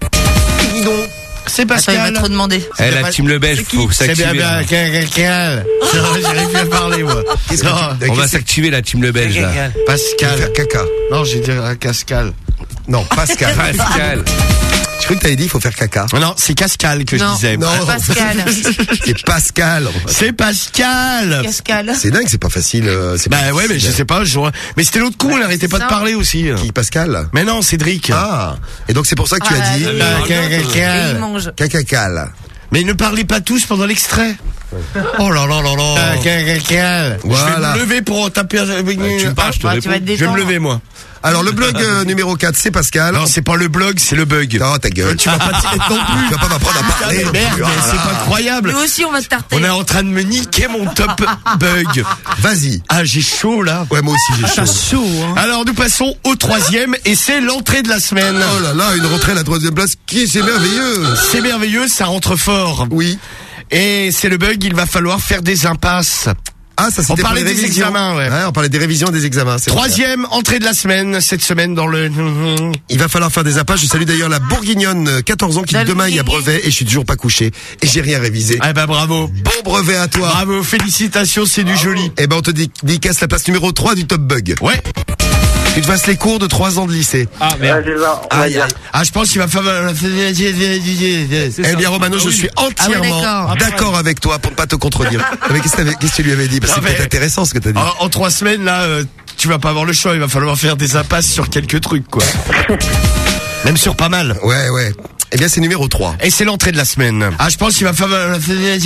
C'est Attends, il Pascal. m'a trop demandé. Eh, la team Le Belge, faut C'est bien, s'activer. bien, là. Pascal. J'arrive plus à parler, moi. Qu'est-ce que Non, tu- On va qu'est-ce que- s'activer la team Le Belge, là. Pascal. Faire caca. Non, j'ai dit euh, Cascal. Non, Pascal. Pascal. Je crois que t'avais dit, il faut faire caca. Non, c'est Cascal que je Non. disais. Non. Pascal. C'est Pascal. C'est Pascal. Pascal. C'est dingue, c'est pas facile. euh, C'est Bah pas ouais, mais facile. je sais pas. Je... Mais c'était l'autre con, il arrêtait pas de ça. parler aussi. Qui, Pascal? Mais non, Cédric. Ah. Et donc, c'est pour ça que tu Ah, as dit oui. Bah, Et Cascal. il mange. cacacal. Mais ne parlez pas tous pendant l'extrait. Oh là là là là. Cascal. Voilà. Je vais me lever pour taper. tu me parles, je te Ah, tu vas te Je vais me détendre. lever moi. Alors, le blog euh, numéro quatre, c'est Pascal. Non, c'est pas le blog, c'est le bug. Non, ta gueule. Tu vas pas t'y mettre non plus. Tu vas pas m'apprendre à parler. Merde, mais c'est pas incroyable. Nous aussi, on va te tarter. On est en train de me niquer mon top bug. Vas-y. Ah, j'ai chaud là. Ouais, moi aussi, j'ai chaud. chaud, hein. Alors, nous passons au troisième et c'est l'entrée de la semaine. Oh là là, une rentrée à la troisième place. Qui, c'est merveilleux. C'est merveilleux, ça rentre fort. Oui. Et c'est le bug, il va falloir faire des impasses. Ah, ça On c'était pour parlait les des révisions. examens, ouais. On parlait des révisions et des examens. c'est vrai. Troisième entrée de la semaine, cette semaine dans le... Il va falloir faire des impasses. Je salue d'ailleurs la Bourguignonne, euh, quatorze ans, qui dit Salut. demain il y a brevet et je suis toujours pas couché. Et j'ai rien révisé. Ah bah bravo. Bon brevet à toi. Bravo, félicitations, c'est du joli. Eh ben on te dit, dit casse la place numéro trois du Top Bug. Ouais. Tu te fasses les cours de trois ans de lycée. Ah, merde. Ouais, c'est ça, on va Aïe, dire. aïe. Ah, je pense qu'il va falloir... Eh bien Romano, je suis entièrement d'accord. d'accord avec toi pour ne pas te contredire. Mais qu'est-ce que t'avais- qu'est-ce que tu lui avais dit? Parce que Non, c'est peut-être mais- intéressant ce que t'as dit. En, en trois semaines, là, euh, tu vas pas avoir le choix. Il va falloir faire des impasses sur quelques trucs, quoi. Même sur pas mal. Ouais, ouais. Eh bien, c'est numéro trois. Et c'est l'entrée de la semaine. Ah, je pense qu'il va falloir...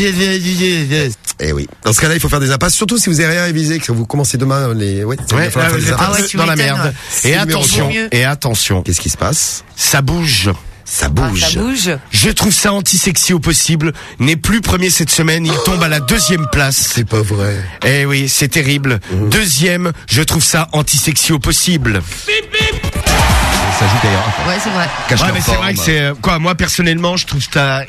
Eh oui. Dans ce cas-là, il faut faire des impasses, surtout si vous avez rien révisé, que vous commencez demain les, ouais, ça va Ouais, falloir là, faire des vous êtes impasses. un peu dans la merde. C'est Et numéro attention, trois. et attention. Qu'est-ce qui se passe? Ça bouge. Ça bouge. Ah, ça bouge. Je trouve ça anti-sexy au possible. N'est plus premier cette semaine, il tombe à la deuxième place. C'est pas vrai. Eh oui, c'est terrible. Mmh. Deuxième, je trouve ça anti-sexy au possible. Ça joue d'ailleurs. Ouais, c'est vrai. Cache ouais, leur mais c'est forme. vrai que c'est euh, quoi. Moi personnellement, je trouve ça.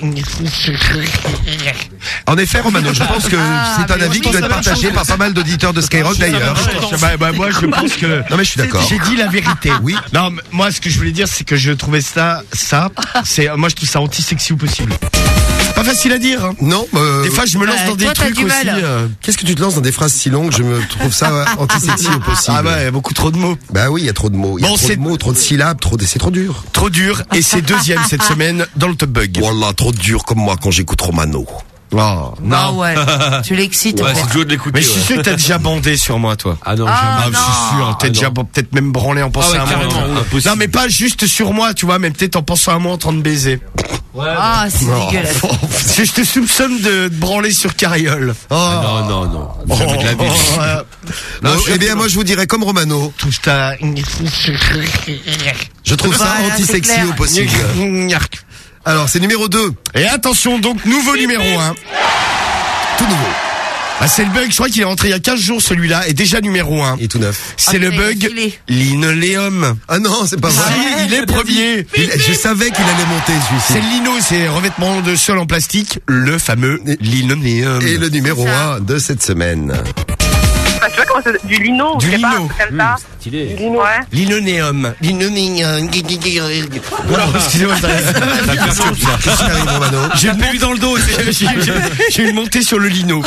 En effet, Romano, je pense que Ah, c'est un mais avis on qui doit pense être la même partagé chose. par pas mal d'auditeurs de Skyrock d'ailleurs. Bah, bah, moi, je pense que. Non mais je suis d'accord. J'ai dit la vérité. Oui. Non, mais moi, ce que je voulais dire, c'est que je trouvais ça, ça, c'est, moi, je trouve ça anti-sexy au possible. Pas facile à dire. Hein. Non. Euh, Des fois, je me lance Bah, dans des toi, t'as trucs du aussi. mal. euh, Qu'est-ce que tu te lances dans des phrases si longues? Je me trouve ça euh, anti-sexy au possible. Ah bah, il y a beaucoup trop de mots. Bah oui, il y a trop de mots. Il y a Bon, trop c'est- de mots, trop de syllabes, trop de... c'est trop dur. Trop dur. Et c'est deuxième cette semaine dans le Top Bug. Voilà, trop dur comme moi quand j'écoute Romano. Oh, Ah ouais. Tu l'excites. Ouais, quoi. c'est dur de l'écouter. Mais je suis sûr que t'as déjà bandé sur moi, toi. Ah non, Ah, jamais. je suis sûr. T'as Ah, déjà non. bon, peut-être même branlé en pensant Ah ouais, à moi. carrément, toi. impossible. Non, mais pas juste sur moi, tu vois, mais peut-être en pensant à moi en train de baiser. Ah, c'est dégueulasse. Parce que je te soupçonne de, de branler sur Carriole. Oh. Ah non, non, non. Jamais de la vie. euh, Bon, eh bien, moi, je vous dirais comme Romano. Tout ça. Je trouve ça Voilà, c'est anti-sexy clair. au possible. Alors, c'est numéro deux. Et attention, donc, nouveau numéro un. Tout nouveau. Bah, c'est le bug, je crois qu'il est rentré il y a quinze jours celui-là, et déjà numéro un. Et tout neuf. C'est Ah, le mais il a bug filé. linoléum. Ah non, c'est pas vrai. Si, il est premier. Il- je savais qu'il allait monter C'est celui-ci. le lino, c'est revêtement de sol en plastique, le fameux linoléum. Et le numéro un de cette semaine. Bah, tu vois comment c'est du lino, Du je sais pas, lino. comme ça. Stylé. Du lino, ouais. Linoléum. Linoléum. Excusez-moi, Qu'est-ce qui arrive, Romano? j'ai une montée dans le dos. c'est- J'ai j'ai- j'ai une montée sur le lino.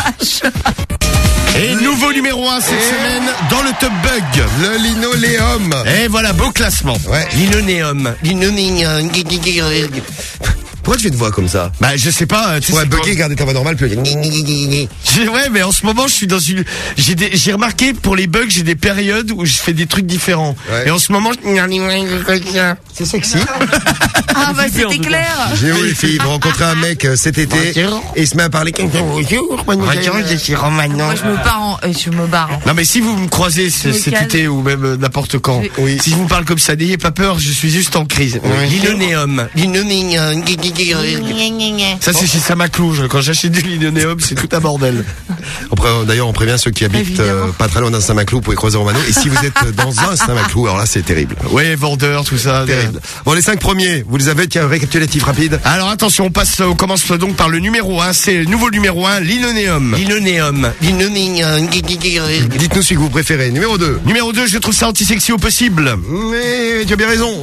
Et nouveau numéro un cette semaine dans le Top Bug. Le linoléum. Et voilà, beau classement. Ouais. Linoléum. Linoléum. Pourquoi tu fais une voix comme ça? Bah, je sais pas. Tu Tu sais, pourrais c'est bugger, garder ta voix normale, puis... J'ai- Ouais, mais en ce moment, je suis dans une. J'ai des... j'ai remarqué pour les bugs, j'ai des périodes où je fais des trucs différents. Ouais. Et en ce moment, je... C'est sexy. Ah, bah, c'était clair. J'ai oui, les filles, ils vont rencontrer un mec euh, cet été Bonjour. et il se met à parler. Bonjour, Bonjour, je suis Romano. Moi, je me pars en, euh, je me barre. hein. Non, mais si vous me croisez ce- me cet calme. été ou même euh, n'importe quand, Oui. Oui. si je vous parle comme ça, n'ayez pas peur, je suis juste en crise. Linoléum. Linoléum. Ça, c'est chez Samaclouge. Quand j'achète du linoléum, c'est tout un bordel. On pré- D'ailleurs, on prévient ceux qui habitent Évidemment. euh, pas très loin d'un Saint-Maclou, vous pouvez croiser Romano. Et si vous êtes dans un Saint-Maclou, alors là, c'est terrible. Ouais, vendeur, tout ça. Terrible. Bon, les cinq premiers, vous les avez, tiens, récapitulatif rapide. Alors attention, on passe, on commence donc par le numéro un. C'est le nouveau numéro un, linoléum. Linoléum. Linoléum. Dites-nous celui que vous préférez. Numéro deux. Numéro deux, je trouve ça anti-sexy au possible. Mais tu as bien raison.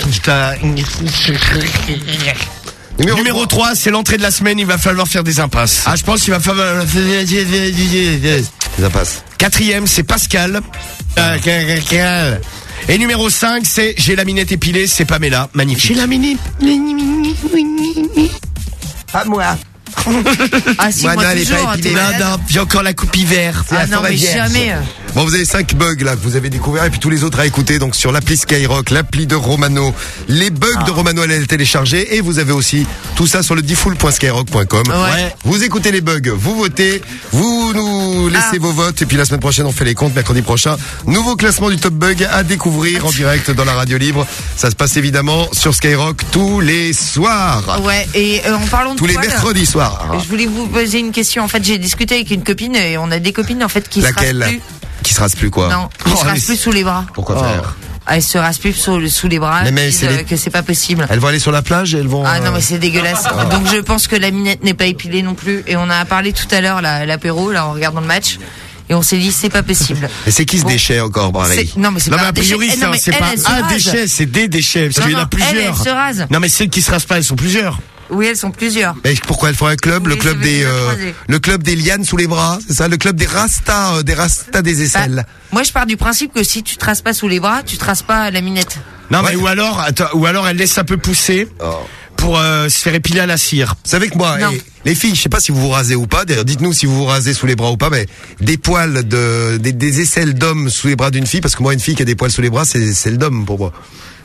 Numéro, Numéro trois, c'est l'entrée de la semaine, il va falloir faire des impasses. Ah, je pense qu'il va falloir... Ça passe. Quatrième, c'est Pascal. Et numéro cinq, c'est J'ai la minette épilée, c'est Pamela. Magnifique. J'ai la minette. Pas moi. Ah, si, Moi, moi, non, elle est toujours. pas hein, épilée. t'es Non, malade. non, j'ai encore la coupe hiver. Ah non, mais jamais. Bon, vous avez cinq bugs là que vous avez découverts et puis tous les autres à écouter donc sur l'appli Skyrock, l'appli de Romano, les bugs de Romano à les télécharger et vous avez aussi tout ça sur le diffoul point skyrock point com. Ouais. Vous écoutez les bugs, vous votez, vous nous laissez Ah. vos votes et puis la semaine prochaine on fait les comptes mercredi prochain. Nouveau classement du Top Bug à découvrir en direct dans la radio libre. Ça se passe évidemment sur Skyrock tous les soirs. Ouais, et euh, en parlant de Tous les poils, mercredis soirs. je voulais vous poser une question. En fait, j'ai discuté avec une copine et on a des copines en fait qui Laquelle se rasent plus. Qui se rase plus quoi? Non, qui Oh, se mais rasent plus sous les bras. Pourquoi Oh. faire? Ah, elles se rasent plus sous, sous les bras. Mais- mais elles disent, c'est les- euh, que c'est pas possible. Elles vont aller sur la plage et elles vont. Ah non, euh, mais c'est dégueulasse. Donc je pense que la minette n'est pas épilée non plus. Et on a parlé tout à l'heure là, l'apéro, là en regardant le match. Et on s'est dit c'est pas possible. Et c'est qui ce Bon. déchet encore, pareil? C'est- Non mais c'est Non, pas mais un a priori, déchet. Eh, ça, non, mais c'est elle, pas elle se un rase. déchet, c'est des déchets. Parce Non, qu'il y en a non, elle, plusieurs. elle se rase. Non, mais celles qui se rasent pas, elles sont plusieurs. Oui, elles sont plusieurs. Mais pourquoi elles font un club, le Oui, club ça veut des, dire euh, croiser. le club des lianes sous les bras, c'est ça, le club des rastas, euh, des rastas des aisselles. Bah, moi je pars du principe que si tu traces pas sous les bras, tu traces pas la minette. Non, mais ou alors, attends, ou alors elle laisse un peu pousser pour euh, se faire épiler à la cire. Vous savez que moi, Non. eh, les filles, je sais pas si vous vous rasez ou pas. D'ailleurs, dites-nous si vous vous rasez sous les bras ou pas. Mais des poils de, des, des aisselles d'homme sous les bras d'une fille, parce que moi, une fille qui a des poils sous les bras, c'est c'est le d'homme pour moi.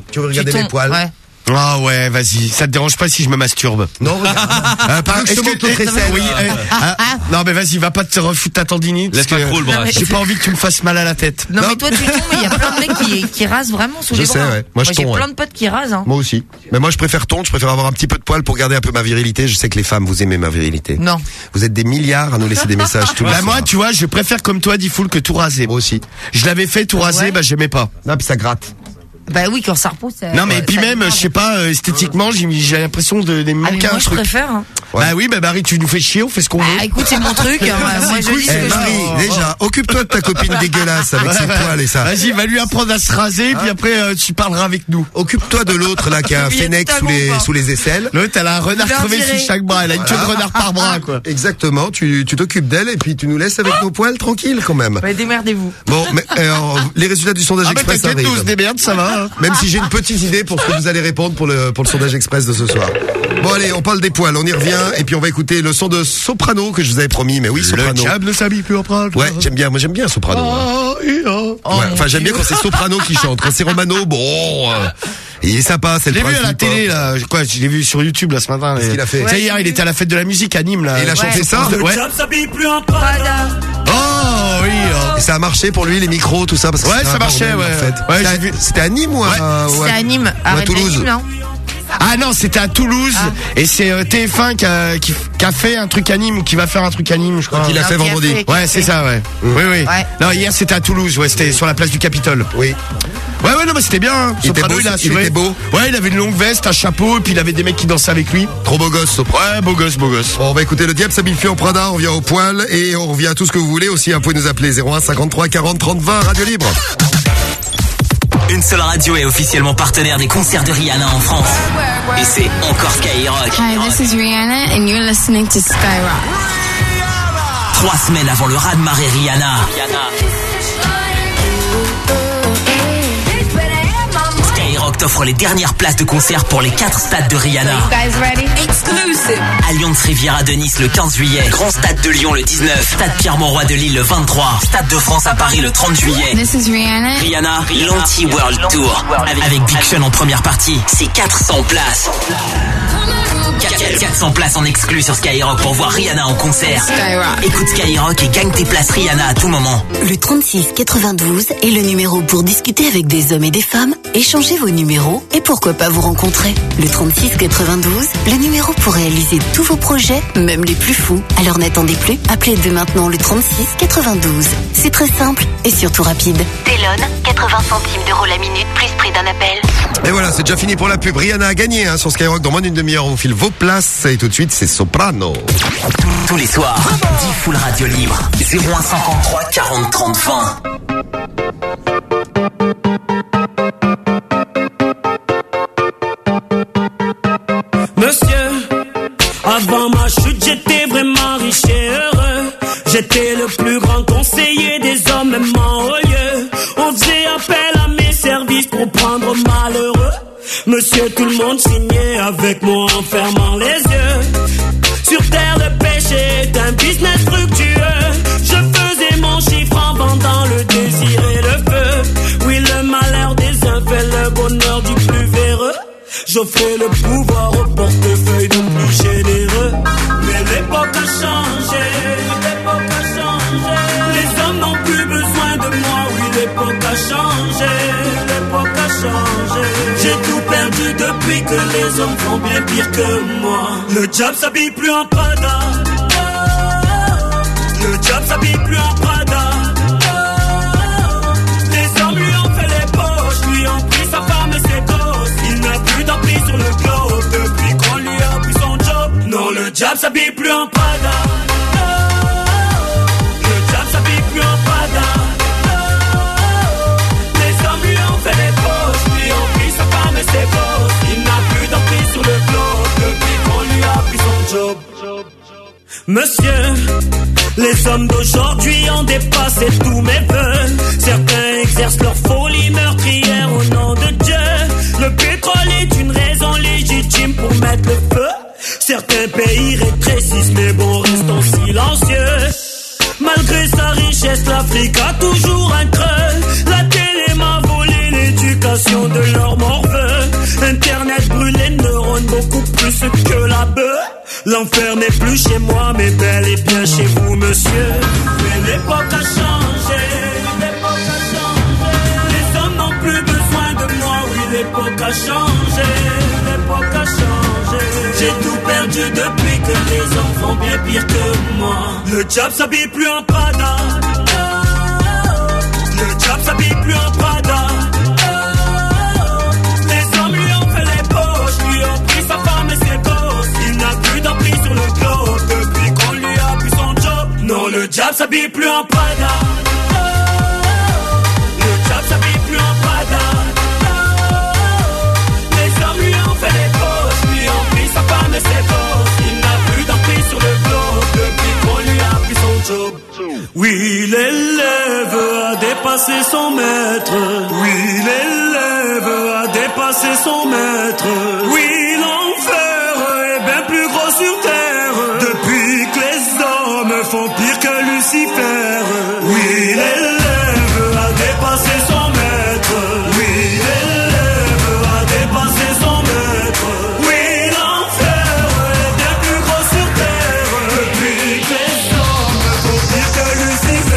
Tu veux regarder mes tombes, poils? ouais. Ah ouais, vas-y. Ça te dérange pas si je me masturbe? Non, regarde. euh, par Est-ce que que oui, euh, ah, non mais vas-y, va pas te refoutre ta tendinite. Laisse pas trop le bras. J'ai pas envie que tu me fasses mal à la tête. Non, non. mais toi tu tombes, il y a plein de mecs qui, qui rasent vraiment sous je les sais, bras. Ouais. Moi, je j'ai tombe, plein ouais. de potes qui rasent. Hein. Moi aussi. Mais moi je préfère tondre, je préfère avoir un petit peu de poil pour garder un peu ma virilité. Je sais que les femmes vous aimez ma virilité. Non. Vous êtes des milliards à nous laisser des messages tous les Bah soirs. moi, tu vois, je préfère comme toi, Diffoul, que tout raser. Moi aussi. Je l'avais fait tout raser, ouais. bah j'aimais pas. Non, puis ça gratte. Bah oui, quand ça repousse. Ça, non mais ça puis même, dépend. je sais pas, euh, esthétiquement, j'ai, j'ai l'impression de, de Ah, manquer mais moi un je truc. préfère. Hein. Ouais. Bah oui, bah Marie, tu nous fais chier, on fait ce qu'on veut. Ah, écoute, c'est mon truc. Hein. Moi je dis ce Eh, que Marie, je veux. déjà, occupe-toi de ta copine dégueulasse avec ses poils et ça. Vas-y, va lui apprendre à se raser, puis après euh, tu parleras avec nous. Occupe-toi de l'autre là qui a un Il y a fennec sous totalement les pas. sous les aisselles. L'autre, elle a un renard Il a crevé viré. sur chaque bras, elle a une queue de renard par bras, quoi. Exactement, tu tu t'occupes d'elle et puis tu nous laisses avec nos poils tranquilles quand même. Ouais, démerdez-vous. Bon, mais alors, les résultats du sondage Ah bah express t'inquiète, arrivent. nous, des merdes, ça va. Hein. Même si j'ai une petite idée pour ce que vous allez répondre pour le pour le sondage express de ce soir. Bon allez, on parle des poils, on y revient et puis on va écouter le son de Soprano que je vous avais promis. Mais oui, Soprano. Le diable ne s'habille plus en prendre. Ouais, j'aime bien, moi j'aime bien Soprano. Oh, et oh. Ouais, enfin j'aime bien quand c'est Soprano qui chante. Quand c'est Romano, bon, euh, il est sympa, c'est Je le l'ai vu à la principe, télé hein. là, quoi, je l'ai vu sur YouTube là ce matin. Qu'est-ce qu'il a fait Tu sais, hier, il était à la fête de la musique à Nîmes là. Et il a chanté Ouais. ça. Ouais. s'habille plus en Prada. Oh oui. Oh. Et ça a marché pour lui, les micros, tout ça parce que Ouais, c'était ça un marchait, bordel, ouais. en fait. Ouais, C'était j'ai à- vu. C'était à Nîmes ou à, ou à- C'est à Nîmes. ou à Arrête Toulouse. Nîmes, non Ah non, c'était à Toulouse et c'est euh, T F un qui a, qui, qui a fait un truc à Nîmes ou qui va faire un truc à Nîmes, je crois. Qu'il a Non, fait qui a vendredi. fait- qui a Ouais, c'est fait. ça, ouais. Mmh. Oui, oui. Ouais. Non, hier c'était à Toulouse, ouais, c'était sur la place du Capitole. Oui. Ouais, ouais, non, mais c'était bien. Hein. Il était Soprano, beau, il a il assuré. était beau. Ouais, il avait une longue veste, un chapeau, et puis il avait des mecs qui dansaient avec lui. Trop beau gosse, Soprano. Ouais, beau gosse, beau gosse. Bon, on va écouter le diable s'habille plus en Prada, on revient au poil et on revient à tout ce que vous voulez aussi. Vous pouvez nous appeler zéro un cinquante-trois quarante trente vingt, Radio Libre. Une seule radio est officiellement partenaire des concerts de Rihanna en France. Et c'est encore Skyrock. Hi, this is Rihanna and you're listening to Skyrock. Trois semaines avant le raz-de-marée Rihanna. Skyrock t'offre les dernières places de concert pour les quatre stades de Rihanna. Guys ready? Exclusive. Alliance Riviera de Nice le quinze juillet. Grand Stade de Lyon le dix-neuf. Stade Pierre-Mauroy de Lille le vingt-trois. Stade de France à Paris le trente juillet. This is Rihanna. Rihanna, l'Anti-World Tour. Avec Big Sean en première partie. C'est quatre cents places. quatre cents places en exclu sur Skyrock pour voir Rihanna en concert. Skyrock. Écoute Skyrock et gagne tes places Rihanna à tout moment. Le trente-six quatre-vingt-douze est le numéro pour discuter avec des hommes et des femmes, échanger vos numéros et pourquoi pas vous rencontrer. Le trente-six quatre-vingt-douze, le numéro pour réaliser tous vos projets, même les plus fous. Alors n'attendez plus, appelez dès maintenant le trente-six quatre-vingt-douze. C'est très simple et surtout rapide. Télone, quatre-vingts centimes d'euros la minute, plus prix d'un appel. Et voilà, c'est déjà fini pour la pub. Rihanna a gagné hein, sur Skyrock. Dans moins d'une demi-heure, on vous file vos places. Et tout de suite, c'est Soprano. Tous les soirs, dix full radio libre. zéro un cinquante-trois quarante trente vingt. Monsieur, avant ma chute, j'étais vraiment riche et heureux. J'étais le plus grand conseiller des hommes, même en haut lieu. On faisait appel à mes services pour prendre malheureux. Monsieur, tout le monde signait avec moi en fermant les yeux. Sur terre, le péché est un business fructueux. Je faisais mon chiffre en vendant le désir et le feu. Oui, le malheur des uns fait le bonheur du plus véreux. J'offrais le pouvoir au portefeuille de plus généreux. Mais l'époque a changé, l'époque a changé. Les hommes n'ont plus besoin de moi, oui, l'époque a changé, l'époque a changé. J'ai tout perdu depuis que les hommes font bien pire que moi. Le diable s'habille plus en Prada. Le diable s'habille plus en Prada. Les hommes lui ont fait les poches, lui ont pris sa femme et ses gosses. Il n'a plus d'emprise sur le globe depuis qu'on lui a pris son job. Non, le diable s'habille plus en Prada. Le diable s'habille plus en Prada. Les hommes lui ont fait les poches, lui ont pris sa femme et ses gosses. Il n'a plus d'emprise sur le globe depuis qu'on lui a pris son job. Monsieur, les hommes d'aujourd'hui ont dépassé tous mes vœux. Certains exercent leur folie meurtrière au nom de Dieu. Le pétrole est une raison légitime pour mettre le feu. Certains pays rétrécissent, mais bon, restons silencieux. Malgré sa richesse, l'Afrique a toujours un creux. La télé m'a volé l'éducation de leur morveux. Internet brûle les neurones beaucoup plus que la bœuf. L'enfer n'est plus chez moi, mais bel et bien chez vous, monsieur. Mais l'époque a changé, l'époque a changé. Les hommes n'ont plus besoin de moi, oui, l'époque a changé, l'époque a changé. J'ai tout perdu depuis que les hommes font bien pire que moi. Le diable s'habille plus en Prada. Le diable s'habille plus en Prada. Les hommes lui ont fait les poches, lui ont pris sa femme et ses gosses. Il n'a plus d'emprise sur le globe depuis qu'on lui a pris son job. Non, le diable s'habille plus en Prada. Le diable s'habille plus en Prada. Les hommes lui ont fait les poches, lui ont pris sa femme et ses gosses. Il n'a plus d'emprise sur le globe depuis qu'on lui a pris son job. Oui, l'élève a dépassé son maître. Oui, l'élève a dépassé son maître. Oui, l'enfer est bien plus gros sur terre depuis que les hommes font pire que Lucifer. Oui, l'élève a dépassé son maître. Oui, l'élève a dépassé son maître. Oui, l'enfer est bien plus gros sur terre depuis que les hommes font pire que Lucifer.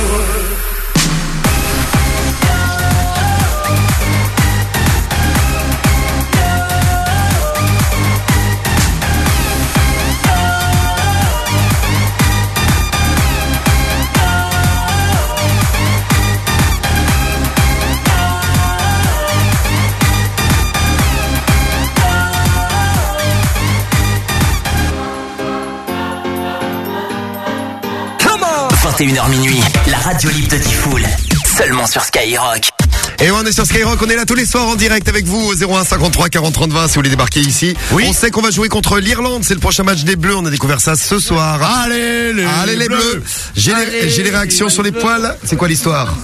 vingt et une heures minuit, la radio libre de Tifoul, seulement sur Skyrock. Et on est sur Skyrock, on est là tous les soirs en direct avec vous au zéro un cinquante-trois quarante trente vingt si vous voulez débarquer ici. Oui. On sait qu'on va jouer contre l'Irlande, c'est le prochain match des Bleus, on a découvert ça ce soir. Allez les, Allez, les Bleus, bleus. J'ai les, j'ai les réactions sur les poils. C'est quoi l'histoire?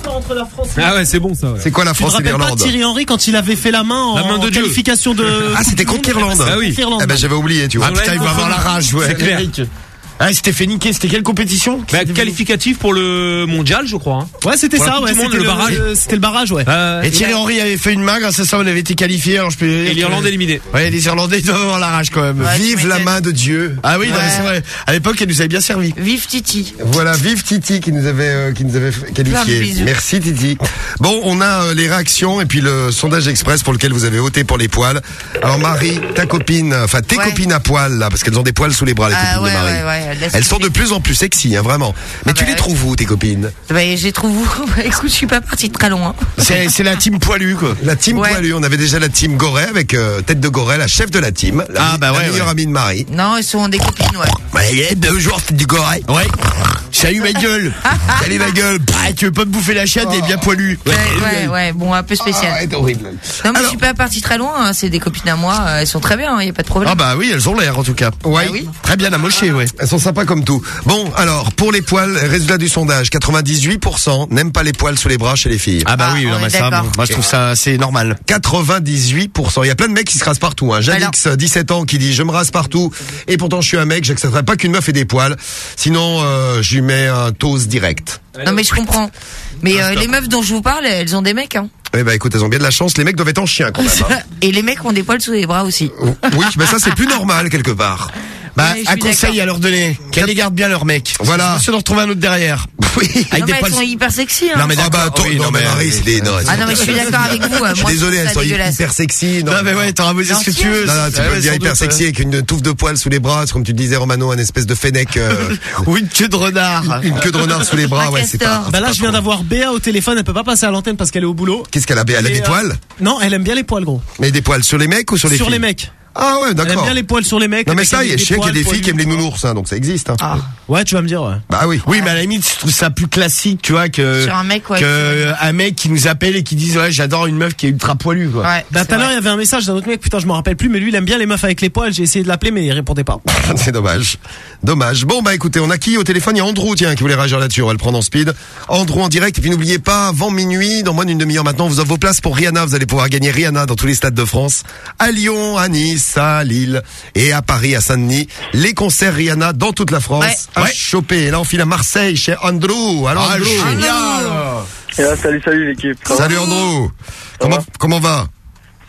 Ah ouais, c'est bon ça. Ouais. C'est quoi la France et l'Irlande? Thierry Henry quand il avait fait la main en, la main de en qualification de... Ah, c'était contre l'Irlande. Ah oui. Eh ben j'avais oublié, tu vois. Ah putain, il va avoir la rage, ouais. C'est clair. Ah, c'était fait niquer, c'était quelle compétition? Bah, qualificatif pour le mondial, je crois. Hein. Ouais, c'était pour ça, ouais. C'était le, le barrage. Euh, c'était le barrage, ouais. Euh, et Thierry Henry avait fait une main, grâce à ça, on avait été qualifié. Alors je peux. Et l'Irlande éliminée. Ouais, les Irlandais doivent avoir la rage quand même. Ouais, vive la main de Dieu. Ah oui, ouais. non, mais c'est vrai. À l'époque, elle nous avait bien servi. Vive Titi. Voilà, vive Titi qui nous avait, euh, qui nous avait qualifié. Merci Titi. Bon, on a euh, les réactions et puis le sondage express pour lequel vous avez voté pour les poils. Alors Marie, ta copine, enfin tes ouais. copines à poils là, parce qu'elles ont des poils sous les bras les ah, copines ouais, de Marie. Ouais, ouais, elles, elles sont de plus en plus sexy, hein, vraiment. Mais ah tu bah, les trouves où tes copines? Bah, j'ai trouvé où. Écoute, je suis pas partie très loin. C'est, c'est la team poilue quoi. La team ouais. poilue. On avait déjà la team Goret avec euh, tête de Goret, la chef de la team. La, ah bah ouais. La meilleure ouais. amie de Marie. Non, elles sont des copines, ouais. Ouais, il y a deux jours tête du Goret. Ouais. Salut ma gueule. Salut ma gueule. Ah, tu veux pas me bouffer la chatte, oh. Elle est bien poilue. Ouais, ouais, ouais. Bon, un peu spécial. Ah, c'est horrible. Non, mais Alors, je suis pas partie très loin. Hein. C'est des copines à moi. Elles sont très bien. Il hein. y a pas de problème. Ah bah oui, elles ont l'air en tout cas. Ouais. Ah, oui. Très bien amochées, ouais. Elles sont sympas comme tout. Bon, alors pour les poils, résultat du sondage, quatre-vingt-dix-huit pour cent n'aiment pas les poils sous les bras chez les filles. Ah bah oui, ah, non, mais ça, bon, moi je trouve ça c'est normal. quatre-vingt-dix-huit pour cent. Il y a plein de mecs qui se rasent partout. Hein. Janix, Alors... dix-sept ans, qui dit je me rase partout et pourtant je suis un mec, j'accepterai pas qu'une meuf ait des poils. Sinon, euh, je lui mets un toast direct. Non mais je comprends. Mais euh, les meufs dont je vous parle, elles ont des mecs. Hein. Eh ben écoute, elles ont bien de la chance. Les mecs doivent être en chien quand même. Hein. Et les mecs ont des poils sous les bras aussi. Oui, mais ça c'est plus normal quelque part. Bah, ouais, un conseil d'accord. à leur donner, qu'elles les gardent bien leurs mecs. Voilà. Je vais en retrouver un autre derrière. Oui. Avec non, des mais poils... elles sont hyper sexy. Hein. Non mais ah bah attends, oui, non, non mais Marie, c'est des. Non, ah non mais je suis d'accord avec vous. Je suis moi, désolé, elles sont hyper sexy. Non, non mais ouais, t'auras beau dire ce que tu veux. Non, non, tu peux dire hyper sexy avec une touffe de poils sous les bras, comme tu disais Romano, un espèce de fennec. Ou une queue de renard. Une queue de renard sous les bras, ouais, c'est pas. Bah là, je viens d'avoir Béa au téléphone. Elle peut pas passer à l'antenne parce qu'elle est au boulot. Qu'est-ce qu'elle a, Béa? Elle a des poils? Non, elle aime bien les poils, gros. Mais des poils sur les mecs ou sur les filles? Sur les mecs. Ah ouais, d'accord. Elle aime bien les poils sur les mecs. Non mais ça, il y a chier qu'il y a des filles qui aiment les nounours, hein, donc ça existe. Hein. Ah. Ouais, tu vas me dire, ouais. Bah oui. Oui, mais à la limite, je trouve ça plus classique, tu vois, que sur un mec, ouais, que un mec qui nous appelle et qui dit ouais, j'adore une meuf qui est ultra poilue, quoi. Ouais. Bah tout à l'heure, il y avait un message d'un autre mec, putain, je me rappelle plus, mais lui, il aime bien les meufs avec les poils. J'ai essayé de l'appeler, mais il répondait pas. C'est dommage. Dommage. Bon bah écoutez, on a qui au téléphone? Il y a Andrew, tiens, qui voulait réagir là-dessus. On va le prendre en speed. Andrew en direct. Et puis n'oubliez pas, avant minuit, dans moins d'une demi-heure maintenant, on vous offre vos places pour Rihanna. Vous allez pouvoir gagner Rihanna dans tous les stades de France, à Lyon, à Nice, à Lille et à Paris, à Saint-Denis. Les concerts Rihanna dans toute la France. Ouais. À ouais. choper. Et là, on file à Marseille chez Andrew. Alors, ah, Andrew. Génial. Et là, salut, salut l'équipe. Salut Andrew. Comment, comment va?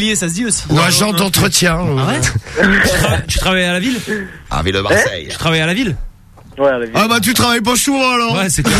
immobilier, ça se dit aussi. Ou agent d'entretien. Ah ouais? Tu travailles à la ville? Ah, ville de Marseille. Tu travailles à la ville? Ouais, à la vie. Ah bah tu travailles pas souvent alors. Ouais, c'est clair.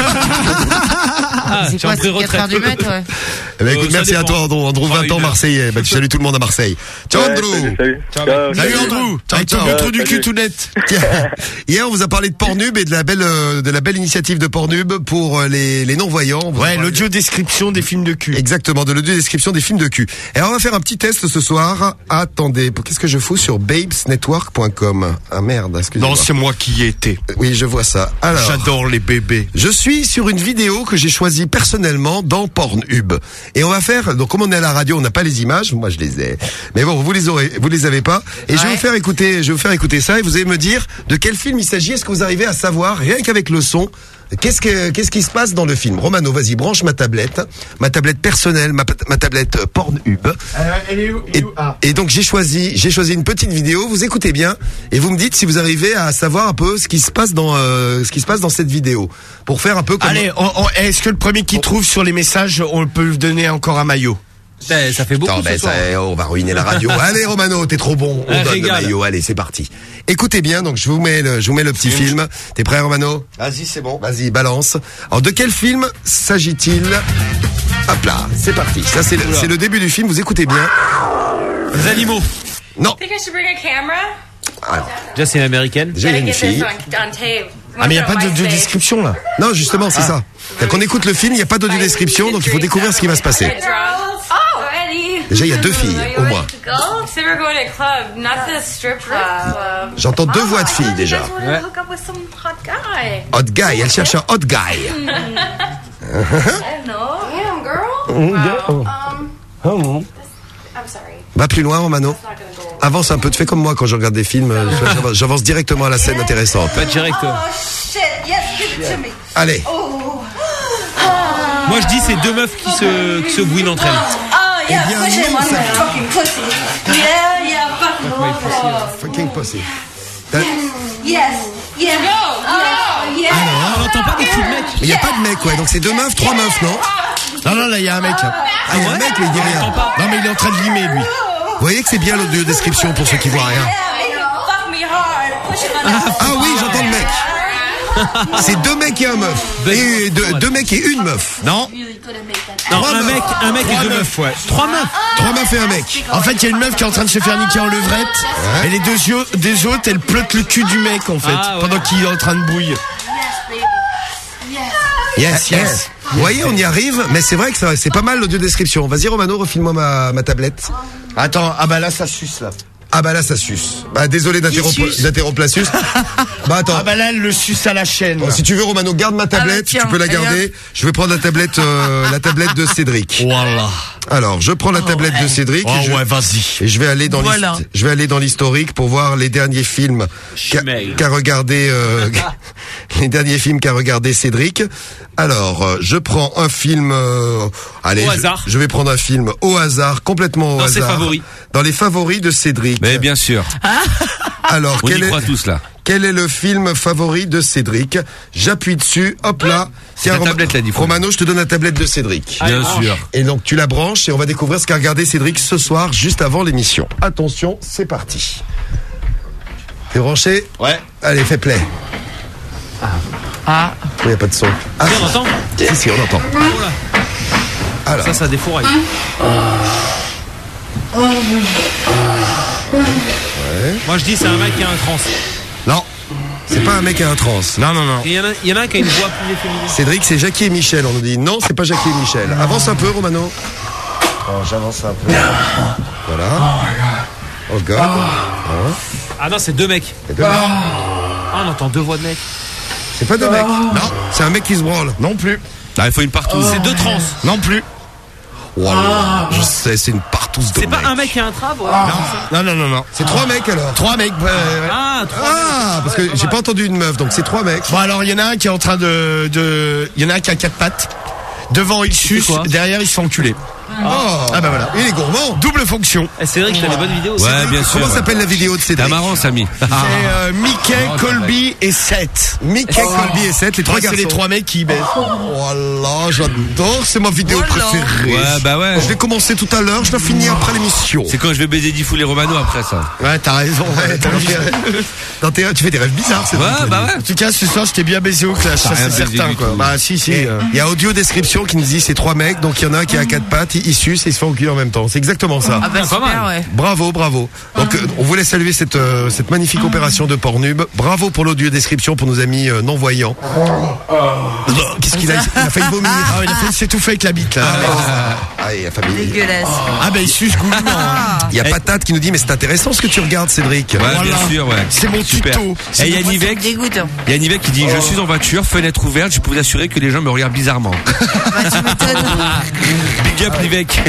Ah, C'est tu es en quoi, c'est quatre heures du pré-retraite. mat, ouais. Eh ben, écoute, Euh, ça merci à dépend. toi, Andrew. Andrew, Enfin, vingt ans, une heure. Marseillais. Bah, tu salues tout le monde à Marseille. Ciao, Ouais, Andrew. salut, salut. Ciao, Ciao, mec. Salut salut. Andrew. Ciao, Avec ton ciao. vieux trou du Salut. cul tout net. Tiens, hier, on vous a parlé de Pornhub et de la belle, euh, de la belle initiative de Pornhub pour euh, les, les non-voyants. On vous a Ouais, parlé- l'audio description des films de cul. Exactement, de l'audio description des films de cul. Et alors, on va faire un petit test ce soir. Attendez, qu'est-ce que je fous sur babes network point com? Ah merde, excusez-moi. Non, c'est moi qui y étais. Oui, je vois ça. Alors, J'adore les bébés. je suis sur une vidéo que j'ai choisie personnellement dans Pornhub. Et on va faire, donc comme on est à la radio, on n'a pas les images, moi je les ai. Mais bon, vous les aurez, vous les avez pas. Et je vais Ouais. vous faire écouter, je vais vous faire écouter ça et vous allez me dire de quel film il s'agit. Est-ce que vous arrivez à savoir, rien qu'avec le son, qu'est-ce que, qu'est-ce qui se passe dans le film? Romano, vas-y, branche ma tablette, ma tablette personnelle, ma, ma tablette euh, Pornhub. Elle est où, Et, et donc j'ai choisi, j'ai choisi une petite vidéo. Vous écoutez bien et vous me dites si vous arrivez à savoir un peu ce qui se passe dans, euh, ce qui se passe dans cette vidéo, pour faire un peu comme. Allez, on- on- est-ce que le premier qui trouve sur les messages, on peut lui donner encore un maillot? Ça, ça fait beaucoup Attends, ce ben, soir. ça, on va ruiner la radio. Allez Romano, t'es trop bon. On Un donne régal. le maillot. Allez, c'est parti. Écoutez bien, donc je vous mets le, je vous mets le petit film. T'es prêt Romano? Vas-y, c'est bon. Vas-y, balance. Alors de quel film s'agit-il? Hop là, c'est parti. Ça c'est le, c'est le début du film. Vous écoutez bien. Les animaux. Non. Think I should bring a camera? Alors, Déjà, c'est une américaine. déjà il y a une Get this fille. on, on tape. Ah, mais il n'y a pas de, de MySpace. description là. Non, justement, c'est ça. Quand on écoute le film, il n'y a pas d'audio description, donc il faut découvrir ce qui va se passer. Oh, Eddie. Déjà, il y a deux filles, au moins. Go? Say we're going to a club, not the strip club. J'entends deux voix de filles déjà. I want to hook up with some hot guy. Hot guy, elle cherche un hot guy. I don't know. Damn, girl. Oh. Um, I'm sorry. Va plus loin, Romano. It's not gonna go. Avance un peu. Tu fais comme moi quand je regarde des films. euh, j'avance- J'avance directement à la scène intéressante. Pas direct. toi. Oh shit! Yes, give it to me. Allez. Oh. Moi, je dis c'est deux meufs qui se, qui se bouinent entre elles. Oh yeah, Eh bien, push him non, on ça- my fucking pussy. Yeah, yeah, fuck. Fucking pussy. T'as- Yes, yes. Go, go, yes. On n'entend pas des cris de mecs. Mais il n'y a pas de mec, ouais. Donc c'est deux meufs, trois meufs, non? Non, non, là, il y a un mec. Là. Ah, il y a un mec, mais il dit rien. Non, mais il est en train de limer, lui. Vous voyez que c'est bien l'audio description pour ceux qui voient rien. Fuck me hard. Push him on that. Ah oui, j'entends le mec. C'est deux mecs et un meuf. Et deux, deux mecs et une meuf. Non. Non, Trois un meufs. mec, un mec et Trois deux meufs, meufs. ouais. Trois meufs. Trois meufs et un mec. En fait, il y a une meuf qui est en train de se faire niquer en levrette. Et les deux yeux des autres, elle plotte le cul du mec, en fait. Ah, ouais. Pendant qu'il est en train de bouillir. Yes, yes. Vous voyez, on y arrive, mais c'est vrai que ça- c'est pas mal l'audio description. Vas-y, Romano, refile-moi ma, ma tablette. Attends, ah bah là, ça suce, là. Ah bah là, ça suce. Bah désolé suce d'interrompre Bah attends. Ah bah là, elle le suce à la chaîne. Bon, si tu veux, Romano, garde ma tablette. tiens, tu peux la allez, garder. Je vais prendre la tablette, euh, la tablette de Cédric. Voilà. Alors, je prends la tablette de Cédric. Oh et je, ouais, vas-y. et je vais aller dans Voilà. l'hist- je vais aller dans l'historique pour voir les derniers films qu'a Schmeil. qu'a regardé euh, les derniers films qu'a regardé Cédric. Alors, euh, je prends un film euh, allez, Au je- hasard. Je, vais prendre un film au hasard, complètement au Dans hasard. ses favoris. Dans les favoris de Cédric. Mais bien sûr. Alors, On y quel est, croit tous là. quel est le film favori de Cédric? J'appuie dessus, hop là. C'est la Rom- tablette, là, dit Fred. Romano, je te donne la tablette de Cédric. Bien branche. sûr. Et donc tu la branches et on va découvrir ce qu'a regardé Cédric ce soir, juste avant l'émission. Attention, c'est parti. T'es branché? Ouais. Allez, fais play. Ah. Il n'y a pas de son. Ah, On entend? si, si, on entend. Oh là. Alors, Ça, ça défouraille. Moi, je dis c'est un mec qui a un trans. non, c'est pas un mec à un trans. Non, non, non. Et il y, en a- il y en a un qui a une voix plus efféminée. Cédric, c'est Jackie et Michel. On nous dit non, c'est pas Jackie et Michel. Avance un peu, Romano. Oh, j'avance un peu. Voilà. Oh God. Hein. Ah non, c'est deux mecs. Et deux mecs. Ah, on entend deux voix de mecs. C'est pas deux mecs. Non, c'est un mec qui se branle. Non plus. Ah, il faut une partout. C'est deux trans. Non plus. Voilà. Je sais, c'est une partouze de C'est pas mecs. un mec et un trave, ouais. Non, non, non, non. C'est trois mecs alors. Trois mecs. ouais, ouais, ouais. Ah, trois Ah, parce que j'ai pas entendu une meuf, donc c'est trois mecs. Bon, alors, il y en a un qui est en train de, de, il y en a un qui a quatre pattes. Devant, il suce. quoi Derrière, il se fait enculer. Oh. Ah bah voilà. Il est gourmand. Double fonction. Et c'est vrai que t'as des bonnes vidéos. Ouais, bien sûr. Comment s'appelle la vidéo de Cédric? C'est marrant, Samy. C'est euh, Mickey, Colby et Seth. Mickey, Colby et Seth, les trois Ouais, garçons. c'est les trois mecs qui baissent. Voilà, j'adore, c'est ma vidéo préférée. Ouais, bah ouais. Je vais commencer tout à l'heure, je dois finir après l'émission. C'est quand je vais baiser Diffoul et Romano après ça. Ouais, t'as raison. Ouais, t'as Dans tes- tu fais des rêves bizarres, c'est Ouais, vrai. bah ouais. En tout cas, ce soir, je t'ai bien baisé au clash, ça rien c'est baisé certain, du quoi. tout. Bah, si, si. Et euh. il y a audio description qui nous dit c'est trois mecs, donc il y en a un qui a quatre pattes, il suce et il se fait enculer en même temps. C'est exactement ça. Ah bah super, ouais. Bravo, bravo. Donc euh, on voulait saluer cette euh, cette magnifique opération de Pornhub. Bravo pour l'audio description pour nos amis euh, non voyants. Qu'est-ce qu'il a Il a failli vomir. Ah, il a fait s'étouffer avec la bite, là. Ah, il a failli. Dégueulasse. Ah, bah, il suce goulûment. Il y a Patate qui nous dit mais c'est intéressant ce que tu regardes, Cédric. Ouais, Voilà. bien sûr, ouais. C'est mon Super. tuto. Et il y a Moi, ça me Nivek, dégoûte. il y a Nivek qui dit je suis en voiture, fenêtre ouverte, je peux vous assurer que les gens me regardent bizarrement. Bah, tu m'étonnes. Big up Nivek.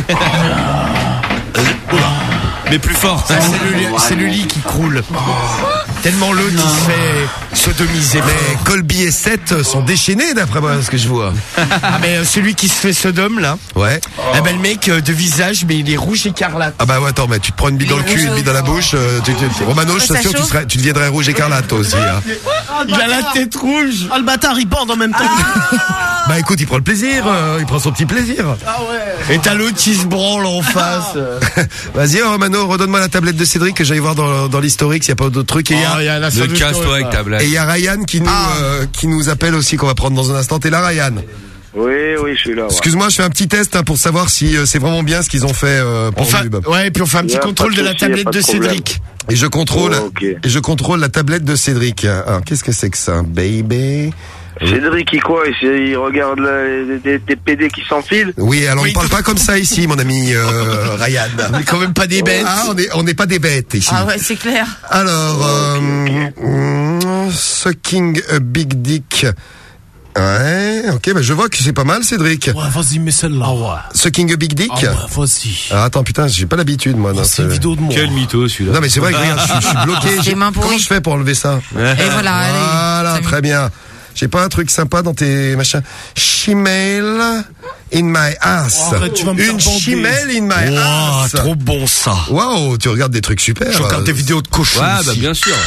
Mais plus fort. Ça, c'est le, c'est le lit qui croule. Tellement l'autre, il se fait sodomiser. Mais Colby et Seth sont déchaînés d'après moi ce que je vois. Ah, mais euh, celui qui se fait sodome, là. Ouais. Eh ben, le mec euh, de visage, mais il est rouge écarlate. Ah bah ouais, attends, mais tu te prends une bille dans le cul, une bille dans la bouche, euh, tu, tu, Romano, je Ça t'assure, tu, chauffe serais, tu deviendrais rouge écarlate toi aussi. Hein. Il a la tête rouge. Ah, le bâtard, il bande en même temps. Bah écoute, il prend le plaisir, euh, il prend son petit plaisir. Ah ouais. Et t'as l'autre qui se branle en face. Vas-y Romano, redonne-moi la tablette de Cédric que j'aille voir dans, dans l'historique s'il n'y a pas d'autres trucs. Et il y a- Oh, il y a la Ne sandwich casse-toi toast, avec là. ta blague. et il y a Ryan qui nous, euh, qui nous appelle aussi, qu'on va prendre dans un instant. T'es là Ryan? Oui, oui, je suis là. Ouais. Excuse-moi, je fais un petit test hein, pour savoir si euh, c'est vraiment bien ce qu'ils ont fait euh, On pour fait, Nub. ouais, et puis on fait un petit Y a contrôle pas de de la souci, y a tablette pas de de problème. Cédric. Et je contrôle, Oh, ok. et je contrôle la tablette de Cédric. Alors, qu'est-ce que c'est que ça, baby? Cédric, il quoi il, il regarde la- des, des P D qui s'enfilent. Oui, alors Oui, on parle toi- pas comme ça ici, mon ami euh, Ryan. On est quand même pas des bêtes. Ah, on est, on n'est pas des bêtes ici. Ah ouais, c'est clair. Alors, euh, mm, sucking a big dick. Ouais, ok, bah je vois que c'est pas mal, Cédric. Ouais, vas-y, mets celle-là. Ah ouais. Sucking a big dick. Ah ouais, vas-y. Ah, attends, putain, j'ai pas l'habitude, moi. dans C'est ce- une vidéo de moi. Quel mytho celui-là. Non, mais c'est vrai que regarde, je, suis- je suis bloqué. Les J'ai- mains Comment pourries. je fais pour enlever ça? Et voilà, allez. Voilà, Samy. très bien. J'ai pas un truc sympa dans tes machins. Shemale in my ass. Oh, arrête, tu vas me Une faire bander. shemale in my Wow, ass. trop bon ça. Waouh, tu regardes des trucs super. Je regarde des vidéos de cochons. Ouais, bah aussi. bien sûr.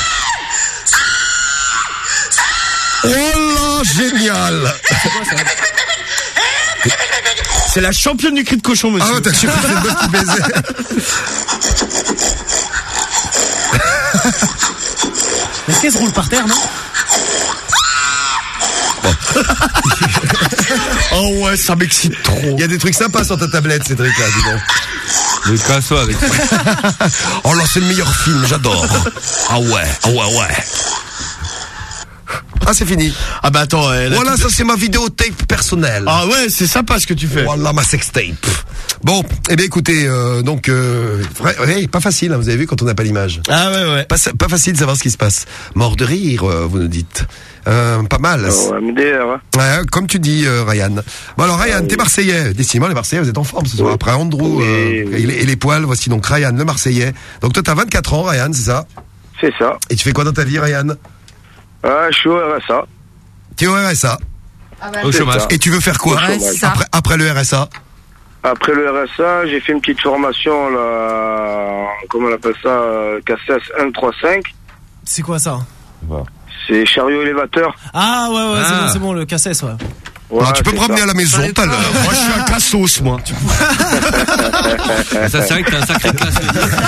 Oh là, génial. C'est la championne du cri de cochon, monsieur. Ah, t'as super fait de petit baiser. Est-ce qu'elle se roule par terre, non? Oh ouais, ça m'excite trop. Il y a des trucs sympas sur ta tablette, Cédric, là, dis donc. Le casso avec ça. Oh là, c'est le meilleur film, j'adore. Ah ouais, ah ouais, ouais. Ah, c'est fini. Ah bah attends, elle a Voilà, tout- ça c'est ma vidéotape personnelle. Ah ouais, c'est sympa ce que tu fais. Voilà ma sextape. Bon, eh bien écoutez, euh, donc, euh, vrai- ouais, pas facile, hein, vous avez vu quand on n'a pas l'image. Ah ouais, ouais. Pas, pas facile de savoir ce qui se passe. Mort de rire, euh, vous nous dites. Euh, pas mal. Oh, M D R, hein. Ouais, comme tu dis, euh, Ryan. Bon alors, Ryan, t'es Marseillais. Décidément, les Marseillais, vous êtes en forme ce soir. Après Andrew Oui, euh, oui. et, les, et les poils, voici donc Ryan, le Marseillais. Donc toi, t'as vingt-quatre ans, Ryan, c'est ça? C'est ça. Et tu fais quoi dans ta vie, Ryan? Ah, je suis au R S A. Tu es au R S A. Ah bah, Au C'est chômage. ça. Et tu veux faire quoi? Ouais, c'est ça. après, après le R S A? Après le R S A, j'ai fait une petite formation, là, comment on appelle ça, euh, K S S un trois cinq. C'est quoi ça? C'est chariot élévateur. Ah ouais, ouais, c'est Ah. bon, c'est bon, le cassesse, ouais. Ouais, Alors, tu peux me c'est ramener ça. à la maison tout à l'heure. Moi, je suis un cassos, moi. Ça, c'est vrai que t'as un sacré classe.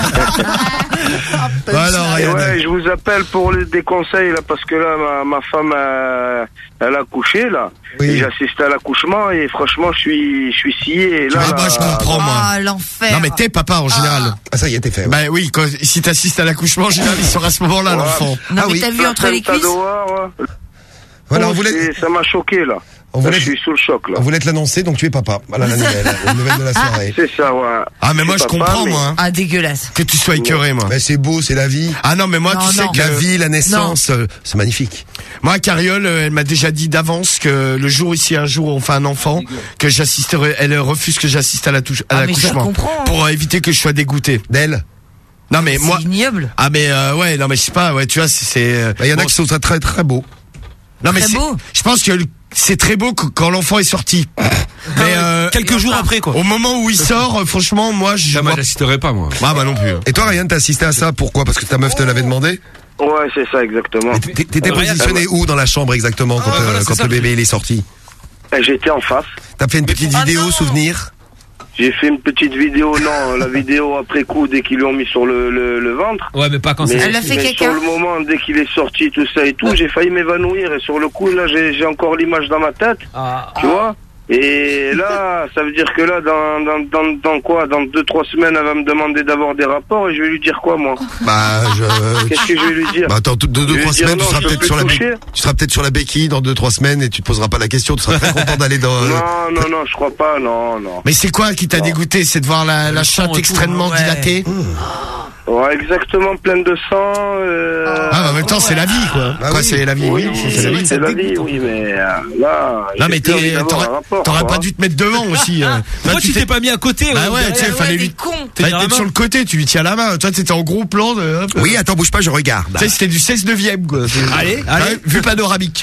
Bah alors, Et Ryan. ouais, je vous appelle pour les, des conseils, là, parce que là, ma, ma femme, euh, elle a accouché, là. Oui. Et j'assiste à l'accouchement, et franchement, je suis, je suis scié. Et là, Ah bah, là, je comprends, moi. Ah, l'enfer. Non mais t'es papa en général. Ah, ça y est, t'es fait. ouais. Bah oui, quand, si t'assistes à l'accouchement en général, il sera à ce moment-là, Ouais. l'enfant. Non, Ah mais oui. t'as vu entre les cuisses? Tadoa, ouais. Voilà, on Oh, voulait, c'est- Ça m'a choqué, là. on Là, voulait, je suis sous le choc, là. on voulait te l'annoncer, donc tu es papa. Voilà la nouvelle, la nouvelle de la soirée. C'est ça, ouais. Ah mais moi je suis papa, comprends mais- moi. hein. Ah, dégueulasse. Que tu sois écœuré moi. Mais c'est beau, c'est la vie. Ah non mais moi Non, tu sais non. que La vie, la naissance, euh, c'est magnifique. moi Cariole euh, elle m'a déjà dit d'avance que le jour ici un jour on fait un enfant que j'assisterai, elle refuse que j'assiste à la touche à Ah, mais je l'accouchement comprends. pour euh, éviter que je sois dégoûté. D'elle. Non mais moi C'est ignoble. ah mais euh, ouais non mais je sais pas ouais tu vois c'est c'est euh, Il y en a bon, qui sont très très, très beaux. non mais Très c'est- beau. je pense que le- c'est très beau que- quand l'enfant est sorti. Mais euh, quelques jours après, quoi. Au moment où il sort, euh, franchement, moi, je. Ah, moi, j'assisterai pas, moi. Ah, bah non plus. Et toi, Ryan, t'as assisté à ça, pourquoi? Parce que ta meuf te l'avait demandé? Ouais, c'est ça, exactement. Et t'é- T'étais Ryan, positionné ah, où dans la chambre exactement quand, Ah, euh, voilà, c'est quand ça, le le bébé il est sorti? J'étais en face. T'as fait une petite Ah, vidéo non. souvenir? J'ai fait une petite vidéo, non, la vidéo après coup, dès qu'ils lui ont mis sur le, le, le ventre. Ouais, mais pas quand Mais, c'est. Elle a fait mais caca. sur le moment, dès qu'il est sorti, tout ça et tout, j'ai failli m'évanouir. Et sur le coup, là, j'ai j'ai encore l'image dans ma tête. Ah. Tu vois? Et là, ça veut dire que là, dans, dans, dans, dans quoi? Dans deux, trois semaines, elle va me demander d'avoir des rapports et je vais lui dire quoi, moi? Bah, je... Qu'est-ce que je vais lui dire? Bah attends, deux, Je deux, vais trois lui dire semaines, tu non, seras je peux peut-être plus sur la toucher. béquille. Tu seras peut-être sur la béquille dans deux, trois semaines et tu te poseras pas la question. Tu seras très content d'aller dans. euh, Non, non, non, je crois pas, non, non. Mais c'est quoi qui t'a dégoûté? C'est de voir la, la chatte extrêmement ouais. dilatée? Ouais, exactement, pleine de sang. Euh... Ah, bah, en même temps, c'est la vie, quoi. Bah Quoi, oui. c'est la vie, oui. Oui, c'est la vie. c'est la vie, oui, mais euh, là. Non, j'ai mais plus envie t'es- d'avoir t'aurais un rapport, t'aurais quoi. pas dû te mettre devant aussi. euh. Là, Pourquoi tu t'es- t'es pas mis à côté? Bah ouais, derrière tu sais, fallait Ouais, lui. des cons. Fallait la être main. sur le côté, tu lui tiens la main. Toi, t'étais en gros plan de. hop. Oui, attends, bouge pas, je regarde. Tu sais, c'était du seize neuvième, quoi. C'est- Allez, allez. Ouais, vue panoramique.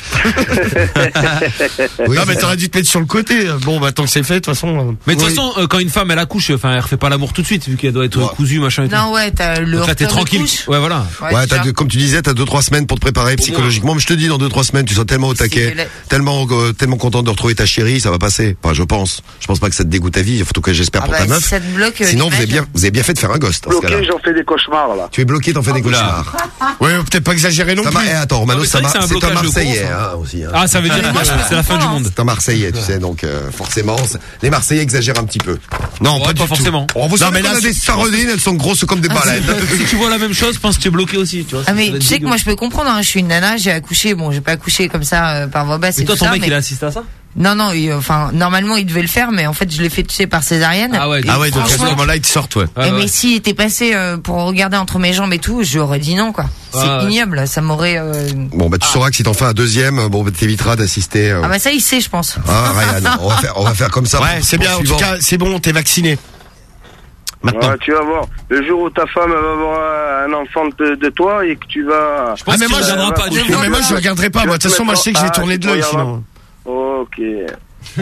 Oui, Non, mais c'est- t'aurais dû te mettre sur le côté. Bon, bah, tant que c'est fait, de toute façon. euh. Mais de toute Oui. façon, euh, quand une femme elle accouche, enfin elle refait pas l'amour tout de suite vu qu'elle doit être Ouais. cousue machin et tout. Non, ouais, t'as le. Donc là t'es heurteur de tranquille. couche. Ouais voilà. Ouais, Ouais, c'est t'as ça. deux- comme tu disais, t'as deux trois semaines pour te préparer psychologiquement. Mais je te dis, dans deux trois semaines, tu seras tellement au taquet, que la- tellement euh, tellement content de retrouver ta chérie, ça va passer. Enfin, je pense. Je pense pas que ça te dégoûte ta vie. En tout cas, j'espère Ah pour bah, ta si meuf. ça te bloque, euh, Sinon, vous avez l'image. bien, vous avez bien fait de faire un ghost. Dans ce cas-là. Bloqué, j'en fais des cauchemars, là. Tu es bloqué, t'en fais des cauchemars. Ouais, peut-être pas exagérer non Ça plus. m'a- eh, attends, Romano, Non, mais c'est ça vrai m'a- que c'est un c'est un blocage de Marseillais con, ça. hein, aussi. hein. Ah ça veut dire que c'est la fin du monde. C'est un Marseillais, tu sais, donc euh, forcément, c'est- les Marseillais exagèrent un petit peu. Non, Ouais, pas, pas du tout. forcément. Oh, vous Non, savez mais là, qu'on a c'est- des sardines, elles sont grosses comme des baleines. Si tu vois la même chose, pense que tu es bloqué aussi, tu vois. Ah ça mais doit être tu sais que dégueu. moi je peux comprendre, hein, je suis une nana, j'ai accouché, bon j'ai pas accouché comme ça euh, par voie basse Mais et toi tout ton ça, mec mais... il a assisté à ça? Non non, il- enfin normalement il devait le faire, mais en fait je l'ai fait tu sais par césarienne. Ah ouais, Et Ah ouais, donc à ce franchement- moment-là, ils te sortent, ouais. Ouais, et ouais. mais s'il était passé euh, pour regarder entre mes jambes et tout, j'aurais dit non quoi. C'est Ouais, ouais. ignoble, ça m'aurait. euh, Bon, bah tu sauras que si t'en fais un deuxième, bon, bah, t'éviteras d'assister. euh, Ah bah ça il sait je pense. Ah, Ryan, on va faire, on va faire comme ça. Ouais, pour- c'est pour bien. En suivant. tout cas, c'est bon, t'es vacciné. Maintenant. Ouais, tu vas voir. Le jour où ta femme elle va avoir un enfant de, de toi et que tu vas. Je pense Ah, mais qu'il moi, je- reviendra pas. du Non, coup. mais moi, je regarderai pas. Moi, de toute façon, moi, je sais que je vais Ah, tourner de l'œil, tu sinon. Ok. Eh,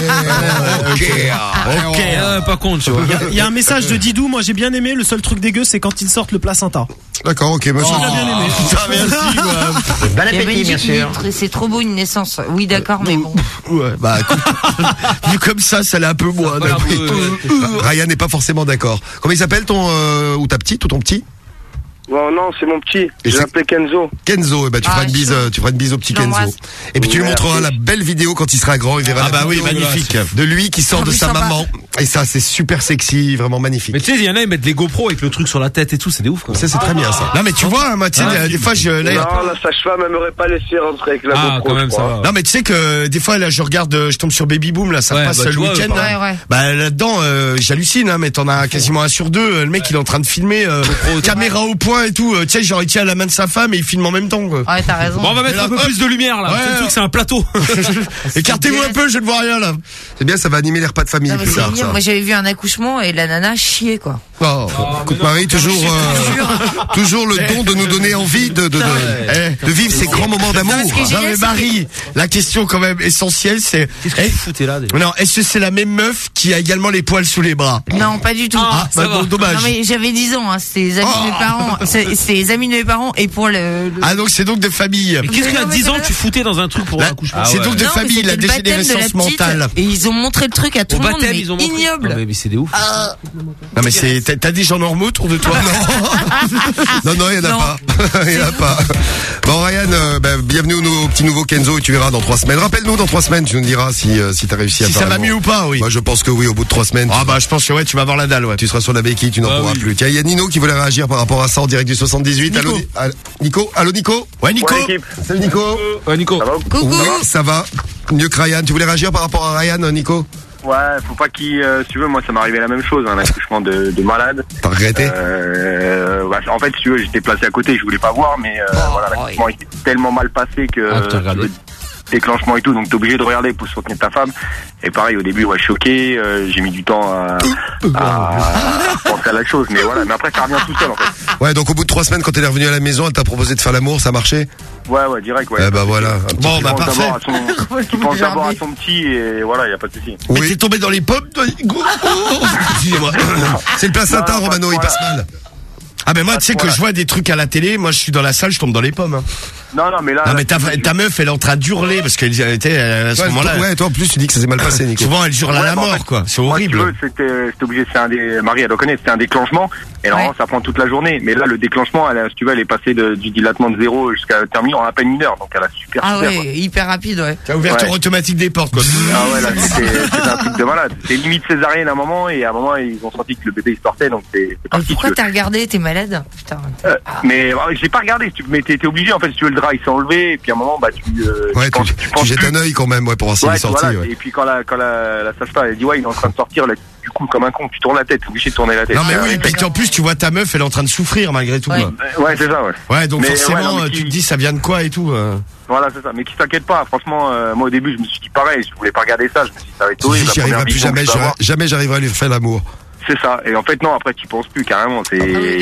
ok. Ok. Euh, pas con, tu vois. Il y a un message de Didou, moi j'ai bien aimé, le seul truc dégueu c'est quand ils sortent le placenta. D'accord, ok, monsieur. Il a bien aimé. Putain, merci, quoi. Bon appétit, bien sûr. C'est trop beau une naissance. Oui d'accord, mais bon. Ouais, bah, écoute, vu comme ça, ça l'est un peu moins. Voilà, un d'un peu, coup. euh, Ryan n'est pas forcément d'accord. Comment il s'appelle ton euh, ou ta petite ou ton petit? Bon, non, c'est mon petit. Et Je c'est- l'appelais Kenzo. Kenzo, eh ben, tu Ah, feras une bise, chaud. euh, tu feras une bise au petit Je Kenzo. l'embrasse. Et puis tu lui Merci. montreras la belle vidéo quand il sera grand, il verra Ah la bah oui, vidéo magnifique. de lui qui sort Ah de oui, sa sympa. maman. Et ça, c'est super sexy, vraiment magnifique. Mais tu sais, il y en a, ils mettent les GoPro avec le truc sur la tête et tout, c'est des ouf, quoi. Ça, c'est très bien, ça. Non, mais tu vois, hein, moi, tu sais, Ah, des- des fois, je, là, Non, la sage-femme, elle m'aurait pas laissé rentrer avec la Ah, GoPro, quand même, je ça crois. va. Non, mais tu sais que des fois là je regarde, euh, je tombe sur Baby Boom là, ça Ouais, passe bah, le tu vois, week-end. euh, là. Ouais, ouais. Bah là-dedans, euh, j'hallucine, hein, mais t'en as quasiment un sur deux. euh, Le mec il est en train de filmer, euh, caméra au point et tout. euh, Tu sais, genre il tient à la main de sa femme et il filme en même temps. Quoi. Ouais t'as raison. Bon, on va mettre Et là, un peu hop. plus de lumière là. Ouais, C'est le truc, c'est un plateau. Écartez-vous un peu, je ne vois rien là. C'est bien, ça va animer les repas de famille Non, mais plus c'est tard, ignoble. ça. Moi j'avais vu un accouchement et la nana chier quoi. Oh, écoute Marie, toujours, euh, toujours le don de nous donner envie de, de, de, Eh, de vivre ces grands moments d'amour. Non, parce que j'ai- Non mais Marie, la question quand même essentielle c'est, Qu'est-ce que tu foutais là, déjà? non, est-ce que c'est la même meuf qui a également les poils sous les bras? Non pas du tout. Ah, ça bah, va. bon, dommage. Non mais j'avais dix ans, hein. C'est les amis Oh. de mes parents. C'est c'est les amis de mes parents et pour le. le- Ah donc c'est donc de famille. Mais qu'est-ce Mais qu'à non, mais dix c'est ans pas- tu foutais dans un truc pour Là, un accouchement? c'est donc de Non, mais famille, c'était la le baptême de la dégénérescence petite, mentale. Et ils ont montré le truc à tout Au le monde, baptême, mais ils ont montré. ignoble. Non, mais, mais c'est des ouf. Non mais c'est, t'as, t'as des gens normaux autour de toi? Non, non, il n'y en a Non. pas. Il n'y en a pas. Bon, Ryan, euh, bah, bienvenue au, nou- au petit nouveau Kenzo et tu verras dans trois semaines. Rappelle-nous dans trois semaines, tu nous diras si, euh, si t'as réussi à Si faire ça va l'amour. mieux ou pas, oui. Moi, je pense que oui, au bout de trois semaines. Ah bah je pense que ouais, tu vas avoir la dalle, ouais. Tu seras sur la béquille, tu n'en Ah pourras oui. plus. Tiens, il y a Nino qui voulait réagir par rapport à ça en direct du soixante-dix-huit. Nico. Allô, Ni- Allô, Nico, allô Nico. Ouais Nico. Ouais, l'équipe. Salut Nico. Ouais, Nico. Ça va? Coucou. Oui, ça va. Mieux que Ryan. Tu voulais réagir par rapport à Ryan, Nico? Ouais, faut pas qu'il... euh, si tu veux, moi, ça m'est arrivé la même chose, un accouchement de, de malade. T'as regretté? Euh, bah, en fait, si tu veux, j'étais placé à côté, je voulais pas voir, mais euh, voilà, l'accouchement était tellement mal passé que... Ah, tu t'as regardé. déclenchement et tout, donc t'es obligé de regarder pour soutenir ta femme. Et pareil, au début, ouais, choqué, euh, j'ai mis du temps à, à, à penser à la chose, mais voilà, mais après ça revient tout seul en fait. Ouais, donc au bout de trois semaines, quand elle est revenue à la maison, elle t'a proposé de faire l'amour, ça a marché? Ouais, ouais, direct, ouais. Eh bah voilà. Bon, bah parfait. Tu penses d'abord à son petit et voilà, y a pas de souci. Mais t'es tombé dans les pommes, toi. Excusez-moi. C'est le placenta, Non, non, Romano, il passe mal. Ah ben moi, tu sais que je vois des trucs à la télé, moi je suis dans la salle, je tombe dans les pommes. Hein. Non, non, mais là. Non, là, mais ta, tu- ta meuf, elle est en train d'hurler parce qu'elle était à ce Ouais, moment-là. toi- ouais, toi en plus tu dis que ça s'est mal passé, Nico. Souvent, elle hurle à Ouais, la bah, en mort, fait, quoi. C'est moi, horrible. Si tu veux, c'était, c'était obligé, c'est un des, Marie, elle le connaît, c'était un déclenchement. Et normalement, ça prend toute la journée. Mais là, le déclenchement, elle, a- si tu veux, elle est passée de, du dilatement de zéro jusqu'à terminer en à peine une heure. Donc, elle a super, Ah super. ouais, quoi. hyper rapide, ouais. T'as ouverture Ouais. automatique des portes, quoi. Ah ouais, là, c'était, c'était un truc de malade. C'était limite césarienne à un moment, et à un moment, ils ont senti que le bébé, il sortait, donc c'est, c'est parti. Pourquoi tu veux. t'as regardé? T'es malade? Putain. Euh, mais, ouais, j'ai pas regardé, si tu- mais t'es, t'es obligé, en fait, si tu veux, le drap, il s'est enlevé, et puis à un moment, bah, tu, euh, Ouais, tu tu, penses, tu, penses jettes plus. un œil quand même, ouais, pour voir s'il Ouais, est sorti. voilà. Ouais. Et puis quand la, quand la, la sage-femme, elle dit, ouais, il est en train de sortir, là, du coup, comme un con, tu tournes la tête, t'es obligé de tourner la tête. Non, mais C'est un oui, réflexe. puis en plus, tu vois ta meuf, elle est en train de souffrir malgré tout. Ouais. quoi. Ouais, c'est ça, ouais. Ouais, donc Mais, forcément, ouais, non, mais tu qui- te dis, ça vient de quoi et tout. euh. Voilà, c'est ça. Mais qui s'inquiète pas, franchement, euh, moi au début, je me suis dit pareil, je voulais pas regarder ça, je me suis dit, ça va être horrible. J'y la première arriverai plus vision que jamais, je vais j'arri- avoir. jamais j'arriverai à lui faire l'amour. C'est ça. Et en fait, non, après, tu penses plus, carrément, c'est...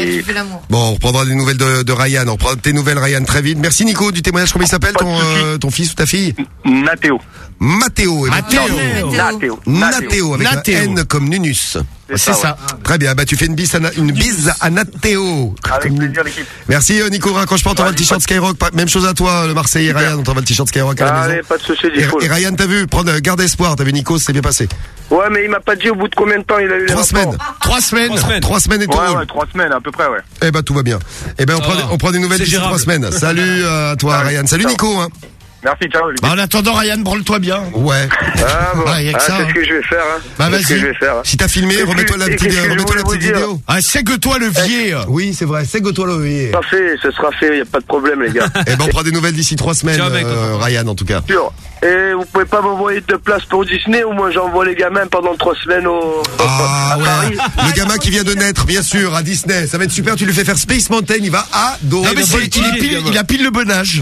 Bon, on reprendra des nouvelles de, de Ryan. On reprendra tes nouvelles, Ryan, très vite. Merci, Nico, du témoignage. Comment il s'appelle, ton, euh, ton fils ou ta fille? Nathéo. Mathéo. eh ben, Mathéo. Nathéo. Nathéo, avec Nathéo. un N comme Nunus. C'est ça, Très bien. Bah, tu fais une bise à, Na- une bise à Nathéo. Avec plaisir, l'équipe. Merci, euh, Nico. Raccroche pas, on t'envoie le t-shirt Skyrock. Pas- Même chose à toi, le Marseillais Ryan. On t'envoie le t-shirt Skyrock à la Allez, maison. pas de soucis, Et, du full. et Ryan, t'as vu, prendre, euh, garde espoir. T'as vu, Nico, c'est bien passé. Ouais, mais il m'a pas dit au bout de combien de temps il a eu les Trois rapports. semaines. Trois semaines. Trois semaines. Trois semaines et tout. Ouais, ouais, trois semaines, à peu près, ouais. Eh ben, tout va bien. Eh ben, on, Ça prend, va. des, on prend des nouvelles C'est d'ici trois gérable. semaines. Salut euh, à toi, Ryan. Salut, Ciao. Nico. Hein. Merci, ciao. Bah, en attendant, Ryan, branle-toi bien. Ouais. Ah bon, Ah, y a que ah, ça, c'est hein. ce que je vais faire. Hein. Bah, C'est ce que vas-y. je vais faire. hein. Si t'as filmé, Et remets-toi la qu'est-ce petite, que je remets-toi la voulais petite vous dire vidéo. Ah, sègue-toi le vier. Oui, c'est vrai. Sègue-toi le vier. Ce sera fait, ce sera fait, y a pas de problème, les gars. Eh ben, on prend des nouvelles d'ici trois semaines, Ciao, mec. euh, Ryan, en tout cas. Sûr. Et vous pouvez pas m'envoyer de place pour Disney ou moi j'envoie les gamins pendant trois semaines au. Ah à Paris. ouais. Le gamin qui vient de naître, bien sûr, à Disney. Ça va être super. Tu lui fais faire Space Mountain, il va adorer. Non, mais le c'est- voltige, il, est pile, gamin. il a pile le bon âge.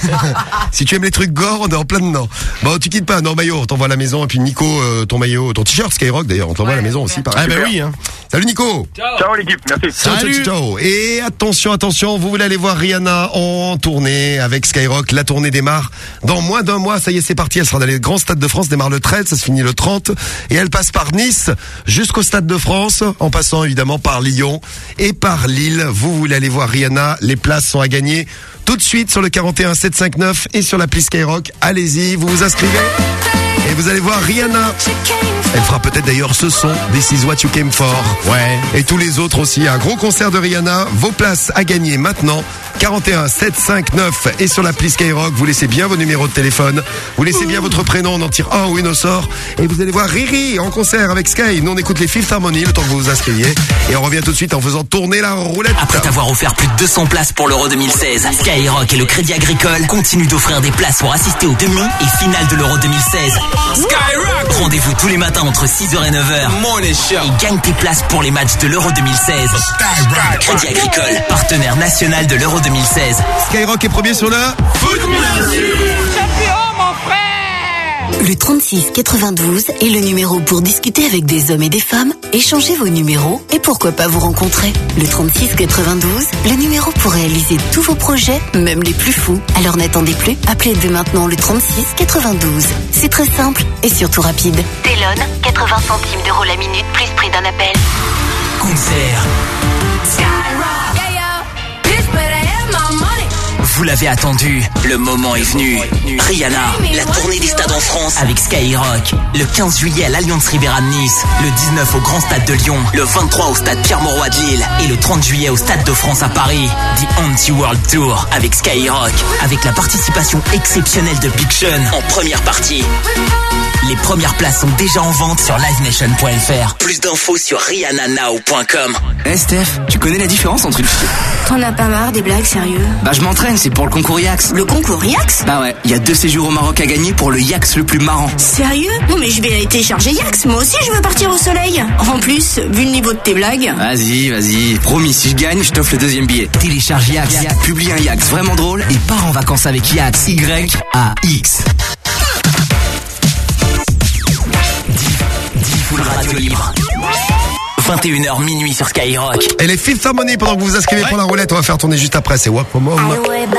Si tu aimes les trucs gore, on est en plein dedans. Bon, tu quittes pas. Non, maillot, on t'envoie à la maison. Et puis Nico, euh, ton maillot, ton t-shirt Skyrock d'ailleurs, on t'envoie à la maison aussi. Par Ah, bah oui, hein. Salut Nico. Ciao, l'équipe, merci. Ciao, ciao, ciao. Et attention, attention, vous voulez aller voir Rihanna en tournée avec Skyrock. La tournée démarre dans moins d'un mois. Ça y est, c'est parti. Elle sera dans les grands stades de France. Démarre le treize, ça se finit le trente. Et elle passe par Nice jusqu'au Stade de France, en passant évidemment par Lyon et par Lille. Vous voulez aller voir Rihanna. Les places sont à gagner tout de suite sur le quarante et un sept cent cinquante-neuf et sur l'appli Skyrock. Allez-y, vous vous inscrivez et vous allez voir Rihanna. Elle fera peut-être d'ailleurs ce son This is what you came for. Ouais. Et tous les autres aussi. Un gros concert de Rihanna. Vos places à gagner maintenant. quarante et un sept cent cinquante-neuf et sur l'appli Skyrock. Vous laissez bien vos numéros de téléphone. Vous laissez bien votre prénom. On en tire un ou une au sort. Et vous allez voir Riri en concert avec Sky. Nous on écoute les Fifth Harmony le temps que vous vous inscriviez. Et on revient tout de suite en faisant tourner la roulette. Après t'avoir offert plus de deux cents places pour l'Euro deux mille seize, Skyrock et le Crédit Agricole continuent d'offrir des places pour assister aux demi et finales de l'Euro deux mille seize. Skyrock! Rendez-vous tous les matins entre six heures et neuf heures. Et gagne tes places pour les matchs de l'Euro deux mille seize. Crédit Agricole, partenaire national de l'Euro deux mille seize. Skyrock est premier sur le foot. Le trente-six quatre-vingt-douze est le numéro pour discuter avec des hommes et des femmes, échanger vos numéros et pourquoi pas vous rencontrer. Le trente-six quatre-vingt-douze, le numéro pour réaliser tous vos projets, même les plus fous. Alors n'attendez plus, appelez dès maintenant le trente-six quatre-vingt-douze. C'est très simple et surtout rapide. Télone, quatre-vingts centimes d'euros la minute, plus prix d'un appel. Concert. Vous l'avez attendu, le moment est venu. Rihanna, la tournée des stades en France avec Skyrock. Le quinze juillet à l'Alliance Riviera de Nice, le dix-neuf au Grand Stade de Lyon, le vingt-trois au Stade Pierre-Mauroy de Lille et le trente juillet au Stade de France à Paris. The Anti-World Tour avec Skyrock, avec la participation exceptionnelle de Big Sean en première partie. Les premières places sont déjà en vente sur live nation point f r. Plus d'infos sur rihanna now point com. Eh Steph, tu connais la différence entre une fille... T'en as pas marre des blagues, sérieux? Bah je m'entraîne, c'est pour le concours Yax. Le concours Yax? Bah ouais, il y a deux séjours au Maroc à gagner pour le Yax le plus marrant. Sérieux? Non mais je vais aller télécharger Yax, moi aussi je veux partir au soleil. En plus, vu le niveau de tes blagues... Vas-y, vas-y, promis, si je gagne, je t'offre le deuxième billet. Télécharge Yax, publie un Yax vraiment drôle et pars en vacances avec Yax, Y A X. Diffoul Radio Libre. vingt et une heures minuit sur Skyrock. Et les Fifth Harmony, pendant que vous vous inscrivez ouais. pour la roulette, on va faire tourner juste après. C'est Walk From Home.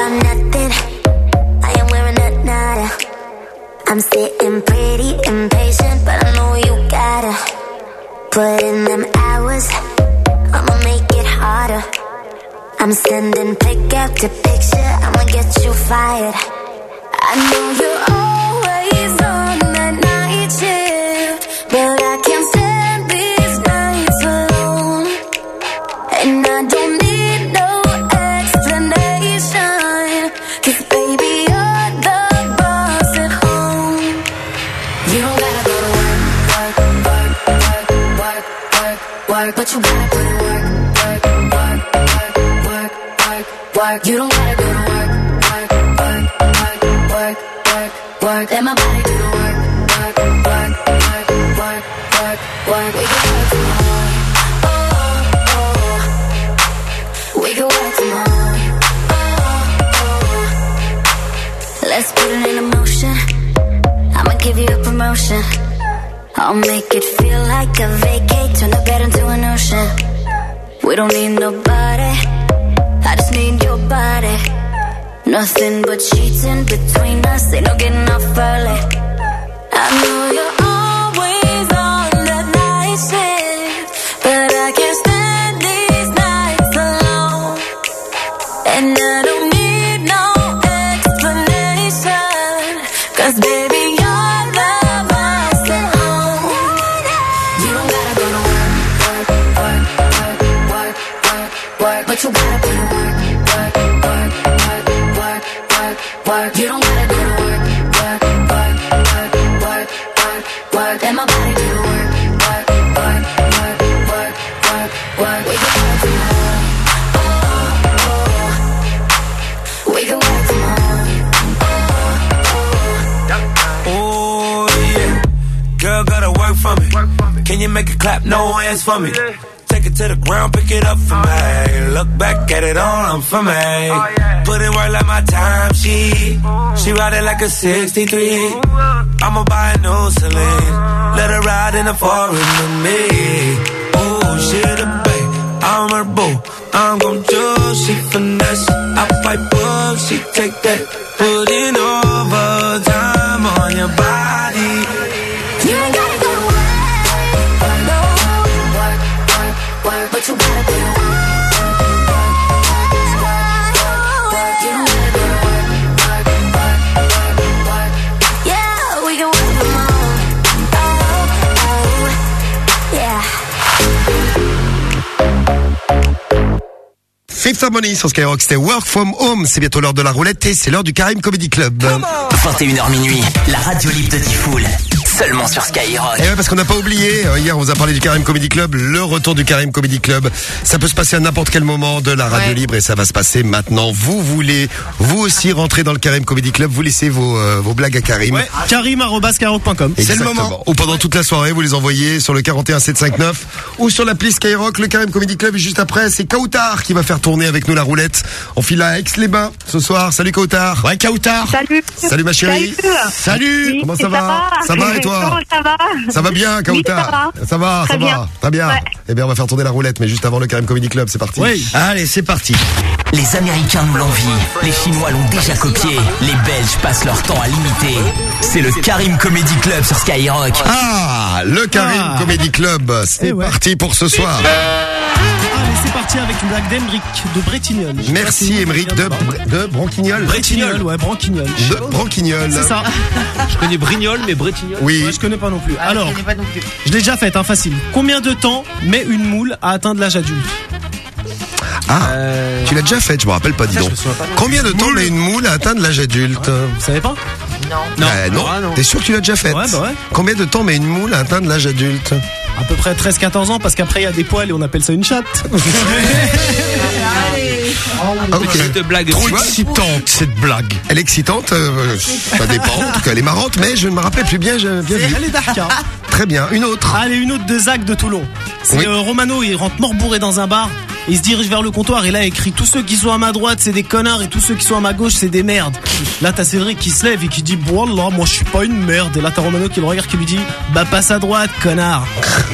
I'm sitting pretty impatient, but I know you gotta put in them hours. I'ma make it harder. I'm sending pick after picture. I'ma get you fired. I know you're always on that night shift, but I can't stand these nights alone. And I don't need no explanation, 'cause baby you're the boss at home. You don't gotta go to work, work, work, work, work, work, work, but you gotta put in work, work, work, work, work, work, work. You don't gotta go to work, work, work, work, work, work, work. Let my body do the work, work, work, work, work, work, work. We can work from home, oh, oh. We can work from home, oh, oh. Let's put it in motion. I'ma give you a promotion. I'll make it feel like a vacate, turn the bed into an ocean. We don't need nobody, I just need your body. Nothing but sheets in between us, ain't no getting off early. I know you're always on that night shift, but I can't stand these nights alone. And I don't need no explanation, 'cause baby you're the boss at home. You don't gotta go to work, work, work, work, work, work, work, but you gotta put in work, work, work, work, work, work, work. You don't gotta go to work, work, work, work, work, work, work. Let my body do the work, work, work, work, work, work, work. We can work from home, oh, oh. We can work from home, oh, oh. Oh yeah, girl gotta work for me. Can you make it clap? No hands for me. Take it to the ground, pick it up for me. Look back at it all, I'm for me. Put in work like my time, she She ride it like a sixty-three. I'ma buy a new Celine, let her ride in the foreign with me. Oh, she the babe, I'm her boo. I'm gon' do, she finesse. I fight book, she take that. Put in overtime on your body. You ain't gotta go to work, no, work, work, work, but you gotta do it. Fifth Harmony sur Skyrock, c'était Work From Home. C'est bientôt l'heure de la roulette et c'est l'heure du Karim Comedy Club. vingt et une heures minuit, la radio libre de Diffoul. Seulement sur Skyrock. Et ouais, parce qu'on n'a pas oublié, hier on vous a parlé du Karim Comedy Club, le retour du Karim Comedy Club. Ça peut se passer à n'importe quel moment de la radio ouais. libre et ça va se passer maintenant. Vous voulez, vous aussi rentrer dans le Karim Comedy Club, vous laissez vos, euh, vos blagues à Karim. Ouais. Karim arobase skyrock point com. C'est le moment. Ou pendant toute la soirée, vous les envoyez sur le quarante et un sept cent cinquante-neuf ou sur l'appli Skyrock. Le Karim Comedy Club et juste après, c'est Kautar qui va faire tourner avec nous la roulette. On file à Aix-les-Bains ce soir. Salut Kautar. Ouais, Kautar. Salut. Salut ma chérie. Salut. Salut. Oui, Comment ça, ça va, va Ça va et toi? Comment ça va Ça va bien, Kautar? Oui, ça va, ça va, Très ça bien. va. Très bien. Ouais. Eh bien, on va faire tourner la roulette, mais juste avant le Karim Comedy Club, c'est parti. Oui. Allez, c'est parti. Les Américains nous l'envient, les Chinois l'ont déjà copié, les Belges passent leur temps à l'imiter. C'est le Karim Comedy Club sur Skyrock. Ah, le Karim ah. Comedy Club, c'est ouais. parti pour ce soir. Allez, c'est parti avec une blague d'Emeric de Bretignolles. Merci Emeric de, de Branquignol. Bretignolles, ouais, Branquignol. De Branquignol. C'est ça. Je connais Brignol, mais Bretignolles. Oui. Ouais, je connais pas non plus. Ah, Alors, je connais pas non plus. Je l'ai déjà faite, hein, facile. Combien de temps met une moule à atteindre l'âge adulte? Ah, euh... tu l'as déjà faite, je me rappelle pas, dis donc. Combien de temps met une moule à atteindre l'âge adulte? Vous savez pas? Non. Non. Euh, non. Ah, non. T'es sûr que tu l'as déjà faite? Ouais, bah ouais. Combien de temps met une moule à atteindre l'âge adulte? À peu près treize quatorze ans, parce qu'après il y a des poils et on appelle ça une chatte. Ah, okay. Cette blague trop excitante, cette blague. Elle est excitante, euh, ça dépend. En tout cas, elle est marrante, mais je ne me rappelais plus bien. J'ai bien vu. Elle est d'Arca. Très bien. Une autre. Allez, une autre de Zach de Toulon. C'est oui. euh, Romano, il rentre mort bourré dans un bar. Et il se dirige vers le comptoir et là il écrit tous ceux qui sont à ma droite c'est des connards et tous ceux qui sont à ma gauche c'est des merdes. Là t'as Cédric qui se lève et qui dit voilà moi je suis pas une merde. Et là t'as Romano qui le regarde qui lui dit bah passe à droite connard.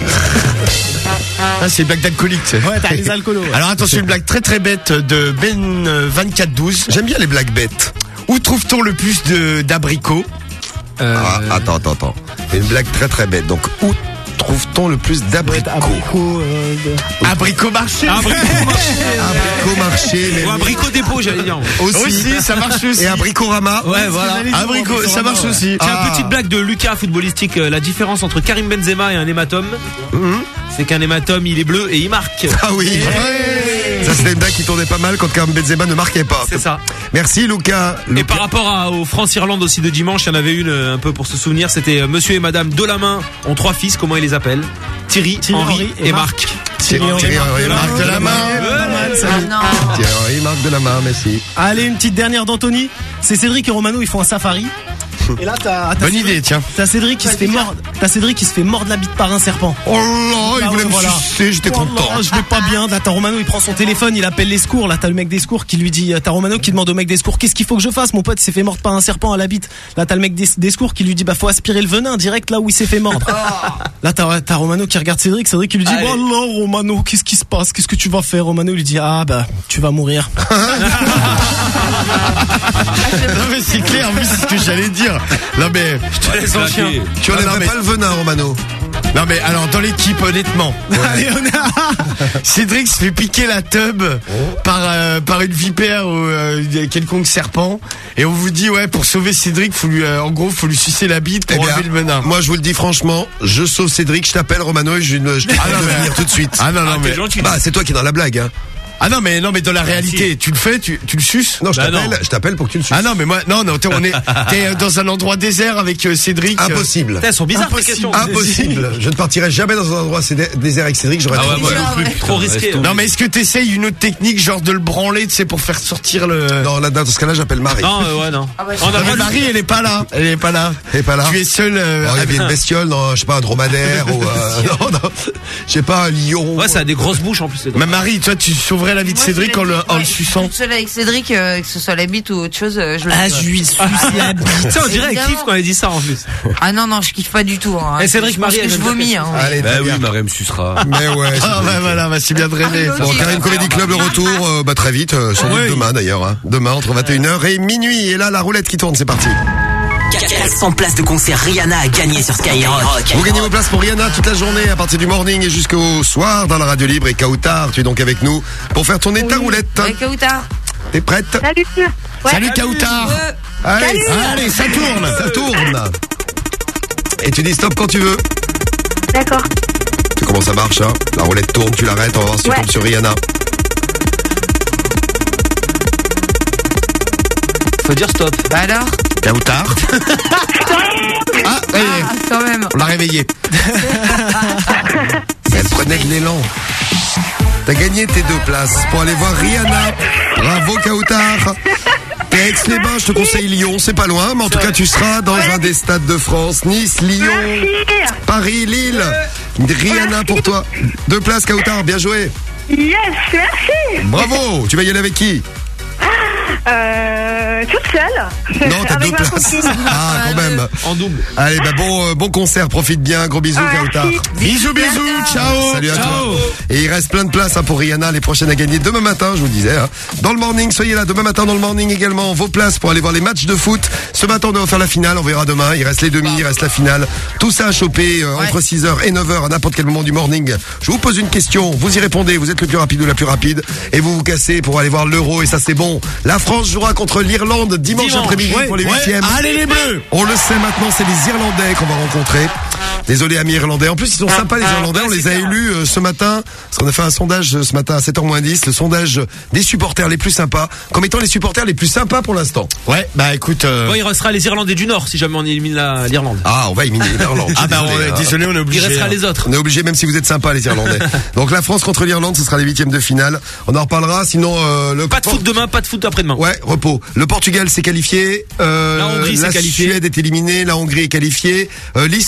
Ah, c'est une blague d'alcoolique, c'est. Ouais, t'as les alcoolos. Ouais. Alors attention, une blague très très bête de Ben vingt-quatre douze. J'aime bien les blagues bêtes. Où trouve-t-on le plus de d'abricots euh... ah, Attends, attends, attends. Une blague très très bête. Donc où trouve-t-on le plus d'abricots? Abricot, euh, de... Abricot marché. Abricot marché. Abricot marché. Mais ou abricot dépôt, j'allais dire. Aussi, aussi, ça marche aussi. Et abricorama. Ouais, voilà. Abricot, ça marche aussi. Tiens, Ah. petite blague de Lucas footballistique. euh, La différence entre Karim Benzema et un hématome, Mmh. c'est qu'un hématome il est bleu et il marque. Ah oui. Ouais. Ça c'était une blague qui tournait pas mal quand Karim Benzema ne marquait pas. C'est ça. Merci Lucas. Et Lucas. par rapport à, au France-Irlande aussi de dimanche, il y en avait une euh, un peu pour se souvenir. C'était euh, Monsieur et Madame Delamain ont trois fils. Comment ils les appellent? Thierry, Thierry, Henri Henri et, et Marc. Thierry, Thierry, Henry, Marc de la main. Thierry, Henry, Marc de la main, merci. Allez, une petite dernière d'Anthony. C'est Cédric et Romano, ils font un safari. Et là, t'as, t'as Bonne Cédric, idée, tiens. T'as Cédric qui se fait mordre. T'as Cédric qui se fait mordre la bite par un serpent. Oh là, il Ah voulait ouais, me voilà. sucer, j'étais Oh content. là, je vais pas bien. Là, t'as Romano, il prend son téléphone, il appelle les secours. Là, t'as le mec des secours qui lui dit, t'as Romano qui demande au mec des secours, qu'est-ce qu'il faut que je fasse? Mon pote s'est fait mordre par un serpent à la bite. Là, t'as le mec des, des secours qui lui dit, bah, faut aspirer le venin direct là où il s'est fait mordre. Là, t'as, t'as Romano qui regarde Cédric. Cédric qui lui dit, Allez. bah, là, Romano, qu'est-ce qui se passe? Qu'est-ce que tu vas faire? Romano lui dit, ah, bah, tu vas mourir. Non mais c'est clair, en plus c'est ce que j'allais dire. Non mais Je te laisse en chien. Tu Ah, non, enlèverais mais- pas le venin, Romano. Non mais alors dans l'équipe honnêtement, Cédric se fait piquer la tub par euh, par une vipère ou euh, quelconque serpent et on vous dit ouais pour sauver Cédric faut lui euh, en gros faut lui sucer la bite pour Eh bien, enlever le venin. moi je vous le dis franchement, je sauve Cédric, je t'appelle Romano et je, je te Ah, demande non, de mais- venir tout de suite. Ah non non Ah, mais t'es gentil. Bah c'est toi qui es dans la blague hein. ah non mais non mais dans la réalité tu le fais tu tu le suces. Non, je Bah t'appelle, non. je t'appelle pour que tu le suces. Ah non mais moi non non t'es, on est t'es euh, dans un endroit désert avec euh, Cédric. euh, Impossible. Putain, elles sont bizarres tes Impossible. questions. Impossible. Je ne partirai jamais dans un endroit cédé- désert avec Cédric, j'aurais Ah ouais, trop moi peur. non plus. Ouais. Trop risqué. Non mais est-ce que t'essayes une autre technique genre de le branler tu sais pour faire sortir le. Non, là, dans ce cas-là, j'appelle Marie. Non, euh, ouais, non. Ah bah, On a Non, le mais droit de- Marie elle est pas là elle est pas là. Elle est pas là. Tu es seul. euh, Oh, il y avec- avait une bestiole, non, je sais pas, un dromadaire ou euh, non, non, je sais pas, un lion. Ouais, ça a des grosses bouches en plus. les gars. Mais Marie, toi, tu sauverais la vie de Moi, Cédric je en l'ai le, dit, en le ouais, suçant. toute seule avec Cédric, euh, que ce soit la bite ou autre chose, euh, je le Ah, fais. je lui suce la bite. Tiens, on dirait qu'elle Évidemment. kiffe quand elle dit ça en plus. Ah non, non, je kiffe pas du tout. Hein. Et Cédric je pense Marie, que elle je aime vomis. bien Hein. Allez, Bah très oui, bien. Marie me sucera. Mais ouais. c'est Ah, bah bien. voilà, bah, c'est bien de rêver. Ah, Bon, ok. Karine Comedy Club, le retour, euh, bah, très vite, euh, sans doute Oui. demain d'ailleurs, hein. Demain, entre vingt et une heures et minuit. Et là, la roulette qui tourne, c'est parti. quatre cents places de concert Rihanna à gagner sur Skyrock. Vous gagnez vos places pour Rihanna toute la journée, à partir du morning et jusqu'au soir, dans la radio libre. Et Kautar, tu es donc avec nous pour faire tourner ta roulette. Ouais, Kautar. T'es prête? Salut. Ouais. Salut, Kautar. Ouais. Allez, Salut. allez, ça tourne, ça tourne. Et tu dis stop quand tu veux. D'accord. Tu sais comment ça marche, hein? La roulette tourne, tu l'arrêtes, on va voir si tu Ouais. tombes sur Rihanna. Faut dire stop. Bah alors Kautar. Ah, allez, Ah, quand même. on l'a réveillé. Elle prenait de l'élan. T'as gagné tes deux places pour aller voir Rihanna. Bravo Kautar. T'es à Aix-les-Bains, je te conseille Lyon, c'est pas loin, mais en tout cas tu seras dans un des stades de France, Nice, Lyon, Paris, Lille. Rihanna pour toi. Deux places Kautar, bien joué. Yes, merci. Bravo. Tu vas y aller avec qui? Euh, toute seule. Non, t'as Avec deux ma places. copine. Ah, quand même. En double. Allez, bah bon, euh, bon concert, profite bien, gros bisous Merci. Kautar. Bisous, bisous, ciao. Salut à Ciao. toi. Et il reste plein de places hein, pour Rihanna, les prochaines à gagner demain matin, je vous le disais. Hein. Dans le morning, soyez là demain matin dans le morning également. Vos places pour aller voir les matchs de foot. Ce matin, on va faire la finale, on verra demain. Il reste les demi, il reste la finale. Tout ça à choper euh, Ouais. entre six heures et neuf heures à n'importe quel moment du morning. Je vous pose une question, vous y répondez, vous êtes le plus rapide ou la plus rapide. Et vous vous cassez pour aller voir l'Euro et ça c'est bon. La France jouera contre l'Irlande dimanche, Dimanche, après-midi ouais, pour les ouais. huitièmes. Allez les bleus. On le sait maintenant, c'est les Irlandais qu'on va rencontrer. Désolé amis Irlandais. En plus, ils sont sympas les Ah, Irlandais. ouais, On les c'est a clair. élus euh, ce matin. Parce qu'on a fait un sondage euh, ce matin à sept heures moins dix. Le sondage des supporters les plus sympas. Comme étant les supporters les plus sympas pour l'instant. Ouais, bah écoute. euh, Bon, il restera les Irlandais du Nord si jamais on élimine la- l'Irlande. Ah, on va éliminer l'Irlande. Ah bah on désolé, est hein. désolé, on est Il obligé. restera hein. les autres. On est obligé même si vous êtes sympas les Irlandais. Donc la France contre l'Irlande, ce sera les huitièmes de finale. On en reparlera. Sinon, euh, le Pas de foot demain, pas de foot après-demain. Ouais, repos. Le Portugal s'est qualifié. Euh, La Hongrie s'est qualifiée. Suède est éliminée. La Hongrie est qualifiée. Euh, L'Islande est qualifiée.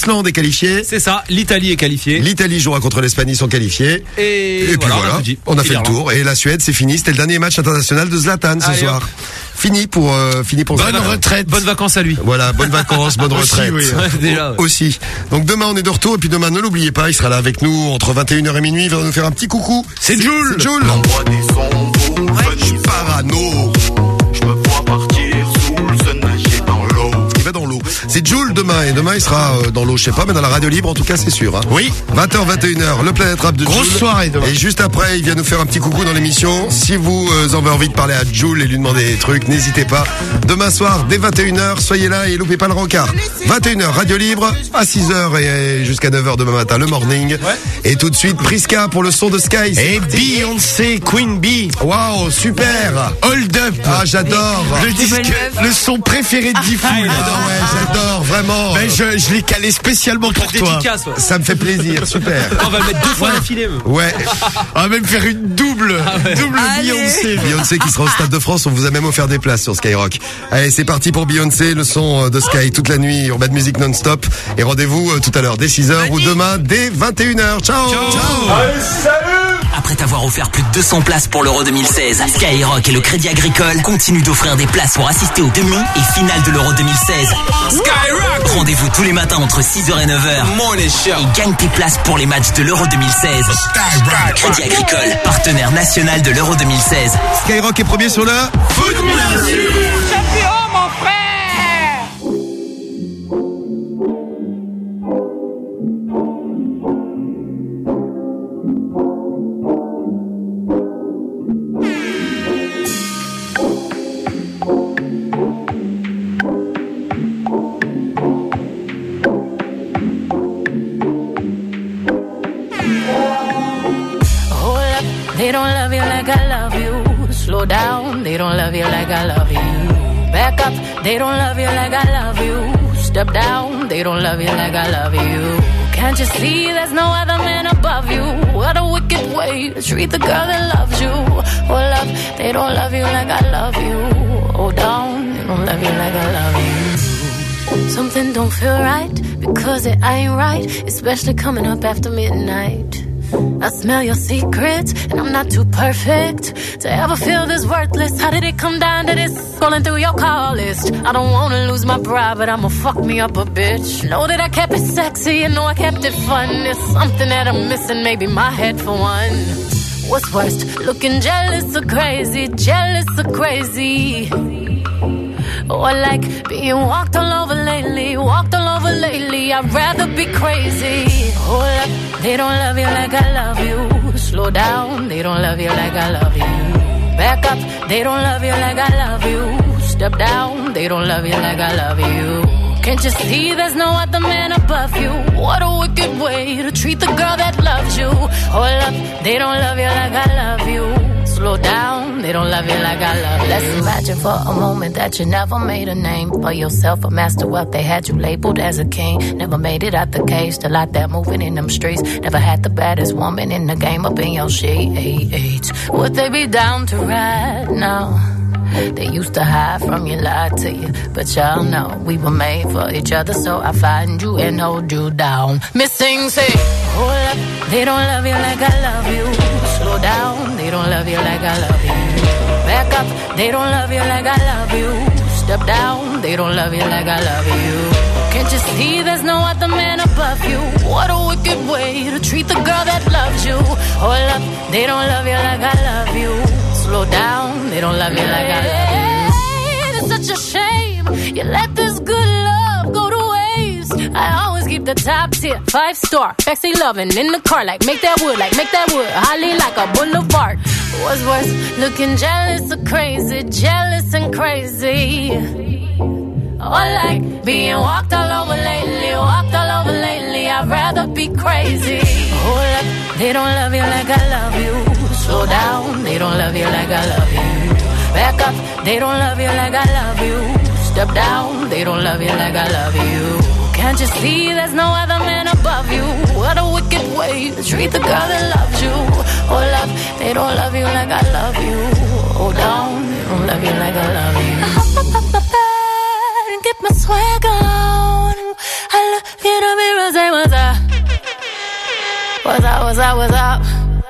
qualifiés. C'est ça, l'Italie est qualifiée. L'Italie jouera contre l'Espagne, ils sont qualifiés. Et, Et puis voilà, voilà, on a, dit. on a Et fait le tour. Et la Suède, c'est fini. C'était le dernier match international de Zlatan ce Allez, soir. hop. Fini pour euh, fini pour Bonne Zlatan. retraite. Bonnes vacances à lui. Voilà, bonnes vacances, bonne Aussi, retraite. oui, ouais, déjà, ouais. Aussi. Donc demain on est de retour et puis demain ne l'oubliez pas, il sera là avec nous entre vingt et une heures et minuit, il va nous faire un petit coucou. C'est Jules. C'est Jules. L'envoi des sons, je suis parano. Je me vois partir sous le sun, nager dans l'eau. Il va dans l'eau. C'est Jules demain et demain il sera euh, dans l'eau, je sais pas, mais dans la radio libre en tout cas c'est sûr. Hein. Oui. vingt heures, vingt et une heures, le Planète Rap de Grosse Jules. soirée demain. Et juste après, il vient nous faire un petit coucou dans l'émission. Si vous euh, avez envie de parler à Jules et lui demander des trucs, n'hésitez pas. Demain soir, dès vingt et une heures, soyez là et loupez pas le rencard. vingt et une heures, radio libre, à six heures et jusqu'à neuf heures demain matin, le morning. Ouais. Et tout de suite, Priska pour le son de Sky. Et Beyoncé, Queen Bee. Waouh, super. Hold Up. Ah, j'adore. Le disque, le son préféré de Diffoul. Ah ouais, j'adore, vraiment. Ben, je, je l'ai calé spécialement pour toi. Dédicace, ouais. Ça me fait plaisir, super. On va le mettre deux fois d'affilée. Ouais. On va même faire une double, Ah ouais. double Allez. Beyoncé. Beyoncé qui sera au Stade de France, on vous a même offert des places sur Skyrock. Allez, c'est parti pour Beyoncé, le son de Sky toute la nuit, Urban Music non-stop. Et rendez-vous euh, tout à l'heure dès six heures ou demain dès vingt et une heures. Ciao. Ciao. Allez, salut. Après t'avoir offert plus de deux cents places pour l'Euro deux mille seize, Skyrock et le Crédit Agricole continuent d'offrir des places pour assister aux demi et finales de l'Euro deux mille seize. Skyrock! Rendez-vous tous les matins entre six heures et neuf heures. Et gagne tes places pour les matchs de l'Euro deux mille seize. Crédit Agricole, partenaire national de l'Euro deux mille seize. Skyrock est premier sur le Foot Music. Champion, mon frère! They don't love you like I love you. Slow down, they don't love you like I love you. Back up, they don't love you like I love you. Step down, they don't love you like I love you. Can't you see there's no other man above you? What a wicked way to treat the girl that loves you. Oh love, they don't love you like I love you. Oh down, they don't love you like I love you. Something don't feel right because it ain't right, especially coming up after midnight. I smell your secrets, and I'm not too perfect to ever feel this worthless. How did it come down to this? Scrolling through your call list. I don't wanna lose my pride, but I'ma fuck me up a bitch. Know that I kept it sexy, and know I kept it fun. There's something that I'm missing, maybe my head for one. What's worst, looking jealous or crazy? Jealous or crazy? Or like being walked all over lately, walked all over lately. I'd rather be crazy. Hold up, they don't love you like I love you. Slow down, they don't love you like I love you. Back up, they don't love you like I love you. Step down, they don't love you like I love you. Can't you see there's no other man above you? What a wicked way to treat the girl that loves you. Hold up, they don't love you like I love you. Slow down, they don't love you like I love you. Let's imagine for a moment that you never made a name for yourself, a master wealth. They had you labeled as a king. Never made it out the cage, still out there moving in them streets. Never had the baddest woman in the game up in your sheets. Would they be down to ride now? They used to hide from you, lie to you, but y'all know we were made for each other, so I find you and hold you down. Missing, say, hold up, they don't love you like I love you. Slow down, they don't love you like I love you. Back up, they don't love you like I love you. Step down, they don't love you like I love you. Can't you see there's no other man above you? What a wicked way to treat the girl that loves you. Hold up, they don't love you like I love you. Slow down, they don't love you like I love you. It's such a shame you let this good love go to waste. I always keep the top tier, five star, sexy loving in the car, like make that wood, like make that wood, holly like a boulevard. What's worse, looking jealous or crazy, jealous and crazy. Or like being walked all over lately, walked all over lately. I'd rather be crazy. Hold up, they don't love you like I love you. Slow down, they don't love you like I love you. Back up, they don't love you like I love you. Step down, they don't love you like I love you. Can't you see there's no other man above you? What a wicked way to treat the girl that loves you. Oh love, they don't love you like I love you. Hold down, they don't love you like I love you. I hop up up my bed and get my swag on. I look in the mirror, say what What's up, what's up, what's up?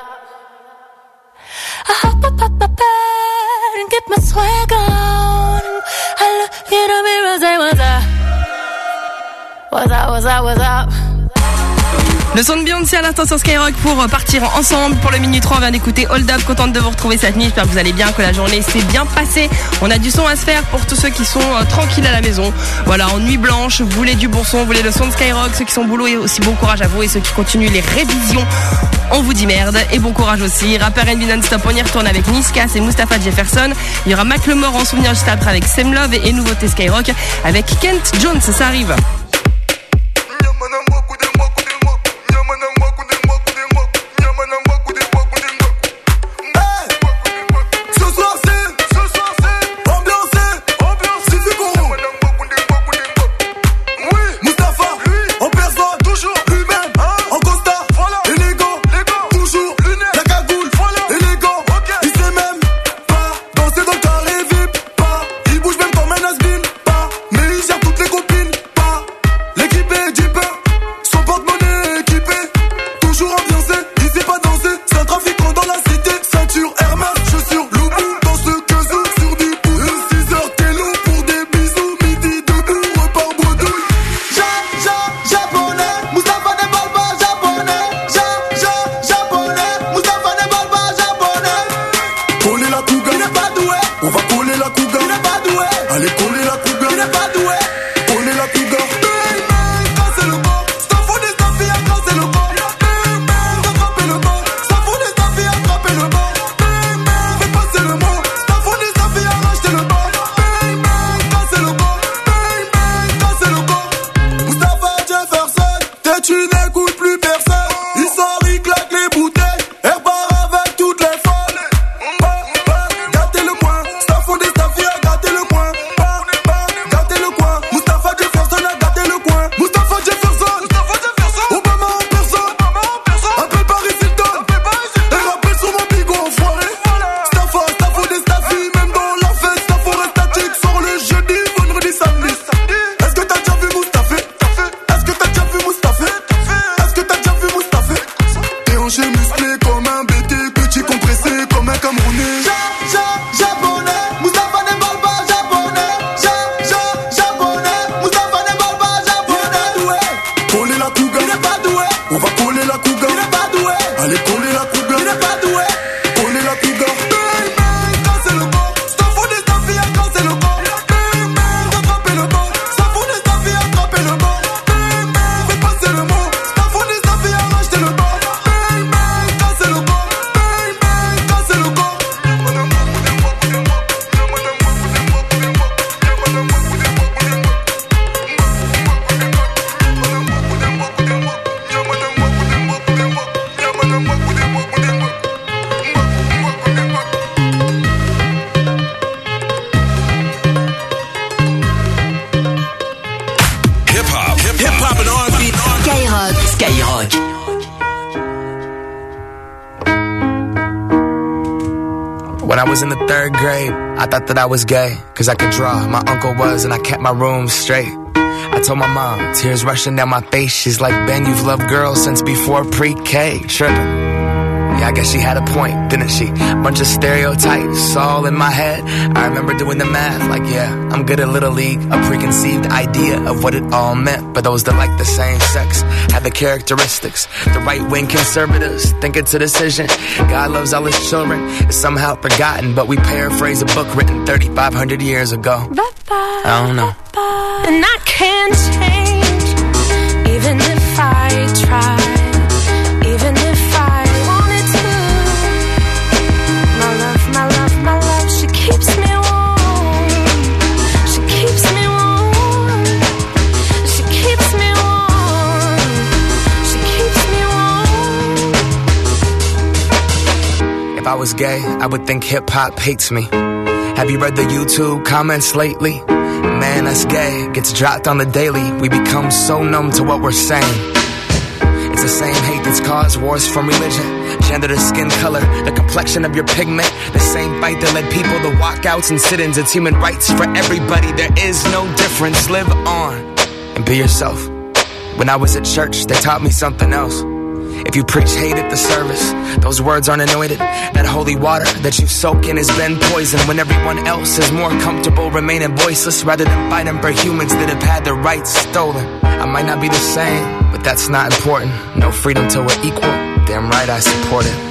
I hop up, up, up, bed and get my swag on. I look in the mirror, say what's up? What's up, what's up, what's up? Le son de Beyoncé à l'instant sur Skyrock pour partir ensemble pour le Minute trois. On vient d'écouter Hold Up, contente de vous retrouver cette nuit. J'espère que vous allez bien, que la journée s'est bien passée. On a du son à se faire pour tous ceux qui sont euh, tranquilles à la maison. Voilà, en nuit blanche, vous voulez du bon son, vous voulez le son de Skyrock. Ceux qui sont au boulot, et aussi bon courage à vous. Et ceux qui continuent les révisions, on vous dit merde. Et bon courage aussi. Rappeur N B non-stop, on y retourne avec Niska et Mustapha Jefferson. Il y aura Macklemore en souvenir juste après avec Same Love et, et nouveauté Skyrock avec Kent Jones. Ça arrive. When I was in the third grade, I thought that I was gay, cause I could draw, my uncle was, and I kept my room straight. I told my mom, tears rushing down my face, she's like, Ben, you've loved girls since before pre-K, tripping. Yeah, I guess she had a point, didn't she? Bunch of stereotypes all in my head. I remember doing the math, like, yeah, I'm good at Little League. A preconceived idea of what it all meant. But those that like the same sex have the characteristics. The right-wing conservatives think it's a decision. God loves all his children. It's somehow forgotten, but we paraphrase a book written thirty-five hundred years ago. I don't know. And I can't change, even if I try, even if I wanted to. My love, my love, my love, she keeps me warm. She keeps me warm. She keeps me warm. She keeps me warm. If I was gay, I would think hip-hop hates me. Have you read the YouTube comments lately? Man, that's gay, gets dropped on the daily. We become so numb to what we're saying. It's the same hate that's caused wars from religion, gender to skin color, the complexion of your pigment. The same fight that led people to walkouts and sit-ins. It's human rights for everybody, there is no difference. Live on and be yourself. When I was at church, they taught me something else. If you preach hate at the service, those words aren't anointed. That holy water that you soak in has been poisoned when everyone else is more comfortable remaining voiceless rather than fighting for humans that have had their rights stolen. I might not be the same, but that's not important. No freedom till we're equal. Damn right I support it.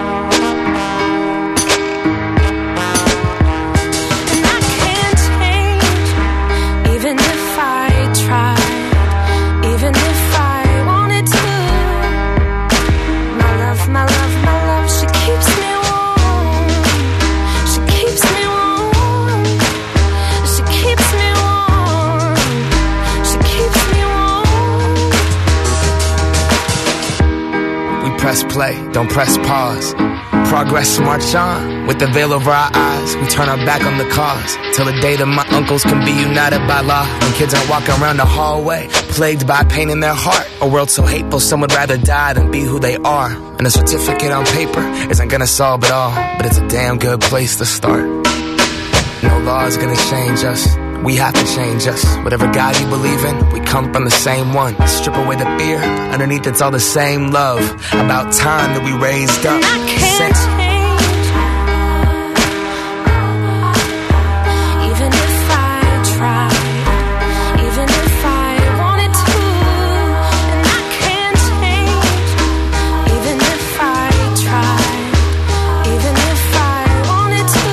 Press play, don't press pause. Progress march on, with the veil over our eyes. We turn our back on the cause, till the day that my uncles can be united by law. When kids aren't walking around the hallway, plagued by pain in their heart. A world so hateful, some would rather die than be who they are. And a certificate on paper isn't gonna solve it all, but it's a damn good place to start. No law is gonna change us. We have to change us. Whatever God you believe in, we come from the same one. Strip away the fear, underneath it's all the same love. About time that we raised up. I can't change. Even if I tried, even if I wanted to, and I can't change. Even if I tried, even if I wanted to.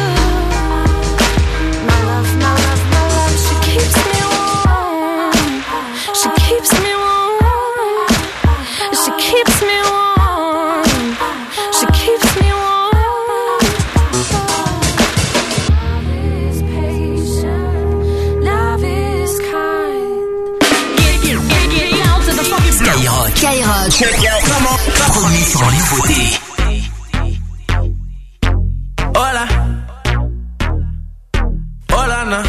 My love, my love, my love, she keeps me warm. She keeps me warm. She keeps me warm. She keeps me warm. Love is patient. Love is kind. Get, get, get, get out to the fucking Skyrock. Skyrock. Premier sur la nouveauté. Hola. Hola, na.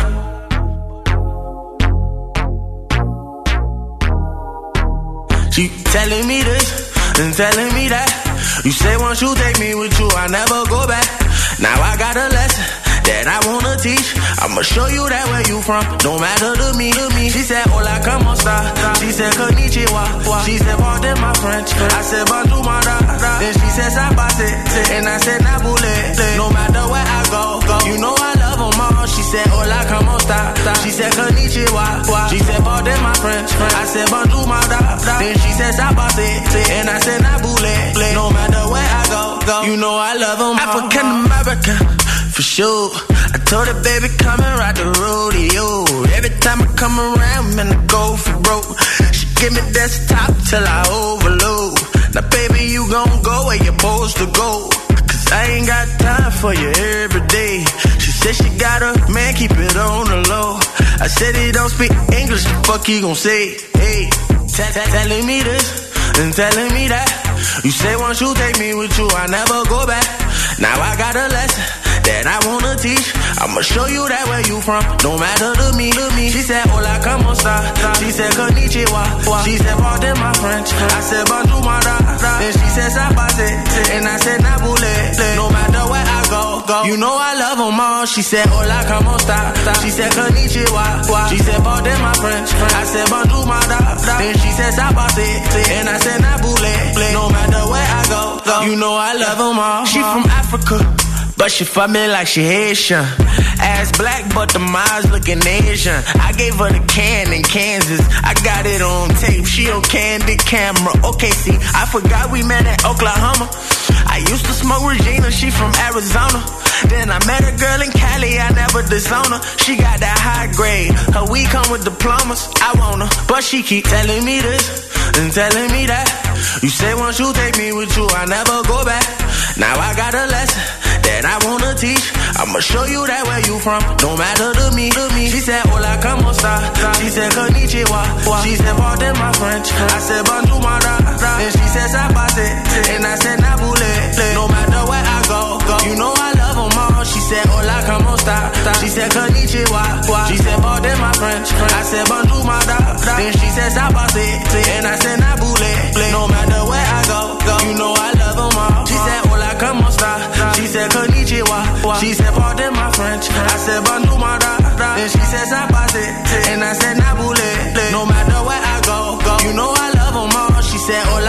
She telling me this and telling me that. You say once you take me with you, I never go back. Now I got a lesson that I wanna teach. I'ma show you that where you from, no matter to me, to me. She said, hola, como esta? She said, konnichiwa. She said, pardon my French. I said, bonjour, my da. Then she said, sabase. And I said, nabule. No matter where I go, go. You know I love them all. She said, hola, como esta? She said, konnichiwa. She said, pardon my French. I said, bonjour, my da. Then she said, sabase. And I said, nabule. No matter where I go, go. You know I love them all. African American, for sure. I told her, baby, come and ride the rodeo. Every time I come around, man, I go for broke. She give me desktop till I overload. Now, baby, you gon' go where you're supposed to go. Cause I ain't got time for you every day. She said she got a man, keep it on the low. I said he don't speak English, the fuck he gon' say? Hey, telling me this and telling me that. You say once you take me with you, I never go back. Now I got a lesson that I wanna teach. I'ma show you that where you from, no matter to me, to me. She said, hola, como esta? She said, konnichiwa. She said, pardon my French. I said, bonjour, my da. Then she said, sabase. And I said, nabule. No matter where I go, go. You know I love them all. She said, hola, como esta? She said, konnichiwa. She said, pardon my French. I said, bonjour, my da. Then she said, sabase. And I said, nabule. No matter where I go, go. You know I love them all. She from Africa, but she fuck me like she Haitian. Ass black, but the eyes looking Asian. I gave her the can in Kansas. I got it on tape. She on candid camera. Okay, see, I forgot we met in Oklahoma. I used to smoke Regina. She from Arizona. Then I met a girl in Cali. I never disown her. She got that high grade. Her weed come with diplomas. I want her, but she keep telling me this and telling me that. You say once you take me with you, I never go back. Now I got a lesson that I wanna teach. I'ma show you that where you from, no matter to me, to me. She said, hola, como esta? She said, konnichiwa. She said, pardon my French. I said, bonjour, my da. Then she said, sabase. And I said, nabule. No matter where I go, go. You know I love them all. She said, hola, como esta? She said, konnichiwa. She said, pardon my French. I said, bonjour, my da. Then she said, sabase. And I said, nabule. No matter where I go, go. You know I love them all. She said, hola, como esta? She said, konnichiwa. She said, pardon my French. I said, bonjour, my da. Then she said, sabase. And I said, nabule. No matter where I go, go. You know I love them all. She said, hola, como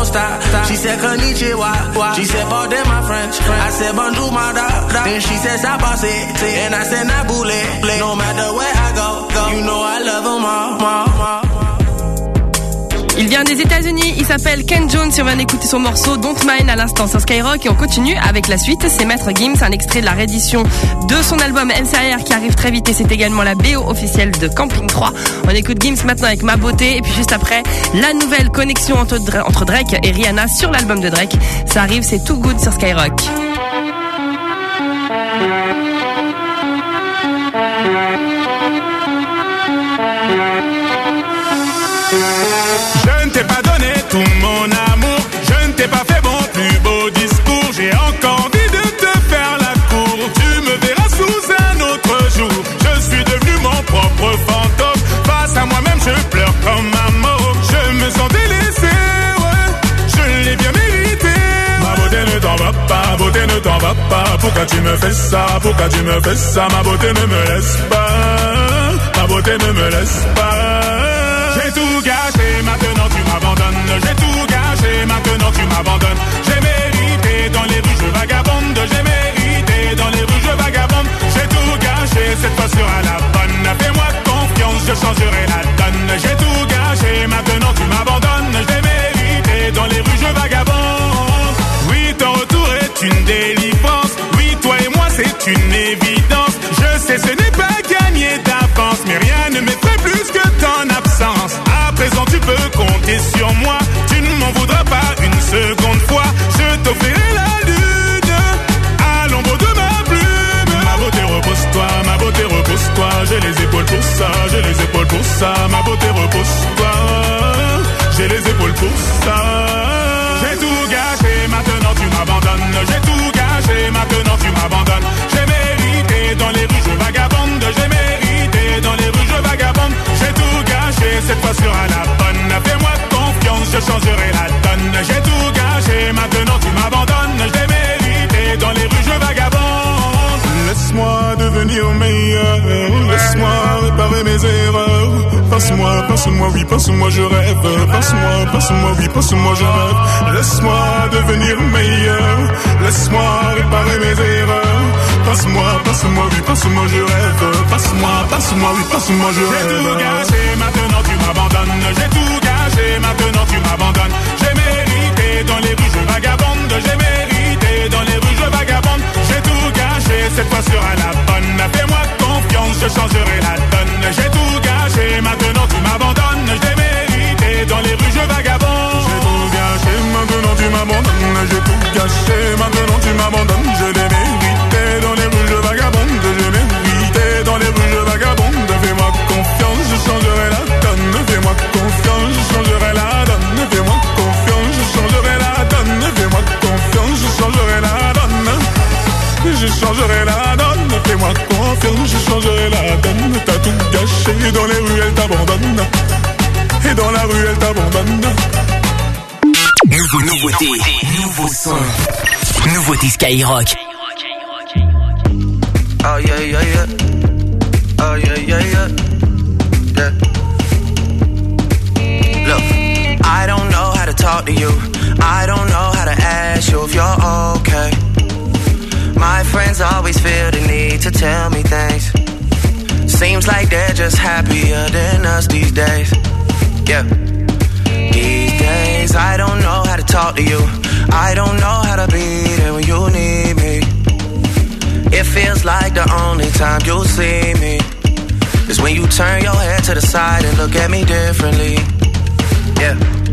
stop. She said, konnichiwa. She said, pardon my French. I said, bonjour, my dog. Then she said, sabase. And I said, naboule. No matter where I go, go. You know I love them all, all, all. Il vient des États-Unis, il s'appelle Ken Jones et on vient d'écouter son morceau Don't Mind à l'instant sur Skyrock et on continue avec la suite. C'est Maître Gims, un extrait de la réédition de son album M C R qui arrive très vite et c'est également la B O officielle de Camping trois. On écoute Gims maintenant avec Ma Beauté et puis juste après la nouvelle connexion entre Drake et Rihanna sur l'album de Drake. Ça arrive, c'est Too Good sur Skyrock. Je ne t'ai pas donné tout mon amour, je ne t'ai pas fait mon plus beau discours. J'ai encore envie de te faire la cour. Tu me verras sous un autre jour. Je suis devenu mon propre fantôme. Face à moi-même je pleure comme un mort. Je me sens délaissé, ouais, je l'ai bien mérité. Ma beauté ne t'en va pas, beauté ne t'en va pas. Pourquoi tu me fais ça, pourquoi tu me fais ça? Ma beauté ne me laisse pas, ma beauté ne me laisse pas. J'ai tout gâché, maintenant tu m'abandonnes. J'ai tout gâché, maintenant tu m'abandonnes. J'ai mérité dans les rues je vagabonde. J'ai mérité dans les rues je vagabonde. J'ai tout gâché, cette fois sera la bonne. Fais-moi confiance, je changerai la donne. J'ai tout gâché, maintenant tu m'abandonnes. J'ai mérité dans les rues je vagabonde. Oui, ton retour est une délivrance. Oui, toi et moi c'est une évidence. Je sais ce n'est pas gagné d'avance, mais rien ne m'effraie plus que ton absence. À présent tu peux compter sur moi. Tu ne m'en voudras pas une seconde fois. Je t'offrirai la lune à l'ombre de ma plume. Ma beauté repose-toi, ma beauté repose-toi. J'ai les épaules pour ça, j'ai les épaules pour ça. Ma beauté repose-toi, j'ai les épaules pour ça. J'ai tout gâché, maintenant tu m'abandonnes. J'ai tout gâché, maintenant tu m'abandonnes. J'ai mérité dans les rues je vagabonde. J'ai mérité dans les rues je vagabonde. J'ai tout gâché, cette fois sera la bonne. Fais-moi confiance, je changerai la donne. J'ai tout gâché, maintenant tu m'abandonnes. J'ai mérité dans les rues je vagabonde. Laisse-moi devenir meilleur, laisse-moi réparer mes erreurs. Passe-moi, passe-moi, oui, passe-moi, je rêve. Passe-moi, passe-moi, oui, passe-moi, je rêve. Laisse-moi devenir meilleur, laisse-moi réparer mes erreurs. Passe-moi, passe-moi, oui, passe-moi, je rêve. Passe-moi, passe-moi, oui, passe-moi, je rêve. J'ai tout gâché, maintenant tu m'abandonnes. J'ai tout gâché, maintenant tu m'abandonnes. J'ai mérité dans les rues je vagabonde. J'ai mérité dans les rues je vagabonde. J'ai tout gâché, cette fois sera la bonne. Fais-moi confiance, je changerai la donne. J'ai tout gâché, maintenant tu m'abandonnes. J'ai mérité dans les rues je vagabonde. J'ai tout gâché, maintenant tu m'abandonnes. J'ai tout gâché, maintenant tu m'abandonnes. Je l'ai mérité dans les rues je vagabonde. J'ai mérité dans les rues je vagabonde. Fais-moi confiance, je changerai la donne. Fais-moi confiance, je changerai la donne. Fais-moi confiance, je changerai la donne. Fais-moi confiance, je changerai la donne. Je changerai la donne. Fais-moi confiance, je changerai la donne. T'as tout gâché, dans les rues elle t'abandonne. Et dans la rue elle t'abandonne. Nouveau, nouveauté, nouveau son. Nouveauté Skyrock. Oh yeah, yeah, yeah. Oh yeah, yeah, yeah. Yeah. Look, I don't know how to talk to you. I don't know how to ask you if you're okay. My friends always feel the need to tell me things. Seems like they're just happier than us these days. Yeah. These days I don't know how to talk to you. I don't know how to be there when you need me. It feels like the only time you'll see me is when you turn your head to the side and look at me differently. Yeah.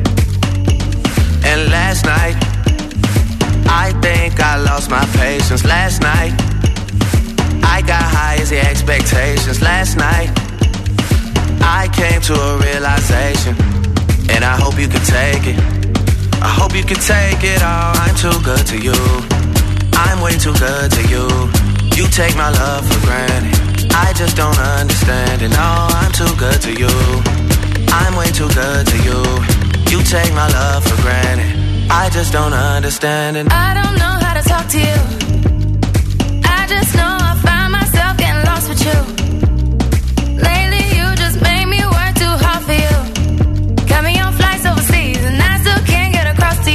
And last night I think I lost my patience. Last night I got high as the expectations. Last night I came to a realization, and I hope you can take it. I hope you can take it all. I'm too good to you. I'm way too good to you. You take my love for granted. I just don't understand it. No, I'm too good to you. I'm way too good to you. You take my love for granted. I just don't understand it. I don't know how to talk to you. I just know I find myself getting lost with you. Lately you just made me work too hard for you. Got me on flights overseas and I still can't get across to you.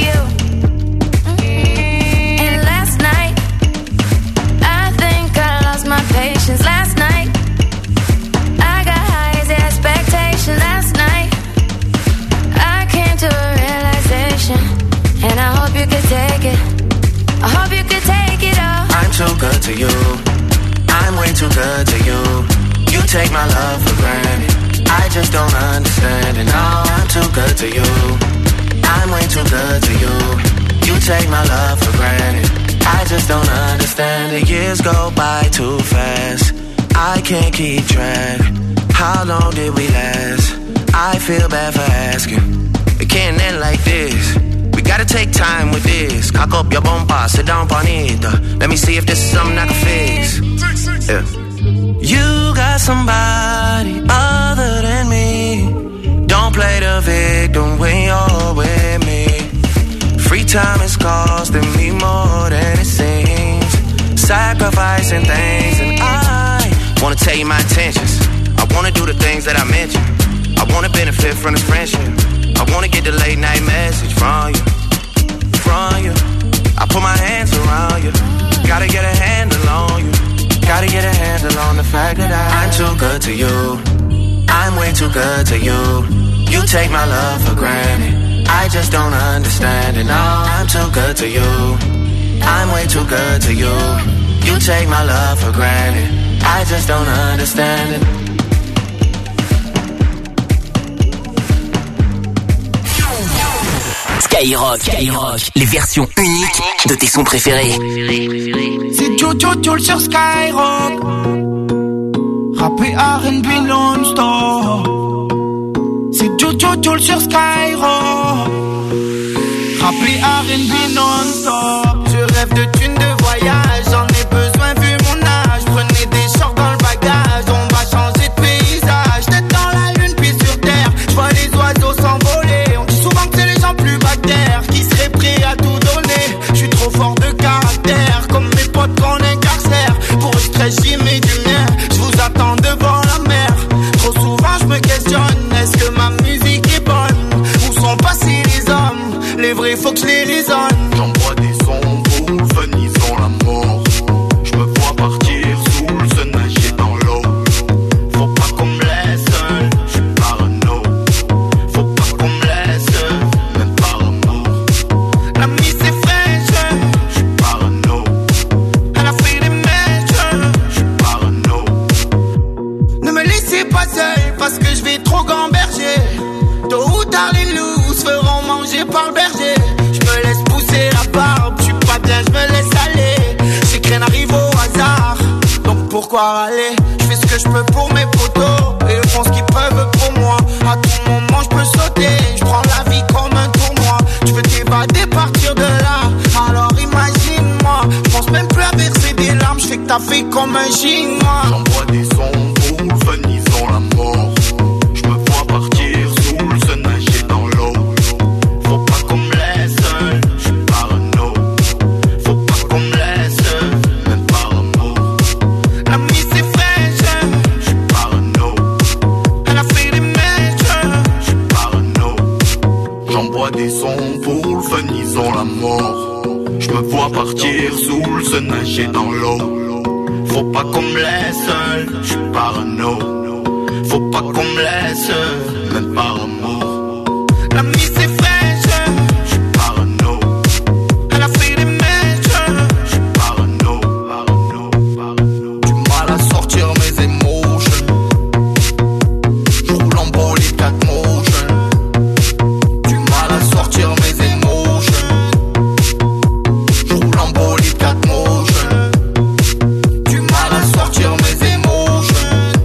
good to you. I'm way too good to you. You take my love for granted. I just don't understand it. No, I'm too good to you. I'm way too good to you. You take my love for granted. I just don't understand it. Years go by too fast. I can't keep track. How long did we last? I feel bad for asking. It can't end like this. We gotta take time with this. Cock up your bumper, sit down on it. Let me see if this is something I can fix. Yeah. You got somebody other than me. Don't play the victim when you're with me. Free time is costing me more than it seems. Sacrificing things, and I wanna tell you my intentions. I wanna do the things that I mentioned. I wanna benefit from this friendship. I wanna get the late night message from you, from you. I put my hands around you. Gotta get a handle on you. Gotta get a handle on the fact that I, I'm too good to you. I'm way too good to you. You take my love for granted. I just don't understand it. No, I'm too good to you. I'm way too good to you. You take my love for granted. I just don't understand it. Skyrock, Skyrock, les versions uniques de tes sons préférés. C'est Jojo Joel sur Skyrock. Rappé R and B non-stop. C'est Jojo Joel sur Skyrock. Rappé R and B non-stop. Je rêve de thunes de voyage. J'en ai besoin vu mon âge. Prenez des shorts dans le bagage. On va changer de paysage. Tête dans la lune puis sur terre. Je vois les oiseaux s'envoler. On dit souvent que c'est les gens plus bactères qui seraient prêts à tout donner. Je suis trop fort de caractère. Comme mes potes qu'on incarcère. Pour le stress j'y mets du mien. Je vous attends devant la mer. Trop souvent je me questionne. Est-ce que ma musique est bonne? Où sont passés les hommes? Les vrais faut que je les raisonne. J'envoie des sons pour le fun, ils ont la mort. Je me vois partir sous le sun, nager dans l'eau. Faut pas qu'on me laisse seul, je suis parano. Faut pas qu'on me laisse seul, même par amour. La mise est fraîche, je suis parano. Elle a fait des mèches, je suis parano. Ne me laissez pas seul parce que je vais trop gamberger. Tôt ou tard les loups se feront manger par le berger. Je me laisse pousser la barbe, je suis pas bien, je me laisse aller. J'ai que rien arrive au hasard, donc pourquoi râler? Je fais ce que je peux pour mes potos et ils font ce qu'ils peuvent pour moi. À tout moment je peux sauter, je prends la vie comme un tournoi. Tu veux t'évader, partir de là, alors imagine-moi. Je pense même plus à verser des larmes, je fais que t'as fait comme un chinois. J'envoie des sons pour le fun, ils ont la mort. Je me vois partir sous le sun, nager dans l'eau. Faut pas qu'on me laisse seul, je suis parano. Faut pas qu'on me laisse seul, même par amour. La mise est fraîche, je suis parano. Elle a fait des mèches, je suis parano. J'envoie des sons pour le fun, ils ont la mort. Je me vois partir sous le sun, nager dans l'eau. Faut pas qu'on me laisse seul, je suis parano. Faut pas qu'on me laisse seul, même par amour. La mise est fraîche, je suis parano. Elle a fait des mèches, je suis parano, parano, parano. Du mal à sortir mes émotions. Je roule en bolide quatre motion. Du mal à sortir mes émotions. Je roule en bolide quatre motion. Du mal à sortir mes émotions.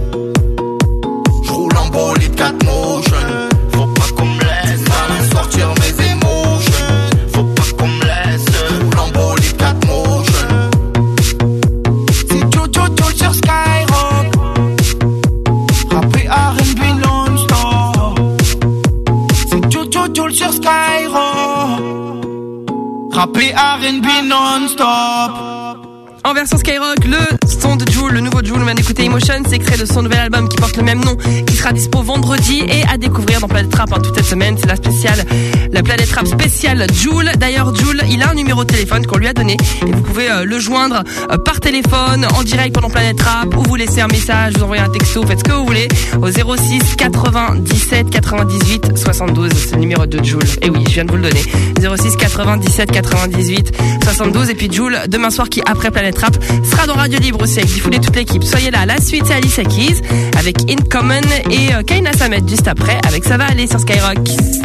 Je roule en bolide quatre motion. Faut pas qu'on me laisse Mal à sortir mes émotions. Faut pas qu'on me laisse Je roule en bolide quatre motion. C'est Jojo Joel sur Skyrock. Rappé R and B non-stop. C'est Jojo Joel sur Skyrock. Rappé R and B non-stop. En version Skyrock, le son de Jul, le nouveau Jul, on vient d'écouter Emotion, c'est extrait de son nouvel album qui porte le même nom, qui sera dispo vendredi et à découvrir dans Planète Rap hein, toute cette semaine. C'est la spéciale, la Planète Rap spéciale Jul. D'ailleurs, Jul, il a un numéro de téléphone qu'on lui a donné et vous pouvez euh, le joindre euh, par téléphone, en direct pendant Planète Rap, ou vous laissez un message, vous envoyez un texto, faites ce que vous voulez, au zéro six quatre-vingt-dix-sept quatre-vingt-dix-huit soixante-douze, c'est le numéro de Jul. Et oui, je viens de vous le donner. zéro six quatre-vingt-dix-sept quatre-vingt-dix-huit soixante-douze. Et puis Jul, demain soir, qui après Planète Rap, sera dans Radio Libre aussi avec Diffoul et toute l'équipe. Soyez là. La suite, c'est Alicia Keys avec In Common et euh, Kaina Samet juste après avec Ça va aller sur Skyrock.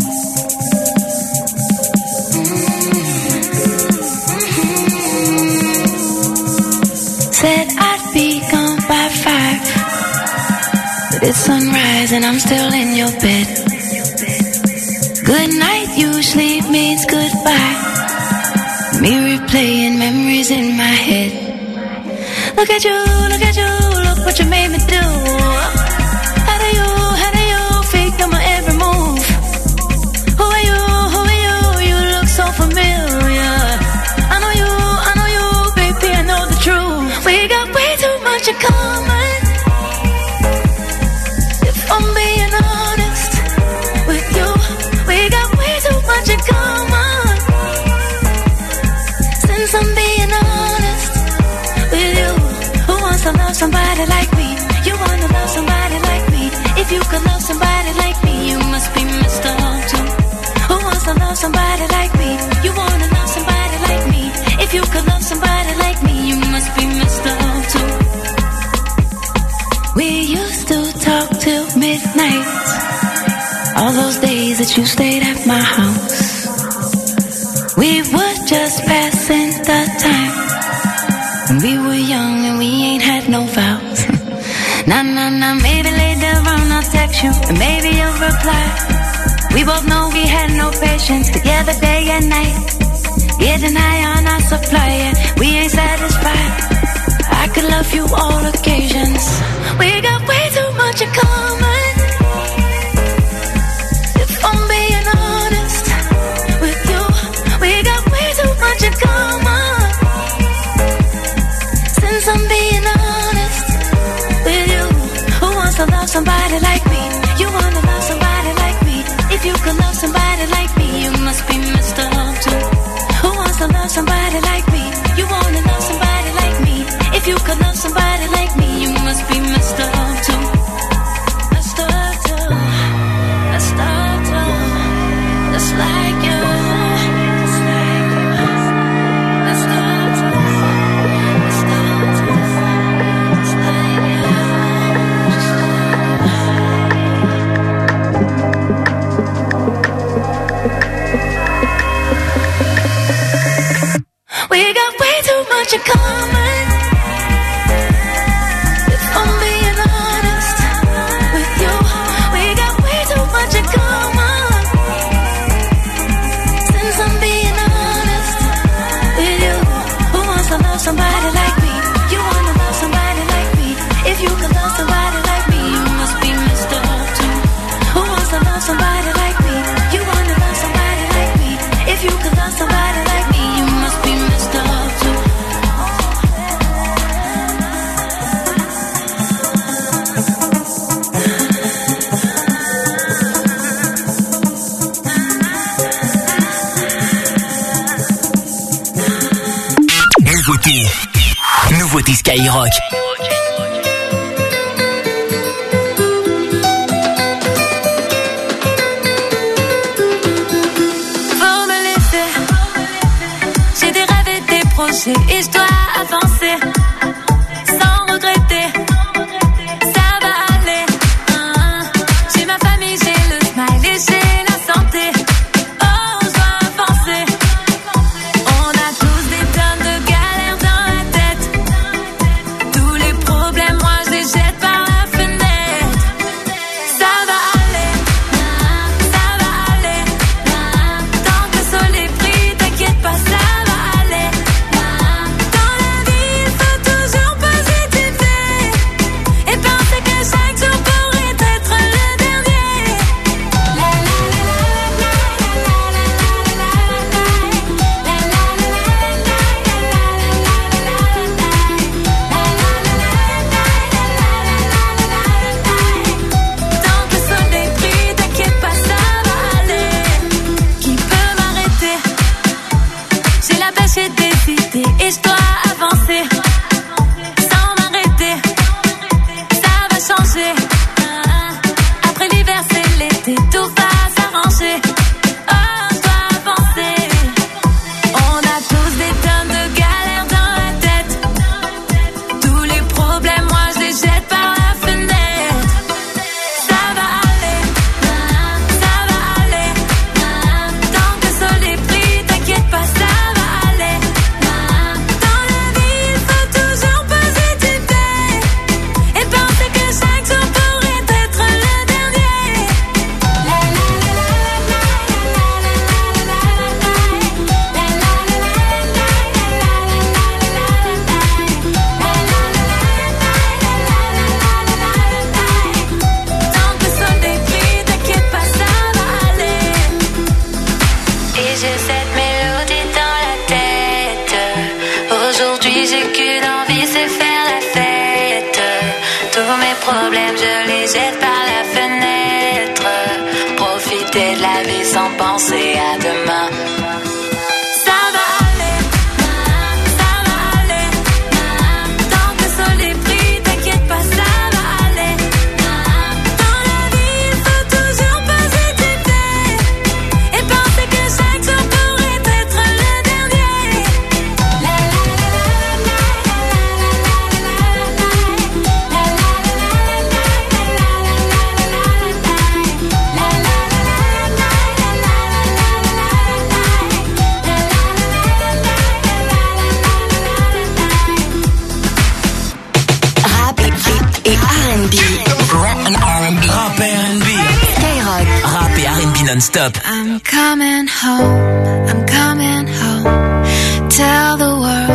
Said I'd be gone by five, but it's sunrise and I'm still in your bed. Good night usually means goodbye. Me replaying memories in my head. Look at you, look at you, look what you made me do. How do you, how do you fake on my every move? Who are you, who are you, you look so familiar. I know you, I know you, baby, I know the truth. We got way too much in common. If I'm being honest with you, we got way too much in common. Since I'm being honest with you, who wants to love somebody like me? You wanna love somebody like me? If you could love somebody like me, you must be messed up too. Who wants to love somebody like me? You wanna love somebody like me? If you could love somebody like me, you must be messed up too. We used to talk till midnight, all those days that you stayed at my house. We were just passing the time when we were young and we ain't had no vows. Nah, nah, nah, maybe later on I'll text you and maybe you'll reply. We both know we had no patience together day and night, getting high on our supply and we ain't satisfied. I could love you all occasions. We got way too much in common. If I'm being honest with you, we got way too much in common. Since I'm being honest with you, who wants to love somebody like me? You wanna love somebody like me? If you could love somebody like me, you must be messed up too. Who wants to love somebody like me? You wanna love somebody like me? If you could love somebody like me, you must be messed up too. Messed up too. Messed up too. Just like you. Just like you. Messed up too. Messed up too. Just like you. We got way too much in common. If I'm being honest with you, we got way too much in common. Since I'm being honest with you, who wants to love somebody like me? You wanna love somebody like me? If you could love somebody like me, you must be messed up too. Who wants to love somebody like me? You wanna love somebody like me? If you could love somebody like me, you must be messed up too. Nouveauté. Nouveauté Skyrock. Faut me laisser. J'ai des rêves et des projets et je dois avancer sans regretter. Ça va aller. Hein. J'ai ma famille, j'ai le smile et j'ai la santé. Oh, je dois avancer. On a tous des tonnes de galères dans la tête. Tous les problèmes, moi je les jette par la fenêtre. Ça va aller. Ça va aller. Tant que le soleil brille, t'inquiète pas, ça va aller. Dans la vie, il faut toujours positiver. problèmes, je les jette par la fenêtre. Profiter de la vie sans penser à demain. Ça va aller, ça va aller. Tant que le sol est pris, t'inquiète pas, ça va aller. Dans la vie, il faut toujours positiver et penser que chaque jour pourrait être le dernier. La la la la Rap et R and B. Rap and R and B. Rap et R and B. Skyrock. Rap et R and B non-stop. I'm coming home, I'm coming home. Tell the world